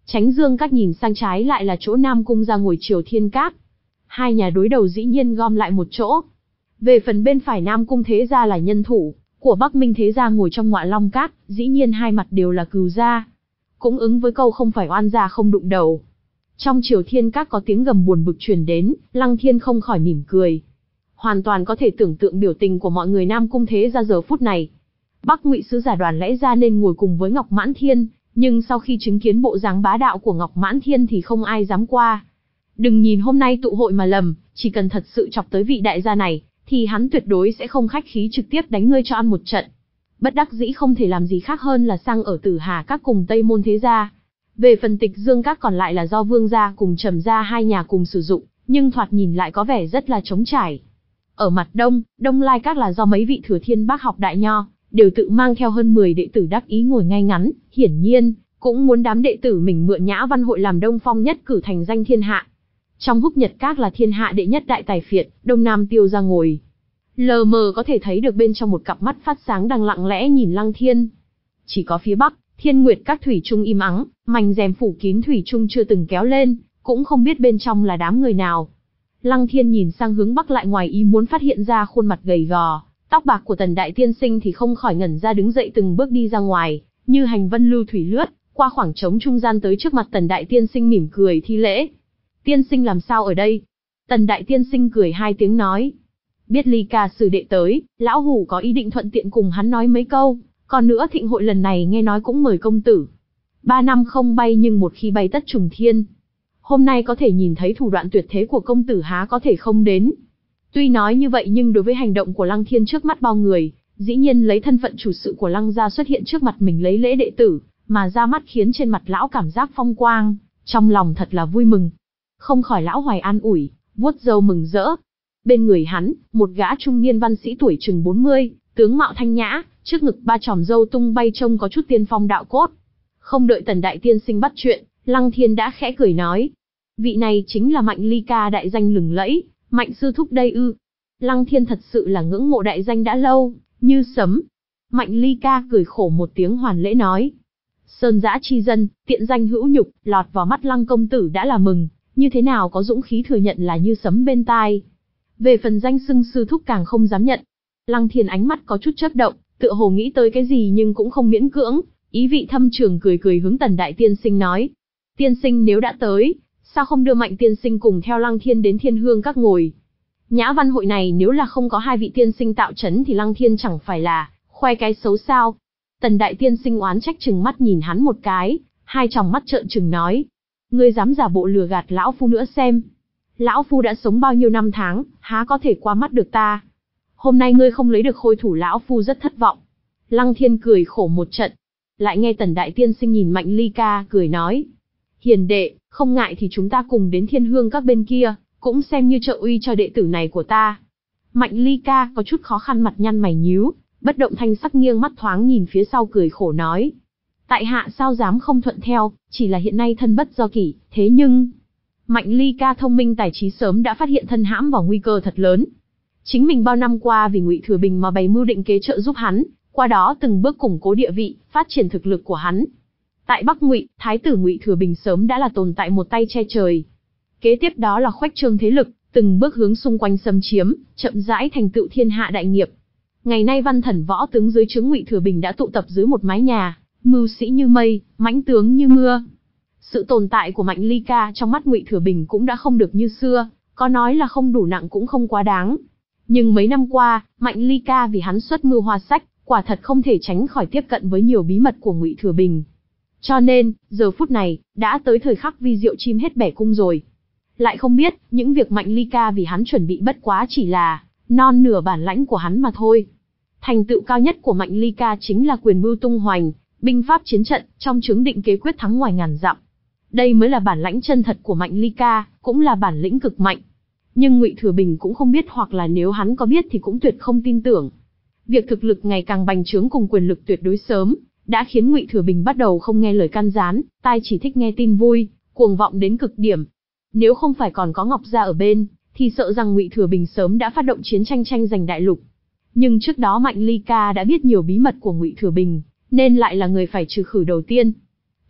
Chánh Dương Các nhìn sang trái lại là chỗ Nam Cung ra ngồi Triều Thiên Các. Hai nhà đối đầu dĩ nhiên gom lại một chỗ. Về phần bên phải Nam Cung thế gia là nhân thủ của Bắc Minh thế gia ngồi trong Ngọa Long Các, dĩ nhiên hai mặt đều là cừu gia. Cũng ứng với câu không phải oan gia không đụng đầu. Trong Triều Thiên Các có tiếng gầm buồn bực truyền đến, Lăng Thiên không khỏi mỉm cười. Hoàn toàn có thể tưởng tượng biểu tình của mọi người Nam Cung thế gia giờ phút này. Bắc Ngụy sứ giả đoàn lẽ ra nên ngồi cùng với Ngọc Mãn Thiên, nhưng sau khi chứng kiến bộ dáng bá đạo của Ngọc Mãn Thiên thì không ai dám qua. Đừng nhìn hôm nay tụ hội mà lầm, chỉ cần thật sự chọc tới vị đại gia này, thì hắn tuyệt đối sẽ không khách khí trực tiếp đánh ngươi cho ăn một trận. Bất đắc dĩ không thể làm gì khác hơn là sang ở Tử Hà Các cùng Tây Môn thế gia. Về phần Tịch Dương Các còn lại là do Vương gia cùng Trầm gia hai nhà cùng sử dụng, nhưng thoạt nhìn lại có vẻ rất là trống trải. Ở mặt đông, Đông Lai Các là do mấy vị thừa thiên bác học đại nho, đều tự mang theo hơn mười đệ tử đắc ý ngồi ngay ngắn, hiển nhiên, cũng muốn đám đệ tử mình mượn Nhã Văn hội làm Đông Phong nhất cử thành danh thiên hạ. Trong Húc Nhật Các là thiên hạ đệ nhất đại tài phiệt, Đông Nam Tiêu ra ngồi. Lờ mờ có thể thấy được bên trong một cặp mắt phát sáng đang lặng lẽ nhìn Lăng Thiên. Chỉ có phía Bắc, Thiên Nguyệt Các thủy chung im ắng, mành rèm phủ kín thủy chung chưa từng kéo lên, cũng không biết bên trong là đám người nào. Lăng Thiên nhìn sang hướng Bắc lại ngoài ý muốn phát hiện ra khuôn mặt gầy gò, tóc bạc của Tần Đại Tiên Sinh thì không khỏi ngẩn ra đứng dậy từng bước đi ra ngoài, như hành vân lưu thủy lướt, qua khoảng trống trung gian tới trước mặt Tần Đại Tiên Sinh mỉm cười thi lễ. Tiên Sinh làm sao ở đây? Tần Đại Tiên Sinh cười hai tiếng nói. Biết Ly Ca sư đệ tới, lão hủ có ý định thuận tiện cùng hắn nói mấy câu, còn nữa thịnh hội lần này nghe nói cũng mời công tử. Ba năm không bay nhưng một khi bay tất trùng thiên. Hôm nay có thể nhìn thấy thủ đoạn tuyệt thế của công tử há có thể không đến. Tuy nói như vậy nhưng đối với hành động của Lăng Thiên trước mắt bao người, dĩ nhiên lấy thân phận chủ sự của Lăng gia xuất hiện trước mặt mình lấy lễ đệ tử, mà ra mắt khiến trên mặt lão cảm giác phong quang, trong lòng thật là vui mừng. Không khỏi lão hoài an ủi, vuốt râu mừng rỡ. Bên người hắn, một gã trung niên văn sĩ tuổi chừng bốn mươi, tướng mạo thanh nhã, trước ngực ba chòm râu tung bay trông có chút tiên phong đạo cốt. Không đợi Tần Đại Tiên Sinh bắt chuyện, Lăng Thiên đã khẽ cười nói. Vị này chính là Mạnh Ly Ca đại danh lừng lẫy, Mạnh sư thúc đây ư. Lăng Thiên thật sự là ngưỡng mộ đại danh đã lâu, như sấm. Mạnh Ly Ca cười khổ một tiếng hoàn lễ nói. Sơn dã chi dân, tiện danh hữu nhục, lọt vào mắt Lăng công tử đã là mừng, như thế nào có dũng khí thừa nhận là như sấm bên tai. Về phần danh xưng sư thúc càng không dám nhận. Lăng Thiên ánh mắt có chút chớp động, tựa hồ nghĩ tới cái gì nhưng cũng không miễn cưỡng, ý vị thâm trường cười cười hướng Tần Đại Tiên Sinh nói. Tiên Sinh nếu đã tới, sao không đưa Mạnh Tiên Sinh cùng theo Lăng Thiên đến Thiên Hương Các ngồi. Nhã Văn hội này nếu là không có hai vị tiên sinh tạo chấn thì Lăng Thiên chẳng phải là khoe cái xấu sao. Tần Đại Tiên Sinh oán trách chừng mắt nhìn hắn một cái, hai tròng mắt trợn trừng nói. Ngươi dám giả bộ lừa gạt lão phu nữa xem. Lão phu đã sống bao nhiêu năm tháng, há có thể qua mắt được ta. Hôm nay ngươi không lấy được khôi thủ lão phu rất thất vọng. Lăng Thiên cười khổ một trận. Lại nghe Tần Đại Tiên Sinh nhìn Mạnh Ly Ca cười nói. Hiền đệ, không ngại thì chúng ta cùng đến Thiên Hương Các bên kia, cũng xem như trợ uy cho đệ tử này của ta. Mạnh Ly Ca có chút khó khăn mặt nhăn mày nhíu, bất động thanh sắc nghiêng mắt thoáng nhìn phía sau cười khổ nói. Tại hạ sao dám không thuận theo, chỉ là hiện nay thân bất do kỷ, thế nhưng... Mạnh Ly Ca thông minh tài trí sớm đã phát hiện thân hãm vào nguy cơ thật lớn. Chính mình bao năm qua vì Ngụy Thừa Bình mà bày mưu định kế trợ giúp hắn, qua đó từng bước củng cố địa vị, phát triển thực lực của hắn. Tại Bắc Ngụy, Thái tử Ngụy Thừa Bình sớm đã là tồn tại một tay che trời. Kế tiếp đó là khuếch trương thế lực, từng bước hướng xung quanh xâm chiếm, chậm rãi thành tựu thiên hạ đại nghiệp. Ngày nay văn thần võ tướng dưới trướng Ngụy Thừa Bình đã tụ tập dưới một mái nhà, mưu sĩ như mây, mãnh tướng như mưa. Sự tồn tại của Mạnh Ly Ca trong mắt Ngụy Thừa Bình cũng đã không được như xưa, có nói là không đủ nặng cũng không quá đáng. Nhưng mấy năm qua, Mạnh Ly Ca vì hắn xuất mưu hoa sách, quả thật không thể tránh khỏi tiếp cận với nhiều bí mật của Ngụy Thừa Bình. Cho nên, giờ phút này, đã tới thời khắc vi diệu chim hết bẻ cung rồi. Lại không biết, những việc Mạnh Ly Ca vì hắn chuẩn bị bất quá chỉ là non nửa bản lãnh của hắn mà thôi. Thành tựu cao nhất của Mạnh Ly Ca chính là quyền mưu tung hoành, binh pháp chiến trận, trong chướng định kế quyết thắng ngoài ngàn dặm. Đây mới là bản lãnh chân thật của Mạnh Ly Ca, cũng là bản lĩnh cực mạnh. Nhưng Ngụy Thừa Bình cũng không biết, hoặc là nếu hắn có biết thì cũng tuyệt không tin tưởng. Việc thực lực ngày càng bành trướng cùng quyền lực tuyệt đối sớm, đã khiến Ngụy Thừa Bình bắt đầu không nghe lời can gián, tai chỉ thích nghe tin vui, cuồng vọng đến cực điểm. Nếu không phải còn có Ngọc Gia ở bên, thì sợ rằng Ngụy Thừa Bình sớm đã phát động chiến tranh tranh giành đại lục. Nhưng trước đó Mạnh Ly Ca đã biết nhiều bí mật của Ngụy Thừa Bình, nên lại là người phải trừ khử đầu tiên.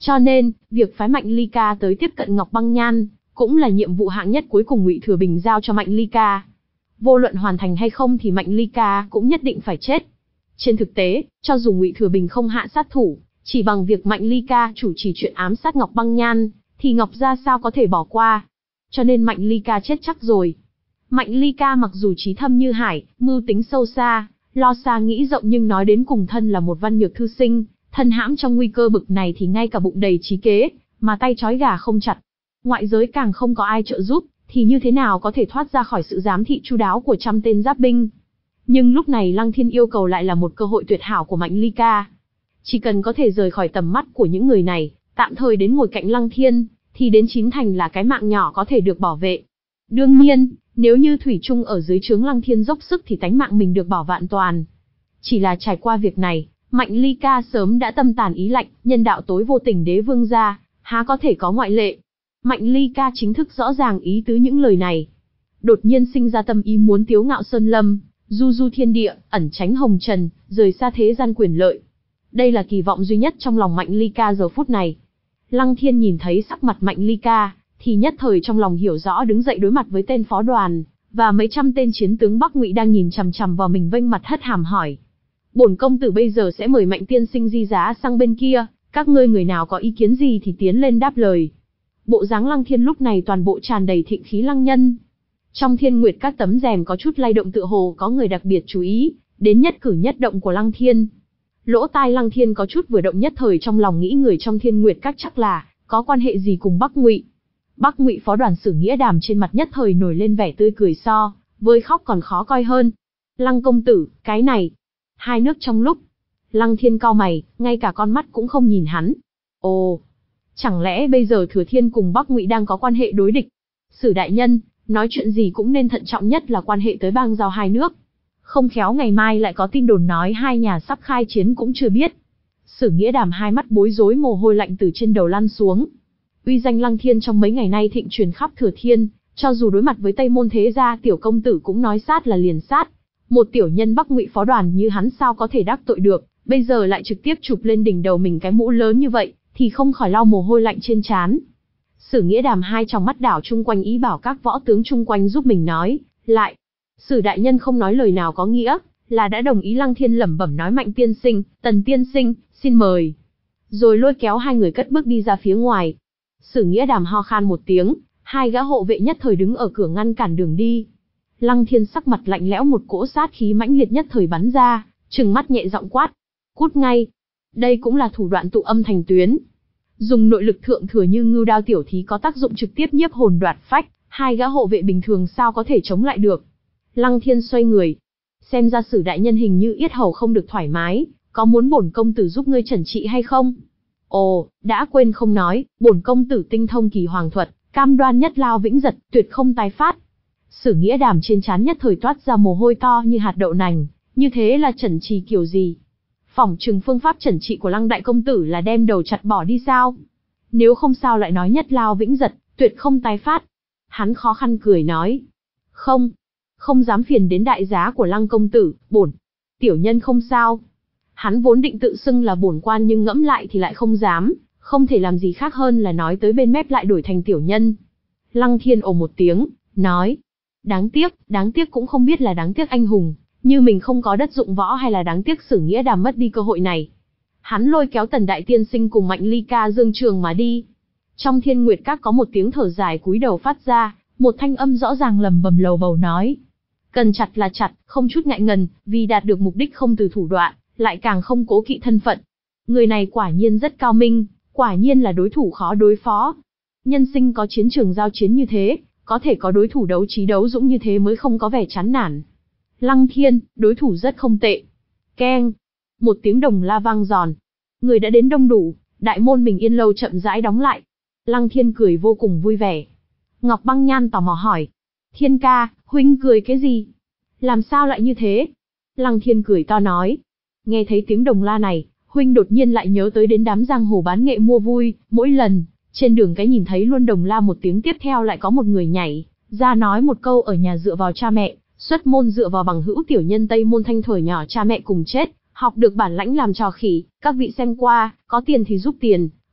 Cho nên, việc phái Mạnh Ly Ca tới tiếp cận Ngọc Băng Nhan, cũng là nhiệm vụ hạng nhất cuối cùng Ngụy Thừa Bình giao cho Mạnh Ly Ca. Vô luận hoàn thành hay không thì Mạnh Ly Ca cũng nhất định phải chết. Trên thực tế, cho dù Ngụy Thừa Bình không hạ sát thủ, chỉ bằng việc Mạnh Ly Ca chủ trì chuyện ám sát Ngọc Băng Nhan, thì Ngọc gia sao có thể bỏ qua. Cho nên Mạnh Ly Ca chết chắc rồi. Mạnh Ly Ca mặc dù trí thâm như hải, mưu tính sâu xa, lo xa nghĩ rộng, nhưng nói đến cùng thân là một văn nhược thư sinh, thân hãm trong nguy cơ bực này thì ngay cả bụng đầy trí kế, mà tay trói gà không chặt. Ngoại giới càng không có ai trợ giúp, thì như thế nào có thể thoát ra khỏi sự giám thị chu đáo của trăm tên giáp binh. Nhưng lúc này Lăng Thiên yêu cầu lại là một cơ hội tuyệt hảo của Mạnh Ly Ca. Chỉ cần có thể rời khỏi tầm mắt của những người này, tạm thời đến ngồi cạnh Lăng Thiên, thì đến chín thành là cái mạng nhỏ có thể được bảo vệ. Đương nhiên, nếu như thủy chung ở dưới trướng Lăng Thiên dốc sức thì tánh mạng mình được bảo vạn toàn. Chỉ là trải qua việc này, Mạnh Ly Ca sớm đã tâm tàn ý lạnh, nhân đạo tối vô tình đế vương gia, há có thể có ngoại lệ. Mạnh Ly Ca chính thức rõ ràng ý tứ những lời này. Đột nhiên sinh ra tâm ý muốn tiếu ngạo sơn lâm, du du thiên địa, ẩn tránh hồng trần, rời xa thế gian quyền lợi. Đây là kỳ vọng duy nhất trong lòng Mạnh Ly Ca giờ phút này. Lăng Thiên nhìn thấy sắc mặt Mạnh Ly Ca, thì nhất thời trong lòng hiểu rõ, đứng dậy đối mặt với tên phó đoàn, và mấy trăm tên chiến tướng Bắc Ngụy đang nhìn chằm chằm vào mình vênh mặt hất hàm hỏi. Bổn công tử bây giờ sẽ mời Mạnh tiên sinh di giá sang bên kia, các ngươi người nào có ý kiến gì thì tiến lên đáp lời. Bộ dáng Lăng Thiên lúc này toàn bộ tràn đầy thịnh khí lăng nhân. Trong thiên nguyệt các tấm rèm có chút lay động, tựa hồ có người đặc biệt chú ý đến nhất cử nhất động của Lăng Thiên. Lỗ tai Lăng Thiên có chút vừa động, nhất thời trong lòng nghĩ người trong thiên nguyệt các chắc là có quan hệ gì cùng Bắc Ngụy. Bắc Ngụy phó đoàn Sử Nghĩa Đàm trên mặt nhất thời nổi lên vẻ tươi cười, so với khóc còn khó coi hơn. Lăng công tử, cái này, hai nước trong lúc. Lăng Thiên cau mày, ngay cả con mắt cũng không nhìn hắn. Ồ, chẳng lẽ bây giờ Thừa Thiên cùng Bắc Ngụy đang có quan hệ đối địch? Sử đại nhân, nói chuyện gì cũng nên thận trọng, nhất là quan hệ tới bang giao hai nước. Không khéo ngày mai lại có tin đồn nói hai nhà sắp khai chiến cũng chưa biết. Sử Nghĩa Đàm hai mắt bối rối, mồ hôi lạnh từ trên đầu lăn xuống. Uy danh Lăng Thiên trong mấy ngày nay thịnh truyền khắp Thừa Thiên, cho dù đối mặt với Tây Môn thế gia tiểu công tử cũng nói sát là liền sát. Một tiểu nhân Bắc Ngụy phó đoàn như hắn sao có thể đắc tội được, bây giờ lại trực tiếp chụp lên đỉnh đầu mình cái mũ lớn như vậy, thì không khỏi lau mồ hôi lạnh trên trán. Sử Nghĩa Đàm hai trong mắt đảo chung quanh, ý bảo các võ tướng chung quanh giúp mình nói lại. Sử đại nhân không nói lời nào có nghĩa, là đã đồng ý. Lăng Thiên lẩm bẩm nói, Mạnh tiên sinh, Tần tiên sinh, xin mời. Rồi lôi kéo hai người cất bước đi ra phía ngoài. Sử Nghĩa Đàm ho khan một tiếng, hai gã hộ vệ nhất thời đứng ở cửa ngăn cản đường đi. Lăng Thiên sắc mặt lạnh lẽo, một cỗ sát khí mãnh liệt nhất thời bắn ra, trừng mắt nhẹ giọng quát, cút ngay. Đây cũng là thủ đoạn tụ âm thành tuyến. Dùng nội lực thượng thừa như ngưu đao tiểu thí có tác dụng trực tiếp nhiếp hồn đoạt phách, hai gã hộ vệ bình thường sao có thể chống lại được. Lăng Thiên xoay người. Xem ra Sử đại nhân hình như yết hầu không được thoải mái, có muốn bổn công tử giúp ngươi trần trị hay không? Ồ, đã quên không nói, bổn công tử tinh thông kỳ hoàng thuật, cam đoan nhất lao vĩnh giật, tuyệt không tái phát. Sử Nghĩa Đàm trên trán nhất thời toát ra mồ hôi to như hạt đậu nành, như thế là trần trì kiểu gì? Phỏng chừng phương pháp trần trị của Lăng đại công tử là đem đầu chặt bỏ đi sao? Nếu không sao lại nói nhất lao vĩnh giật, tuyệt không tái phát. Hắn khó khăn cười nói, không, không dám phiền đến đại giá của Lăng công tử, bổn tiểu nhân không sao. Hắn vốn định tự xưng là bổn quan, nhưng ngẫm lại thì lại không dám, không thể làm gì khác hơn là nói tới bên mép lại đổi thành tiểu nhân. Lăng Thiên ồ một tiếng, nói, đáng tiếc, đáng tiếc cũng không biết là đáng tiếc anh hùng, như mình không có đất dụng võ, hay là đáng tiếc Sử Nghĩa Đàm mất đi cơ hội này. Hắn lôi kéo Tần đại tiên sinh cùng Mạnh Ly Ca dương trường mà đi. Trong thiên nguyệt các có một tiếng thở dài cúi đầu phát ra, một thanh âm rõ ràng lầm bầm lầu bầu nói, cần chặt là chặt, không chút ngại ngần, vì đạt được mục đích không từ thủ đoạn, lại càng không cố kỵ thân phận. Người này quả nhiên rất cao minh, quả nhiên là đối thủ khó đối phó. Nhân sinh có chiến trường giao chiến như thế, có thể có đối thủ đấu trí đấu dũng như thế mới không có vẻ chán nản. Lăng Thiên, đối thủ rất không tệ. Keng, một tiếng đồng la vang giòn. Người đã đến đông đủ, đại môn Bình Yên lâu chậm rãi đóng lại. Lăng Thiên cười vô cùng vui vẻ. Ngọc Băng Nhan tò mò hỏi, Thiên ca, huynh cười cái gì? Làm sao lại như thế? Lăng Thiên cười to nói, nghe thấy tiếng đồng la này, huynh đột nhiên lại nhớ tới đến đám giang hồ bán nghệ mua vui, mỗi lần trên đường cái nhìn thấy luôn đồng la một tiếng, tiếp theo lại có một người nhảy ra nói một câu, ở nhà dựa vào cha mẹ, xuất môn dựa vào bằng hữu, tiểu nhân Tây Môn Thanh thuở nhỏ cha mẹ cùng chết, học được bản lãnh làm trò khỉ, các vị xem qua, có tiền thì giúp tiền,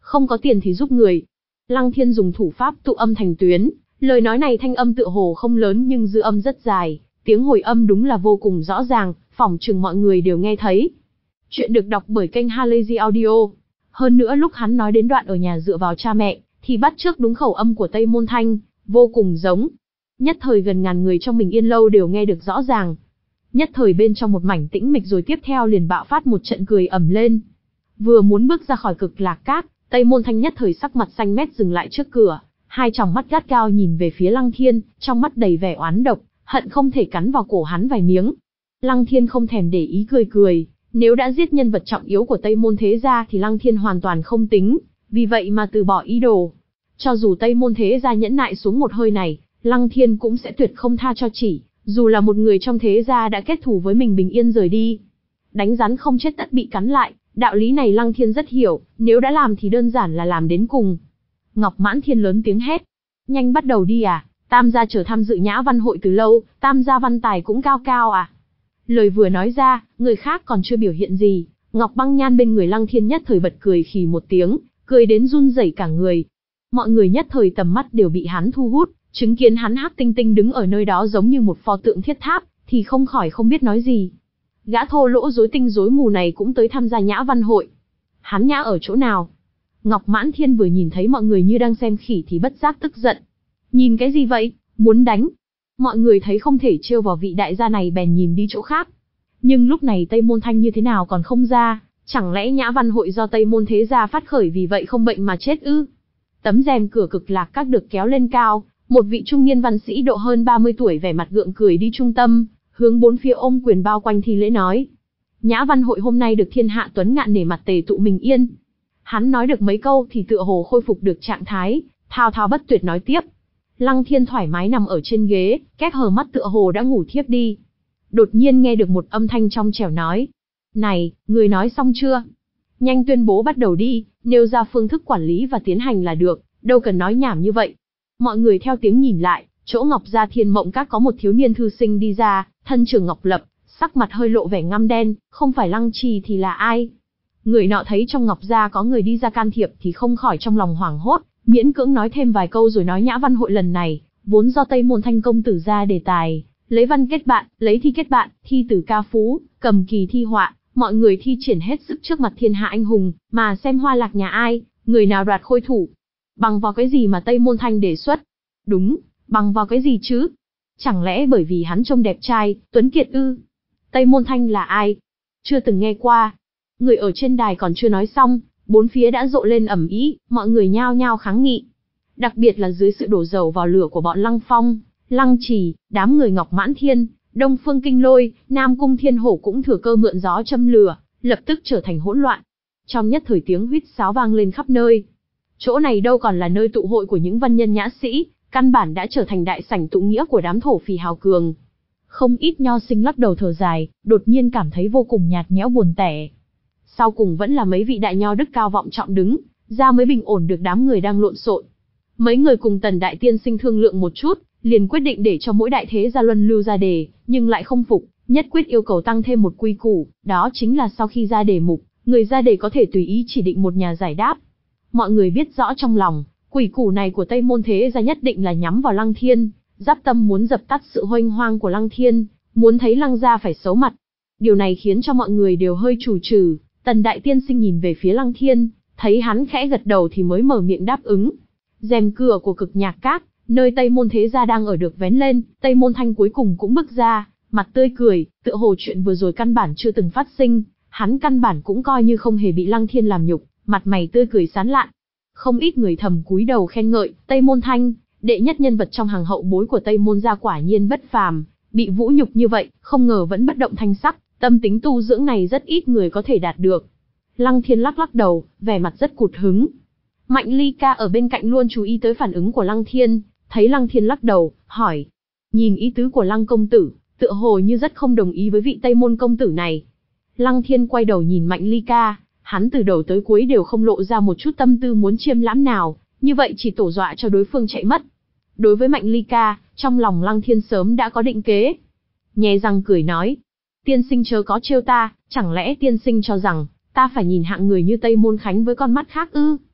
không có tiền thì giúp người. Lăng Thiên dùng thủ pháp tụ âm thành tuyến, lời nói này thanh âm tựa hồ không lớn nhưng dư âm rất dài, tiếng hồi âm đúng là vô cùng rõ ràng, phỏng chừng mọi người đều nghe thấy. Chuyện được đọc bởi kênh Halazy Audio. Hơn nữa lúc hắn nói đến đoạn ở nhà dựa vào cha mẹ, thì bắt chước đúng khẩu âm của Tây Môn Thanh, vô cùng giống. Nhất thời gần ngàn người trong Bình Yên Lâu đều nghe được rõ ràng. Nhất thời bên trong một mảnh tĩnh mịch rồi tiếp theo liền bạo phát một trận cười ầm lên. Vừa muốn bước ra khỏi Cực Lạc Các, Tây Môn Thanh nhất thời sắc mặt xanh mét dừng lại trước cửa, hai tròng mắt gắt gao nhìn về phía Lăng Thiên, trong mắt đầy vẻ oán độc, hận không thể cắn vào cổ hắn vài miếng. Lăng Thiên không thèm để ý cười cười, nếu đã giết nhân vật trọng yếu của Tây Môn thế gia thì Lăng Thiên hoàn toàn không tính, vì vậy mà từ bỏ ý đồ. Cho dù Tây Môn thế gia nhẫn nại xuống một hơi này, Lăng Thiên cũng sẽ tuyệt không tha cho chỉ, dù là một người trong thế gia đã kết thù với mình bình yên rời đi. Đánh rắn không chết tất bị cắn lại, đạo lý này Lăng Thiên rất hiểu, nếu đã làm thì đơn giản là làm đến cùng. Ngọc Mãn Thiên lớn tiếng hét, nhanh bắt đầu đi à, Tam gia chờ tham dự nhã văn hội từ lâu, Tam gia văn tài cũng cao cao à. Lời vừa nói ra, người khác còn chưa biểu hiện gì, Ngọc Băng Nhan bên người Lăng Thiên nhất thời bật cười khì một tiếng, cười đến run rẩy cả người. Mọi người nhất thời tầm mắt đều bị hắn thu hút, chứng kiến hắn hắc tinh tinh đứng ở nơi đó giống như một pho tượng thiết tháp, thì không khỏi không biết nói gì. Gã thô lỗ rối tinh rối mù này cũng tới tham gia nhã văn hội. Hắn nhã ở chỗ nào? Ngọc Mãn Thiên vừa nhìn thấy mọi người như đang xem khỉ thì bất giác tức giận. Nhìn cái gì vậy, muốn đánh? Mọi người thấy không thể trêu vào vị đại gia này bèn nhìn đi chỗ khác. Nhưng lúc này Tây Môn Thanh như thế nào còn không ra, chẳng lẽ nhã văn hội do Tây Môn thế gia phát khởi vì vậy không bệnh mà chết ư? Tấm rèm cửa Cực Lạc Các được kéo lên cao, một vị trung niên văn sĩ độ hơn ba mươi tuổi vẻ mặt gượng cười đi trung tâm, hướng bốn phía ôm quyền bao quanh thi lễ nói. Nhã văn hội hôm nay được thiên hạ tuấn ngạn nể mặt tề tụ Bình Yên. Hắn nói được mấy câu thì tựa hồ khôi phục được trạng thái, thao thao bất tuyệt nói tiếp. Lăng Thiên thoải mái nằm ở trên ghế, khép hờ mắt tựa hồ đã ngủ thiếp đi. Đột nhiên nghe được một âm thanh trong trẻo nói. Này, người nói xong chưa? Nhanh tuyên bố bắt đầu đi, nêu ra phương thức quản lý và tiến hành là được, đâu cần nói nhảm như vậy. Mọi người theo tiếng nhìn lại, chỗ Ngọc Gia Thiên Mộng Các có một thiếu niên thư sinh đi ra, thân trưởng ngọc lập, sắc mặt hơi lộ vẻ ngăm đen, không phải Lăng Trì thì là ai? Người nọ thấy trong Ngọc Gia có người đi ra can thiệp thì không khỏi trong lòng hoảng hốt, miễn cưỡng nói thêm vài câu rồi nói nhã văn hội lần này, vốn do Tây Môn Thanh công tử ra đề tài, lấy văn kết bạn, lấy thi kết bạn, thi từ ca phú, cầm kỳ thi họa, mọi người thi triển hết sức trước mặt thiên hạ anh hùng, mà xem hoa lạc nhà ai, người nào đoạt khôi thủ. Bằng vào cái gì mà Tây Môn Thanh đề xuất? Đúng, bằng vào cái gì chứ? Chẳng lẽ bởi vì hắn trông đẹp trai, tuấn kiệt ư? Tây Môn Thanh là ai? Chưa từng nghe qua. Người ở trên đài còn chưa nói xong, bốn phía đã rộ lên ầm ĩ, mọi người nhao nhao kháng nghị. Đặc biệt là dưới sự đổ dầu vào lửa của bọn Lăng Phong, Lăng Trì, đám người Ngọc Mãn Thiên, Đông Phương Kinh Lôi, Nam Cung Thiên Hổ cũng thừa cơ mượn gió châm lửa, lập tức trở thành hỗn loạn. Trong nhất thời tiếng huýt sáo vang lên khắp nơi. Chỗ này đâu còn là nơi tụ hội của những văn nhân nhã sĩ, căn bản đã trở thành đại sảnh tụ nghĩa của đám thổ phỉ hào cường. Không ít nho sinh lắc đầu thở dài, đột nhiên cảm thấy vô cùng nhạt nhẽo buồn tẻ. Sau cùng vẫn là mấy vị đại nho đức cao vọng trọng đứng ra mới bình ổn được đám người đang lộn xộn. Mấy người cùng Tần đại tiên sinh thương lượng một chút, liền quyết định để cho mỗi đại thế gia luân lưu ra đề, nhưng lại không phục, nhất quyết yêu cầu tăng thêm một quy củ, đó chính là sau khi ra đề mục, người ra đề có thể tùy ý chỉ định một nhà giải đáp. Mọi người biết rõ trong lòng, quỷ củ này của Tây Môn thế gia nhất định là nhắm vào Lăng Thiên, giáp tâm muốn dập tắt sự hoành hoang của Lăng Thiên, muốn thấy Lăng gia phải xấu mặt. Điều này khiến cho mọi người đều hơi chù trừ. Tần đại tiên sinh nhìn về phía Lăng Thiên, thấy hắn khẽ gật đầu thì mới mở miệng đáp ứng. Rèm cửa của Cực Nhạc Các, nơi Tây Môn thế gia đang ở được vén lên, Tây Môn Thanh cuối cùng cũng bước ra, mặt tươi cười, tựa hồ chuyện vừa rồi căn bản chưa từng phát sinh, hắn căn bản cũng coi như không hề bị Lăng Thiên làm nhục, mặt mày tươi cười sán lạn. Không ít người thầm cúi đầu khen ngợi, Tây Môn Thanh, đệ nhất nhân vật trong hàng hậu bối của Tây Môn gia quả nhiên bất phàm, bị vũ nhục như vậy, không ngờ vẫn bất động thanh sắc, tâm tính tu dưỡng này rất ít người có thể đạt được. Lăng Thiên lắc lắc đầu, vẻ mặt rất cụt hứng. Mạnh Ly Ca ở bên cạnh luôn chú ý tới phản ứng của Lăng Thiên, thấy Lăng Thiên lắc đầu, hỏi. Nhìn ý tứ của Lăng công tử, tựa hồ như rất không đồng ý với vị Tây Môn công tử này. Lăng Thiên quay đầu nhìn Mạnh Ly Ca, hắn từ đầu tới cuối đều không lộ ra một chút tâm tư muốn chiêm lãm nào, như vậy chỉ tổ dọa cho đối phương chạy mất. Đối với Mạnh Ly Ca, trong lòng Lăng Thiên sớm đã có định kế. Nhè răng cười nói. Tiên sinh chớ có trêu ta, chẳng lẽ tiên sinh cho rằng ta phải nhìn hạng người như Tây Môn Khánh với con mắt khác ư?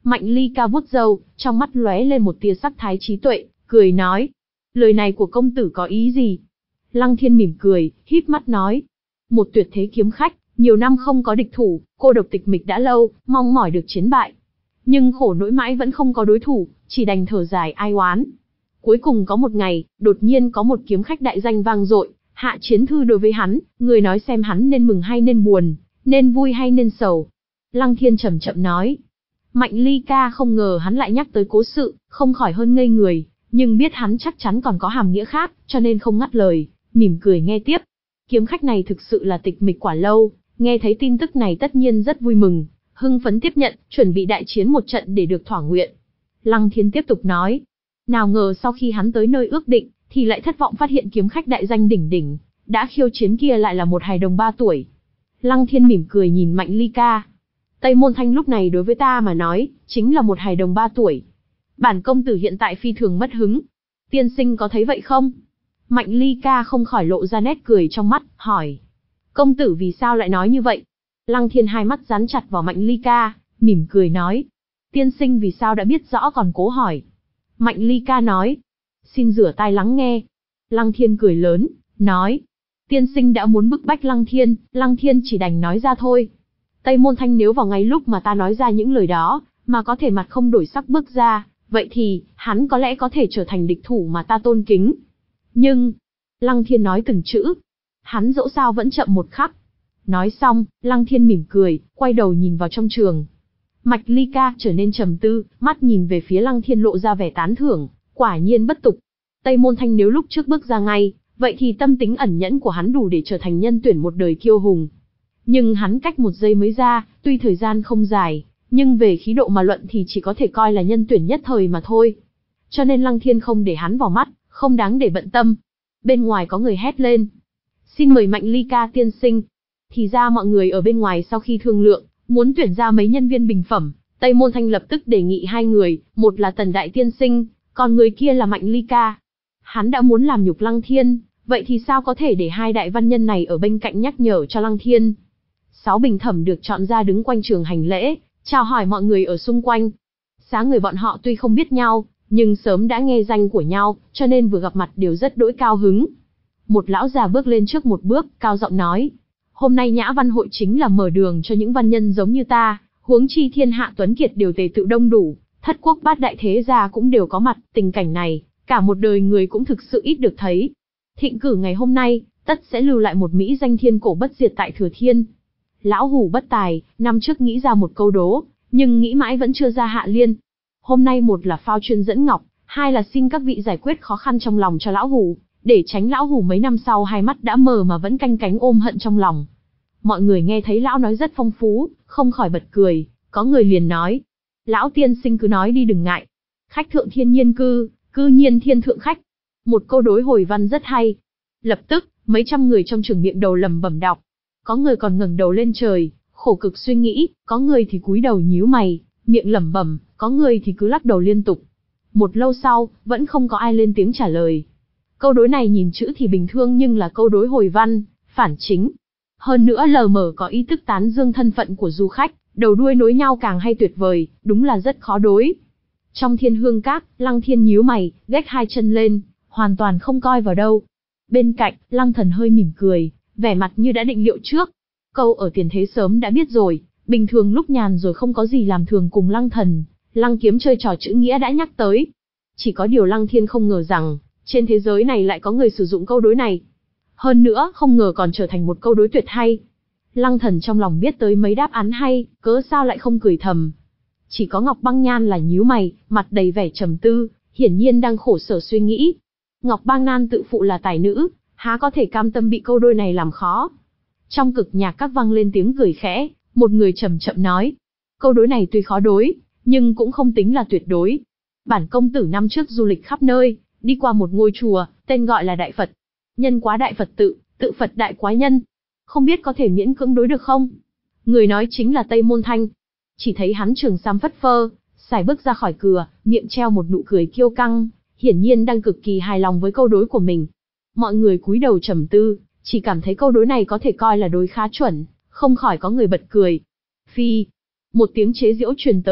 Mạnh Ly Ca vuốt râu, trong mắt lóe lên một tia sắc thái trí tuệ, cười nói. Lời này của công tử có ý gì? Lăng Thiên mỉm cười, híp mắt nói. Một tuyệt thế kiếm khách, nhiều năm không có địch thủ, cô độc tịch mịch đã lâu, mong mỏi được chiến bại. Nhưng khổ nỗi mãi vẫn không có đối thủ, chỉ đành thở dài ai oán. Cuối cùng có một ngày, đột nhiên có một kiếm khách đại danh vang dội, hạ chiến thư đối với hắn, người nói xem hắn nên mừng hay nên buồn, nên vui hay nên sầu. Lăng Thiên chậm chậm nói. Mạnh Ly Ca không ngờ hắn lại nhắc tới cố sự, không khỏi hơn ngây người, nhưng biết hắn chắc chắn còn có hàm nghĩa khác, cho nên không ngắt lời, mỉm cười nghe tiếp. Kiếm khách này thực sự là tịch mịch quả lâu, nghe thấy tin tức này tất nhiên rất vui mừng, hưng phấn tiếp nhận, chuẩn bị đại chiến một trận để được thỏa nguyện. Lăng Thiên tiếp tục nói. Nào ngờ sau khi hắn tới nơi ước định, thì lại thất vọng phát hiện kiếm khách đại danh đỉnh đỉnh, đã khiêu chiến kia lại là một hài đồng ba tuổi. Lăng Thiên mỉm cười nhìn Mạnh Ly Ca. Tây Môn Thanh lúc này đối với ta mà nói, chính là một hài đồng ba tuổi. Bản công tử hiện tại phi thường mất hứng. Tiên sinh có thấy vậy không? Mạnh Ly Ca không khỏi lộ ra nét cười trong mắt, hỏi. Công tử vì sao lại nói như vậy? Lăng Thiên hai mắt dán chặt vào Mạnh Ly Ca, mỉm cười nói. Tiên sinh vì sao đã biết rõ còn cố hỏi? Mạnh Ly Ca nói. Xin rửa tai lắng nghe. Lăng Thiên cười lớn, nói. Tiên sinh đã muốn bức bách Lăng Thiên, Lăng Thiên chỉ đành nói ra thôi. Tây Môn Thanh nếu vào ngay lúc mà ta nói ra những lời đó, mà có thể mặt không đổi sắc bước ra, vậy thì, hắn có lẽ có thể trở thành địch thủ mà ta tôn kính. Nhưng, Lăng Thiên nói từng chữ, hắn dẫu sao vẫn chậm một khắc. Nói xong, Lăng Thiên mỉm cười, quay đầu nhìn vào trong trường. Mạch Ly Ca trở nên trầm tư, mắt nhìn về phía Lăng Thiên lộ ra vẻ tán thưởng, quả nhiên bất tục. Tây Môn Thanh nếu lúc trước bước ra ngay, vậy thì tâm tính ẩn nhẫn của hắn đủ để trở thành nhân tuyển một đời kiêu hùng. Nhưng hắn cách một giây mới ra, tuy thời gian không dài, nhưng về khí độ mà luận thì chỉ có thể coi là nhân tuyển nhất thời mà thôi. Cho nên Lăng Thiên không để hắn vào mắt, không đáng để bận tâm. Bên ngoài có người hét lên. Xin mời Mạnh Ly Ca tiên sinh. Thì ra mọi người ở bên ngoài sau khi thương lượng, muốn tuyển ra mấy nhân viên bình phẩm, Tây Môn Thanh lập tức đề nghị hai người, một là Tần Đại tiên sinh, còn người kia là Mạnh Ly Ca. Hắn đã muốn làm nhục Lăng Thiên, vậy thì sao có thể để hai đại văn nhân này ở bên cạnh nhắc nhở cho Lăng Thiên. Sáu bình thẩm được chọn ra đứng quanh trường hành lễ, chào hỏi mọi người ở xung quanh. Sáng người bọn họ tuy không biết nhau, nhưng sớm đã nghe danh của nhau, cho nên vừa gặp mặt đều rất đỗi cao hứng. Một lão già bước lên trước một bước, cao giọng nói. Hôm nay Nhã Văn hội chính là mở đường cho những văn nhân giống như ta, huống chi thiên hạ tuấn kiệt đều tề tựu đông đủ, thất quốc bát đại thế gia cũng đều có mặt, tình cảnh này, cả một đời người cũng thực sự ít được thấy. Thịnh cử ngày hôm nay, tất sẽ lưu lại một mỹ danh thiên cổ bất diệt tại Thừa Thiên. Lão hủ bất tài, năm trước nghĩ ra một câu đố, nhưng nghĩ mãi vẫn chưa ra hạ liên. Hôm nay một là phao chuyên dẫn ngọc, hai là xin các vị giải quyết khó khăn trong lòng cho lão hủ, để tránh lão hủ mấy năm sau hai mắt đã mờ mà vẫn canh cánh ôm hận trong lòng. Mọi người nghe thấy lão nói rất phong phú, không khỏi bật cười, có người liền nói. Lão tiên sinh cứ nói đi đừng ngại. Khách thượng thiên nhiên cư, cư nhiên thiên thượng khách. Một câu đối hồi văn rất hay. Lập tức, mấy trăm người trong trường miệng đầu lẩm bẩm đọc. Có người còn ngẩng đầu lên trời, khổ cực suy nghĩ, có người thì cúi đầu nhíu mày, miệng lẩm bẩm, có người thì cứ lắc đầu liên tục. Một lâu sau, vẫn không có ai lên tiếng trả lời. Câu đối này nhìn chữ thì bình thường nhưng là câu đối hồi văn, phản chính. Hơn nữa lờ mờ có ý tức tán dương thân phận của du khách, đầu đuôi nối nhau càng hay tuyệt vời, đúng là rất khó đối. Trong Thiên Hương Các, Lăng Thiên nhíu mày, gách hai chân lên, hoàn toàn không coi vào đâu. Bên cạnh, Lăng Thần hơi mỉm cười, vẻ mặt như đã định liệu trước. Câu ở tiền thế sớm đã biết rồi, bình thường lúc nhàn rồi không có gì làm thường cùng Lăng Thần, Lăng Kiếm chơi trò chữ nghĩa đã nhắc tới. Chỉ có điều Lăng Thiên không ngờ rằng, trên thế giới này lại có người sử dụng câu đối này. Hơn nữa, không ngờ còn trở thành một câu đối tuyệt hay. Lăng Thần trong lòng biết tới mấy đáp án hay, cớ sao lại không cười thầm. Chỉ có Ngọc Băng Nhan là nhíu mày, mặt đầy vẻ trầm tư, hiển nhiên đang khổ sở suy nghĩ. Ngọc Băng Nhan tự phụ là tài nữ, há có thể cam tâm bị câu đôi này làm khó. Trong cực nhạc các vang lên tiếng cười khẽ, một người chậm chậm nói. Câu đối này tuy khó đối, nhưng cũng không tính là tuyệt đối. Bản công tử năm trước du lịch khắp nơi, đi qua một ngôi chùa, tên gọi là Đại Phật. Nhân quá đại Phật tự, tự Phật đại quá nhân. Không biết có thể miễn cưỡng đối được không? Người nói chính là Tây Môn Thanh. Chỉ thấy hắn trường sam phất phơ, sải bước ra khỏi cửa, miệng treo một nụ cười kiêu căng, hiển nhiên đang cực kỳ hài lòng với câu đối của mình. Mọi người cúi đầu trầm tư, chỉ cảm thấy câu đối này có thể coi là đối khá chuẩn, không khỏi có người bật cười. Phi, một tiếng chế giễu truyền tới,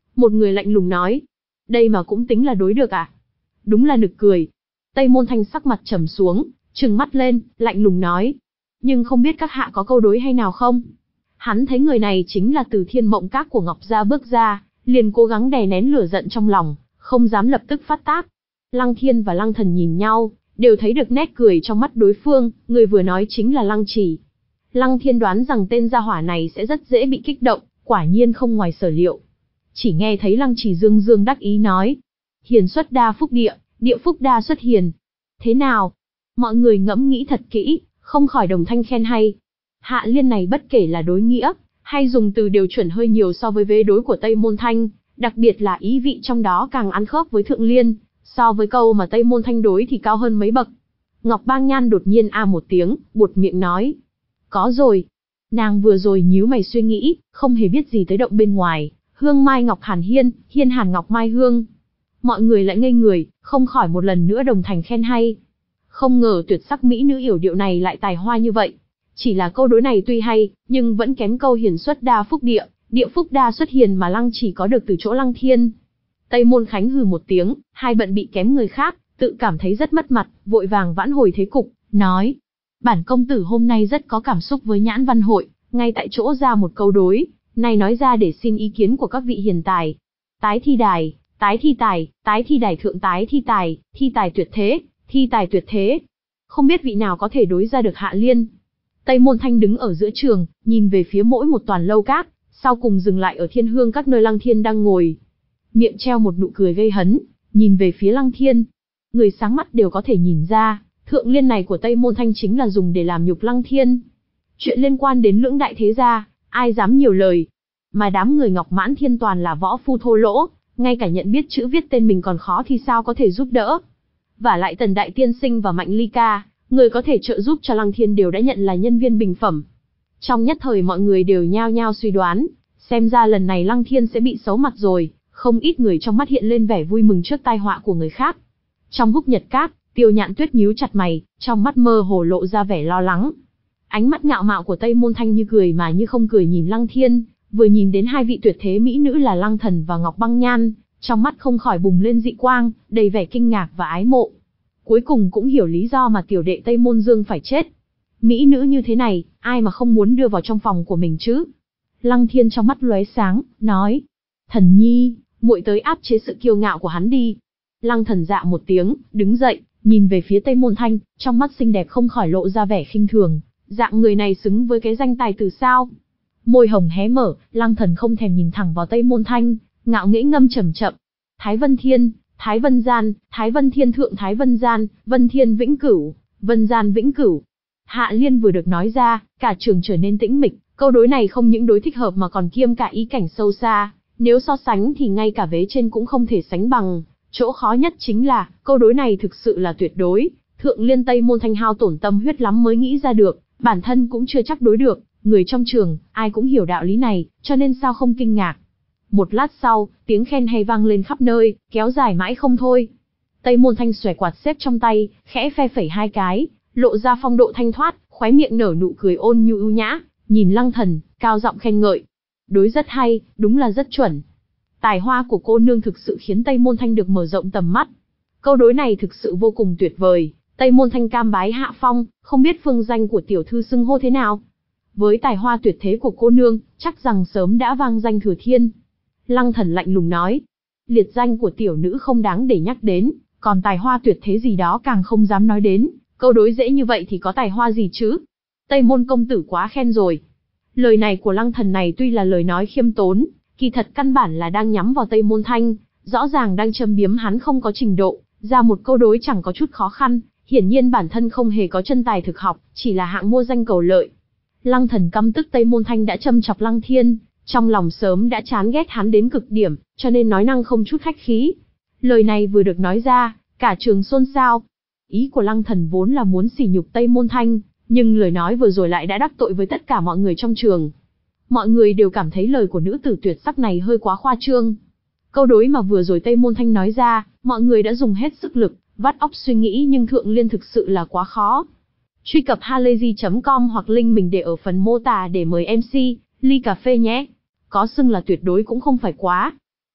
Một người lạnh lùng nói. Đây mà cũng tính là đối được à? Đúng là nực cười. Tây Môn Thanh sắc mặt trầm xuống, trừng mắt lên, lạnh lùng nói. Nhưng không biết các hạ có câu đối hay nào không? Hắn thấy người này chính là từ Thiên Mộng Các của Ngọc Gia bước ra, liền cố gắng đè nén lửa giận trong lòng, không dám lập tức phát tác. Lăng Thiên và Lăng Thần nhìn nhau, đều thấy được nét cười trong mắt đối phương, người vừa nói chính là Lăng Chỉ. Lăng Thiên đoán rằng tên gia hỏa này sẽ rất dễ bị kích động, quả nhiên không ngoài sở liệu. Chỉ nghe thấy Lăng Chỉ dương dương đắc ý nói. Hiền xuất đa phúc địa, địa phúc đa xuất hiền. Thế nào? Mọi người ngẫm nghĩ thật kỹ, không khỏi đồng thanh khen hay. Hạ Liên này bất kể là đối nghĩa, hay dùng từ đều chuẩn hơi nhiều so với vế đối của Tây Môn Thanh, đặc biệt là ý vị trong đó càng ăn khớp với Thượng Liên, so với câu mà Tây Môn Thanh đối thì cao hơn mấy bậc. Ngọc Bang Nhan đột nhiên a một tiếng, buột miệng nói. Có rồi. Nàng vừa rồi nhíu mày suy nghĩ, không hề biết gì tới động bên ngoài, Hương Mai Ngọc Hàn Hiên, Hiên Hàn Ngọc Mai Hương. Mọi người lại ngây người, không khỏi một lần nữa đồng thành khen hay. Không ngờ tuyệt sắc mỹ nữ yểu điệu này lại tài hoa như vậy. Chỉ là câu đối này tuy hay, nhưng vẫn kém câu hiền xuất đa phúc địa, địa phúc đa xuất hiền mà Lăng Chỉ có được từ chỗ Lăng Thiên. Tây Môn Khánh hừ một tiếng, hai bận bị kém người khác, tự cảm thấy rất mất mặt, vội vàng vãn hồi thế cục, nói. Bản công tử hôm nay rất có cảm xúc với nhãn văn hội, ngay tại chỗ ra một câu đối, này nói ra để xin ý kiến của các vị hiền tài. Tái thi đài, tái thi tài, tái thi đài thượng tái thi tài, thi tài tuyệt thế, thi tài tuyệt thế. Không biết vị nào có thể đối ra được Hạ Liên. Tây Môn Thanh đứng ở giữa trường, nhìn về phía mỗi một toàn lâu các, sau cùng dừng lại ở Thiên Hương các nơi Lăng Thiên đang ngồi. Miệng treo một nụ cười gây hấn, nhìn về phía Lăng Thiên. Người sáng mắt đều có thể nhìn ra, Thượng Liên này của Tây Môn Thanh chính là dùng để làm nhục Lăng Thiên. Chuyện liên quan đến lưỡng đại thế gia, ai dám nhiều lời. Mà đám người Ngọc Mãn Thiên toàn là võ phu thô lỗ, ngay cả nhận biết chữ viết tên mình còn khó thì sao có thể giúp đỡ. Và lại Tần Đại Tiên Sinh và Mạnh Ly Ca, người có thể trợ giúp cho Lăng Thiên đều đã nhận là nhân viên bình phẩm. Trong nhất thời mọi người đều nhao nhao suy đoán, xem ra lần này Lăng Thiên sẽ bị xấu mặt rồi, không ít người trong mắt hiện lên vẻ vui mừng trước tai họa của người khác. Trong Húc Nhật Các, Tiêu Nhạn Tuyết nhíu chặt mày, trong mắt mơ hồ lộ ra vẻ lo lắng. Ánh mắt ngạo mạo của Tây Môn Thanh như cười mà như không cười nhìn Lăng Thiên, vừa nhìn đến hai vị tuyệt thế mỹ nữ là Lăng Thần và Ngọc Băng Nhan, trong mắt không khỏi bùng lên dị quang, đầy vẻ kinh ngạc và ái mộ. Cuối cùng cũng hiểu lý do mà tiểu đệ Tây Môn Dương phải chết. Mỹ nữ như thế này, ai mà không muốn đưa vào trong phòng của mình chứ? Lăng Thiên trong mắt lóe sáng, nói. Thần nhi, muội tới áp chế sự kiêu ngạo của hắn đi. Lăng Thần dạ một tiếng, đứng dậy, nhìn về phía Tây Môn Thanh, trong mắt xinh đẹp không khỏi lộ ra vẻ khinh thường. Dạng người này xứng với cái danh tài tử sao? Môi hồng hé mở, Lăng Thần không thèm nhìn thẳng vào Tây Môn Thanh, ngạo nghễ ngâm chậm chậm. Thái Vân Thiên, Thái Vân Gian, Thái Vân Thiên thượng Thái Vân Gian, Vân Thiên vĩnh cửu, Vân Gian vĩnh cửu. Hạ Liên vừa được nói ra, cả trường trở nên tĩnh mịch, câu đối này không những đối thích hợp mà còn kiêm cả ý cảnh sâu xa, nếu so sánh thì ngay cả vế trên cũng không thể sánh bằng. Chỗ khó nhất chính là, câu đối này thực sự là tuyệt đối, Thượng Liên Tây Môn Thanh hao tổn tâm huyết lắm mới nghĩ ra được, bản thân cũng chưa chắc đối được, người trong trường, ai cũng hiểu đạo lý này, cho nên sao không kinh ngạc. Một lát sau, tiếng khen hay vang lên khắp nơi, kéo dài mãi không thôi. Tây Môn Thanh xòe quạt xếp trong tay, khẽ phe phẩy hai cái, lộ ra phong độ thanh thoát, khóe miệng nở nụ cười ôn nhu ưu nhã, nhìn Lăng Thần, cao giọng khen ngợi. Đối rất hay, đúng là rất chuẩn. Tài hoa của cô nương thực sự khiến Tây Môn Thanh được mở rộng tầm mắt. Câu đối này thực sự vô cùng tuyệt vời, Tây Môn Thanh cam bái hạ phong, không biết phương danh của tiểu thư xưng hô thế nào. Với tài hoa tuyệt thế của cô nương, chắc rằng sớm đã vang danh thừa thiên. Lăng Thần lạnh lùng nói, liệt danh của tiểu nữ không đáng để nhắc đến, còn tài hoa tuyệt thế gì đó càng không dám nói đến, câu đối dễ như vậy thì có tài hoa gì chứ? Tây Môn công tử quá khen rồi. Lời này của Lăng Thần này tuy là lời nói khiêm tốn, kỳ thật căn bản là đang nhắm vào Tây Môn Thanh, rõ ràng đang châm biếm hắn không có trình độ, ra một câu đối chẳng có chút khó khăn, hiển nhiên bản thân không hề có chân tài thực học, chỉ là hạng mua danh cầu lợi. Lăng Thần căm tức Tây Môn Thanh đã châm chọc Lăng Thiên, trong lòng sớm đã chán ghét hắn đến cực điểm, cho nên nói năng không chút khách khí. Lời này vừa được nói ra, cả trường xôn xao. Ý của Lăng Thần vốn là muốn sỉ nhục Tây Môn Thanh, nhưng lời nói vừa rồi lại đã đắc tội với tất cả mọi người trong trường. Mọi người đều cảm thấy lời của nữ tử tuyệt sắc này hơi quá khoa trương. Câu đối mà vừa rồi Tây Môn Thanh nói ra, mọi người đã dùng hết sức lực, vắt óc suy nghĩ nhưng Thượng Liên thực sự là quá khó. Truy cập halayzi chấm com hoặc link mình để ở phần mô tả để mời em xê, ly cà phê nhé. Có xưng là tuyệt đối cũng không phải quá.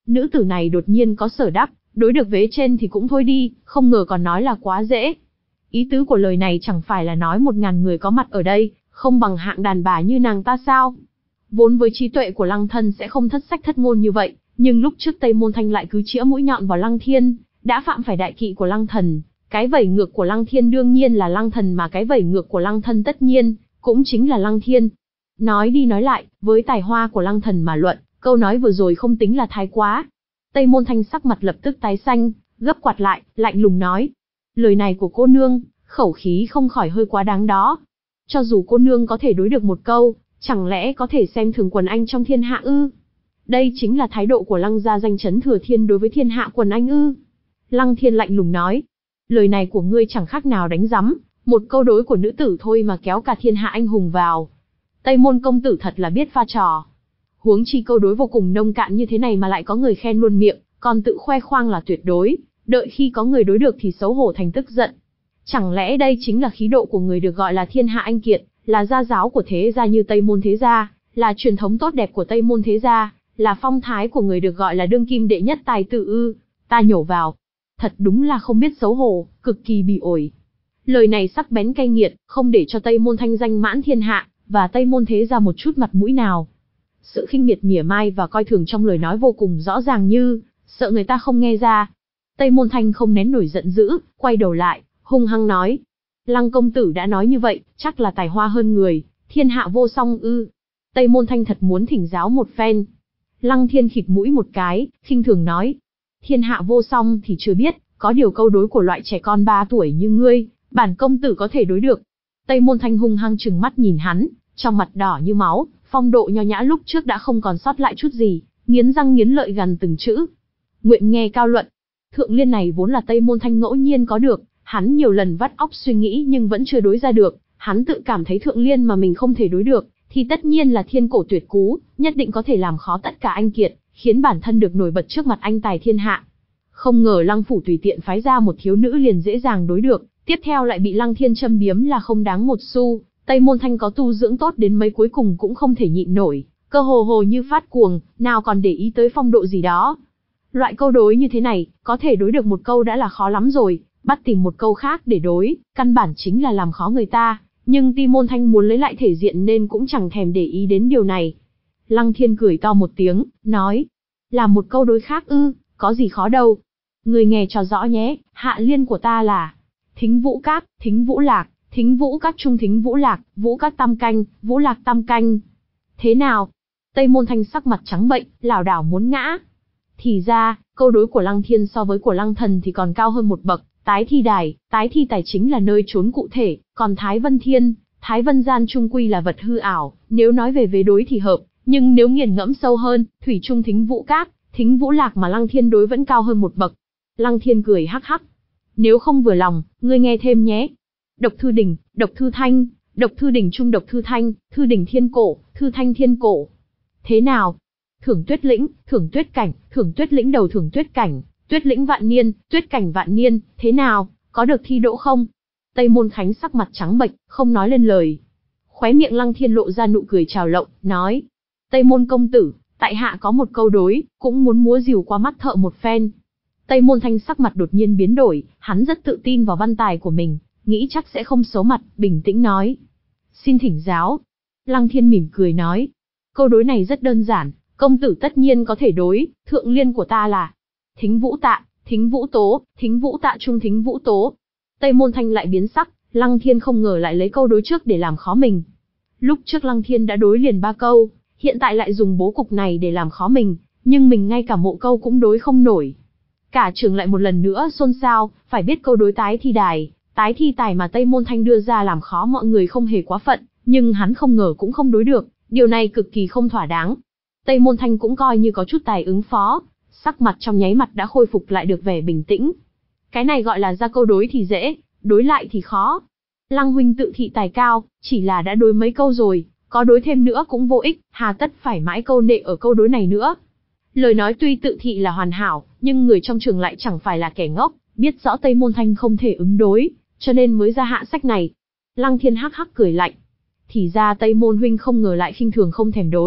Nữ tử này đột nhiên có sở đáp, đối được vế trên thì cũng thôi đi, không ngờ còn nói là quá dễ. Ý tứ của lời này chẳng phải là nói một ngàn người có mặt ở đây, không bằng hạng đàn bà như nàng ta sao? Vốn với trí tuệ của Lăng Thân sẽ không thất sách thất ngôn như vậy, nhưng lúc trước Tây Môn Thanh lại cứ chĩa mũi nhọn vào Lăng Thiên, đã phạm phải đại kỵ của Lăng Thần. Cái vẩy ngược của Lăng Thiên đương nhiên là Lăng Thần, mà cái vẩy ngược của Lăng Thân tất nhiên cũng chính là Lăng Thiên. Nói đi nói lại, với tài hoa của Lăng Thần mà luận, câu nói vừa rồi không tính là thái quá. Tây Môn Thanh sắc mặt lập tức tái xanh, gấp quạt lại, lạnh lùng nói: lời này của cô nương, khẩu khí không khỏi hơi quá đáng đó. Cho dù cô nương có thể đối được một câu, chẳng lẽ có thể xem thường quần anh trong thiên hạ ư? Đây chính là thái độ của Lăng gia danh chấn thừa thiên đối với thiên hạ quần anh ư? Lăng Thiên lạnh lùng nói: lời này của ngươi chẳng khác nào đánh rắm, một câu đối của nữ tử thôi mà kéo cả thiên hạ anh hùng vào. Tây Môn công tử thật là biết pha trò. Huống chi câu đối vô cùng nông cạn như thế này mà lại có người khen luôn miệng, còn tự khoe khoang là tuyệt đối, đợi khi có người đối được thì xấu hổ thành tức giận. Chẳng lẽ đây chính là khí độ của người được gọi là thiên hạ anh kiệt, là gia giáo của thế gia như Tây Môn thế gia, là truyền thống tốt đẹp của Tây Môn thế gia, là phong thái của người được gọi là đương kim đệ nhất tài tử ư? Ta nhổ vào, thật đúng là không biết xấu hổ, cực kỳ bỉ ổi. Lời này sắc bén cay nghiệt, không để cho Tây Môn thanh danh mãn thiên hạ, và Tây Môn thế gia một chút mặt mũi nào. Sự khinh miệt mỉa mai và coi thường trong lời nói vô cùng rõ ràng, như sợ người ta không nghe ra. Tây Môn Thanh không nén nổi giận dữ, quay đầu lại, hung hăng nói: Lăng công tử đã nói như vậy, chắc là tài hoa hơn người, thiên hạ vô song ư? Tây Môn Thanh thật muốn thỉnh giáo một phen. Lăng Thiên khịt mũi một cái, khinh thường nói: thiên hạ vô song thì chưa biết, có điều câu đối của loại trẻ con ba tuổi như ngươi, bản công tử có thể đối được. Tây Môn Thanh hung hăng trừng mắt nhìn hắn, trong mặt đỏ như máu, phong độ nho nhã lúc trước đã không còn sót lại chút gì, nghiến răng nghiến lợi gằn từng chữ: nguyện nghe cao luận. Thượng liên này vốn là Tây Môn Thanh ngẫu nhiên có được, hắn nhiều lần vắt óc suy nghĩ nhưng vẫn chưa đối ra được. Hắn tự cảm thấy thượng liên mà mình không thể đối được, thì tất nhiên là thiên cổ tuyệt cú, nhất định có thể làm khó tất cả anh kiệt, khiến bản thân được nổi bật trước mặt anh tài thiên hạ. Không ngờ Lăng phủ tùy tiện phái ra một thiếu nữ liền dễ dàng đối được, tiếp theo lại bị Lăng Thiên châm biếm là không đáng một xu. Tây Môn Thanh có tu dưỡng tốt đến mấy cuối cùng cũng không thể nhịn nổi, cơ hồ hồ như phát cuồng, nào còn để ý tới phong độ gì đó. Loại câu đối như thế này, có thể đối được một câu đã là khó lắm rồi, bắt tìm một câu khác để đối, căn bản chính là làm khó người ta. Nhưng Tây Môn Thanh muốn lấy lại thể diện nên cũng chẳng thèm để ý đến điều này. Lăng Thiên cười to một tiếng, nói: làm một câu đối khác ư, có gì khó đâu. Người nghe cho rõ nhé, hạ liên của ta là Thính Vũ Các, Thính Vũ Lạc, Thính Vũ Các Trung Thính Vũ Lạc, Vũ Các Tam Canh, Vũ Lạc Tam Canh. Thế nào? Tây Môn Thanh sắc mặt trắng bệch, lảo đảo muốn ngã. Thì ra, câu đối của Lăng Thiên so với của Lăng Thần thì còn cao hơn một bậc. Tái thi đài, tái thi tài chính là nơi trốn cụ thể, còn Thái Vân Thiên, Thái Vân Gian trung quy là vật hư ảo, nếu nói về vế đối thì hợp, nhưng nếu nghiền ngẫm sâu hơn, thủy chung Thính Vũ Các, Thính Vũ Lạc mà Lăng Thiên đối vẫn cao hơn một bậc. Lăng Thiên cười hắc hắc: nếu không vừa lòng, ngươi nghe thêm nhé. Độc Thư Đỉnh, Độc Thư Thanh, Độc Thư Đỉnh Trung Độc Thư Thanh, Thư Đỉnh Thiên Cổ, Thư Thanh Thiên Cổ. Thế nào? Thưởng Tuyết Lĩnh, Thưởng Tuyết Cảnh, Thưởng Tuyết Lĩnh đầu Thưởng Tuyết Cảnh, Tuyết Lĩnh Vạn Niên, Tuyết Cảnh Vạn Niên, thế nào, có được thi đỗ không? Tây Môn Khánh sắc mặt trắng bệch, không nói lên lời. Khóe miệng Lăng Thiên lộ ra nụ cười trào lộng, nói: Tây Môn công tử, tại hạ có một câu đối, cũng muốn múa rìu qua mắt thợ một phen. Tây Môn Thanh sắc mặt đột nhiên biến đổi, hắn rất tự tin vào văn tài của mình, nghĩ chắc sẽ không xấu mặt, bình tĩnh nói: xin thỉnh giáo. Lăng Thiên mỉm cười nói: câu đối này rất đơn giản, công tử tất nhiên có thể đối, thượng liên của ta là Thính Vũ Tạ, Thính Vũ Tố, Thính Vũ Tạ Trung Thính Vũ Tố. Tây Môn Thanh lại biến sắc, Lăng Thiên không ngờ lại lấy câu đối trước để làm khó mình. Lúc trước Lăng Thiên đã đối liền ba câu, hiện tại lại dùng bố cục này để làm khó mình, nhưng mình ngay cả mộ câu cũng đối không nổi. Cả trường lại một lần nữa xôn xao, phải biết câu đối tái thi đài, tái thi tài mà Tây Môn Thanh đưa ra làm khó mọi người không hề quá phận, nhưng hắn không ngờ cũng không đối được, điều này cực kỳ không thỏa đáng. Tây Môn Thanh cũng coi như có chút tài ứng phó, sắc mặt trong nháy mặt đã khôi phục lại được vẻ bình tĩnh. Cái này gọi là ra câu đối thì dễ, đối lại thì khó. Lăng huynh tự thị tài cao, chỉ là đã đối mấy câu rồi, có đối thêm nữa cũng vô ích, hà tất phải mãi câu nệ ở câu đối này nữa. Lời nói tuy tự thị là hoàn hảo, nhưng người trong trường lại chẳng phải là kẻ ngốc, biết rõ Tây Môn Thanh không thể ứng đối, cho nên mới ra hạ sách này. Lăng Thiên hắc hắc cười lạnh. Thì ra Tây Môn huynh không ngờ lại khinh thường không thèm đối,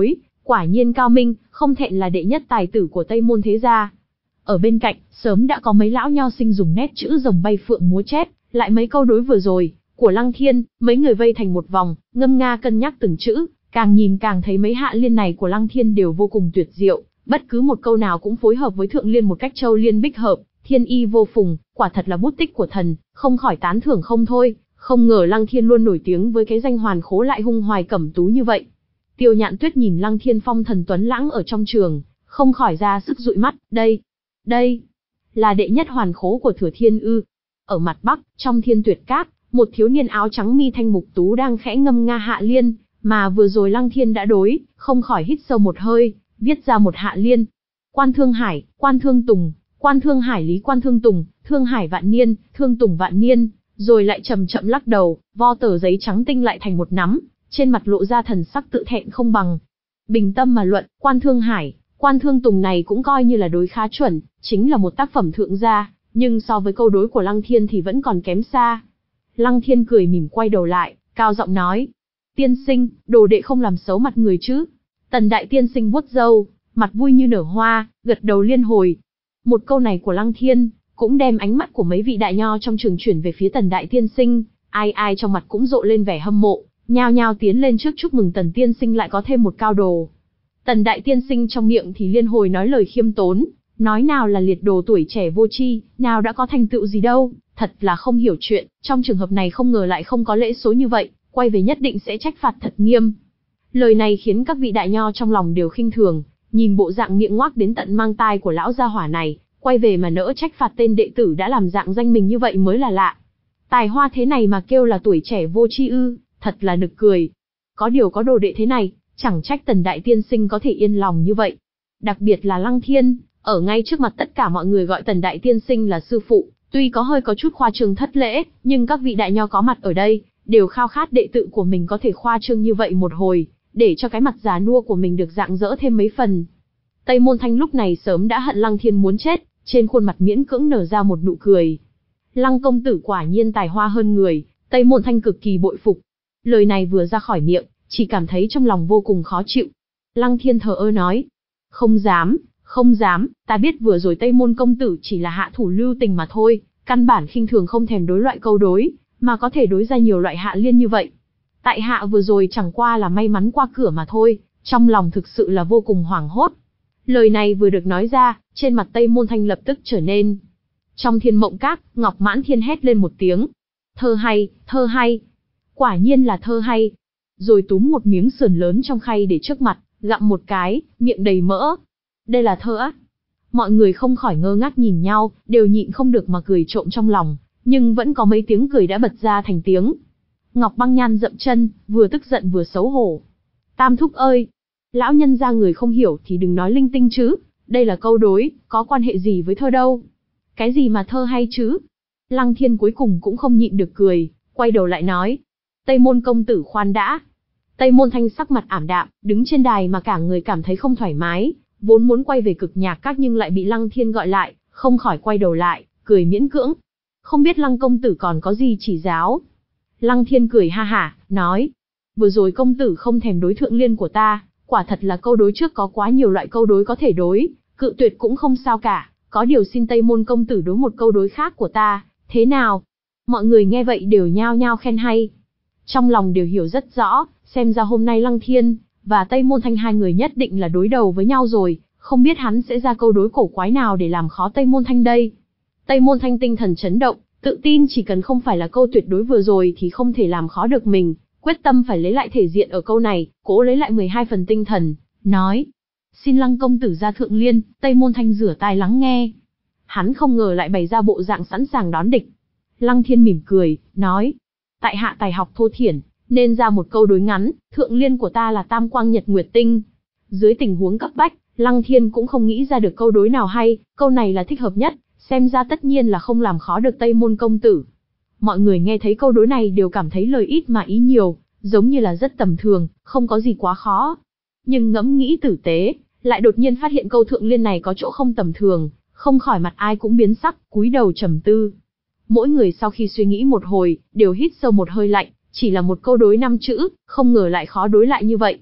Quả nhiên cao minh, không thẹn là đệ nhất tài tử của Tây Môn thế gia. Ở bên cạnh, sớm đã có mấy lão nho sinh dùng nét chữ rồng bay phượng múa chép, lại mấy câu đối vừa rồi, của Lăng Thiên, mấy người vây thành một vòng, ngâm nga cân nhắc từng chữ, càng nhìn càng thấy mấy hạ liên này của Lăng Thiên đều vô cùng tuyệt diệu, bất cứ một câu nào cũng phối hợp với thượng liên một cách châu liên bích hợp, thiên y vô phùng, quả thật là bút tích của thần, không khỏi tán thưởng không thôi, không ngờ Lăng Thiên luôn nổi tiếng với cái danh hoàn khố lại hung hoài cẩm tú như vậy. Tiêu Nhạn Tuyết nhìn Lăng Thiên phong thần tuấn lãng ở trong trường, không khỏi ra sức dụi mắt, đây, đây, là đệ nhất hoàn khố của Thừa Thiên ư. Ở mặt bắc, trong Thiên Tuyệt Các, một thiếu niên áo trắng mi thanh mục tú đang khẽ ngâm nga hạ liên, mà vừa rồi Lăng Thiên đã đối, không khỏi hít sâu một hơi, viết ra một hạ liên. Quan Thương Hải, Quan Thương Tùng, Quan Thương Hải Lý Quan Thương Tùng, Thương Hải vạn niên, Thương Tùng vạn niên, rồi lại chậm chậm lắc đầu, vo tờ giấy trắng tinh lại thành một nắm, trên mặt lộ ra thần sắc tự thẹn không bằng. Bình tâm mà luận, Quan Thương Hải, Quan Thương Tùng này cũng coi như là đối khá chuẩn, chính là một tác phẩm thượng gia, nhưng so với câu đối của Lăng Thiên thì vẫn còn kém xa. Lăng Thiên cười mỉm quay đầu lại, cao giọng nói: Tiên sinh, đồ đệ không làm xấu mặt người chứ? Tần đại tiên sinh vuốt râu, mặt vui như nở hoa, gật đầu liên hồi. Một câu này của Lăng Thiên, cũng đem ánh mắt của mấy vị đại nho trong trường chuyển về phía Tần đại tiên sinh, ai ai trong mặt cũng rộ lên vẻ hâm mộ, nhao nhao tiến lên trước chúc mừng Tần tiên sinh lại có thêm một cao đồ. Tần đại tiên sinh trong miệng thì liên hồi nói lời khiêm tốn, nói nào là liệt đồ tuổi trẻ vô tri, nào đã có thành tựu gì đâu, thật là không hiểu chuyện, trong trường hợp này không ngờ lại không có lễ số như vậy, quay về nhất định sẽ trách phạt thật nghiêm. Lời này khiến các vị đại nho trong lòng đều khinh thường, nhìn bộ dạng miệng ngoác đến tận mang tai của lão gia hỏa này, quay về mà nỡ trách phạt tên đệ tử đã làm dạng danh mình như vậy mới là lạ. Tài hoa thế này mà kêu là tuổi trẻ vô tri ư, thật là nực cười. Có điều có đồ đệ thế này, chẳng trách Tần đại tiên sinh có thể yên lòng như vậy. Đặc biệt là Lăng Thiên, ở ngay trước mặt tất cả mọi người gọi Tần đại tiên sinh là sư phụ, tuy có hơi có chút khoa trương thất lễ, nhưng các vị đại nho có mặt ở đây, đều khao khát đệ tử của mình có thể khoa trương như vậy một hồi, để cho cái mặt già nua của mình được rạng rỡ thêm mấy phần. Tây Môn Thanh lúc này sớm đã hận Lăng Thiên muốn chết, trên khuôn mặt miễn cưỡng nở ra một nụ cười. Lăng công tử quả nhiên tài hoa hơn người, Tây Môn Thanh cực kỳ bội phục. Lời này vừa ra khỏi miệng, chỉ cảm thấy trong lòng vô cùng khó chịu. Lăng Thiên thờ ơ nói: Không dám, không dám, ta biết vừa rồi Tây Môn công tử chỉ là hạ thủ lưu tình mà thôi, căn bản khinh thường không thèm đối loại câu đối, mà có thể đối ra nhiều loại hạ liên như vậy. Tại hạ vừa rồi chẳng qua là may mắn qua cửa mà thôi, trong lòng thực sự là vô cùng hoảng hốt. Lời này vừa được nói ra, trên mặt Tây Môn Thanh lập tức trở nên. Trong Thiên Mộng Các, Ngọc Mãn Thiên hét lên một tiếng: Thơ hay, thơ hay. Quả nhiên là thơ hay. Rồi túm một miếng sườn lớn trong khay để trước mặt, gặm một cái, miệng đầy mỡ. Đây là thơ á? Mọi người không khỏi ngơ ngác nhìn nhau, đều nhịn không được mà cười trộm trong lòng, nhưng vẫn có mấy tiếng cười đã bật ra thành tiếng. Ngọc Băng Nhan dậm chân, vừa tức giận vừa xấu hổ. Tam thúc ơi! Lão nhân gia người không hiểu thì đừng nói linh tinh chứ, đây là câu đối, có quan hệ gì với thơ đâu. Cái gì mà thơ hay chứ? Lăng Thiên cuối cùng cũng không nhịn được cười, quay đầu lại nói: Tây Môn công tử khoan đã. Tây Môn Thanh sắc mặt ảm đạm, đứng trên đài mà cả người cảm thấy không thoải mái, vốn muốn quay về Cực Nhạc Các nhưng lại bị Lăng Thiên gọi lại, không khỏi quay đầu lại, cười miễn cưỡng. Không biết Lăng công tử còn có gì chỉ giáo? Lăng Thiên cười ha hả, nói: Vừa rồi công tử không thèm đối thượng liên của ta, quả thật là câu đối trước có quá nhiều loại câu đối có thể đối, cự tuyệt cũng không sao cả, có điều xin Tây Môn công tử đối một câu đối khác của ta, thế nào? Mọi người nghe vậy đều nhao nhao khen hay. Trong lòng đều hiểu rất rõ, xem ra hôm nay Lăng Thiên và Tây Môn Thanh hai người nhất định là đối đầu với nhau rồi, không biết hắn sẽ ra câu đối cổ quái nào để làm khó Tây Môn Thanh đây. Tây Môn Thanh tinh thần chấn động, tự tin chỉ cần không phải là câu tuyệt đối vừa rồi thì không thể làm khó được mình, quyết tâm phải lấy lại thể diện ở câu này, cố lấy lại mười hai phần tinh thần, nói: Xin Lăng công tử ra thượng liên. Tây Môn Thanh rửa tai lắng nghe. Hắn không ngờ lại bày ra bộ dạng sẵn sàng đón địch. Lăng Thiên mỉm cười, nói: Tại hạ tài học thô thiển, nên ra một câu đối ngắn, thượng liên của ta là Tam Quang Nhật Nguyệt Tinh. Dưới tình huống cấp bách, Lăng Thiên cũng không nghĩ ra được câu đối nào hay, câu này là thích hợp nhất, xem ra tất nhiên là không làm khó được Tây Môn công tử. Mọi người nghe thấy câu đối này đều cảm thấy lời ít mà ý nhiều, giống như là rất tầm thường, không có gì quá khó. Nhưng ngẫm nghĩ tử tế, lại đột nhiên phát hiện câu thượng liên này có chỗ không tầm thường, không khỏi mặt ai cũng biến sắc, cúi đầu trầm tư. Mỗi người sau khi suy nghĩ một hồi, đều hít sâu một hơi lạnh, chỉ là một câu đối năm chữ, không ngờ lại khó đối lại như vậy.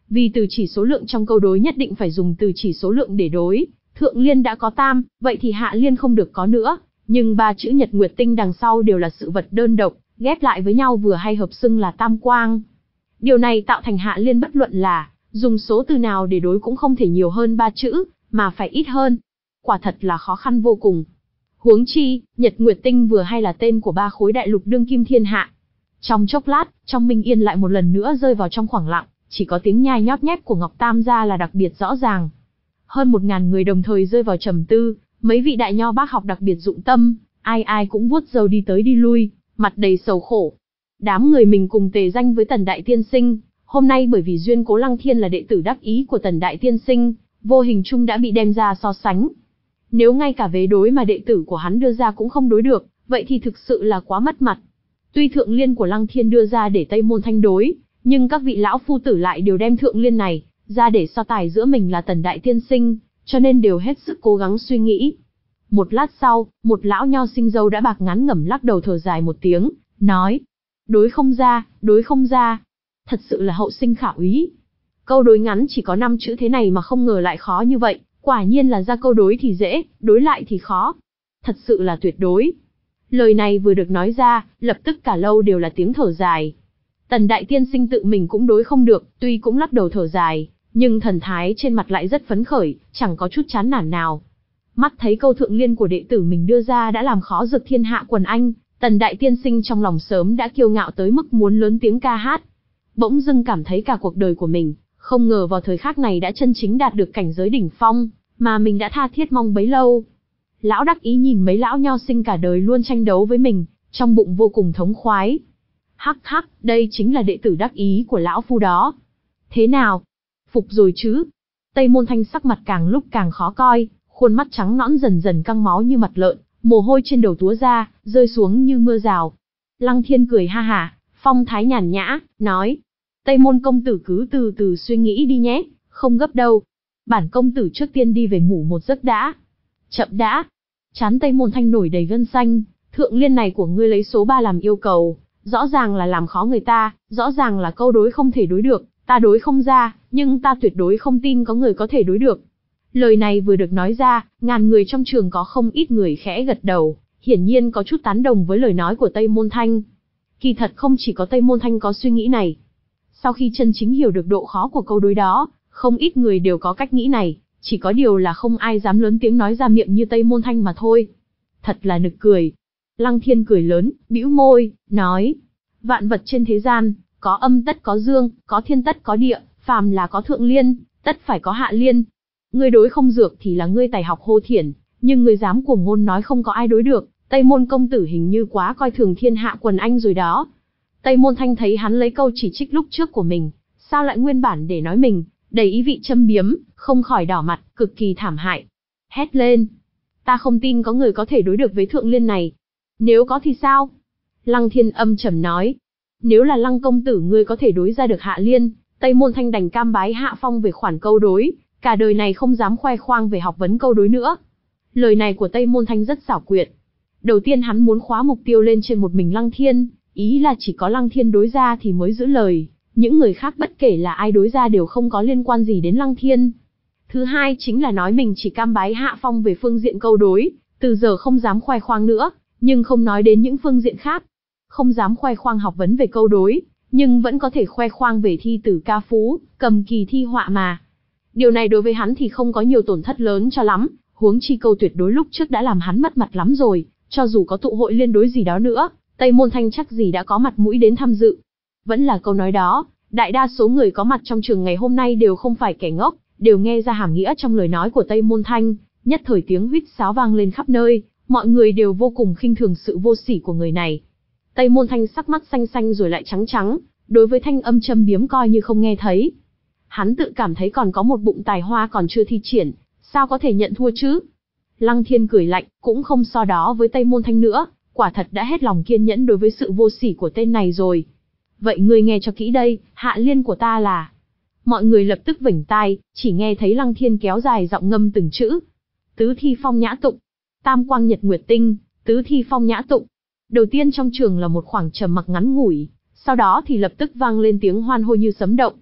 vì từ chỉ số lượng trong câu đối nhất định phải dùng từ chỉ số lượng để đối. Thượng liên đã có tam, vậy thì hạ liên không được có nữa, nhưng ba chữ nhật nguyệt tinh đằng sau đều là sự vật đơn độc, ghép lại với nhau vừa hay hợp xưng là tam quang. Điều này tạo thành hạ liên bất luận là dùng số từ nào để đối cũng không thể nhiều hơn ba chữ, mà phải ít hơn. Quả thật là khó khăn vô cùng. Huống chi, nhật nguyệt tinh vừa hay là tên của ba khối đại lục đương kim thiên hạ. Trong chốc lát, trong Minh Yên lại một lần nữa rơi vào trong khoảng lặng, chỉ có tiếng nhai nhóp nhép của Ngọc Tam gia là đặc biệt rõ ràng. Hơn một ngàn người đồng thời rơi vào trầm tư, mấy vị đại nho bác học đặc biệt dụng tâm, ai ai cũng vuốt râu đi tới đi lui, mặt đầy sầu khổ. Đám người mình cùng tề danh với Tần Đại Tiên Sinh, hôm nay bởi vì duyên Cố Lăng Thiên là đệ tử đắc ý của Tần Đại Tiên Sinh, vô hình chung đã bị đem ra so sánh. Nếu ngay cả vế đối mà đệ tử của hắn đưa ra cũng không đối được, vậy thì thực sự là quá mất mặt. Tuy thượng liên của Lăng Thiên đưa ra để Tây Môn Thanh đối, nhưng các vị lão phu tử lại đều đem thượng liên này ra để so tài giữa mình là Tần Đại Tiên Sinh, cho nên đều hết sức cố gắng suy nghĩ. Một lát sau, một lão nho sinh dâu đã bạc ngắn ngẩm lắc đầu thở dài một tiếng, nói: đối không ra, đối không ra. Thật sự là hậu sinh khả úy. Câu đối ngắn chỉ có năm chữ thế này mà không ngờ lại khó như vậy, quả nhiên là ra câu đối thì dễ, đối lại thì khó. Thật sự là tuyệt đối. Lời này vừa được nói ra, lập tức cả lâu đều là tiếng thở dài. Tần Đại Tiên Sinh tự mình cũng đối không được, tuy cũng lắc đầu thở dài, nhưng thần thái trên mặt lại rất phấn khởi, chẳng có chút chán nản nào. Mắt thấy câu thượng liên của đệ tử mình đưa ra đã làm khó dược thiên hạ quần anh, Tần Đại Tiên Sinh trong lòng sớm đã kiêu ngạo tới mức muốn lớn tiếng ca hát. Bỗng dưng cảm thấy cả cuộc đời của mình, không ngờ vào thời khắc này đã chân chính đạt được cảnh giới đỉnh phong, mà mình đã tha thiết mong bấy lâu. Lão đắc ý nhìn mấy lão nho sinh cả đời luôn tranh đấu với mình, trong bụng vô cùng thống khoái. Hắc hắc, đây chính là đệ tử đắc ý của lão phu đó. Thế nào? Phục rồi chứ? Tây Môn Thanh sắc mặt càng lúc càng khó coi, khuôn mắt trắng nõn dần dần căng máu như mặt lợn, mồ hôi trên đầu túa ra, rơi xuống như mưa rào. Lăng Thiên cười ha hả, phong thái nhàn nhã, nói: Tây Môn công tử cứ từ từ suy nghĩ đi nhé, không gấp đâu. Bản công tử trước tiên đi về ngủ một giấc đã. Chậm đã. Trán Tây Môn Thanh nổi đầy gân xanh, thượng liên này của ngươi lấy số ba làm yêu cầu, rõ ràng là làm khó người ta, rõ ràng là câu đối không thể đối được, ta đối không ra, nhưng ta tuyệt đối không tin có người có thể đối được. Lời này vừa được nói ra, ngàn người trong trường có không ít người khẽ gật đầu, hiển nhiên có chút tán đồng với lời nói của Tây Môn Thanh. Kỳ thật không chỉ có Tây Môn Thanh có suy nghĩ này. Sau khi chân chính hiểu được độ khó của câu đối đó, không ít người đều có cách nghĩ này, chỉ có điều là không ai dám lớn tiếng nói ra miệng như Tây Môn Thanh mà thôi. Thật là nực cười. Lăng Thiên cười lớn, bĩu môi, nói: vạn vật trên thế gian, có âm tất có dương, có thiên tất có địa, phàm là có thượng liên, tất phải có hạ liên. Ngươi đối không dược thì là ngươi tài học hô thiển, nhưng ngươi dám cuồng ngôn nói không có ai đối được, Tây Môn công tử hình như quá coi thường thiên hạ quần anh rồi đó. Tây Môn Thanh thấy hắn lấy câu chỉ trích lúc trước của mình, sao lại nguyên bản để nói mình, đầy ý vị châm biếm, không khỏi đỏ mặt, cực kỳ thảm hại. Hét lên: ta không tin có người có thể đối được với thượng liên này. Nếu có thì sao? Lăng Thiên âm trầm nói: nếu là Lăng công tử ngươi có thể đối ra được hạ liên, Tây Môn Thanh đành cam bái hạ phong về khoản câu đối, cả đời này không dám khoe khoang về học vấn câu đối nữa. Lời này của Tây Môn Thanh rất xảo quyệt. Đầu tiên hắn muốn khóa mục tiêu lên trên một mình Lăng Thiên, ý là chỉ có Lăng Thiên đối ra thì mới giữ lời, những người khác bất kể là ai đối ra đều không có liên quan gì đến Lăng Thiên. Thứ hai chính là nói mình chỉ cam bái hạ phong về phương diện câu đối, từ giờ không dám khoe khoang nữa, nhưng không nói đến những phương diện khác. Không dám khoe khoang học vấn về câu đối, nhưng vẫn có thể khoe khoang về thi tử ca phú, cầm kỳ thi họa mà. Điều này đối với hắn thì không có nhiều tổn thất lớn cho lắm, huống chi câu tuyệt đối lúc trước đã làm hắn mất mặt lắm rồi, cho dù có tụ hội liên đối gì đó nữa, Tây Môn Thanh chắc gì đã có mặt mũi đến tham dự. Vẫn là câu nói đó, đại đa số người có mặt trong trường ngày hôm nay đều không phải kẻ ngốc, đều nghe ra hàm nghĩa trong lời nói của Tây Môn Thanh, nhất thời tiếng huýt sáo vang lên khắp nơi, mọi người đều vô cùng khinh thường sự vô sỉ của người này. Tây Môn Thanh sắc mắt xanh xanh rồi lại trắng trắng, đối với thanh âm châm biếm coi như không nghe thấy. Hắn tự cảm thấy còn có một bụng tài hoa còn chưa thi triển, sao có thể nhận thua chứ? Lăng Thiên cười lạnh, cũng không so đó với Tây Môn Thanh nữa, quả thật đã hết lòng kiên nhẫn đối với sự vô sỉ của tên này rồi. Vậy ngươi nghe cho kỹ đây, hạ liên của ta là... Mọi người lập tức vểnh tai, chỉ nghe thấy Lăng Thiên kéo dài giọng ngâm từng chữ. Tứ thi phong nhã tụng, tam quang nhật nguyệt tinh, tứ thi phong nhã tụng. Đầu tiên trong trường là một khoảng trầm mặc ngắn ngủi, sau đó thì lập tức vang lên tiếng hoan hô như sấm động.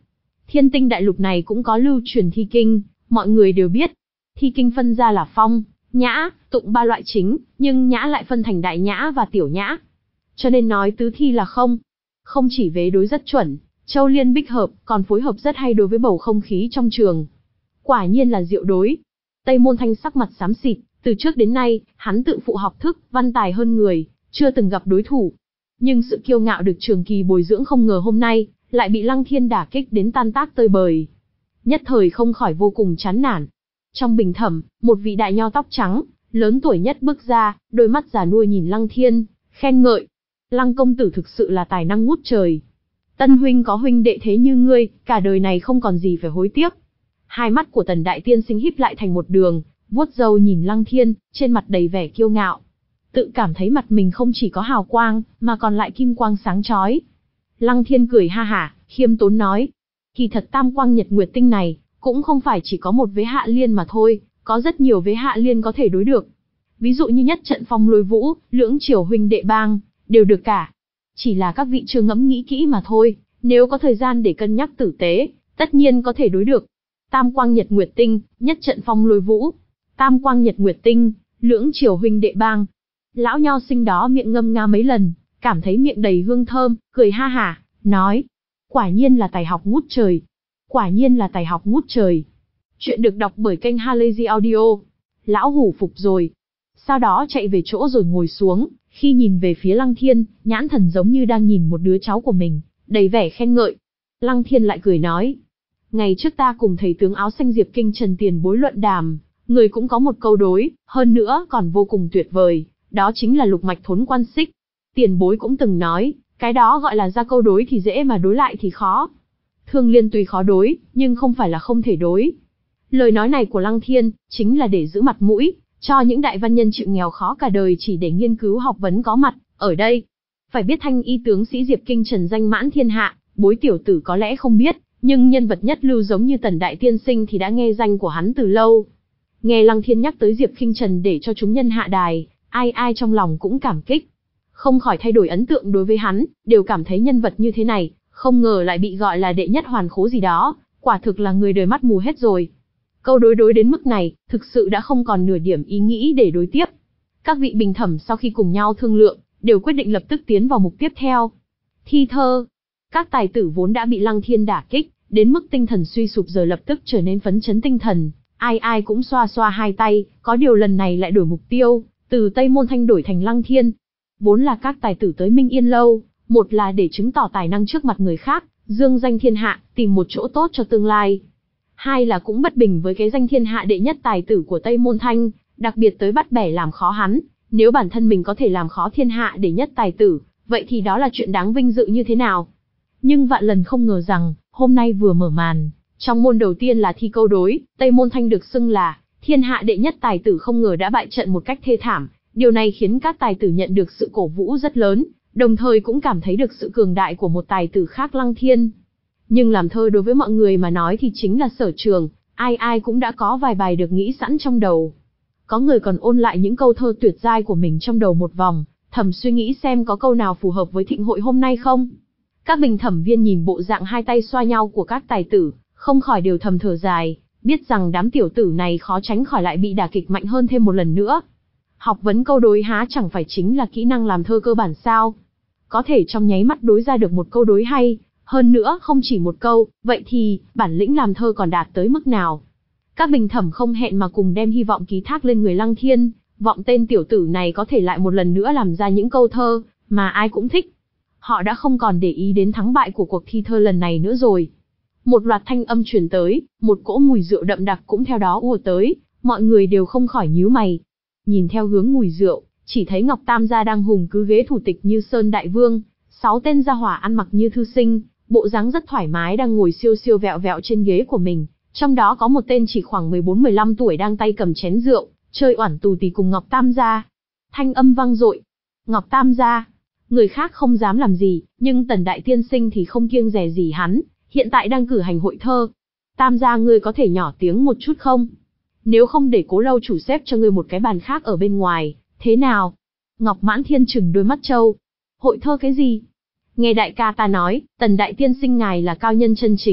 Thiên Tinh đại lục này cũng có lưu truyền thi kinh, mọi người đều biết. Thi kinh phân ra là phong, nhã, tụng ba loại chính, nhưng nhã lại phân thành đại nhã và tiểu nhã. Cho nên nói tứ thi là không. Không chỉ vế đối rất chuẩn, châu liên bích hợp, còn phối hợp rất hay đối với bầu không khí trong trường. Quả nhiên là diệu đối. Tây Môn Thanh sắc mặt xám xịt, từ trước đến nay, hắn tự phụ học thức, văn tài hơn người, chưa từng gặp đối thủ. Nhưng sự kiêu ngạo được trường kỳ bồi dưỡng không ngờ hôm nay, lại bị Lăng Thiên đả kích đến tan tác tơi bời. Nhất thời không khỏi vô cùng chán nản. Trong bình thẩm, một vị đại nho tóc trắng, lớn tuổi nhất bước ra, đôi mắt già nua nhìn Lăng Thiên, khen ngợi. Lăng công tử thực sự là tài năng ngút trời. Tân huynh có huynh đệ thế như ngươi, cả đời này không còn gì phải hối tiếc. Hai mắt của Tần đại tiên sinh híp lại thành một đường, vuốt râu nhìn Lăng Thiên, trên mặt đầy vẻ kiêu ngạo. Tự cảm thấy mặt mình không chỉ có hào quang, mà còn lại kim quang sáng chói. Lăng Thiên cười ha hả, khiêm tốn nói. Kỳ thật tam quang nhật nguyệt tinh này, cũng không phải chỉ có một vế hạ liên mà thôi, có rất nhiều vế hạ liên có thể đối được. Ví dụ như nhất trận phong lôi vũ, lưỡng triều huynh đệ bang, đều được cả. Chỉ là các vị chưa ngẫm nghĩ kỹ mà thôi, nếu có thời gian để cân nhắc tử tế, tất nhiên có thể đối được. Tam quang nhật nguyệt tinh, nhất trận phong lôi vũ. Tam quang nhật nguyệt tinh, lưỡng triều huynh đệ bang. Lão nho sinh đó miệng ngâm nga mấy lần, cảm thấy miệng đầy hương thơm, cười ha hả, nói. Quả nhiên là tài học ngút trời. Quả nhiên là tài học ngút trời. Chuyện được đọc bởi kênh Halazy Audio. Lão hủ phục rồi. Sau đó chạy về chỗ rồi ngồi xuống, khi nhìn về phía Lăng Thiên, nhãn thần giống như đang nhìn một đứa cháu của mình, đầy vẻ khen ngợi. Lăng Thiên lại cười nói. Ngày trước ta cùng thầy tướng áo xanh Diệp Kinh Trần tiền bối luận đàm, người cũng có một câu đối, hơn nữa còn vô cùng tuyệt vời, đó chính là lục mạch thốn quan xích. Tiền bối cũng từng nói, cái đó gọi là ra câu đối thì dễ mà đối lại thì khó. Thương liên tuy khó đối, nhưng không phải là không thể đối. Lời nói này của Lăng Thiên, chính là để giữ mặt mũi, cho những đại văn nhân chịu nghèo khó cả đời chỉ để nghiên cứu học vấn có mặt, ở đây. Phải biết thanh y tướng sĩ Diệp Kinh Trần danh mãn thiên hạ, bối tiểu tử có lẽ không biết, nhưng nhân vật nhất lưu giống như Tần Đại Tiên Sinh thì đã nghe danh của hắn từ lâu. Nghe Lăng Thiên nhắc tới Diệp Kinh Trần để cho chúng nhân hạ đài, ai ai trong lòng cũng cảm kích. Không khỏi thay đổi ấn tượng đối với hắn, đều cảm thấy nhân vật như thế này, không ngờ lại bị gọi là đệ nhất hoàn khố gì đó, quả thực là người đời mắt mù hết rồi. Câu đối đối đến mức này, thực sự đã không còn nửa điểm ý nghĩ để đối tiếp. Các vị bình thẩm sau khi cùng nhau thương lượng, đều quyết định lập tức tiến vào mục tiếp theo. Thi thơ. Các tài tử vốn đã bị Lăng Thiên đả kích, đến mức tinh thần suy sụp giờ lập tức trở nên phấn chấn tinh thần, ai ai cũng xoa xoa hai tay, có điều lần này lại đổi mục tiêu, từ Tây Môn Thanh đổi thành Lăng Thiên. Vốn là các tài tử tới Minh Yên Lâu, một là để chứng tỏ tài năng trước mặt người khác, dương danh thiên hạ, tìm một chỗ tốt cho tương lai. Hai là cũng bất bình với cái danh thiên hạ đệ nhất tài tử của Tây Môn Thanh, đặc biệt tới bắt bẻ làm khó hắn, nếu bản thân mình có thể làm khó thiên hạ đệ nhất tài tử, vậy thì đó là chuyện đáng vinh dự như thế nào. Nhưng vạn lần không ngờ rằng, hôm nay vừa mở màn, trong môn đầu tiên là thi câu đối, Tây Môn Thanh được xưng là thiên hạ đệ nhất tài tử không ngờ đã bại trận một cách thê thảm, điều này khiến các tài tử nhận được sự cổ vũ rất lớn, đồng thời cũng cảm thấy được sự cường đại của một tài tử khác Lăng Thiên. Nhưng làm thơ đối với mọi người mà nói thì chính là sở trường, ai ai cũng đã có vài bài được nghĩ sẵn trong đầu. Có người còn ôn lại những câu thơ tuyệt giai của mình trong đầu một vòng, thầm suy nghĩ xem có câu nào phù hợp với thịnh hội hôm nay không. Các bình thẩm viên nhìn bộ dạng hai tay xoa nhau của các tài tử, không khỏi đều thầm thở dài, biết rằng đám tiểu tử này khó tránh khỏi lại bị đả kích mạnh hơn thêm một lần nữa. Học vấn câu đối há chẳng phải chính là kỹ năng làm thơ cơ bản sao? Có thể trong nháy mắt đối ra được một câu đối hay, hơn nữa không chỉ một câu, vậy thì bản lĩnh làm thơ còn đạt tới mức nào? Các bình thẩm không hẹn mà cùng đem hy vọng ký thác lên người Lăng Thiên, vọng tên tiểu tử này có thể lại một lần nữa làm ra những câu thơ mà ai cũng thích. Họ đã không còn để ý đến thắng bại của cuộc thi thơ lần này nữa rồi. Một loạt thanh âm truyền tới, một cỗ mùi rượu đậm đặc cũng theo đó ùa tới, mọi người đều không khỏi nhíu mày. Nhìn theo hướng mùi rượu, chỉ thấy Ngọc Tam gia đang hùng cứ ghế thủ tịch như Sơn Đại Vương, sáu tên gia hỏa ăn mặc như thư sinh, bộ dáng rất thoải mái đang ngồi siêu siêu vẹo vẹo trên ghế của mình, trong đó có một tên chỉ khoảng mười bốn mười lăm tuổi đang tay cầm chén rượu, chơi oản tù tì cùng Ngọc Tam gia. Thanh âm vang dội. Ngọc Tam gia, người khác không dám làm gì, nhưng Tần Đại Tiên Sinh thì không kiêng dè gì hắn, hiện tại đang cử hành hội thơ. Tam gia ngươi có thể nhỏ tiếng một chút không? Nếu không để Cố lâu chủ xếp cho ngươi một cái bàn khác ở bên ngoài, thế nào? Ngọc Mãn Thiên trừng đôi mắt trâu. Hội thơ cái gì? Nghe đại ca ta nói, Tần Đại Tiên Sinh ngài là cao nhân chân chính,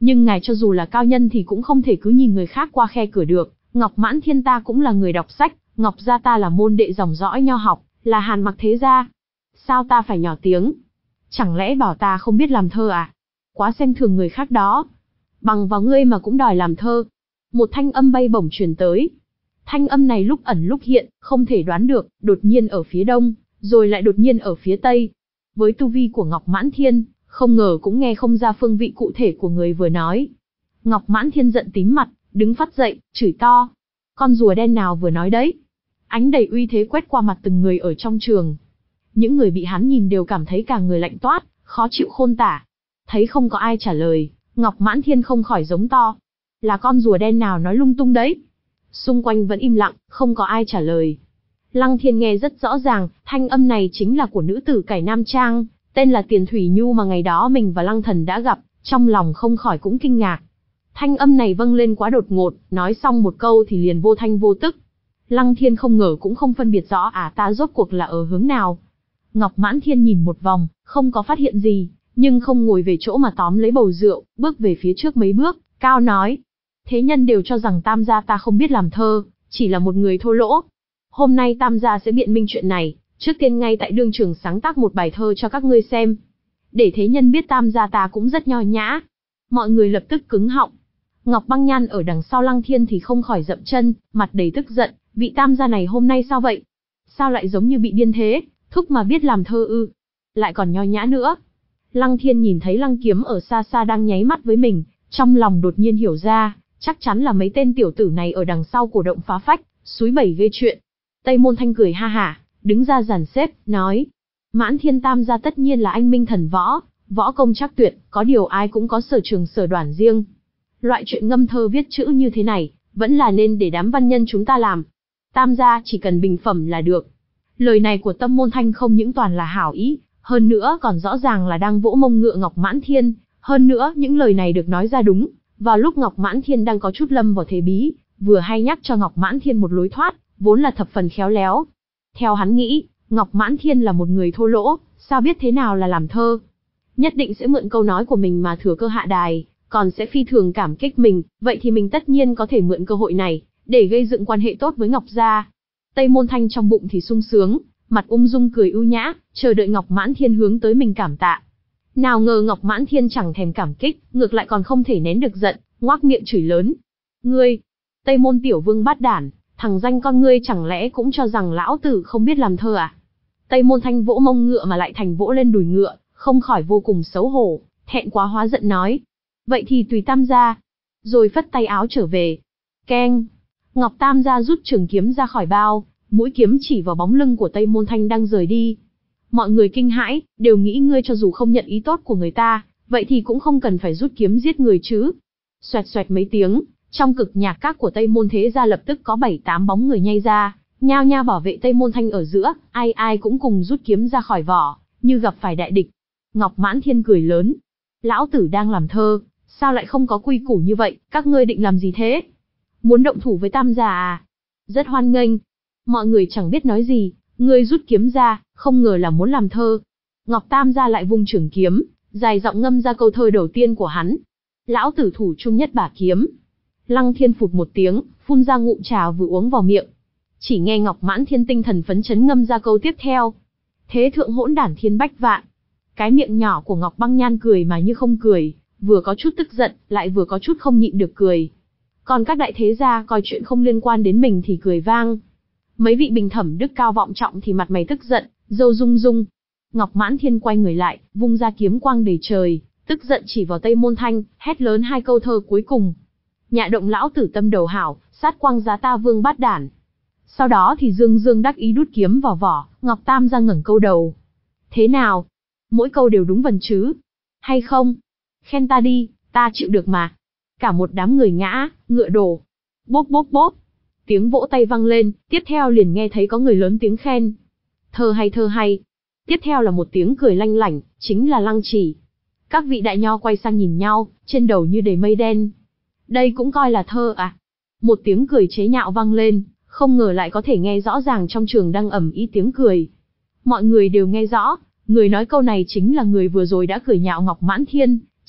Nhưng ngài cho dù là cao nhân thì cũng không thể cứ nhìn người khác qua khe cửa được. Ngọc Mãn Thiên ta cũng là người đọc sách, Ngọc gia ta là môn đệ dòng dõi nho học, là Hàn Mặc thế gia. Sao ta phải nhỏ tiếng? Chẳng lẽ bảo ta không biết làm thơ à? Quá xem thường người khác đó. Bằng vào ngươi mà cũng đòi làm thơ. Một thanh âm bay bổng truyền tới. Thanh âm này lúc ẩn lúc hiện, không thể đoán được, đột nhiên ở phía đông, rồi lại đột nhiên ở phía tây. Với tu vi của Ngọc Mãn Thiên, không ngờ cũng nghe không ra phương vị cụ thể của người vừa nói. Ngọc Mãn Thiên giận tím mặt, đứng phắt dậy, chửi to. Con rùa đen nào vừa nói đấy? Ánh đầy uy thế quét qua mặt từng người ở trong trường. Những người bị hắn nhìn đều cảm thấy cả người lạnh toát, khó chịu khôn tả. Thấy không có ai trả lời, Ngọc Mãn Thiên không khỏi giống to. Là con rùa đen nào nói lung tung đấy? Xung quanh vẫn im lặng, không có ai trả lời. Lăng Thiên nghe rất rõ ràng, thanh âm này chính là của nữ tử cải Nam Trang, tên là Tiền Thủy Nhu mà ngày đó mình và Lăng Thần đã gặp, trong lòng không khỏi cũng kinh ngạc. Thanh âm này vâng lên quá đột ngột, nói xong một câu thì liền vô thanh vô tức. Lăng Thiên không ngờ cũng không phân biệt rõ à ta rốt cuộc là ở hướng nào. Ngọc Mãn Thiên nhìn một vòng, không có phát hiện gì, nhưng không ngồi về chỗ mà tóm lấy bầu rượu, bước về phía trước mấy bước, cao nói. Thế nhân đều cho rằng Tam gia ta không biết làm thơ, chỉ là một người thô lỗ. Hôm nay Tam gia sẽ biện minh chuyện này, trước tiên ngay tại đương trường sáng tác một bài thơ cho các ngươi xem. Để thế nhân biết Tam gia ta cũng rất nho nhã. Mọi người lập tức cứng họng. Ngọc Băng Nhan ở đằng sau Lăng Thiên thì không khỏi dậm chân, mặt đầy tức giận, vị Tam gia này hôm nay sao vậy? Sao lại giống như bị điên thế, thúc mà biết làm thơ ư? Lại còn nho nhã nữa. Lăng Thiên nhìn thấy Lăng Kiếm ở xa xa đang nháy mắt với mình, trong lòng đột nhiên hiểu ra, chắc chắn là mấy tên tiểu tử này ở đằng sau cổ động phá phách, xúi bẩy gây chuyện. Tây Môn Thanh cười ha hả, đứng ra dàn xếp, nói. Mãn Thiên Tam gia tất nhiên là anh minh thần võ, võ công chắc tuyệt, có điều ai cũng có sở trường sở đoản riêng. Loại chuyện ngâm thơ viết chữ như thế này, vẫn là nên để đám văn nhân chúng ta làm. Tam gia chỉ cần bình phẩm là được. Lời này của Tâm Môn Thanh không những toàn là hảo ý, hơn nữa còn rõ ràng là đang vỗ mông ngựa Ngọc Mãn Thiên. Hơn nữa, những lời này được nói ra đúng, vào lúc Ngọc Mãn Thiên đang có chút lâm vào thế bí, vừa hay nhắc cho Ngọc Mãn Thiên một lối thoát, vốn là thập phần khéo léo. Theo hắn nghĩ, Ngọc Mãn Thiên là một người thô lỗ, sao biết thế nào là làm thơ. Nhất định sẽ mượn câu nói của mình mà thừa cơ hạ đài, còn sẽ phi thường cảm kích mình, vậy thì mình tất nhiên có thể mượn cơ hội này, để gây dựng quan hệ tốt với Ngọc gia. Tây Môn Thanh trong bụng thì sung sướng, mặt ung dung cười ưu nhã, chờ đợi Ngọc Mãn Thiên hướng tới mình cảm tạ. Nào ngờ Ngọc Mãn Thiên chẳng thèm cảm kích, ngược lại còn không thể nén được giận, ngoác miệng chửi lớn. Ngươi, Tây Môn tiểu vương bát đản, thằng danh con ngươi chẳng lẽ cũng cho rằng lão tử không biết làm thơ à? Tây Môn Thanh vỗ mông ngựa mà lại thành vỗ lên đùi ngựa, không khỏi vô cùng xấu hổ, thẹn quá hóa giận nói. Vậy thì tùy Tam gia. Rồi phất tay áo trở về. Keng. Ngọc Tam gia rút trường kiếm ra khỏi bao, mũi kiếm chỉ vào bóng lưng của Tây Môn Thanh đang rời đi. Mọi người kinh hãi, đều nghĩ ngươi cho dù không nhận ý tốt của người ta, vậy thì cũng không cần phải rút kiếm giết người chứ. Xoẹt xoẹt mấy tiếng, trong cực nhạc các của Tây Môn thế gia lập tức có bảy tám bóng người nhây ra, nhao nhao bảo vệ Tây Môn Thanh ở giữa, ai ai cũng cùng rút kiếm ra khỏi vỏ, như gặp phải đại địch. Ngọc Mãn Thiên cười lớn. Lão tử đang làm thơ, sao lại không có quy củ như vậy, các ngươi định làm gì thế? Muốn động thủ với Tam gia à? Rất hoan nghênh. Mọi người chẳng biết nói gì, ngươi rút kiếm ra, không ngờ là muốn làm thơ. Ngọc Tam gia lại vung trường kiếm, dài giọng ngâm ra câu thơ đầu tiên của hắn. Lão tử thủ chung nhất bả kiếm. Lăng Thiên phụt một tiếng, phun ra ngụm trà vừa uống vào miệng. Chỉ nghe Ngọc Mãn Thiên tinh thần phấn chấn ngâm ra câu tiếp theo. Thế thượng hỗn đản thiên bách vạn. Cái miệng nhỏ của Ngọc Băng Nhan cười mà như không cười, vừa có chút tức giận, lại vừa có chút không nhịn được cười. Còn các đại thế gia coi chuyện không liên quan đến mình thì cười vang. Mấy vị bình thẩm đức cao vọng trọng thì mặt mày tức giận, râu rung rung. Ngọc Mãn Thiên quay người lại, vung ra kiếm quang đầy trời, tức giận chỉ vào Tây Môn Thanh, hét lớn hai câu thơ cuối cùng. Nhạ động lão tử tâm đầu hảo, sát quang giá ta vương bát đản. Sau đó thì dương dương đắc ý đút kiếm vào vỏ, Ngọc Tam gia ngẩng câu đầu. Thế nào? Mỗi câu đều đúng vần chứ? Hay không? Khen ta đi, ta chịu được mà. Cả một đám người ngã, ngựa đổ. Bốp bốp bốp. Tiếng vỗ tay vang lên, tiếp theo liền nghe thấy có người lớn tiếng khen. Thơ hay thơ hay. Tiếp theo là một tiếng cười lanh lảnh, chính là Lăng Chỉ. Các vị đại nho quay sang nhìn nhau, trên đầu như đầy mây đen. Đây cũng coi là thơ à? Một tiếng cười chế nhạo vang lên, không ngờ lại có thể nghe rõ ràng trong trường đang ầm ĩ tiếng cười. Mọi người đều nghe rõ, người nói câu này chính là người vừa rồi đã cười nhạo Ngọc Mãn Thiên,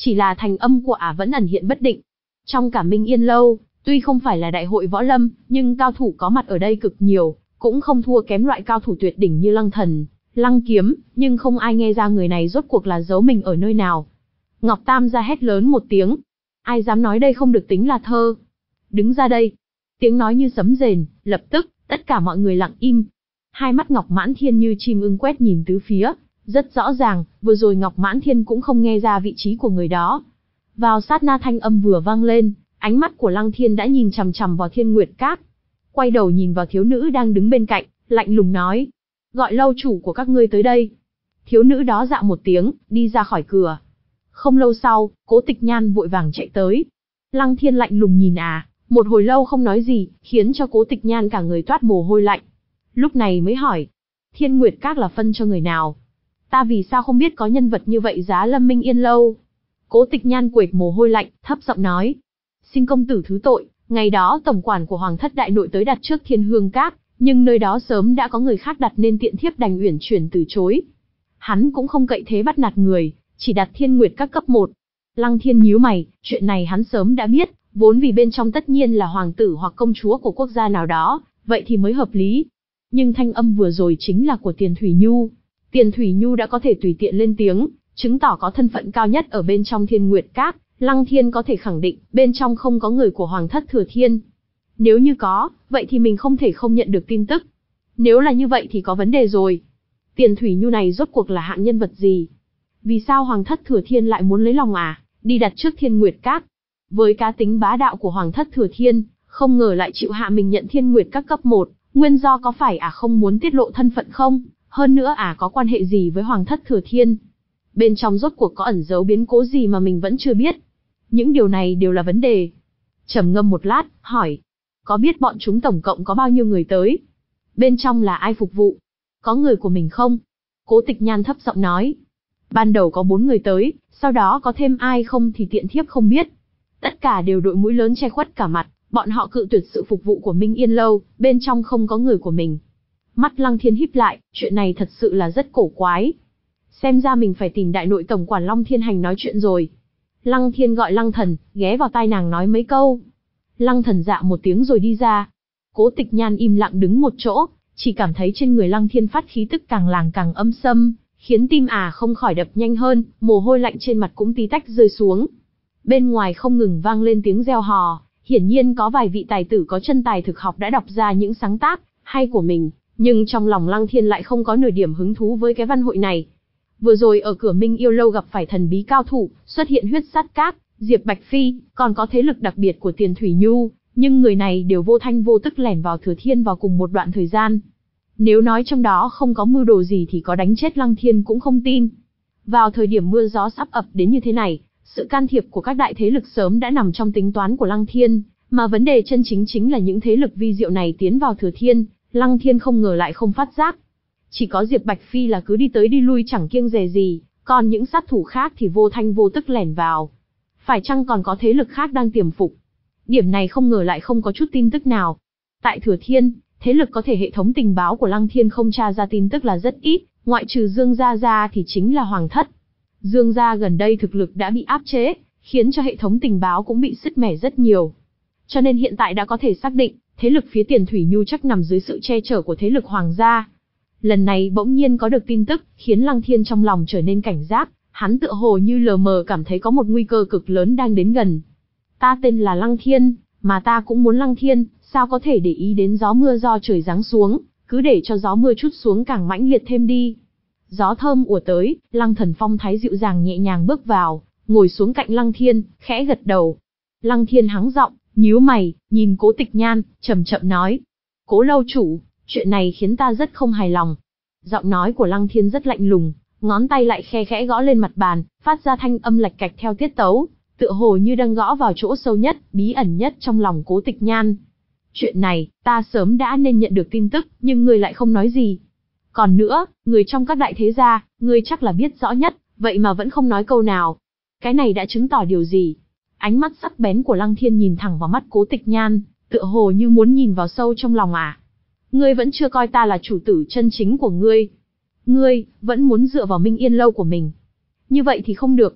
chỉ là thành âm của ả vẫn ẩn hiện bất định. Trong cả Minh Yên Lâu, tuy không phải là đại hội võ lâm, nhưng cao thủ có mặt ở đây cực nhiều, cũng không thua kém loại cao thủ tuyệt đỉnh như Lăng Thần, Lăng Kiếm, nhưng không ai nghe ra người này rốt cuộc là giấu mình ở nơi nào. Ngọc Tam gia hét lớn một tiếng. Ai dám nói đây không được tính là thơ? Đứng ra đây. Tiếng nói như sấm rền, lập tức, tất cả mọi người lặng im. Hai mắt Ngọc Mãn Thiên như chim ưng quét nhìn tứ phía, rất rõ ràng, vừa rồi Ngọc Mãn Thiên cũng không nghe ra vị trí của người đó. Vào sát na thanh âm vừa vang lên, ánh mắt của Lăng Thiên đã nhìn chằm chằm vào Thiên Nguyệt Các. Quay đầu nhìn vào thiếu nữ đang đứng bên cạnh, lạnh lùng nói. Gọi lâu chủ của các ngươi tới đây. Thiếu nữ đó dạ một tiếng, đi ra khỏi cửa. Không lâu sau, Cố Tịch Nhan vội vàng chạy tới. Lăng Thiên lạnh lùng nhìn à, một hồi lâu không nói gì, khiến cho Cố Tịch Nhan cả người toát mồ hôi lạnh. Lúc này mới hỏi, Thiên Nguyệt Các là phân cho người nào? Ta vì sao không biết có nhân vật như vậy giá lâm Minh Yên Lâu? Cố Tịch Nhan quệt mồ hôi lạnh, thấp giọng nói. Xin công tử thứ tội, ngày đó tổng quản của Hoàng thất đại nội tới đặt trước Thiên Hương Các, nhưng nơi đó sớm đã có người khác đặt nên tiện thiếp đành uyển chuyển từ chối. Hắn cũng không cậy thế bắt nạt người, chỉ đặt Thiên Nguyệt Các cấp một. Lăng Thiên nhíu mày, chuyện này hắn sớm đã biết, vốn vì bên trong tất nhiên là hoàng tử hoặc công chúa của quốc gia nào đó, vậy thì mới hợp lý. Nhưng thanh âm vừa rồi chính là của Tiền Thủy Nhu. Tiền Thủy Nhu đã có thể tùy tiện lên tiếng, chứng tỏ có thân phận cao nhất ở bên trong Thiên Nguyệt Các, Lăng Thiên có thể khẳng định, bên trong không có người của Hoàng thất Thừa Thiên. Nếu như có, vậy thì mình không thể không nhận được tin tức. Nếu là như vậy thì có vấn đề rồi. Tiền Thủy Nhu này rốt cuộc là hạng nhân vật gì? Vì sao Hoàng thất Thừa Thiên lại muốn lấy lòng à, đi đặt trước Thiên Nguyệt Các? Với cá tính bá đạo của Hoàng thất Thừa Thiên, không ngờ lại chịu hạ mình nhận Thiên Nguyệt Các cấp một, nguyên do có phải à không muốn tiết lộ thân phận không? Hơn nữa à có quan hệ gì với Hoàng thất Thừa Thiên? Bên trong rốt cuộc có ẩn giấu biến cố gì mà mình vẫn chưa biết? Những điều này đều là vấn đề. Trầm ngâm một lát, hỏi. Có biết bọn chúng tổng cộng có bao nhiêu người tới? Bên trong là ai phục vụ? Có người của mình không? Cố Tịch Nhan thấp giọng nói. Ban đầu có bốn người tới, sau đó có thêm ai không thì tiện thiếp không biết. Tất cả đều đội mũi lớn che khuất cả mặt, bọn họ cự tuyệt sự phục vụ của Minh Yên Lâu, bên trong không có người của mình. Mắt Lăng Thiên híp lại, chuyện này thật sự là rất cổ quái. Xem ra mình phải tìm đại nội tổng quản Long Thiên Hành nói chuyện rồi. Lăng Thiên gọi Lăng Thần, ghé vào tai nàng nói mấy câu. Lăng Thần dạ một tiếng rồi đi ra. Cố Tịch Nhan im lặng đứng một chỗ, chỉ cảm thấy trên người Lăng Thiên phát khí tức càng làng càng âm xâm, khiến tim à không khỏi đập nhanh hơn, mồ hôi lạnh trên mặt cũng tí tách rơi xuống. Bên ngoài không ngừng vang lên tiếng reo hò, hiển nhiên có vài vị tài tử có chân tài thực học đã đọc ra những sáng tác hay của mình, nhưng trong lòng Lăng Thiên lại không có nửa điểm hứng thú với cái văn hội này. Vừa rồi ở cửa Minh Yêu Lâu gặp phải thần bí cao thủ, xuất hiện huyết sát các, Diệp Bạch Phi, còn có thế lực đặc biệt của Tiền Thủy Nhu, nhưng người này đều vô thanh vô tức lẻn vào Thừa Thiên vào cùng một đoạn thời gian. Nếu nói trong đó không có mưu đồ gì thì có đánh chết Lăng Thiên cũng không tin. Vào thời điểm mưa gió sắp ập đến như thế này, sự can thiệp của các đại thế lực sớm đã nằm trong tính toán của Lăng Thiên, mà vấn đề chân chính chính là những thế lực vi diệu này tiến vào Thừa Thiên, Lăng Thiên không ngờ lại không phát giác. Chỉ có Diệp Bạch Phi là cứ đi tới đi lui chẳng kiêng dè gì, còn những sát thủ khác thì vô thanh vô tức lẻn vào. Phải chăng còn có thế lực khác đang tiềm phục? Điểm này không ngờ lại không có chút tin tức nào. Tại Thừa Thiên, thế lực có thể hệ thống tình báo của Lăng Thiên không tra ra tin tức là rất ít, ngoại trừ Dương Gia ra thì chính là Hoàng thất. Dương Gia gần đây thực lực đã bị áp chế, khiến cho hệ thống tình báo cũng bị sứt mẻ rất nhiều. Cho nên hiện tại đã có thể xác định, thế lực phía Tiền Thủy Nhu chắc nằm dưới sự che chở của thế lực Hoàng gia. Lần này bỗng nhiên có được tin tức, khiến Lăng Thiên trong lòng trở nên cảnh giác, hắn tựa hồ như lờ mờ cảm thấy có một nguy cơ cực lớn đang đến gần. Ta tên là Lăng Thiên, mà ta cũng muốn Lăng Thiên, sao có thể để ý đến gió mưa do trời giáng xuống, cứ để cho gió mưa trút xuống càng mãnh liệt thêm đi. Gió thơm ùa tới, Lăng Thần phong thái dịu dàng nhẹ nhàng bước vào, ngồi xuống cạnh Lăng Thiên, khẽ gật đầu. Lăng Thiên hắng giọng, nhíu mày, nhìn Cố Tịch Nhan, chậm chậm nói. Cố lâu chủ, chuyện này khiến ta rất không hài lòng. Giọng nói của Lăng Thiên rất lạnh lùng, ngón tay lại khe khẽ gõ lên mặt bàn, phát ra thanh âm lạch cạch theo tiết tấu, tựa hồ như đang gõ vào chỗ sâu nhất, bí ẩn nhất trong lòng Cố Tịch Nhan. Chuyện này, ta sớm đã nên nhận được tin tức, nhưng ngươi lại không nói gì. Còn nữa, người trong các đại thế gia, ngươi chắc là biết rõ nhất, vậy mà vẫn không nói câu nào. Cái này đã chứng tỏ điều gì? Ánh mắt sắc bén của Lăng Thiên nhìn thẳng vào mắt Cố Tịch Nhan, tựa hồ như muốn nhìn vào sâu trong lòng à. Ngươi vẫn chưa coi ta là chủ tử chân chính của ngươi. Ngươi, vẫn muốn dựa vào Minh Yên Lâu của mình. Như vậy thì không được.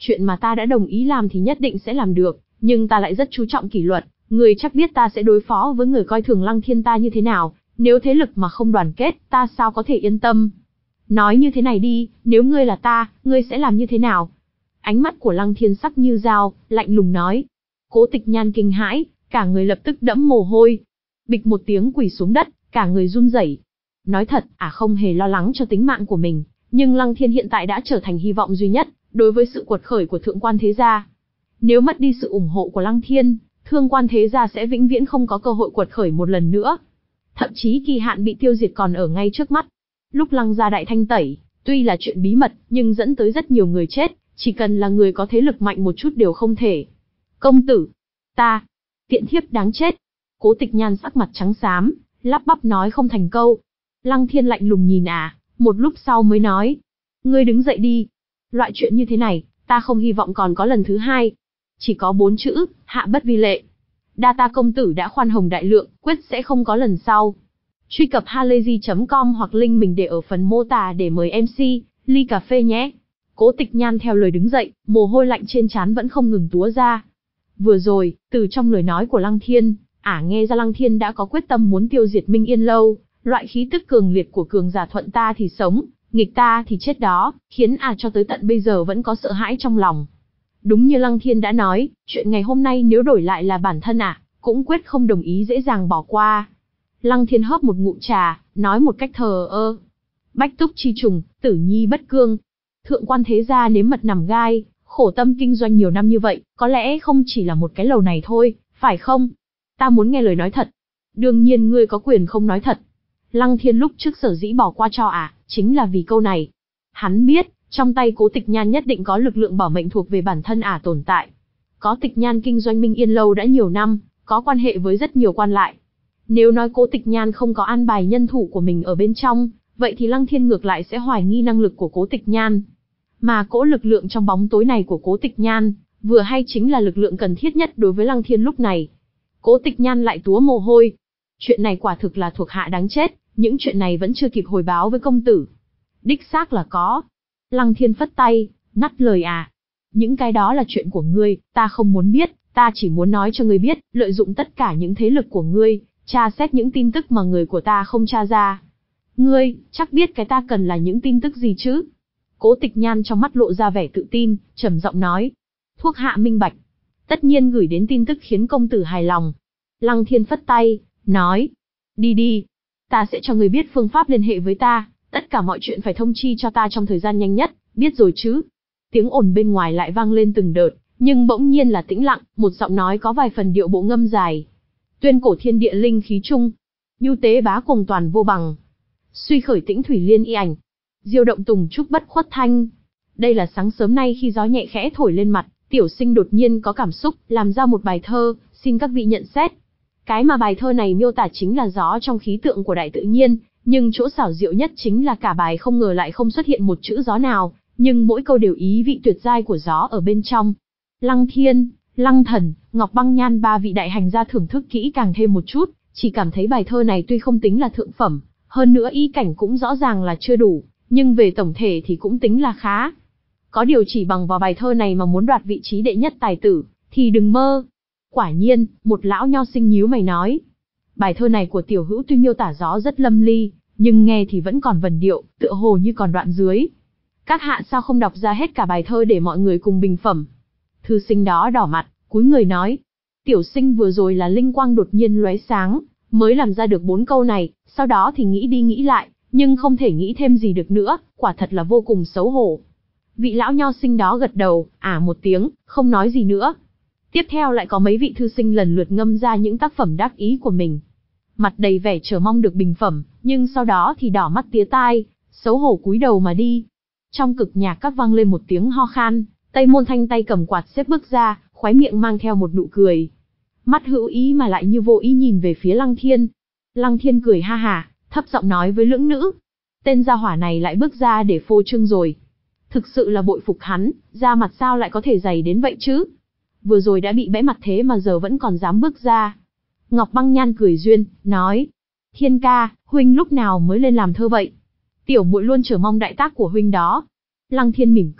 Chuyện mà ta đã đồng ý làm thì nhất định sẽ làm được, nhưng ta lại rất chú trọng kỷ luật, người chắc biết ta sẽ đối phó với người coi thường Lăng Thiên ta như thế nào, nếu thế lực mà không đoàn kết, ta sao có thể yên tâm. Nói như thế này đi, nếu ngươi là ta, ngươi sẽ làm như thế nào? Ánh mắt của Lăng Thiên sắc như dao, lạnh lùng nói. Cố Tịch Nhan kinh hãi, cả người lập tức đẫm mồ hôi. Bịch một tiếng quỳ xuống đất, cả người run rẩy. Nói thật, ả à không hề lo lắng cho tính mạng của mình, nhưng Lăng Thiên hiện tại đã trở thành hy vọng duy nhất, đối với sự quật khởi của Thượng Quan Thế Gia. Nếu mất đi sự ủng hộ của Lăng Thiên, Thương Quan Thế Gia sẽ vĩnh viễn không có cơ hội quật khởi một lần nữa. Thậm chí kỳ hạn bị tiêu diệt còn ở ngay trước mắt. Lúc Lăng gia đại thanh tẩy, tuy là chuyện bí mật, nhưng dẫn tới rất nhiều người chết, chỉ cần là người có thế lực mạnh một chút đều không thể. Công tử, ta, tiện thiếp đáng chết. Cố Tịch Nhan sắc mặt trắng xám, lắp bắp nói không thành câu. Lăng Thiên lạnh lùng nhìn ả, à, một lúc sau mới nói. Ngươi đứng dậy đi. Loại chuyện như thế này, ta không hy vọng còn có lần thứ hai. Chỉ có bốn chữ, hạ bất vi lệ. Đa ta công tử đã khoan hồng đại lượng, quyết sẽ không có lần sau. Truy cập halayzi chấm com hoặc link mình để ở phần mô tả để mời em xê, ly cà phê nhé. Cố Tịch Nhan theo lời đứng dậy, mồ hôi lạnh trên trán vẫn không ngừng túa ra. Vừa rồi, từ trong lời nói của Lăng Thiên, ả à nghe ra Lăng Thiên đã có quyết tâm muốn tiêu diệt Minh Yên Lâu, loại khí tức cường liệt của cường giả thuận ta thì sống, nghịch ta thì chết đó, khiến ả à cho tới tận bây giờ vẫn có sợ hãi trong lòng. Đúng như Lăng Thiên đã nói, chuyện ngày hôm nay nếu đổi lại là bản thân ả, à, cũng quyết không đồng ý dễ dàng bỏ qua. Lăng Thiên hớp một ngụm trà, nói một cách thờ ơ. Bách túc chi trùng, tử nhi bất cương. Thượng Quan Thế Gia nếm mật nằm gai, khổ tâm kinh doanh nhiều năm như vậy, có lẽ không chỉ là một cái lầu này thôi, phải không? Ta muốn nghe lời nói thật. Đương nhiên ngươi có quyền không nói thật. Lăng Thiên lúc trước sở dĩ bỏ qua cho ả, à, chính là vì câu này. Hắn biết, trong tay Cố Tịch Nhan nhất định có lực lượng bảo mệnh thuộc về bản thân ả à tồn tại. Có Tịch Nhan kinh doanh Minh Yên Lâu đã nhiều năm, có quan hệ với rất nhiều quan lại. Nếu nói Cố Tịch Nhan không có an bài nhân thủ của mình ở bên trong, vậy thì Lăng Thiên ngược lại sẽ hoài nghi năng lực của Cố Tịch Nhan. Mà cỗ lực lượng trong bóng tối này của Cố Tịch Nhan, vừa hay chính là lực lượng cần thiết nhất đối với Lăng Thiên lúc này. Cố Tịch Nhan lại túa mồ hôi. Chuyện này quả thực là thuộc hạ đáng chết, những chuyện này vẫn chưa kịp hồi báo với công tử. Đích xác là có. Lăng Thiên phất tay, ngắt lời à. Những cái đó là chuyện của ngươi, ta không muốn biết, ta chỉ muốn nói cho ngươi biết, lợi dụng tất cả những thế lực của ngươi, tra xét những tin tức mà người của ta không tra ra. Ngươi, chắc biết cái ta cần là những tin tức gì chứ? Cố Tịch Nhan trong mắt lộ ra vẻ tự tin, trầm giọng nói. Thuộc hạ minh bạch. Tất nhiên gửi đến tin tức khiến công tử hài lòng. Lăng Thiên phất tay, nói. Đi đi. Ta sẽ cho ngươi biết phương pháp liên hệ với ta, tất cả mọi chuyện phải thông chi cho ta trong thời gian nhanh nhất, biết rồi chứ? Tiếng ồn bên ngoài lại vang lên từng đợt, nhưng bỗng nhiên là tĩnh lặng, một giọng nói có vài phần điệu bộ ngâm dài. Tuyên cổ thiên địa linh khí chung, nhu tế bá cùng toàn vô bằng. Suy khởi tĩnh thủy liên y ảnh, diêu động tùng trúc bất khuất thanh. Đây là sáng sớm nay khi gió nhẹ khẽ thổi lên mặt, tiểu sinh đột nhiên có cảm xúc, làm ra một bài thơ, xin các vị nhận xét. Cái mà bài thơ này miêu tả chính là gió trong khí tượng của đại tự nhiên, nhưng chỗ xảo diệu nhất chính là cả bài không ngờ lại không xuất hiện một chữ gió nào, nhưng mỗi câu đều ý vị tuyệt giai của gió ở bên trong. Lăng Thiên, Lăng Thần, Ngọc Băng Nhan ba vị đại hành gia thưởng thức kỹ càng thêm một chút, chỉ cảm thấy bài thơ này tuy không tính là thượng phẩm, hơn nữa ý cảnh cũng rõ ràng là chưa đủ, nhưng về tổng thể thì cũng tính là khá. Có điều chỉ bằng vào bài thơ này mà muốn đoạt vị trí đệ nhất tài tử, thì đừng mơ. Quả nhiên, một lão nho sinh nhíu mày nói. Bài thơ này của tiểu hữu tuy miêu tả gió rất lâm ly, nhưng nghe thì vẫn còn vần điệu, tựa hồ như còn đoạn dưới. Các hạ sao không đọc ra hết cả bài thơ để mọi người cùng bình phẩm? Thư sinh đó đỏ mặt, cúi người nói. Tiểu sinh vừa rồi là linh quang đột nhiên lóe sáng, mới làm ra được bốn câu này, sau đó thì nghĩ đi nghĩ lại, nhưng không thể nghĩ thêm gì được nữa, quả thật là vô cùng xấu hổ. Vị lão nho sinh đó gật đầu, ả à một tiếng, không nói gì nữa. Tiếp theo lại có mấy vị thư sinh lần lượt ngâm ra những tác phẩm đắc ý của mình. Mặt đầy vẻ chờ mong được bình phẩm, nhưng sau đó thì đỏ mắt tía tai, xấu hổ cúi đầu mà đi. Trong cực nhạc các vang lên một tiếng ho khan, Tây Môn Thanh tay cầm quạt xếp bước ra, khóe miệng mang theo một nụ cười. Mắt hữu ý mà lại như vô ý nhìn về phía Lăng Thiên. Lăng Thiên cười ha hả, thấp giọng nói với lưỡng nữ. Tên gia hỏa này lại bước ra để phô trương rồi. Thực sự là bội phục hắn, da mặt sao lại có thể dày đến vậy chứ? Vừa rồi đã bị bẽ mặt thế mà giờ vẫn còn dám bước ra. Ngọc Băng Nhan cười duyên, nói. Thiên ca, huynh lúc nào mới lên làm thơ vậy? Tiểu muội luôn chờ mong đại tác của huynh đó. Lăng Thiên mỉm cười,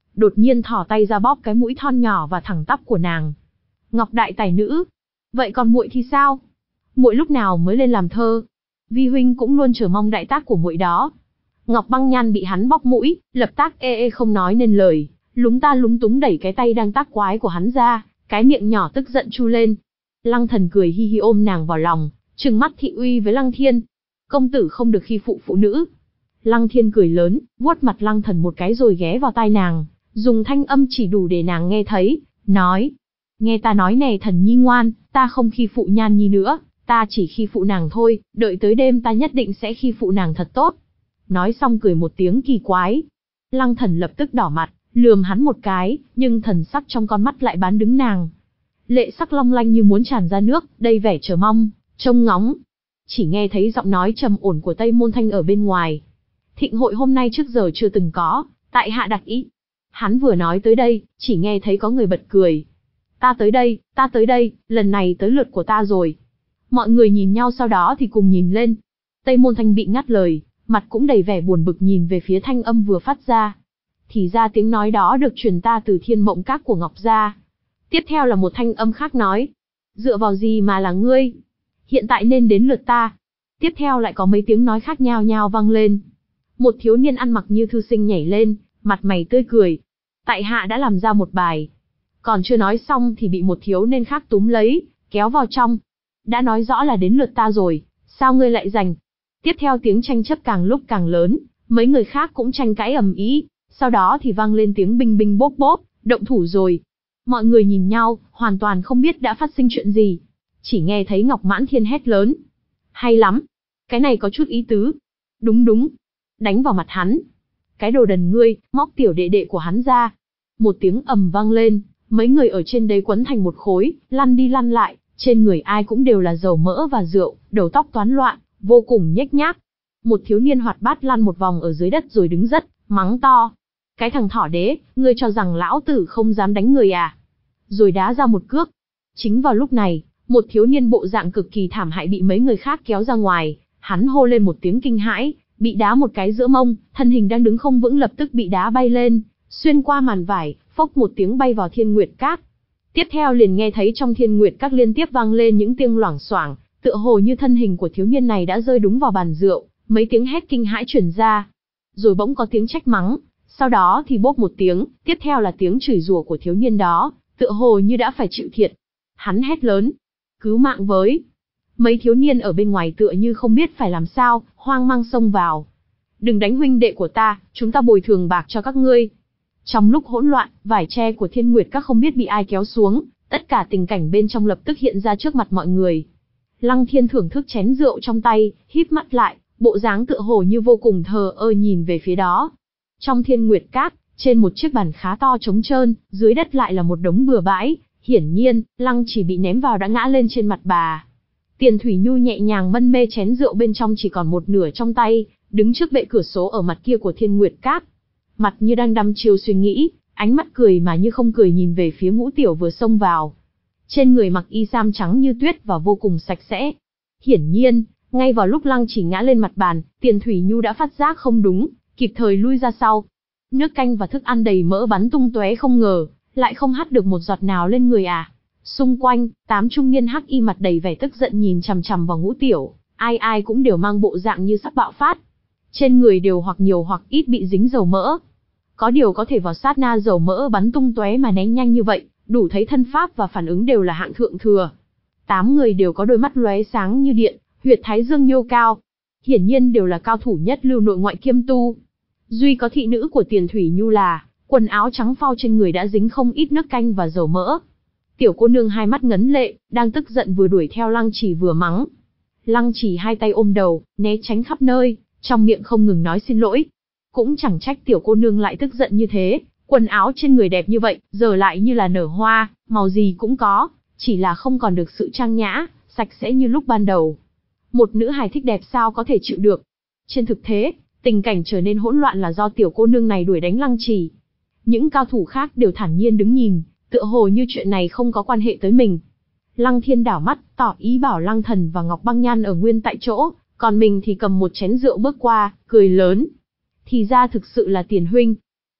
đột nhiên thò tay ra bóp cái mũi thon nhỏ và thẳng tắp của nàng. Ngọc đại tài nữ, vậy còn muội thì sao? Muội lúc nào mới lên làm thơ? Vi huynh cũng luôn chờ mong đại tác của muội đó. Ngọc Băng Nhan bị hắn bóp mũi, lập tác ê ê không nói nên lời, lúng ta lúng túng đẩy cái tay đang tác quái của hắn ra, cái miệng nhỏ tức giận chu lên. Lăng Thần cười hi hi ôm nàng vào lòng, trừng mắt thị uy với Lăng Thiên. Công tử không được khi phụ phụ nữ. Lăng Thiên cười lớn, vuốt mặt Lăng Thần một cái rồi ghé vào tai nàng, dùng thanh âm chỉ đủ để nàng nghe thấy, nói: nghe ta nói nè Thần nhi ngoan, ta không khi phụ Nhan nhi nữa, ta chỉ khi phụ nàng thôi, đợi tới đêm ta nhất định sẽ khi phụ nàng thật tốt. Nói xong cười một tiếng kỳ quái. Lăng Thần lập tức đỏ mặt, lườm hắn một cái, nhưng thần sắc trong con mắt lại bán đứng nàng. Lệ sắc long lanh như muốn tràn ra nước, đầy vẻ chờ mong, trông ngóng. Chỉ nghe thấy giọng nói trầm ổn của Tây Môn Thanh ở bên ngoài. Thịnh hội hôm nay trước giờ chưa từng có, tại hạ đặc ý. Hắn vừa nói tới đây, chỉ nghe thấy có người bật cười. Ta tới đây, ta tới đây, lần này tới lượt của ta rồi. Mọi người nhìn nhau sau đó thì cùng nhìn lên. Tây Môn Thanh bị ngắt lời, mặt cũng đầy vẻ buồn bực nhìn về phía thanh âm vừa phát ra. Thì ra tiếng nói đó được truyền ta từ Thiên Mộng Các của Ngọc gia. Tiếp theo là một thanh âm khác nói: dựa vào gì mà là ngươi? Hiện tại nên đến lượt ta. Tiếp theo lại có mấy tiếng nói khác nhao nhao vang lên. Một thiếu niên ăn mặc như thư sinh nhảy lên, mặt mày tươi cười. Tại hạ đã làm ra một bài. Còn chưa nói xong thì bị một thiếu niên khác túm lấy, kéo vào trong. Đã nói rõ là đến lượt ta rồi, sao ngươi lại giành? Tiếp theo tiếng tranh chấp càng lúc càng lớn, mấy người khác cũng tranh cãi ầm ĩ, sau đó thì vang lên tiếng binh binh bốp bốp, động thủ rồi. Mọi người nhìn nhau, hoàn toàn không biết đã phát sinh chuyện gì. Chỉ nghe thấy Ngọc Mãn Thiên hét lớn: hay lắm, cái này có chút ý tứ. Đúng đúng, đánh vào mặt hắn. Cái đồ đần ngươi, móc tiểu đệ đệ của hắn ra. Một tiếng ầm vang lên, mấy người ở trên đấy quấn thành một khối, lăn đi lăn lại, trên người ai cũng đều là dầu mỡ và rượu, đầu tóc toán loạn, vô cùng nhếch nhác. Một thiếu niên hoạt bát lăn một vòng ở dưới đất rồi đứng dậy, mắng to: cái thằng thỏ đế, ngươi cho rằng lão tử không dám đánh người à? Rồi đá ra một cước. Chính vào lúc này, một thiếu niên bộ dạng cực kỳ thảm hại bị mấy người khác kéo ra ngoài, hắn hô lên một tiếng kinh hãi, bị đá một cái giữa mông, thân hình đang đứng không vững lập tức bị đá bay lên, xuyên qua màn vải, phốc một tiếng bay vào Thiên Nguyệt Các. Tiếp theo liền nghe thấy trong Thiên Nguyệt Các liên tiếp vang lên những tiếng loảng xoảng, tựa hồ như thân hình của thiếu niên này đã rơi đúng vào bàn rượu, mấy tiếng hét kinh hãi truyền ra. Rồi bỗng có tiếng trách mắng, sau đó thì bốp một tiếng, tiếp theo là tiếng chửi rủa của thiếu niên đó, tựa hồ như đã phải chịu thiệt. Hắn hét lớn: cứu mạng với! Mấy thiếu niên ở bên ngoài tựa như không biết phải làm sao, hoang mang xông vào. Đừng đánh huynh đệ của ta, chúng ta bồi thường bạc cho các ngươi. Trong lúc hỗn loạn, vải tre của Thiên Nguyệt Các không biết bị ai kéo xuống, tất cả tình cảnh bên trong lập tức hiện ra trước mặt mọi người. Lăng Thiên thưởng thức chén rượu trong tay, híp mắt lại, bộ dáng tựa hồ như vô cùng thờ ơ nhìn về phía đó. Trong Thiên Nguyệt Các, trên một chiếc bàn khá to trống trơn, dưới đất lại là một đống bừa bãi, hiển nhiên, Lăng Chỉ bị ném vào đã ngã lên trên mặt bà. Tiền Thủy Nhu nhẹ nhàng mân mê chén rượu bên trong chỉ còn một nửa trong tay, đứng trước bệ cửa sổ ở mặt kia của Thiên Nguyệt Các. Mặt như đang đăm chiêu suy nghĩ, ánh mắt cười mà như không cười nhìn về phía Ngũ Tiểu vừa xông vào. Trên người mặc y sam trắng như tuyết và vô cùng sạch sẽ. Hiển nhiên, ngay vào lúc Lăng Chỉ ngã lên mặt bàn, Tiền Thủy Nhu đã phát giác không đúng, kịp thời lui ra sau. Nước canh và thức ăn đầy mỡ bắn tung tóe không ngờ, lại không hắt được một giọt nào lên người à. Xung quanh, tám trung niên hắc y mặt đầy vẻ tức giận nhìn chằm chằm vào Ngũ Tiểu, ai ai cũng đều mang bộ dạng như sắp bạo phát. Trên người đều hoặc nhiều hoặc ít bị dính dầu mỡ. Có điều có thể vào sát na dầu mỡ bắn tung tóe mà né nhanh như vậy, đủ thấy thân pháp và phản ứng đều là hạng thượng thừa. Tám người đều có đôi mắt lóe sáng như điện, huyệt thái dương nhô cao. Hiển nhiên đều là cao thủ nhất lưu nội ngoại kiêm tu. Duy có thị nữ của Tiền Thủy Nhu là, quần áo trắng phau trên người đã dính không ít nước canh và dầu mỡ. Tiểu cô nương hai mắt ngấn lệ, đang tức giận vừa đuổi theo Lăng Chỉ vừa mắng. Lăng Chỉ hai tay ôm đầu, né tránh khắp nơi, trong miệng không ngừng nói xin lỗi. Cũng chẳng trách tiểu cô nương lại tức giận như thế, quần áo trên người đẹp như vậy, giờ lại như là nở hoa, màu gì cũng có, chỉ là không còn được sự trang nhã, sạch sẽ như lúc ban đầu. Một nữ hài thích đẹp sao có thể chịu được. Trên thực tế, tình cảnh trở nên hỗn loạn là do tiểu cô nương này đuổi đánh Lăng Chỉ. Những cao thủ khác đều thản nhiên đứng nhìn, tựa hồ như chuyện này không có quan hệ tới mình. Lăng Thiên đảo mắt, tỏ ý bảo Lăng Thần và Ngọc Băng Nhan ở nguyên tại chỗ, còn mình thì cầm một chén rượu bước qua, cười lớn. Thì ra thực sự là Tiền huynh.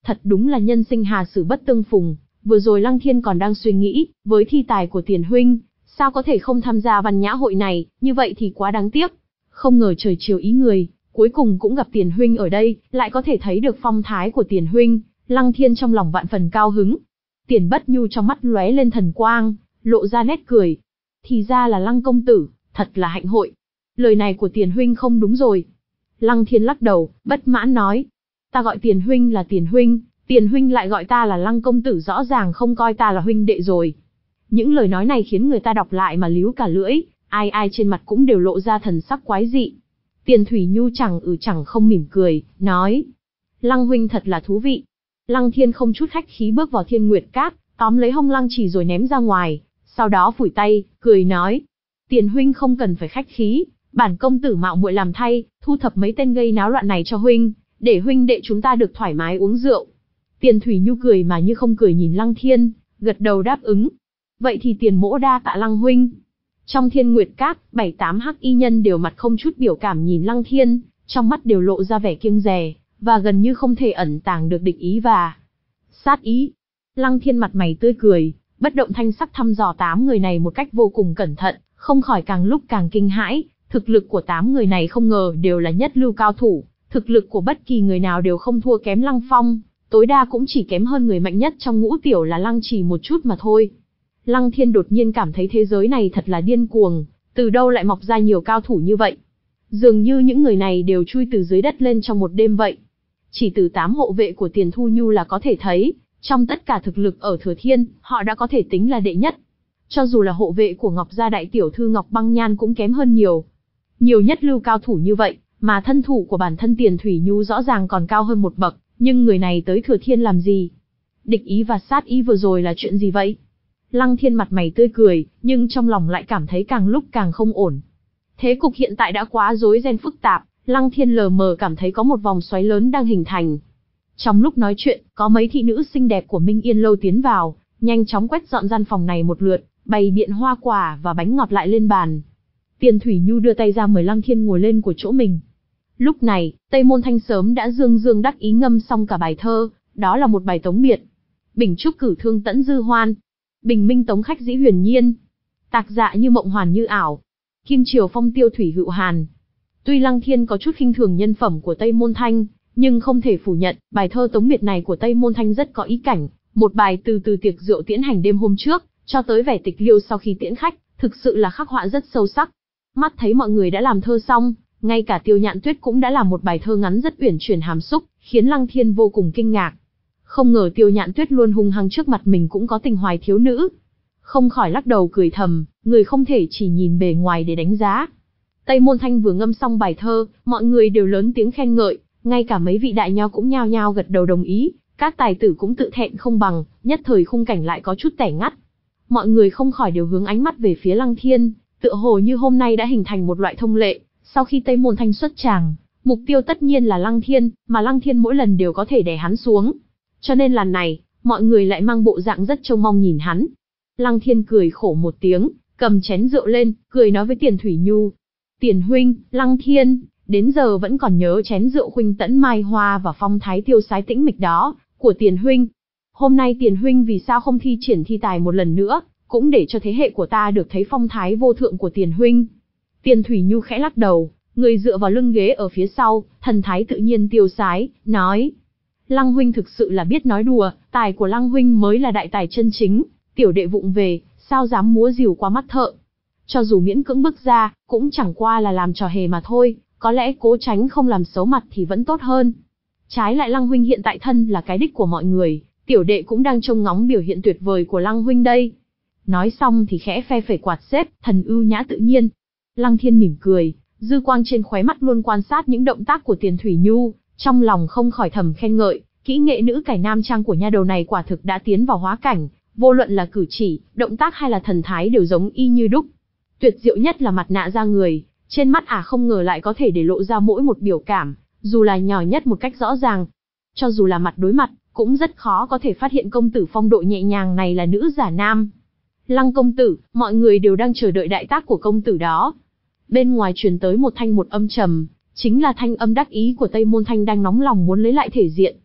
Thật đúng là nhân sinh hà sử bất tương phùng, vừa rồi Lăng Thiên còn đang suy nghĩ, với thi tài của Tiền huynh, sao có thể không tham gia văn nhã hội này, như vậy thì quá đáng tiếc. Không ngờ trời chiều ý người, cuối cùng cũng gặp Tiền huynh ở đây, lại có thể thấy được phong thái của Tiền huynh, Lăng Thiên trong lòng vạn phần cao hứng. Tiền Bất Nhu trong mắt lóe lên thần quang, lộ ra nét cười. Thì ra là Lăng công tử, thật là hạnh hội. Lời này của Tiền huynh không đúng rồi. Lăng Thiên lắc đầu, bất mãn nói. Ta gọi Tiền huynh là Tiền huynh, Tiền huynh lại gọi ta là Lăng công tử, rõ ràng không coi ta là huynh đệ rồi. Những lời nói này khiến người ta đọc lại mà líu cả lưỡi, ai ai trên mặt cũng đều lộ ra thần sắc quái dị. Tiền Thủy Nhu chẳng ừ chẳng không mỉm cười, nói. Lăng huynh thật là thú vị. Lăng Thiên không chút khách khí bước vào Thiên Nguyệt Các, tóm lấy hông Lăng Chỉ rồi ném ra ngoài, sau đó phủi tay, cười nói. Tiền huynh không cần phải khách khí, bản công tử mạo muội làm thay, thu thập mấy tên gây náo loạn này cho huynh, để huynh đệ chúng ta được thoải mái uống rượu. Tiền Thủy Nhu cười mà như không cười nhìn Lăng Thiên, gật đầu đáp ứng. Vậy thì Tiền mỗ đa tạ Lăng huynh. Trong Thiên Nguyệt Các, bảy tám hắc y nhân đều mặt không chút biểu cảm nhìn Lăng Thiên, trong mắt đều lộ ra vẻ kiêng dè, và gần như không thể ẩn tàng được địch ý và sát ý. Lăng Thiên mặt mày tươi cười, bất động thanh sắc thăm dò tám người này một cách vô cùng cẩn thận, không khỏi càng lúc càng kinh hãi. Thực lực của tám người này không ngờ đều là nhất lưu cao thủ, thực lực của bất kỳ người nào đều không thua kém Lăng Phong, tối đa cũng chỉ kém hơn người mạnh nhất trong ngũ tiểu là Lăng Trì một chút mà thôi. Lăng Thiên đột nhiên cảm thấy thế giới này thật là điên cuồng, từ đâu lại mọc ra nhiều cao thủ như vậy. Dường như những người này đều chui từ dưới đất lên trong một đêm vậy. Chỉ từ tám hộ vệ của Tiền Thu Nhu là có thể thấy, trong tất cả thực lực ở Thừa Thiên, họ đã có thể tính là đệ nhất. Cho dù là hộ vệ của Ngọc gia đại tiểu thư Ngọc Băng Nhan cũng kém hơn nhiều. Nhiều nhất lưu cao thủ như vậy, mà thân thủ của bản thân Tiền Thủy Nhu rõ ràng còn cao hơn một bậc, nhưng người này tới Thừa Thiên làm gì? Địch ý và sát ý vừa rồi là chuyện gì vậy? Lăng Thiên mặt mày tươi cười, nhưng trong lòng lại cảm thấy càng lúc càng không ổn. Thế cục hiện tại đã quá rối ren phức tạp, Lăng Thiên lờ mờ cảm thấy có một vòng xoáy lớn đang hình thành. Trong lúc nói chuyện, có mấy thị nữ xinh đẹp của Minh Yên Lâu tiến vào, nhanh chóng quét dọn gian phòng này một lượt, bày biện hoa quả và bánh ngọt lại lên bàn. Tiền Thủy Nhu đưa tay ra mời Lăng Thiên ngồi lên của chỗ mình. Lúc này, Tây Môn Thanh sớm đã dương dương đắc ý ngâm xong cả bài thơ, đó là một bài tống biệt. Bình trúc cử thương tẫn dư hoan, bình minh tống khách dĩ huyền nhiên, tạc dạ như mộng hoàn như ảo, kim triều phong tiêu thủy hữu hàn. Tuy Lăng Thiên có chút khinh thường nhân phẩm của Tây Môn Thanh, nhưng không thể phủ nhận, bài thơ tống biệt này của Tây Môn Thanh rất có ý cảnh, một bài từ từ tiệc rượu tiễn hành đêm hôm trước, cho tới vẻ tịch liêu sau khi tiễn khách, thực sự là khắc họa rất sâu sắc. Mắt thấy mọi người đã làm thơ xong, ngay cả Tiêu Nhạn Tuyết cũng đã làm một bài thơ ngắn rất uyển chuyển hàm xúc, khiến Lăng Thiên vô cùng kinh ngạc. Không ngờ Tiêu Nhạn Tuyết luôn hung hăng trước mặt mình cũng có tình hoài thiếu nữ. Không khỏi lắc đầu cười thầm, người không thể chỉ nhìn bề ngoài để đánh giá. Tây Môn Thanh vừa ngâm xong bài thơ, mọi người đều lớn tiếng khen ngợi, ngay cả mấy vị đại nho cũng nhao nhao gật đầu đồng ý, các tài tử cũng tự thẹn không bằng, nhất thời khung cảnh lại có chút tẻ ngắt. Mọi người không khỏi đều hướng ánh mắt về phía Lăng Thiên, tựa hồ như hôm nay đã hình thành một loại thông lệ, sau khi Tây Môn Thanh xuất tràng, mục tiêu tất nhiên là Lăng Thiên, mà Lăng Thiên mỗi lần đều có thể đè hắn xuống. Cho nên lần này, mọi người lại mang bộ dạng rất trông mong nhìn hắn. Lăng Thiên cười khổ một tiếng, cầm chén rượu lên, cười nói với Tiền Thủy Nhu. Tiền huynh, Lăng Thiên, đến giờ vẫn còn nhớ chén rượu khuynh tẫn mai hoa và phong thái tiêu sái tĩnh mịch đó, của Tiền huynh. Hôm nay Tiền huynh vì sao không thi triển thi tài một lần nữa, cũng để cho thế hệ của ta được thấy phong thái vô thượng của Tiền huynh. Tiền Thủy Nhu khẽ lắc đầu, người dựa vào lưng ghế ở phía sau, thần thái tự nhiên tiêu sái, nói. Lăng huynh thực sự là biết nói đùa, tài của Lăng huynh mới là đại tài chân chính, tiểu đệ vụng về, sao dám múa rìu qua mắt thợ. Cho dù miễn cưỡng bước ra, cũng chẳng qua là làm trò hề mà thôi, có lẽ cố tránh không làm xấu mặt thì vẫn tốt hơn. Trái lại Lăng huynh hiện tại thân là cái đích của mọi người, tiểu đệ cũng đang trông ngóng biểu hiện tuyệt vời của Lăng huynh đây. Nói xong thì khẽ phe phẩy quạt xếp, thần ưu nhã tự nhiên. Lăng Thiên mỉm cười, dư quang trên khóe mắt luôn quan sát những động tác của Tiền Thủy Nhu, trong lòng không khỏi thầm khen ngợi, kỹ nghệ nữ cải nam trang của nha đầu này quả thực đã tiến vào hóa cảnh, vô luận là cử chỉ, động tác hay là thần thái đều giống y như đúc. Tuyệt diệu nhất là mặt nạ da người, trên mắt ả không ngờ lại có thể để lộ ra mỗi một biểu cảm, dù là nhỏ nhất một cách rõ ràng. Cho dù là mặt đối mặt, cũng rất khó có thể phát hiện công tử phong độ nhẹ nhàng này là nữ giả nam. Lăng công tử, mọi người đều đang chờ đợi đại tác của công tử đó. Bên ngoài truyền tới một thanh một âm trầm, chính là thanh âm đắc ý của Tây Môn Thanh đang nóng lòng muốn lấy lại thể diện.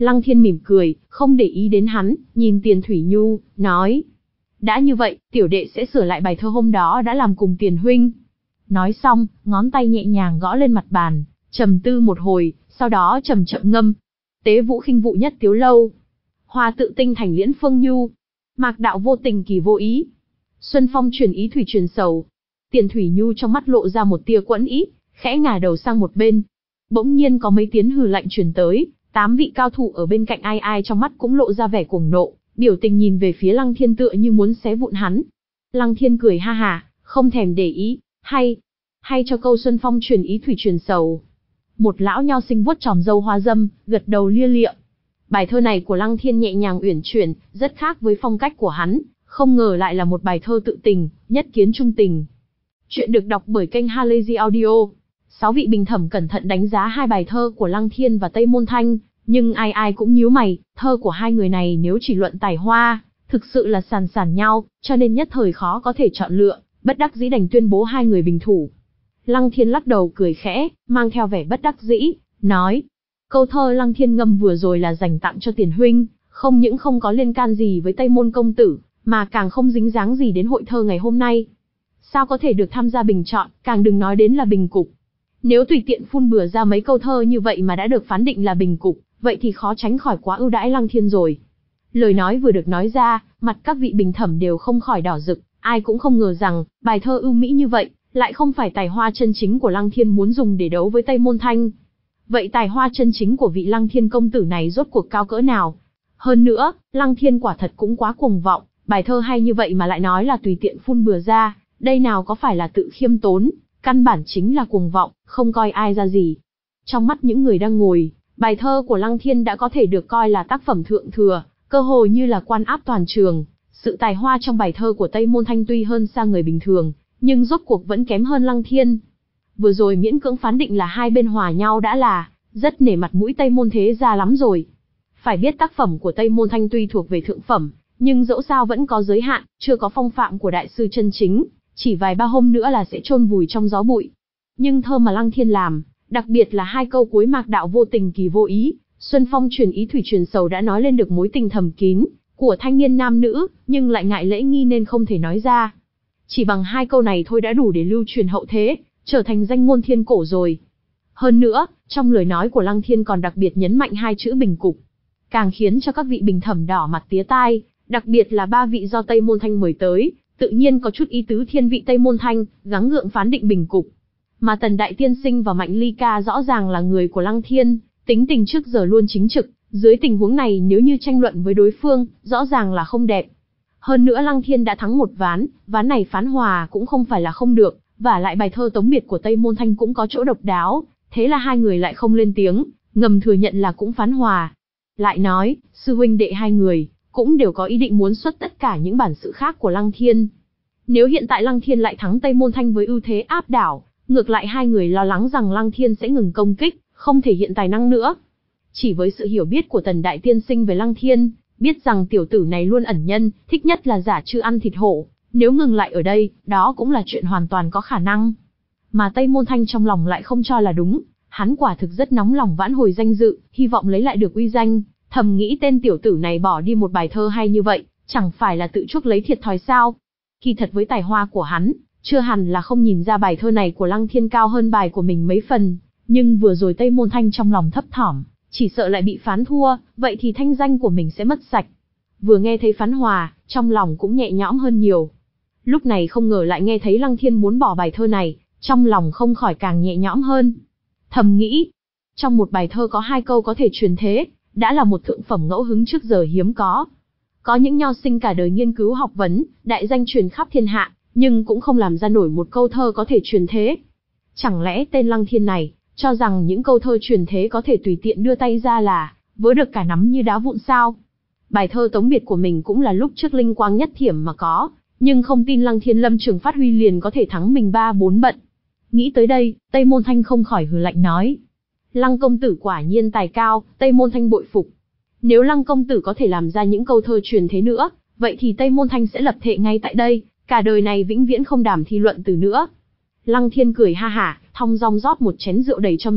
Lăng Thiên mỉm cười, không để ý đến hắn, nhìn Tiền Thủy Nhu, nói. Đã như vậy, tiểu đệ sẽ sửa lại bài thơ hôm đó đã làm cùng Tiền huynh. Nói xong, ngón tay nhẹ nhàng gõ lên mặt bàn, trầm tư một hồi, sau đó chậm chậm ngâm. Tế vũ khinh vụ nhất tiếu lâu. Hoa tự tinh thành liễn phương nhu. Mạc đạo vô tình kỳ vô ý. Xuân phong truyền ý thủy truyền sầu. Tiền Thủy Nhu trong mắt lộ ra một tia quẫn ý, khẽ ngả đầu sang một bên. Bỗng nhiên có mấy tiếng hừ lạnh truyền tới, tám vị cao thủ ở bên cạnh ai ai trong mắt cũng lộ ra vẻ cuồng nộ, biểu tình nhìn về phía Lăng Thiên tựa như muốn xé vụn hắn. Lăng Thiên cười ha hà, không thèm để ý, hay, hay cho câu xuân phong truyền ý thủy truyền sầu. Một lão nho sinh vuốt tròm râu hoa dâm, gật đầu lia lịa. Bài thơ này của Lăng Thiên nhẹ nhàng uyển chuyển, rất khác với phong cách của hắn, không ngờ lại là một bài thơ tự tình, nhất kiến trung tình. Chuyện được đọc bởi kênh Halazy Audio. Sáu vị bình thẩm cẩn thận đánh giá hai bài thơ của Lăng Thiên và Tây Môn Thanh, nhưng ai ai cũng nhíu mày, thơ của hai người này nếu chỉ luận tài hoa, thực sự là sàn sàn nhau, cho nên nhất thời khó có thể chọn lựa, bất đắc dĩ đành tuyên bố hai người bình thủ. Lăng Thiên lắc đầu cười khẽ, mang theo vẻ bất đắc dĩ, nói. Câu thơ Lăng Thiên ngâm vừa rồi là dành tặng cho Tiền huynh, không những không có liên can gì với Tây Môn công tử, mà càng không dính dáng gì đến hội thơ ngày hôm nay. Sao có thể được tham gia bình chọn, càng đừng nói đến là bình cục. Nếu tùy tiện phun bừa ra mấy câu thơ như vậy mà đã được phán định là bình cục, vậy thì khó tránh khỏi quá ưu đãi Lăng Thiên rồi. Lời nói vừa được nói ra, mặt các vị bình thẩm đều không khỏi đỏ rực, ai cũng không ngờ rằng, bài thơ ưu mỹ như vậy, lại không phải tài hoa chân chính của Lăng Thiên muốn dùng để đấu với Tây Môn Thanh. Vậy tài hoa chân chính của vị Lăng Thiên công tử này rốt cuộc cao cỡ nào? Hơn nữa, Lăng Thiên quả thật cũng quá cuồng vọng, bài thơ hay như vậy mà lại nói là tùy tiện phun bừa ra, đây nào có phải là tự khiêm tốn, căn bản chính là cuồng vọng, không coi ai ra gì. Trong mắt những người đang ngồi, bài thơ của Lăng Thiên đã có thể được coi là tác phẩm thượng thừa, cơ hồ như là quan áp toàn trường. Sự tài hoa trong bài thơ của Tây Môn Thanh tuy hơn xa người bình thường, nhưng rốt cuộc vẫn kém hơn Lăng Thiên. Vừa rồi miễn cưỡng phán định là hai bên hòa nhau đã là rất nể mặt mũi Tây Môn thế gia lắm rồi. Phải biết tác phẩm của Tây Môn Thanh tuy thuộc về thượng phẩm, nhưng dẫu sao vẫn có giới hạn, chưa có phong phạm của đại sư chân chính, chỉ vài ba hôm nữa là sẽ chôn vùi trong gió bụi. Nhưng thơ mà Lăng Thiên làm, đặc biệt là hai câu cuối mạc đạo vô tình kỳ vô ý, xuân phong truyền ý thủy truyền sầu đã nói lên được mối tình thầm kín của thanh niên nam nữ, nhưng lại ngại lễ nghi nên không thể nói ra. Chỉ bằng hai câu này thôi đã đủ để lưu truyền hậu thế, trở thành danh ngôn thiên cổ rồi. Hơn nữa, trong lời nói của Lăng Thiên còn đặc biệt nhấn mạnh hai chữ bình cục, càng khiến cho các vị bình thẩm đỏ mặt tía tai, đặc biệt là ba vị do Tây Môn Thanh mời tới, tự nhiên có chút ý tứ thiên vị Tây Môn Thanh, gắng gượng phán định bình cục. Mà Tần Đại Tiên Sinh và Mạnh Ly Ca rõ ràng là người của Lăng Thiên, tính tình trước giờ luôn chính trực, dưới tình huống này nếu như tranh luận với đối phương, rõ ràng là không đẹp. Hơn nữa Lăng Thiên đã thắng một ván, ván này phán hòa cũng không phải là không được, và lại bài thơ tống biệt của Tây Môn Thanh cũng có chỗ độc đáo, thế là hai người lại không lên tiếng, ngầm thừa nhận là cũng phán hòa. Lại nói, sư huynh đệ hai người, cũng đều có ý định muốn xuất tất cả những bản sự khác của Lăng Thiên. Nếu hiện tại Lăng Thiên lại thắng Tây Môn Thanh với ưu thế áp đảo, ngược lại hai người lo lắng rằng Lăng Thiên sẽ ngừng công kích, không thể hiện tài năng nữa. Chỉ với sự hiểu biết của Tần Đại Tiên Sinh về Lăng Thiên, biết rằng tiểu tử này luôn ẩn nhân, thích nhất là giả trư ăn thịt hổ, nếu ngừng lại ở đây, đó cũng là chuyện hoàn toàn có khả năng. Mà Tây Môn Thanh trong lòng lại không cho là đúng, hắn quả thực rất nóng lòng vãn hồi danh dự, hy vọng lấy lại được uy danh, thầm nghĩ tên tiểu tử này bỏ đi một bài thơ hay như vậy, chẳng phải là tự chuốc lấy thiệt thòi sao? Kỳ thật với tài hoa của hắn, chưa hẳn là không nhìn ra bài thơ này của Lăng Thiên cao hơn bài của mình mấy phần, nhưng vừa rồi Tây Môn Thanh trong lòng thấp thỏm, chỉ sợ lại bị phán thua, vậy thì thanh danh của mình sẽ mất sạch. Vừa nghe thấy phán hòa, trong lòng cũng nhẹ nhõm hơn nhiều. Lúc này không ngờ lại nghe thấy Lăng Thiên muốn bỏ bài thơ này, trong lòng không khỏi càng nhẹ nhõm hơn. Thầm nghĩ, trong một bài thơ có hai câu có thể truyền thế, đã là một thượng phẩm ngẫu hứng trước giờ hiếm có. Có những nho sinh cả đời nghiên cứu học vấn, đại danh truyền khắp thiên hạ, nhưng cũng không làm ra nổi một câu thơ có thể truyền thế. Chẳng lẽ tên Lăng Thiên này, cho rằng những câu thơ truyền thế có thể tùy tiện đưa tay ra là, vớ được cả nắm như đá vụn sao? Bài thơ tống biệt của mình cũng là lúc trước linh quang nhất thiểm mà có, nhưng không tin Lăng Thiên lâm trường phát huy liền có thể thắng mình ba bốn bận. Nghĩ tới đây, Tây Môn Thanh không khỏi hừ lạnh nói. Lăng công tử quả nhiên tài cao, Tây Môn Thanh bội phục. Nếu Lăng công tử có thể làm ra những câu thơ truyền thế nữa, vậy thì Tây Môn Thanh sẽ lập thệ ngay tại đây, cả đời này vĩnh viễn không đảm thi luận từ nữa. Lăng Thiên cười ha hả, thong dong rót một chén rượu đầy cho mình,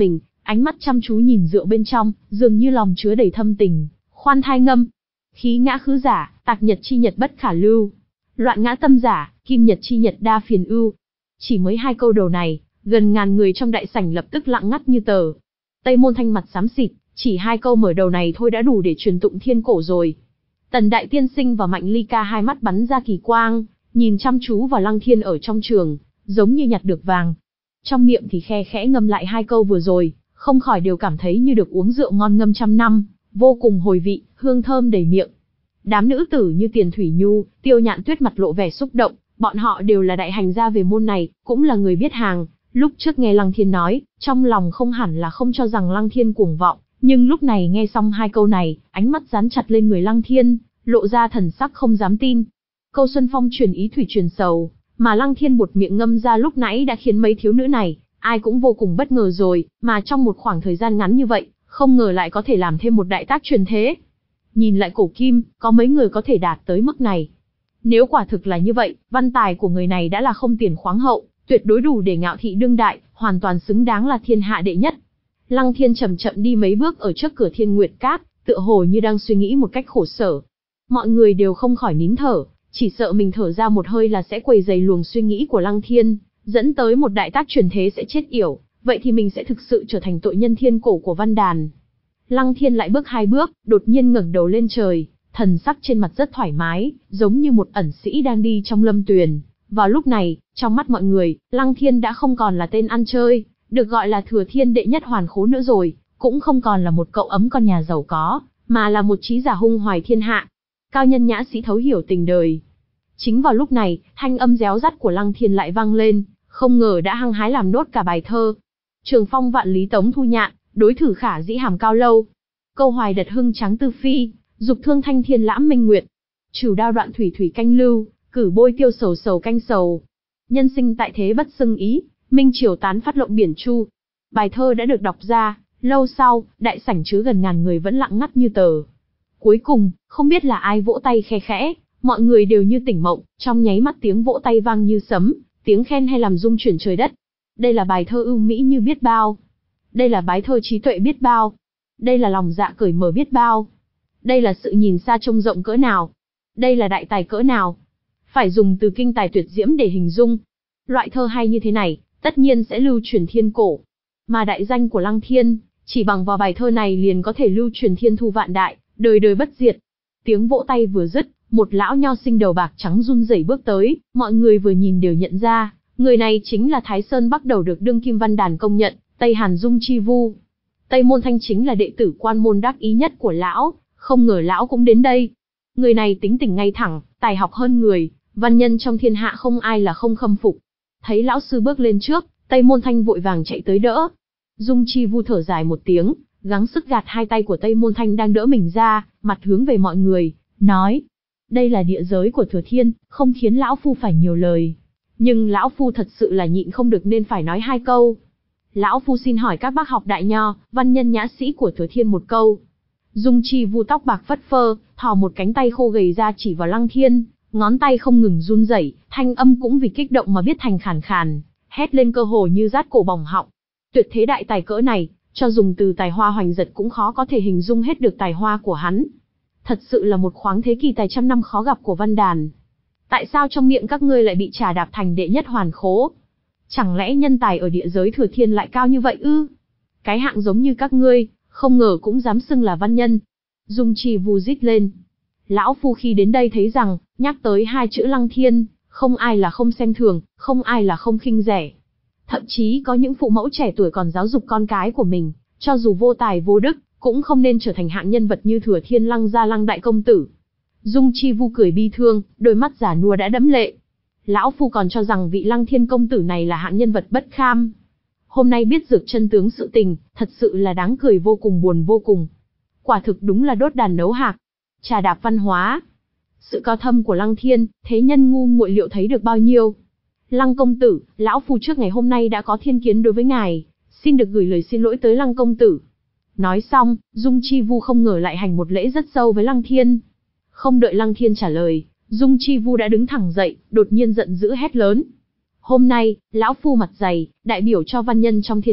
ánh mắt chăm chú nhìn rượu bên trong, dường như lòng chứa đầy thâm tình, khoan thai ngâm. Khí ngã khứ giả, tạc nhật chi nhật bất khả lưu. Loạn ngã tâm giả, kim nhật chi nhật đa phiền ưu. Chỉ mới hai câu đầu này, gần ngàn người trong đại sảnh lập tức lặng ngắt như tờ. Tây Môn Thanh mặt xám xịt, chỉ hai câu mở đầu này thôi đã đủ để truyền tụng thiên cổ rồi. Tần Đại Tiên Sinh và Mạnh Ly Ca hai mắt bắn ra kỳ quang, nhìn chăm chú vào Lăng Thiên ở trong trường, giống như nhặt được vàng. Trong miệng thì khe khẽ ngâm lại hai câu vừa rồi, không khỏi đều cảm thấy như được uống rượu ngon ngâm trăm năm, vô cùng hồi vị, hương thơm đầy miệng. Đám nữ tử như Tiền Thủy Nhu, Tiêu Nhạn Tuyết mặt lộ vẻ xúc động, bọn họ đều là đại hành gia về môn này, cũng là người biết hàng. Lúc trước nghe Lăng Thiên nói, trong lòng không hẳn là không cho rằng Lăng Thiên cuồng vọng, nhưng lúc này nghe xong hai câu này, ánh mắt dán chặt lên người Lăng Thiên, lộ ra thần sắc không dám tin. Câu Xuân Phong truyền ý thủy truyền sầu, mà Lăng Thiên buột miệng ngâm ra lúc nãy đã khiến mấy thiếu nữ này, ai cũng vô cùng bất ngờ rồi, mà trong một khoảng thời gian ngắn như vậy, không ngờ lại có thể làm thêm một đại tác truyền thế. Nhìn lại cổ kim, có mấy người có thể đạt tới mức này. Nếu quả thực là như vậy, văn tài của người này đã là không tiền khoáng hậu, tuyệt đối đủ để ngạo thị đương đại, hoàn toàn xứng đáng là thiên hạ đệ nhất. Lăng Thiên chậm chậm đi mấy bước ở trước cửa Thiên Nguyệt Cát, tựa hồ như đang suy nghĩ một cách khổ sở. Mọi người đều không khỏi nín thở, chỉ sợ mình thở ra một hơi là sẽ quấy rầy luồng suy nghĩ của Lăng Thiên, dẫn tới một đại tác truyền thế sẽ chết yểu, vậy thì mình sẽ thực sự trở thành tội nhân thiên cổ của văn đàn. Lăng Thiên lại bước hai bước, đột nhiên ngẩng đầu lên trời, thần sắc trên mặt rất thoải mái, giống như một ẩn sĩ đang đi trong lâm tuyền. Vào lúc này, trong mắt mọi người, Lăng Thiên đã không còn là tên ăn chơi, được gọi là thừa thiên đệ nhất hoàn khố nữa rồi, cũng không còn là một cậu ấm con nhà giàu có, mà là một trí giả hung hoài thiên hạ. Cao nhân nhã sĩ thấu hiểu tình đời. Chính vào lúc này, thanh âm réo rắt của Lăng Thiên lại vang lên, không ngờ đã hăng hái làm nốt cả bài thơ. Trường phong vạn lý tống thu nhạn, đối thử khả dĩ hàm cao lâu. Câu hoài đật hưng tráng tư phi, dục thương thanh thiên lãm minh nguyệt. Trừ đao đoạn thủy thủy canh lưu, cử bôi tiêu sầu sầu canh sầu. Nhân sinh tại thế bất xưng ý, minh triều tán phát lộng biển chu. Bài thơ đã được đọc ra, lâu sau, đại sảnh chứa gần ngàn người vẫn lặng ngắt như tờ. Cuối cùng, không biết là ai vỗ tay khe khẽ, mọi người đều như tỉnh mộng, trong nháy mắt tiếng vỗ tay vang như sấm, tiếng khen hay làm rung chuyển trời đất. Đây là bài thơ ưu mỹ như biết bao. Đây là bài thơ trí tuệ biết bao. Đây là lòng dạ cởi mở biết bao. Đây là sự nhìn xa trông rộng cỡ nào. Đây là đại tài cỡ nào. Phải dùng từ kinh tài tuyệt diễm để hình dung. Loại thơ hay như thế này, tất nhiên sẽ lưu truyền thiên cổ. Mà đại danh của Lăng Thiên, chỉ bằng vào bài thơ này liền có thể lưu truyền thiên thu vạn đại, đời đời bất diệt. Tiếng vỗ tay vừa dứt, một lão nho sinh đầu bạc trắng run rẩy bước tới, mọi người vừa nhìn đều nhận ra, người này chính là Thái Sơn Bắc Đầu được đương kim văn đàn công nhận, Tây Hàn Dung Chi Vu. Tây Môn Thanh chính là đệ tử quan môn đắc ý nhất của lão, không ngờ lão cũng đến đây. Người này tính tình ngay thẳng, tài học hơn người, văn nhân trong thiên hạ không ai là không khâm phục. Thấy lão sư bước lên trước, Tây Môn Thanh vội vàng chạy tới đỡ. Dung Chi Vu thở dài một tiếng, gắng sức gạt hai tay của Tây Môn Thanh đang đỡ mình ra, mặt hướng về mọi người, nói: đây là địa giới của Thừa Thiên, không khiến lão phu phải nhiều lời. Nhưng lão phu thật sự là nhịn không được nên phải nói hai câu. Lão phu xin hỏi các bác học đại nho, văn nhân nhã sĩ của Thừa Thiên một câu. Dung Chi Vu tóc bạc phất phơ, thò một cánh tay khô gầy ra chỉ vào Lăng Thiên, ngón tay không ngừng run rẩy, thanh âm cũng vì kích động mà biết thành khàn khàn, hét lên cơ hồ như rát cổ bỏng họng. Tuyệt thế đại tài cỡ này, cho dùng từ tài hoa hoành giật cũng khó có thể hình dung hết được tài hoa của hắn. Thật sự là một khoáng thế kỳ tài trăm năm khó gặp của văn đàn. Tại sao trong miệng các ngươi lại bị trà đạp thành đệ nhất hoàn khố? Chẳng lẽ nhân tài ở địa giới Thừa Thiên lại cao như vậy ư? Cái hạng giống như các ngươi, không ngờ cũng dám xưng là văn nhân. Dung Chi Vu rít lên. Lão phu khi đến đây thấy rằng, nhắc tới hai chữ Lăng Thiên, không ai là không xem thường, không ai là không khinh rẻ. Thậm chí có những phụ mẫu trẻ tuổi còn giáo dục con cái của mình, cho dù vô tài vô đức, cũng không nên trở thành hạng nhân vật như Thừa Thiên Lăng gia Lăng đại công tử. Dung Chi Vu cười bi thương, đôi mắt già nua đã đẫm lệ. Lão phu còn cho rằng vị Lăng Thiên công tử này là hạng nhân vật bất kham. Hôm nay biết được chân tướng sự tình, thật sự là đáng cười vô cùng buồn vô cùng. Quả thực đúng là đốt đàn nấu hạc, trà đạp văn hóa. Sự cao thâm của Lăng Thiên, thế nhân ngu muội liệu thấy được bao nhiêu. Lăng công tử, lão phu trước ngày hôm nay đã có thiên kiến đối với ngài, xin được gửi lời xin lỗi tới Lăng công tử. Nói xong, Dung Chi Vu không ngờ lại hành một lễ rất sâu với Lăng Thiên. Không đợi Lăng Thiên trả lời, Dung Chi Vu đã đứng thẳng dậy, đột nhiên giận dữ hét lớn. Hôm nay, lão phu mặt dày, đại biểu cho văn nhân trong thiên hạ,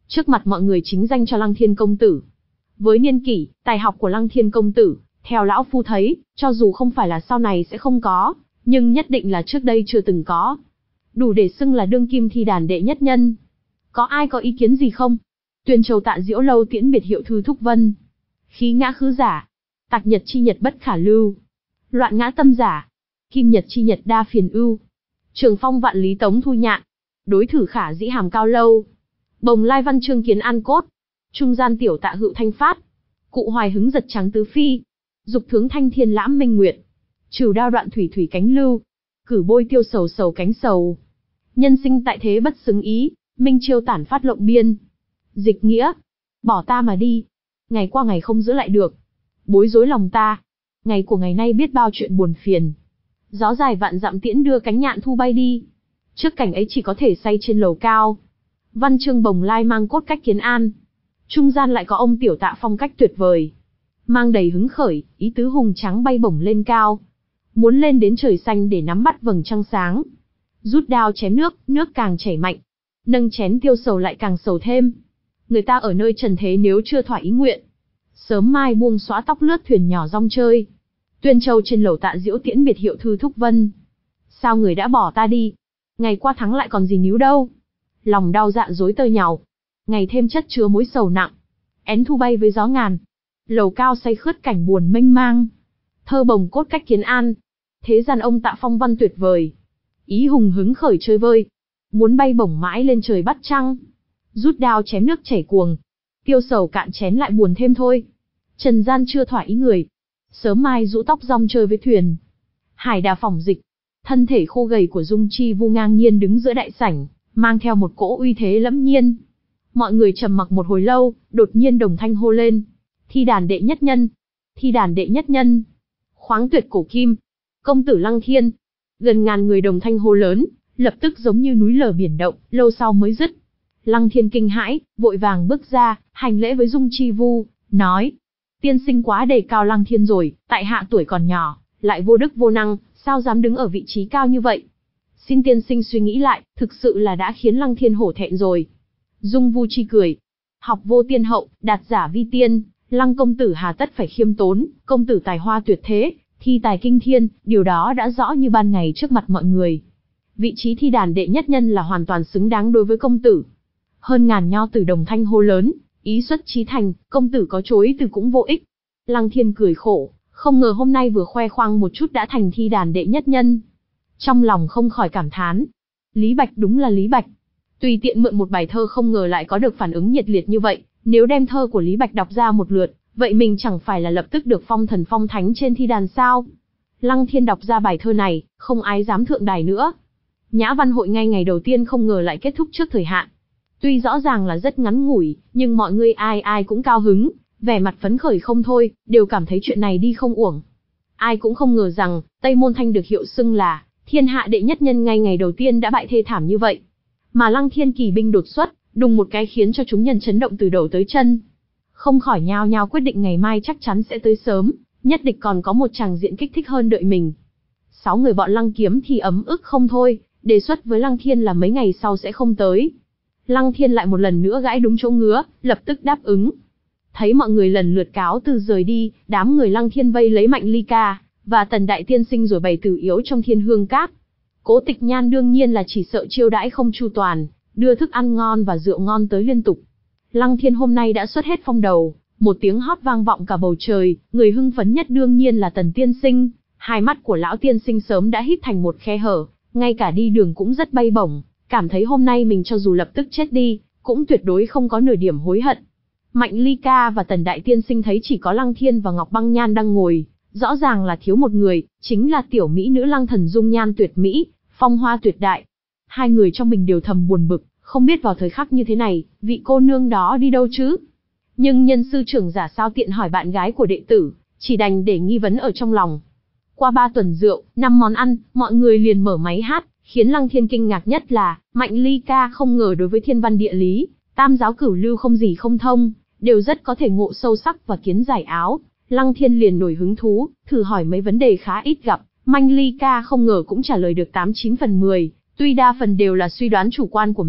trước mặt mọi người chính danh cho Lăng Thiên công tử. Với niên kỷ, tài học của Lăng Thiên công tử, theo lão phu thấy, cho dù không phải là sau này sẽ không có, nhưng nhất định là trước đây chưa từng có. Đủ để xưng là đương kim thi đàn đệ nhất nhân. Có ai có ý kiến gì không? Tuyên Châu Tạ Diễu lâu tiễn biệt Hiệu Thư Thúc Vân. Khí ngã khứ giả. Tạc nhật chi nhật bất khả lưu. Loạn ngã tâm giả. Kim nhật chi nhật đa phiền ưu. Trường phong vạn lý tống thu nhạn. Đối thử khả dĩ hàm cao lâu. Bồng lai văn chương kiến an cốt. Trung gian tiểu tạ hữu thanh phát. Cụ hoài hứng giật trắng tứ phi. Dục thướng thanh thiên lãm minh nguyệt. Trừ đao đoạn thủy thủy cánh lưu. Cử bôi tiêu sầu sầu cánh sầu. Nhân sinh tại thế bất xứng ý. Minh chiêu tản phát lộng biên. Dịch nghĩa. Bỏ ta mà đi. Ngày qua ngày không giữ lại được. Bối rối lòng ta. Ngày của ngày nay biết bao chuyện buồn phiền. Gió dài vạn dặm tiễn đưa cánh nhạn thu bay đi. Trước cảnh ấy chỉ có thể say trên lầu cao. Văn chương bồng lai mang cốt cách kiến an. Trung gian lại có ông tiểu tạ phong cách tuyệt vời. Mang đầy hứng khởi, ý tứ hùng trắng bay bổng lên cao. Muốn lên đến trời xanh để nắm bắt vầng trăng sáng. Rút đao chém nước, nước càng chảy mạnh. Nâng chén tiêu sầu lại càng sầu thêm. Người ta ở nơi trần thế nếu chưa thỏa ý nguyện. Sớm mai buông xõa tóc lướt thuyền nhỏ rong chơi. Tuyên Châu trên lầu Tạ Diễu tiễn biệt Hiệu Thư Thúc Vân. Sao người đã bỏ ta đi? Ngày qua tháng lại còn gì níu đâu. Lòng đau dạ dối tơ nhàu. Ngày thêm chất chứa mối sầu nặng. Én thu bay với gió ngàn. Lầu cao say khướt cảnh buồn mênh mang. Thơ bồng cốt cách kiến an. Thế gian ông Tạ phong văn tuyệt vời. Ý hùng hứng khởi chơi vơi. Muốn bay bổng mãi lên trời bắt trăng. Rút đao chém nước chảy cuồng. Tiêu sầu cạn chén lại buồn thêm thôi. Trần gian chưa thỏa ý người. Sớm mai rũ tóc rong chơi với thuyền. Hải đà phỏng dịch. Thân thể khô gầy của Dung Chi Vu ngang nhiên đứng giữa đại sảnh, mang theo một cỗ uy thế lẫm nhiên. Mọi người trầm mặc một hồi lâu, đột nhiên đồng thanh hô lên. Thi đàn đệ nhất nhân. Thi đàn đệ nhất nhân. Khoáng tuyệt cổ kim. Công tử Lăng Thiên. Gần ngàn người đồng thanh hô lớn, lập tức giống như núi lở biển động, lâu sau mới dứt. Lăng Thiên kinh hãi, vội vàng bước ra, hành lễ với Dung Chi Vu, nói. Tiên sinh quá đề cao Lăng Thiên rồi, tại hạ tuổi còn nhỏ, lại vô đức vô năng, sao dám đứng ở vị trí cao như vậy? Xin tiên sinh suy nghĩ lại, thực sự là đã khiến Lăng Thiên hổ thẹn rồi. Dung Vu Chi cười. Học vô tiên hậu, đạt giả vi tiên, Lăng công tử hà tất phải khiêm tốn, công tử tài hoa tuyệt thế, thi tài kinh thiên, điều đó đã rõ như ban ngày trước mặt mọi người. Vị trí thi đàn đệ nhất nhân là hoàn toàn xứng đáng đối với công tử. Hơn ngàn nho tử đồng thanh hô lớn, ý xuất chí thành, công tử có chối từ cũng vô ích. Lăng Thiên cười khổ, không ngờ hôm nay vừa khoe khoang một chút đã thành thi đàn đệ nhất nhân. Trong lòng không khỏi cảm thán. Lý Bạch đúng là Lý Bạch. Tùy tiện mượn một bài thơ không ngờ lại có được phản ứng nhiệt liệt như vậy. Nếu đem thơ của Lý Bạch đọc ra một lượt, vậy mình chẳng phải là lập tức được phong thần phong thánh trên thi đàn sao? Lăng Thiên đọc ra bài thơ này, không ai dám thượng đài nữa. Nhã văn hội ngay ngày đầu tiên không ngờ lại kết thúc trước thời hạn. Tuy rõ ràng là rất ngắn ngủi, nhưng mọi người ai ai cũng cao hứng, vẻ mặt phấn khởi không thôi, đều cảm thấy chuyện này đi không uổng. Ai cũng không ngờ rằng, Tây Môn Thanh được hiệu xưng là thiên hạ đệ nhất nhân ngay ngày đầu tiên đã bại thê thảm như vậy. Mà Lăng Thiên kỳ binh đột xuất, đùng một cái khiến cho chúng nhân chấn động từ đầu tới chân. Không khỏi nhao nhao quyết định ngày mai chắc chắn sẽ tới sớm, nhất định còn có một tràng diện kích thích hơn đợi mình. Sáu người bọn Lăng Kiếm thì ấm ức không thôi, đề xuất với Lăng Thiên là mấy ngày sau sẽ không tới. Lăng Thiên lại một lần nữa gãi đúng chỗ ngứa, lập tức đáp ứng. Thấy mọi người lần lượt cáo từ rời đi, đám người Lăng Thiên vây lấy Mạnh Ly Ca và Tần Đại Tiên Sinh rồi bày tử yếu trong Thiên Hương Các. Cố Tịch Nhan đương nhiên là chỉ sợ chiêu đãi không chu toàn, đưa thức ăn ngon và rượu ngon tới liên tục. Lăng Thiên hôm nay đã xuất hết phong đầu, một tiếng hót vang vọng cả bầu trời, người hưng phấn nhất đương nhiên là Tần Tiên Sinh. Hai mắt của lão tiên sinh sớm đã híp thành một khe hở, ngay cả đi đường cũng rất bay bổng, cảm thấy hôm nay mình cho dù lập tức chết đi, cũng tuyệt đối không có nửa điểm hối hận. Mạnh Ly Ca và Tần Đại Tiên Sinh thấy chỉ có Lăng Thiên và Ngọc Băng Nhan đang ngồi, rõ ràng là thiếu một người, chính là tiểu mỹ nữ Lăng Thần dung nhan tuyệt mỹ, phong hoa tuyệt đại. Hai người trong mình đều thầm buồn bực, không biết vào thời khắc như thế này, vị cô nương đó đi đâu chứ? Nhưng nhân sư trưởng giả sao tiện hỏi bạn gái của đệ tử, chỉ đành để nghi vấn ở trong lòng. Qua ba tuần rượu, năm món ăn, mọi người liền mở máy hát, khiến Lăng Thiên kinh ngạc nhất là, Mạnh Ly Ca không ngờ đối với thiên văn địa lý, tam giáo cửu lưu không gì không thông, đều rất có thể ngộ sâu sắc và kiến giải áo. Lăng Thiên liền nổi hứng thú, thử hỏi mấy vấn đề khá ít gặp, Mạnh Ly Ca không ngờ cũng trả lời được tám chín phần mười, tuy đa phần đều là suy đoán chủ quan của mình,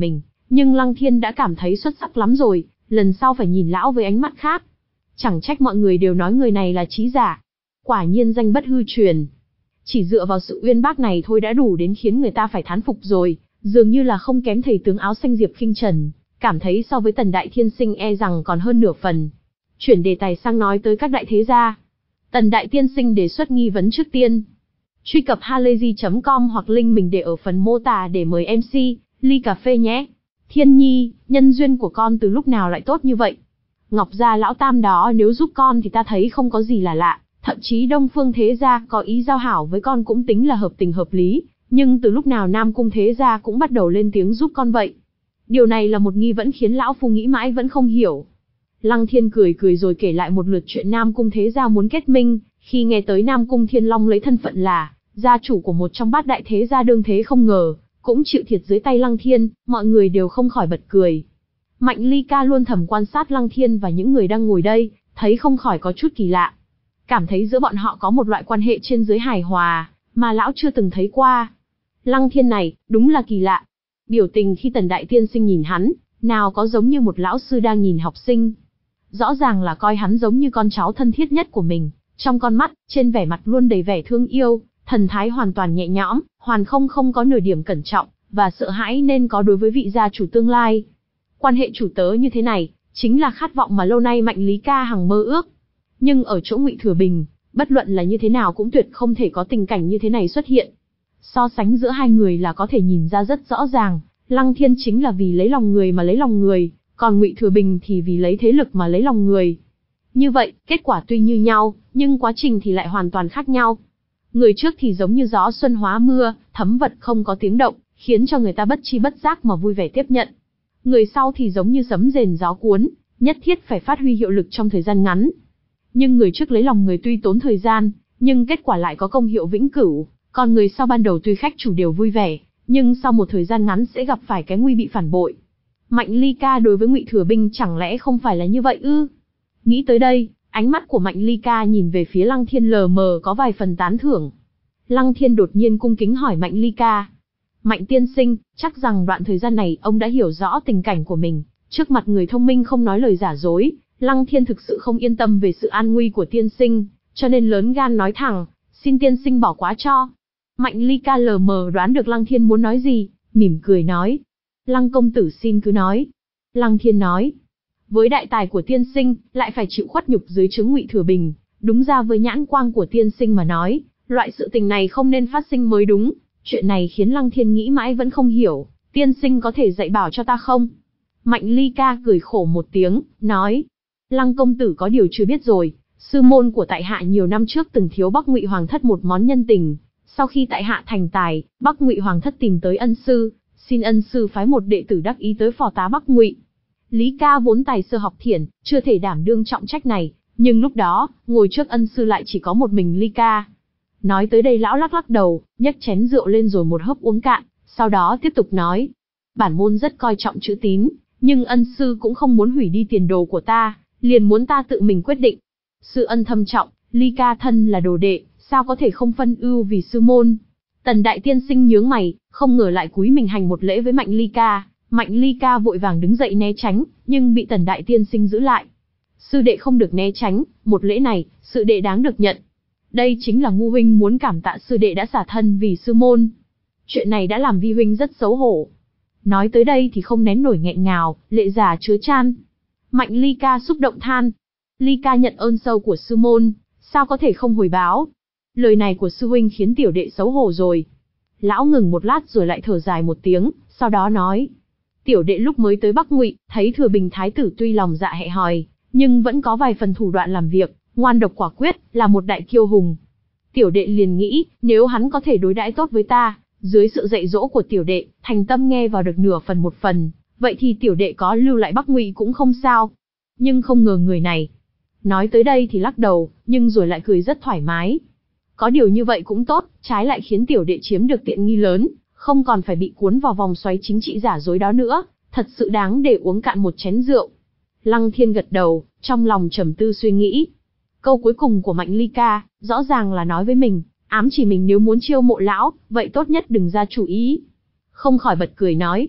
Nhưng Lăng Thiên đã cảm thấy xuất sắc lắm rồi, lần sau phải nhìn lão với ánh mắt khác. Chẳng trách mọi người đều nói người này là trí giả. Quả nhiên danh bất hư truyền. Chỉ dựa vào sự uyên bác này thôi đã đủ đến khiến người ta phải thán phục rồi, dường như là không kém thầy tướng áo xanh Diệp Khinh Trần, cảm thấy so với Tần Đại Tiên Sinh e rằng còn hơn nửa phần. Chuyển đề tài sang nói tới các đại thế gia. Tần Đại Tiên Sinh đề xuất nghi vấn trước tiên. Truy cập halayzi chấm com hoặc link mình để ở phần mô tả để mời em xê, ly cà phê nhé. Thiên Nhi, nhân duyên của con từ lúc nào lại tốt như vậy? Ngọc gia lão tam đó nếu giúp con thì ta thấy không có gì là lạ, thậm chí Đông Phương thế gia có ý giao hảo với con cũng tính là hợp tình hợp lý, nhưng từ lúc nào Nam Cung thế gia cũng bắt đầu lên tiếng giúp con vậy? Điều này là một nghi vấn khiến lão phu nghĩ mãi vẫn không hiểu. Lăng Thiên cười cười rồi kể lại một lượt chuyện Nam Cung thế gia muốn kết minh, khi nghe tới Nam Cung Thiên Long lấy thân phận là gia chủ của một trong bát đại thế gia đương thế không ngờ, cũng chịu thiệt dưới tay Lăng Thiên, mọi người đều không khỏi bật cười. Mạnh Ly Ca luôn thầm quan sát Lăng Thiên và những người đang ngồi đây, thấy không khỏi có chút kỳ lạ. Cảm thấy giữa bọn họ có một loại quan hệ trên dưới hài hòa, mà lão chưa từng thấy qua. Lăng Thiên này, đúng là kỳ lạ. Biểu tình khi Tần Đại Tiên Sinh nhìn hắn, nào có giống như một lão sư đang nhìn học sinh. Rõ ràng là coi hắn giống như con cháu thân thiết nhất của mình, trong con mắt, trên vẻ mặt luôn đầy vẻ thương yêu, thần thái hoàn toàn nhẹ nhõm, hoàn không không có nửa điểm cẩn trọng, và sợ hãi nên có đối với vị gia chủ tương lai. Quan hệ chủ tớ như thế này, chính là khát vọng mà lâu nay Mạnh Lý Ca hằng mơ ước. Nhưng ở chỗ Ngụy Thừa Bình, bất luận là như thế nào cũng tuyệt không thể có tình cảnh như thế này xuất hiện. So sánh giữa hai người là có thể nhìn ra rất rõ ràng, Lăng Thiên chính là vì lấy lòng người mà lấy lòng người, còn Ngụy Thừa Bình thì vì lấy thế lực mà lấy lòng người. Như vậy, kết quả tuy như nhau, nhưng quá trình thì lại hoàn toàn khác nhau. Người trước thì giống như gió xuân hóa mưa, thấm vật không có tiếng động, khiến cho người ta bất chi bất giác mà vui vẻ tiếp nhận. Người sau thì giống như sấm rền gió cuốn, nhất thiết phải phát huy hiệu lực trong thời gian ngắn. Nhưng người trước lấy lòng người tuy tốn thời gian, nhưng kết quả lại có công hiệu vĩnh cửu, còn người sau ban đầu tuy khách chủ đều vui vẻ, nhưng sau một thời gian ngắn sẽ gặp phải cái nguy bị phản bội. Mạnh Ly Ca đối với Ngụy Thừa Bình chẳng lẽ không phải là như vậy ư? Nghĩ tới đây, ánh mắt của Mạnh Ly Ca nhìn về phía Lăng Thiên lờ mờ có vài phần tán thưởng. Lăng Thiên đột nhiên cung kính hỏi Mạnh Ly Ca. Mạnh tiên sinh, chắc rằng đoạn thời gian này ông đã hiểu rõ tình cảnh của mình, trước mặt người thông minh không nói lời giả dối, Lăng Thiên thực sự không yên tâm về sự an nguy của tiên sinh, cho nên lớn gan nói thẳng, xin tiên sinh bỏ qua cho. Mạnh Ly Ca lờ mờ đoán được Lăng Thiên muốn nói gì, mỉm cười nói. Lăng công tử xin cứ nói. Lăng Thiên nói. Với đại tài của tiên sinh, lại phải chịu khuất nhục dưới trướng Ngụy Thừa Bình, đúng ra với nhãn quang của tiên sinh mà nói, loại sự tình này không nên phát sinh mới đúng. Chuyện này khiến Lăng Thiên nghĩ mãi vẫn không hiểu, tiên sinh có thể dạy bảo cho ta không? Mạnh Ly Ca cười khổ một tiếng, nói. Lăng công tử có điều chưa biết rồi, sư môn của tại hạ nhiều năm trước từng thiếu Bắc Ngụy Hoàng thất một món nhân tình. Sau khi tại hạ thành tài, Bắc Ngụy Hoàng thất tìm tới ân sư, xin ân sư phái một đệ tử đắc ý tới phò tá Bắc Ngụy. Lý Ca vốn tài sơ học thiển, chưa thể đảm đương trọng trách này, nhưng lúc đó, ngồi trước ân sư lại chỉ có một mình Lý Ca. Nói tới đây lão lắc lắc đầu, nhấc chén rượu lên rồi một hớp uống cạn, sau đó tiếp tục nói. Bản môn rất coi trọng chữ tín, nhưng ân sư cũng không muốn hủy đi tiền đồ của ta, liền muốn ta tự mình quyết định. Sư ân thâm trọng, Lý Ca thân là đồ đệ, sao có thể không phân ưu vì sư môn. Tần Đại Tiên Sinh nhướng mày, không ngờ lại cúi mình hành một lễ với Mạnh Ly Ca. Mạnh Ly Ca vội vàng đứng dậy né tránh, nhưng bị Tần Đại Tiên Sinh giữ lại. Sư đệ không được né tránh, một lễ này, sư đệ đáng được nhận. Đây chính là ngu huynh muốn cảm tạ sư đệ đã xả thân vì sư môn. Chuyện này đã làm vi huynh rất xấu hổ. Nói tới đây thì không nén nổi nghẹn ngào, lệ già chứa chan. Mạnh Ly Ca xúc động than. Ly Ca nhận ơn sâu của sư môn, sao có thể không hồi báo. Lời này của sư huynh khiến tiểu đệ xấu hổ rồi. Lão ngừng một lát rồi lại thở dài một tiếng, sau đó nói. Tiểu đệ lúc mới tới Bắc Ngụy, thấy Thừa Bình Thái tử tuy lòng dạ hẹ hòi, nhưng vẫn có vài phần thủ đoạn làm việc, ngoan độc quả quyết, là một đại kiêu hùng. Tiểu đệ liền nghĩ, nếu hắn có thể đối đãi tốt với ta, dưới sự dạy dỗ của tiểu đệ, thành tâm nghe vào được nửa phần một phần, vậy thì tiểu đệ có lưu lại Bắc Ngụy cũng không sao. Nhưng không ngờ người này. Nói tới đây thì lắc đầu, nhưng rồi lại cười rất thoải mái. Có điều như vậy cũng tốt, trái lại khiến tiểu đệ chiếm được tiện nghi lớn, không còn phải bị cuốn vào vòng xoáy chính trị giả dối đó nữa, thật sự đáng để uống cạn một chén rượu. Lăng Thiên gật đầu, trong lòng trầm tư suy nghĩ. Câu cuối cùng của Mạnh Ly Ca, rõ ràng là nói với mình, ám chỉ mình nếu muốn chiêu mộ lão, vậy tốt nhất đừng ra chủ ý. Không khỏi bật cười nói.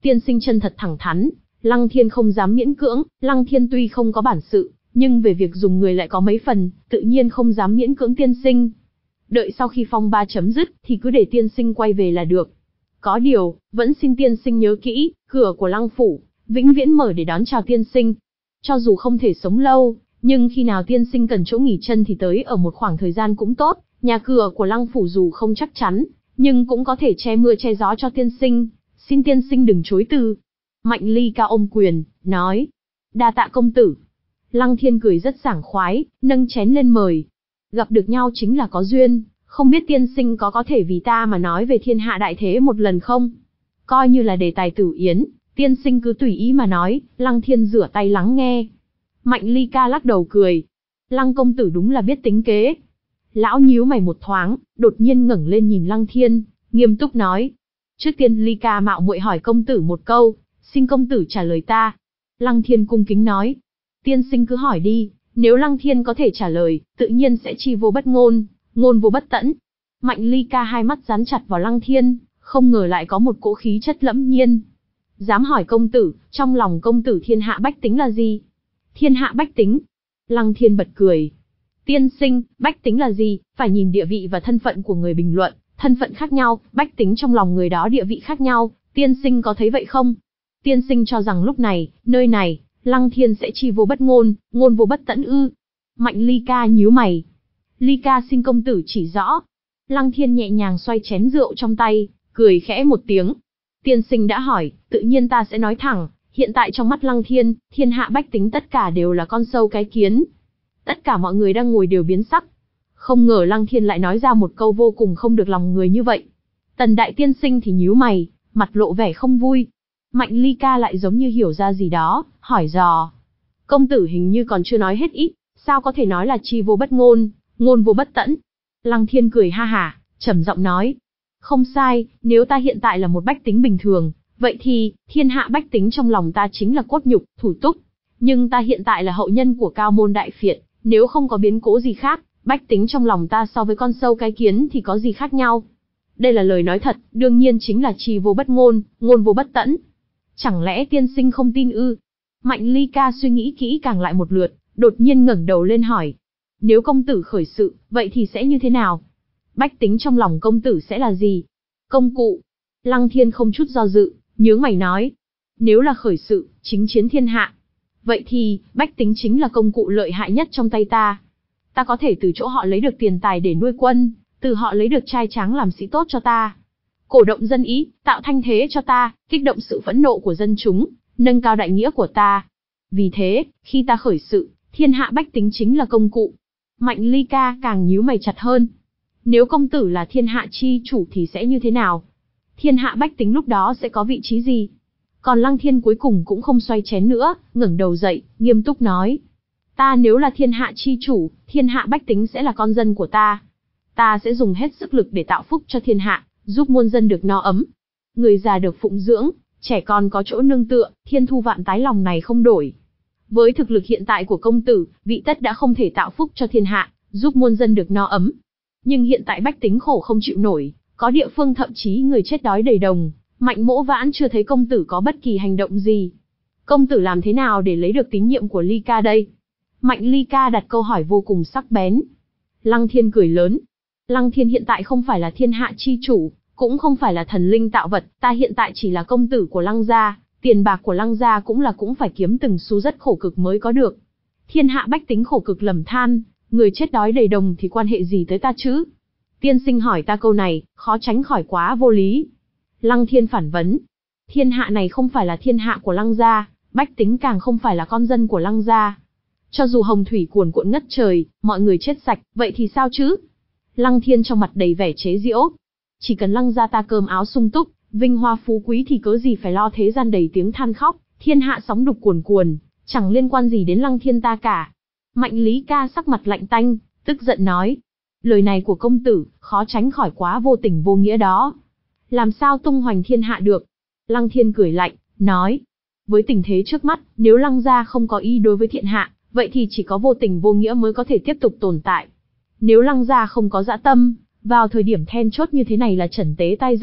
Tiên sinh chân thật thẳng thắn, Lăng Thiên không dám miễn cưỡng, Lăng Thiên tuy không có bản sự, nhưng về việc dùng người lại có mấy phần, tự nhiên không dám miễn cưỡng tiên sinh. Đợi sau khi phong ba chấm dứt, thì cứ để tiên sinh quay về là được. Có điều, vẫn xin tiên sinh nhớ kỹ, cửa của Lăng phủ, vĩnh viễn mở để đón chào tiên sinh. Cho dù không thể sống lâu, nhưng khi nào tiên sinh cần chỗ nghỉ chân thì tới ở một khoảng thời gian cũng tốt, nhà cửa của Lăng phủ dù không chắc chắn, nhưng cũng có thể che mưa che gió cho tiên sinh, xin tiên sinh đừng chối từ. Mạnh Ly Ca ôm quyền, nói, đa tạ công tử. Lăng Thiên cười rất sảng khoái, nâng chén lên mời. Gặp được nhau chính là có duyên, không biết tiên sinh có có thể vì ta mà nói về thiên hạ đại thế một lần không? Coi như là đề tài tử yến, tiên sinh cứ tùy ý mà nói, Lăng Thiên rửa tay lắng nghe. Mạnh Ly Ca lắc đầu cười. Lăng công tử đúng là biết tính kế. Lão nhíu mày một thoáng, đột nhiên ngẩng lên nhìn Lăng Thiên, nghiêm túc nói. Trước tiên Ly Ca mạo muội hỏi công tử một câu, xin công tử trả lời ta. Lăng Thiên cung kính nói. Tiên sinh cứ hỏi đi, nếu Lăng Thiên có thể trả lời, tự nhiên sẽ chi vô bất ngôn, ngôn vô bất tẫn. Mạnh Ly Ca hai mắt dán chặt vào Lăng Thiên, không ngờ lại có một cỗ khí chất lẫm nhiên. Dám hỏi công tử, trong lòng công tử thiên hạ bách tính là gì? Thiên hạ bách tính. Lăng Thiên bật cười. Tiên sinh, bách tính là gì? Phải nhìn địa vị và thân phận của người bình luận, thân phận khác nhau, bách tính trong lòng người đó địa vị khác nhau, tiên sinh có thấy vậy không? Tiên sinh cho rằng lúc này, nơi này, Lăng Thiên sẽ chi vô bất ngôn, ngôn vô bất tẫn ư? Mạnh Ly Ca nhíu mày. Ly Ca xin công tử chỉ rõ. Lăng Thiên nhẹ nhàng xoay chén rượu trong tay, cười khẽ một tiếng. Tiên sinh đã hỏi, tự nhiên ta sẽ nói thẳng, hiện tại trong mắt Lăng Thiên, thiên hạ bách tính tất cả đều là con sâu cái kiến. Tất cả mọi người đang ngồi đều biến sắc. Không ngờ Lăng Thiên lại nói ra một câu vô cùng không được lòng người như vậy. Tần đại tiên sinh thì nhíu mày, mặt lộ vẻ không vui. Mạnh Ly Ca lại giống như hiểu ra gì đó, hỏi dò. Công tử hình như còn chưa nói hết ý, sao có thể nói là chi vô bất ngôn, ngôn vô bất tẫn? Lăng Thiên cười ha hả, trầm giọng nói. Không sai, nếu ta hiện tại là một bách tính bình thường, vậy thì, thiên hạ bách tính trong lòng ta chính là cốt nhục, thủ túc. Nhưng ta hiện tại là hậu nhân của cao môn đại phiệt, nếu không có biến cố gì khác, bách tính trong lòng ta so với con sâu cái kiến thì có gì khác nhau? Đây là lời nói thật, đương nhiên chính là chi vô bất ngôn, ngôn vô bất tẫn. Chẳng lẽ tiên sinh không tin ư? Mạnh Ly Ca suy nghĩ kỹ càng lại một lượt, đột nhiên ngẩng đầu lên hỏi. Nếu công tử khởi sự, vậy thì sẽ như thế nào? Bách tính trong lòng công tử sẽ là gì? Công cụ. Lăng Thiên không chút do dự, nhướng mày nói. Nếu là khởi sự, chính chiến thiên hạ. Vậy thì, bách tính chính là công cụ lợi hại nhất trong tay ta. Ta có thể từ chỗ họ lấy được tiền tài để nuôi quân, từ họ lấy được trai tráng làm sĩ tốt cho ta. Cổ động dân ý, tạo thanh thế cho ta, kích động sự phẫn nộ của dân chúng, nâng cao đại nghĩa của ta. Vì thế, khi ta khởi sự, thiên hạ bách tính chính là công cụ. Mạnh Ly Ca càng nhíu mày chặt hơn. Nếu công tử là thiên hạ chi chủ thì sẽ như thế nào? Thiên hạ bách tính lúc đó sẽ có vị trí gì? Còn Lăng Thiên cuối cùng cũng không xoay chén nữa, ngẩng đầu dậy, nghiêm túc nói. Ta nếu là thiên hạ chi chủ, thiên hạ bách tính sẽ là con dân của ta. Ta sẽ dùng hết sức lực để tạo phúc cho thiên hạ, giúp muôn dân được no ấm. Người già được phụng dưỡng, trẻ con có chỗ nương tựa, thiên thu vạn tái lòng này không đổi. Với thực lực hiện tại của công tử, vị tất đã không thể tạo phúc cho thiên hạ, giúp muôn dân được no ấm. Nhưng hiện tại bách tính khổ không chịu nổi, có địa phương thậm chí người chết đói đầy đồng, Mạnh Mỗ Vãn chưa thấy công tử có bất kỳ hành động gì. Công tử làm thế nào để lấy được tín nhiệm của Ly Ca đây? Mạnh Ly Ca đặt câu hỏi vô cùng sắc bén. Lăng Thiên cười lớn. Lăng Thiên hiện tại không phải là thiên hạ chi chủ, cũng không phải là thần linh tạo vật, ta hiện tại chỉ là công tử của Lăng gia, tiền bạc của Lăng gia cũng là cũng phải kiếm từng xu rất khổ cực mới có được. Thiên hạ bách tính khổ cực lầm than, người chết đói đầy đồng thì quan hệ gì tới ta chứ? Tiên sinh hỏi ta câu này, khó tránh khỏi quá vô lý. Lăng Thiên phản vấn. Thiên hạ này không phải là thiên hạ của Lăng gia, bách tính càng không phải là con dân của Lăng gia. Cho dù hồng thủy cuồn cuộn ngất trời, mọi người chết sạch, vậy thì sao chứ? Lăng Thiên trong mặt đầy vẻ chế giễu. Chỉ cần Lăng gia ta cơm áo sung túc, vinh hoa phú quý thì cớ gì phải lo thế gian đầy tiếng than khóc, thiên hạ sóng đục cuồn cuồn, chẳng liên quan gì đến Lăng Thiên ta cả. Mạnh Lý Ca sắc mặt lạnh tanh, tức giận nói. Lời này của công tử, khó tránh khỏi quá vô tình vô nghĩa đó. Làm sao tung hoành thiên hạ được? Lăng Thiên cười lạnh, nói. Với tình thế trước mắt, nếu Lăng gia không có ý đối với thiên hạ, vậy thì chỉ có vô tình vô nghĩa mới có thể tiếp tục tồn tại. Nếu Lăng gia không có dã tâm, vào thời điểm then chốt như thế này là trần tế tai dân,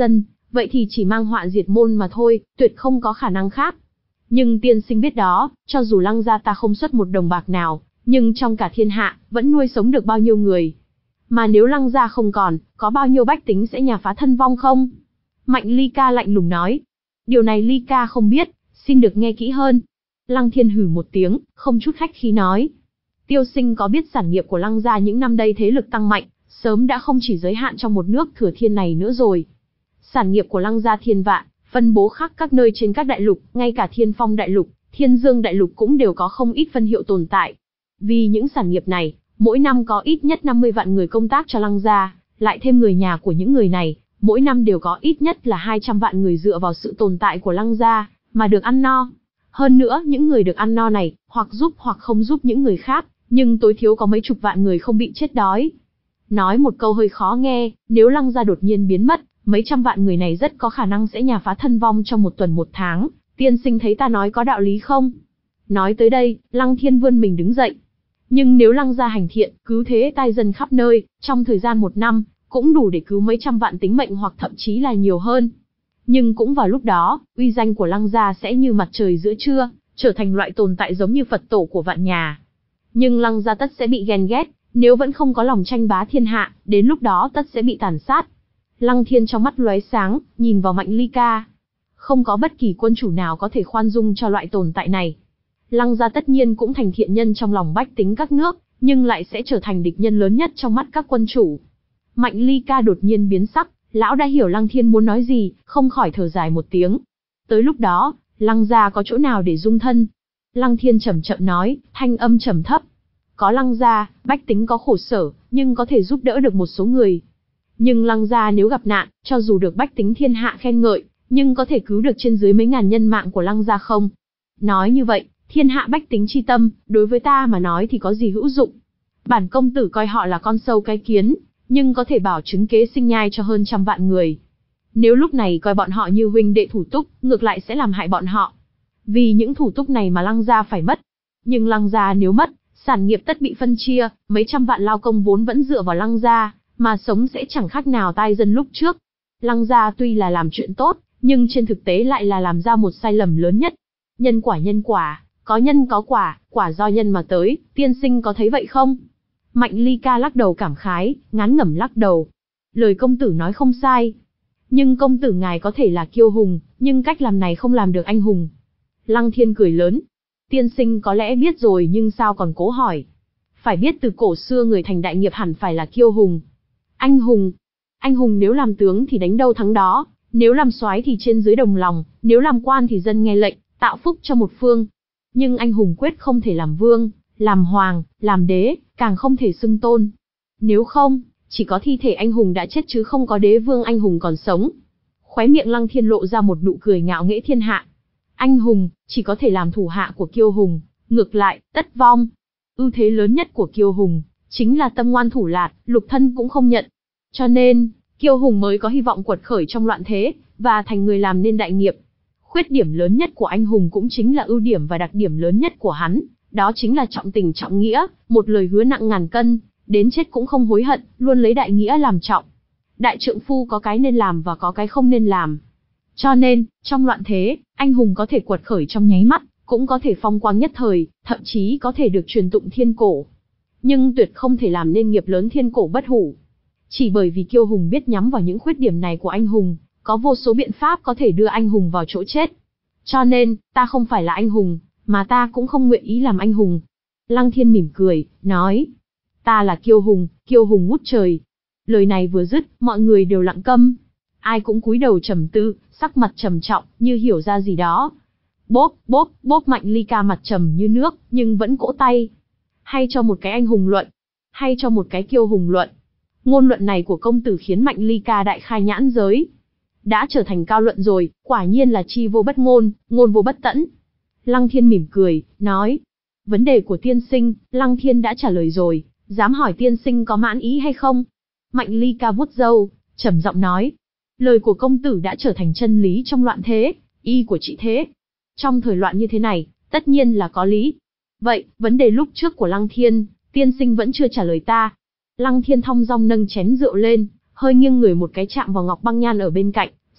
vậy thì chỉ mang họa diệt môn mà thôi, tuyệt không có khả năng khác. Nhưng tiên sinh biết đó, cho dù Lăng gia ta không xuất một đồng bạc nào, nhưng trong cả thiên hạ, vẫn nuôi sống được bao nhiêu người. Mà nếu Lăng gia không còn, có bao nhiêu bách tính sẽ nhà phá thân vong không? Mạnh Ly Ca lạnh lùng nói. Điều này Ly Ca không biết, xin được nghe kỹ hơn. Lăng Thiên hừ một tiếng, không chút khách khí nói. Tiêu sinh có biết sản nghiệp của Lăng gia những năm đây thế lực tăng mạnh, sớm đã không chỉ giới hạn trong một nước Thừa Thiên này nữa rồi. Sản nghiệp của Lăng gia thiên vạn, phân bố khắp các nơi trên các đại lục, ngay cả Thiên Phong đại lục, Thiên Dương đại lục cũng đều có không ít phân hiệu tồn tại. Vì những sản nghiệp này, mỗi năm có ít nhất năm mươi vạn người công tác cho Lăng gia, lại thêm người nhà của những người này, mỗi năm đều có ít nhất là hai trăm vạn người dựa vào sự tồn tại của Lăng gia mà được ăn no. Hơn nữa, những người được ăn no này, hoặc giúp hoặc không giúp những người khác, nhưng tối thiếu có mấy chục vạn người không bị chết đói. Nói một câu hơi khó nghe, nếu Lăng gia đột nhiên biến mất, mấy trăm vạn người này rất có khả năng sẽ nhà phá thân vong trong một tuần một tháng, tiên sinh thấy ta nói có đạo lý không? Nói tới đây, Lăng Thiên vươn mình đứng dậy. Nhưng nếu Lăng gia hành thiện, cứu thế tai dân khắp nơi, trong thời gian một năm, cũng đủ để cứu mấy trăm vạn tính mệnh hoặc thậm chí là nhiều hơn. Nhưng cũng vào lúc đó, uy danh của Lăng gia sẽ như mặt trời giữa trưa, trở thành loại tồn tại giống như Phật tổ của vạn nhà. Nhưng Lăng gia tất sẽ bị ghen ghét, nếu vẫn không có lòng tranh bá thiên hạ, đến lúc đó tất sẽ bị tàn sát. Lăng Thiên trong mắt lóe sáng, nhìn vào Mạnh Ly Ca. Không có bất kỳ quân chủ nào có thể khoan dung cho loại tồn tại này. Lăng gia tất nhiên cũng thành thiện nhân trong lòng bách tính các nước, nhưng lại sẽ trở thành địch nhân lớn nhất trong mắt các quân chủ. Mạnh Ly Ca đột nhiên biến sắc, lão đã hiểu Lăng Thiên muốn nói gì, không khỏi thở dài một tiếng. Tới lúc đó, Lăng gia có chỗ nào để dung thân? Lăng Thiên chậm chậm nói, thanh âm trầm thấp. Có Lăng gia, bách tính có khổ sở, nhưng có thể giúp đỡ được một số người. Nhưng Lăng gia nếu gặp nạn, cho dù được bách tính thiên hạ khen ngợi, nhưng có thể cứu được trên dưới mấy ngàn nhân mạng của Lăng gia không? Nói như vậy, thiên hạ bách tính chi tâm, đối với ta mà nói thì có gì hữu dụng? Bản công tử coi họ là con sâu cái kiến, nhưng có thể bảo chứng kế sinh nhai cho hơn trăm vạn người. Nếu lúc này coi bọn họ như huynh đệ thủ túc, ngược lại sẽ làm hại bọn họ. Vì những thủ túc này mà Lăng gia phải mất. Nhưng Lăng gia nếu mất, sản nghiệp tất bị phân chia, mấy trăm vạn lao công vốn vẫn dựa vào Lăng gia, mà sống sẽ chẳng khác nào tai dân lúc trước. Lăng gia tuy là làm chuyện tốt, nhưng trên thực tế lại là làm ra một sai lầm lớn nhất. Nhân quả nhân quả, có nhân có quả, quả do nhân mà tới, tiên sinh có thấy vậy không? Mạnh Ly Ca lắc đầu cảm khái, ngán ngẩm lắc đầu. Lời công tử nói không sai. Nhưng công tử ngài có thể là kiêu hùng, nhưng cách làm này không làm được anh hùng. Lăng Thiên cười lớn. Tiên sinh có lẽ biết rồi nhưng sao còn cố hỏi. Phải biết từ cổ xưa người thành đại nghiệp hẳn phải là kiêu hùng. Anh hùng. Anh hùng nếu làm tướng thì đánh đâu thắng đó, nếu làm soái thì trên dưới đồng lòng, nếu làm quan thì dân nghe lệnh, tạo phúc cho một phương. Nhưng anh hùng quyết không thể làm vương, làm hoàng, làm đế, càng không thể xưng tôn. Nếu không, chỉ có thi thể anh hùng đã chết chứ không có đế vương anh hùng còn sống. Khóe miệng Lăng Thiên lộ ra một nụ cười ngạo nghễ thiên hạ. Anh hùng, chỉ có thể làm thủ hạ của kiêu hùng, ngược lại, tất vong. Ưu thế lớn nhất của kiêu hùng, chính là tâm ngoan thủ lạt, lục thân cũng không nhận. Cho nên, kiêu hùng mới có hy vọng quật khởi trong loạn thế, và thành người làm nên đại nghiệp. Khuyết điểm lớn nhất của anh hùng cũng chính là ưu điểm và đặc điểm lớn nhất của hắn, đó chính là trọng tình trọng nghĩa, một lời hứa nặng ngàn cân, đến chết cũng không hối hận, luôn lấy đại nghĩa làm trọng. Đại trượng phu có cái nên làm và có cái không nên làm. Cho nên, trong loạn thế, anh hùng có thể quật khởi trong nháy mắt, cũng có thể phong quang nhất thời, thậm chí có thể được truyền tụng thiên cổ. Nhưng tuyệt không thể làm nên nghiệp lớn thiên cổ bất hủ. Chỉ bởi vì kiêu hùng biết nhắm vào những khuyết điểm này của anh hùng, có vô số biện pháp có thể đưa anh hùng vào chỗ chết. Cho nên, ta không phải là anh hùng, mà ta cũng không nguyện ý làm anh hùng. Lăng Thiên mỉm cười, nói. Ta là kiêu hùng, kiêu hùng ngút trời. Lời này vừa dứt, mọi người đều lặng câm. Ai cũng cúi đầu trầm tư, sắc mặt trầm trọng, như hiểu ra gì đó. Bốp, bốp, bốp Mạnh Ly Ca mặt trầm như nước, nhưng vẫn cỗ tay. Hay cho một cái anh hùng luận, hay cho một cái kiêu hùng luận. Ngôn luận này của công tử khiến Mạnh Ly Ca đại khai nhãn giới. Đã trở thành cao luận rồi, quả nhiên là chi vô bất ngôn, ngôn vô bất tẫn. Lăng Thiên mỉm cười, nói. Vấn đề của tiên sinh, Lăng Thiên đã trả lời rồi, dám hỏi tiên sinh có mãn ý hay không? Mạnh Ly Ca vuốt râu, trầm giọng nói. Lời của công tử đã trở thành chân lý trong loạn thế, y của trị thế. Trong thời loạn như thế này, tất nhiên là có lý. Vậy, vấn đề lúc trước của Lăng Thiên, tiên sinh vẫn chưa trả lời ta. Lăng Thiên thong dong nâng chén rượu lên, hơi nghiêng người một cái chạm vào Ngọc Băng Nhan ở bên cạnh,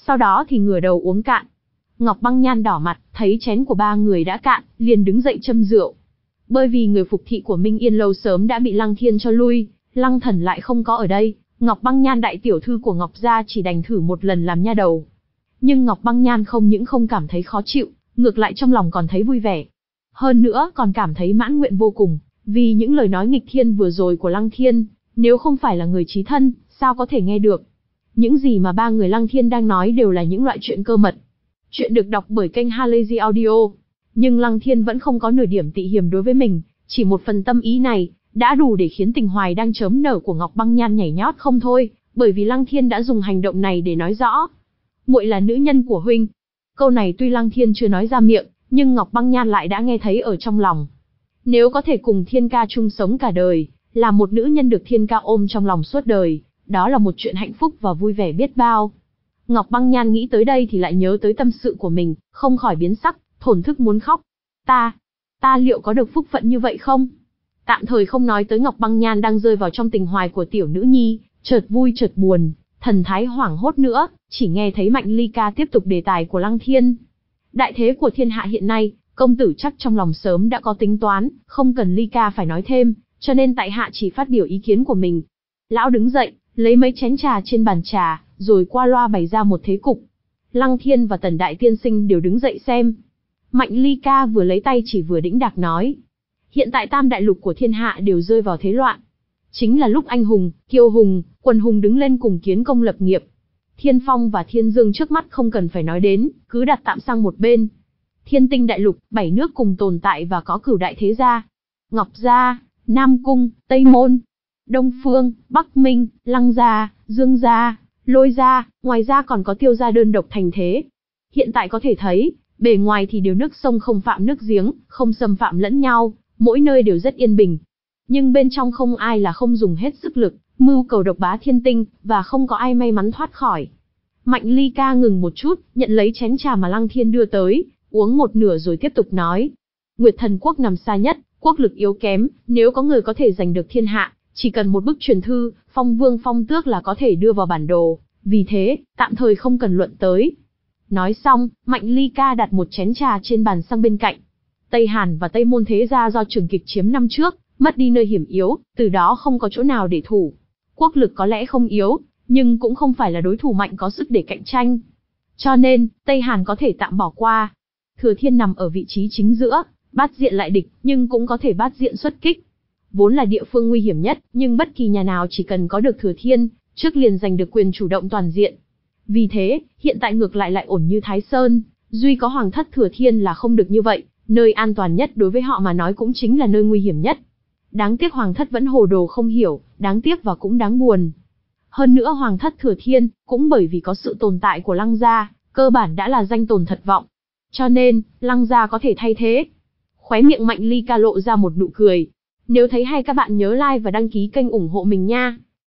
sau đó thì ngửa đầu uống cạn. Ngọc Băng Nhan đỏ mặt, thấy chén của ba người đã cạn, liền đứng dậy châm rượu. Bởi vì người phục thị của Minh Yên lâu sớm đã bị Lăng Thiên cho lui, Lăng Thần lại không có ở đây, Ngọc Băng Nhan đại tiểu thư của Ngọc gia chỉ đành thử một lần làm nha đầu. Nhưng Ngọc Băng Nhan không những không cảm thấy khó chịu, ngược lại trong lòng còn thấy vui vẻ. Hơn nữa còn cảm thấy mãn nguyện vô cùng, vì những lời nói nghịch thiên vừa rồi của Lăng Thiên, nếu không phải là người chí thân, sao có thể nghe được. Những gì mà ba người Lăng Thiên đang nói đều là những loại chuyện cơ mật. Chuyện được đọc bởi kênh Halazy Audio. Nhưng Lăng Thiên vẫn không có nửa điểm tị hiềm đối với mình, chỉ một phần tâm ý này, đã đủ để khiến tình hoài đang chớm nở của Ngọc Băng Nhan nhảy nhót không thôi, bởi vì Lăng Thiên đã dùng hành động này để nói rõ. Muội là nữ nhân của huynh. Câu này tuy Lăng Thiên chưa nói ra miệng, nhưng Ngọc Băng Nhan lại đã nghe thấy ở trong lòng. Nếu có thể cùng Thiên ca chung sống cả đời, là một nữ nhân được Thiên ca ôm trong lòng suốt đời, đó là một chuyện hạnh phúc và vui vẻ biết bao. Ngọc Băng Nhan nghĩ tới đây thì lại nhớ tới tâm sự của mình, không khỏi biến sắc, thổn thức muốn khóc. Ta, ta liệu có được phúc phận như vậy không? Tạm thời không nói tới Ngọc Băng Nhan đang rơi vào trong tình hoài của tiểu nữ nhi, chợt vui chợt buồn, thần thái hoảng hốt nữa, chỉ nghe thấy Mạnh Ly Ca tiếp tục đề tài của Lăng Thiên. Đại thế của thiên hạ hiện nay, công tử chắc trong lòng sớm đã có tính toán, không cần Ly Ca phải nói thêm, cho nên tại hạ chỉ phát biểu ý kiến của mình. Lão đứng dậy, lấy mấy chén trà trên bàn trà, rồi qua loa bày ra một thế cục. Lăng Thiên và Tần Đại Tiên Sinh đều đứng dậy xem. Mạnh Ly Ca vừa lấy tay chỉ vừa đĩnh đạc nói. Hiện tại tam đại lục của thiên hạ đều rơi vào thế loạn. Chính là lúc anh hùng, kiêu hùng, quần hùng đứng lên cùng kiến công lập nghiệp. Thiên Phong và Thiên Dương trước mắt không cần phải nói đến, cứ đặt tạm sang một bên. Thiên Tinh đại lục, bảy nước cùng tồn tại và có cửu đại thế gia. Ngọc gia, Nam Cung, Tây Môn, Đông Phương, Bắc Minh, Lăng gia, Dương gia, Lôi gia, ngoài ra còn có Tiêu gia đơn độc thành thế. Hiện tại có thể thấy, bề ngoài thì đều nước sông không phạm nước giếng, không xâm phạm lẫn nhau, mỗi nơi đều rất yên bình. Nhưng bên trong không ai là không dùng hết sức lực, mưu cầu độc bá thiên tinh, và không có ai may mắn thoát khỏi. Mạnh Ly Ca ngừng một chút, nhận lấy chén trà mà Lăng Thiên đưa tới, uống một nửa rồi tiếp tục nói. Nguyệt Thần Quốc nằm xa nhất, quốc lực yếu kém, nếu có người có thể giành được thiên hạ, chỉ cần một bức truyền thư, phong vương phong tước là có thể đưa vào bản đồ, vì thế, tạm thời không cần luận tới. Nói xong, Mạnh Ly Ca đặt một chén trà trên bàn sang bên cạnh. Tây Hàn và Tây Môn thế gia do Trường Kịch chiếm năm trước, mất đi nơi hiểm yếu, từ đó không có chỗ nào để thủ. Quốc lực có lẽ không yếu, nhưng cũng không phải là đối thủ mạnh có sức để cạnh tranh. Cho nên, Tây Hàn có thể tạm bỏ qua. Thừa Thiên nằm ở vị trí chính giữa, bát diện lại địch, nhưng cũng có thể bát diện xuất kích. Vốn là địa phương nguy hiểm nhất, nhưng bất kỳ nhà nào chỉ cần có được Thừa Thiên, trước liền giành được quyền chủ động toàn diện. Vì thế, hiện tại ngược lại lại ổn như Thái Sơn, duy có Hoàng thất Thừa Thiên là không được như vậy, nơi an toàn nhất đối với họ mà nói cũng chính là nơi nguy hiểm nhất. Đáng tiếc Hoàng thất vẫn hồ đồ không hiểu, đáng tiếc và cũng đáng buồn. Hơn nữa Hoàng thất Thừa Thiên, cũng bởi vì có sự tồn tại của Lăng gia, cơ bản đã là danh tồn thật vọng. Cho nên, Lăng gia có thể thay thế. Khóe miệng Mạnh Ly Ca lộ ra một nụ cười. Nếu thấy hay các bạn nhớ like và đăng ký kênh ủng hộ mình nha.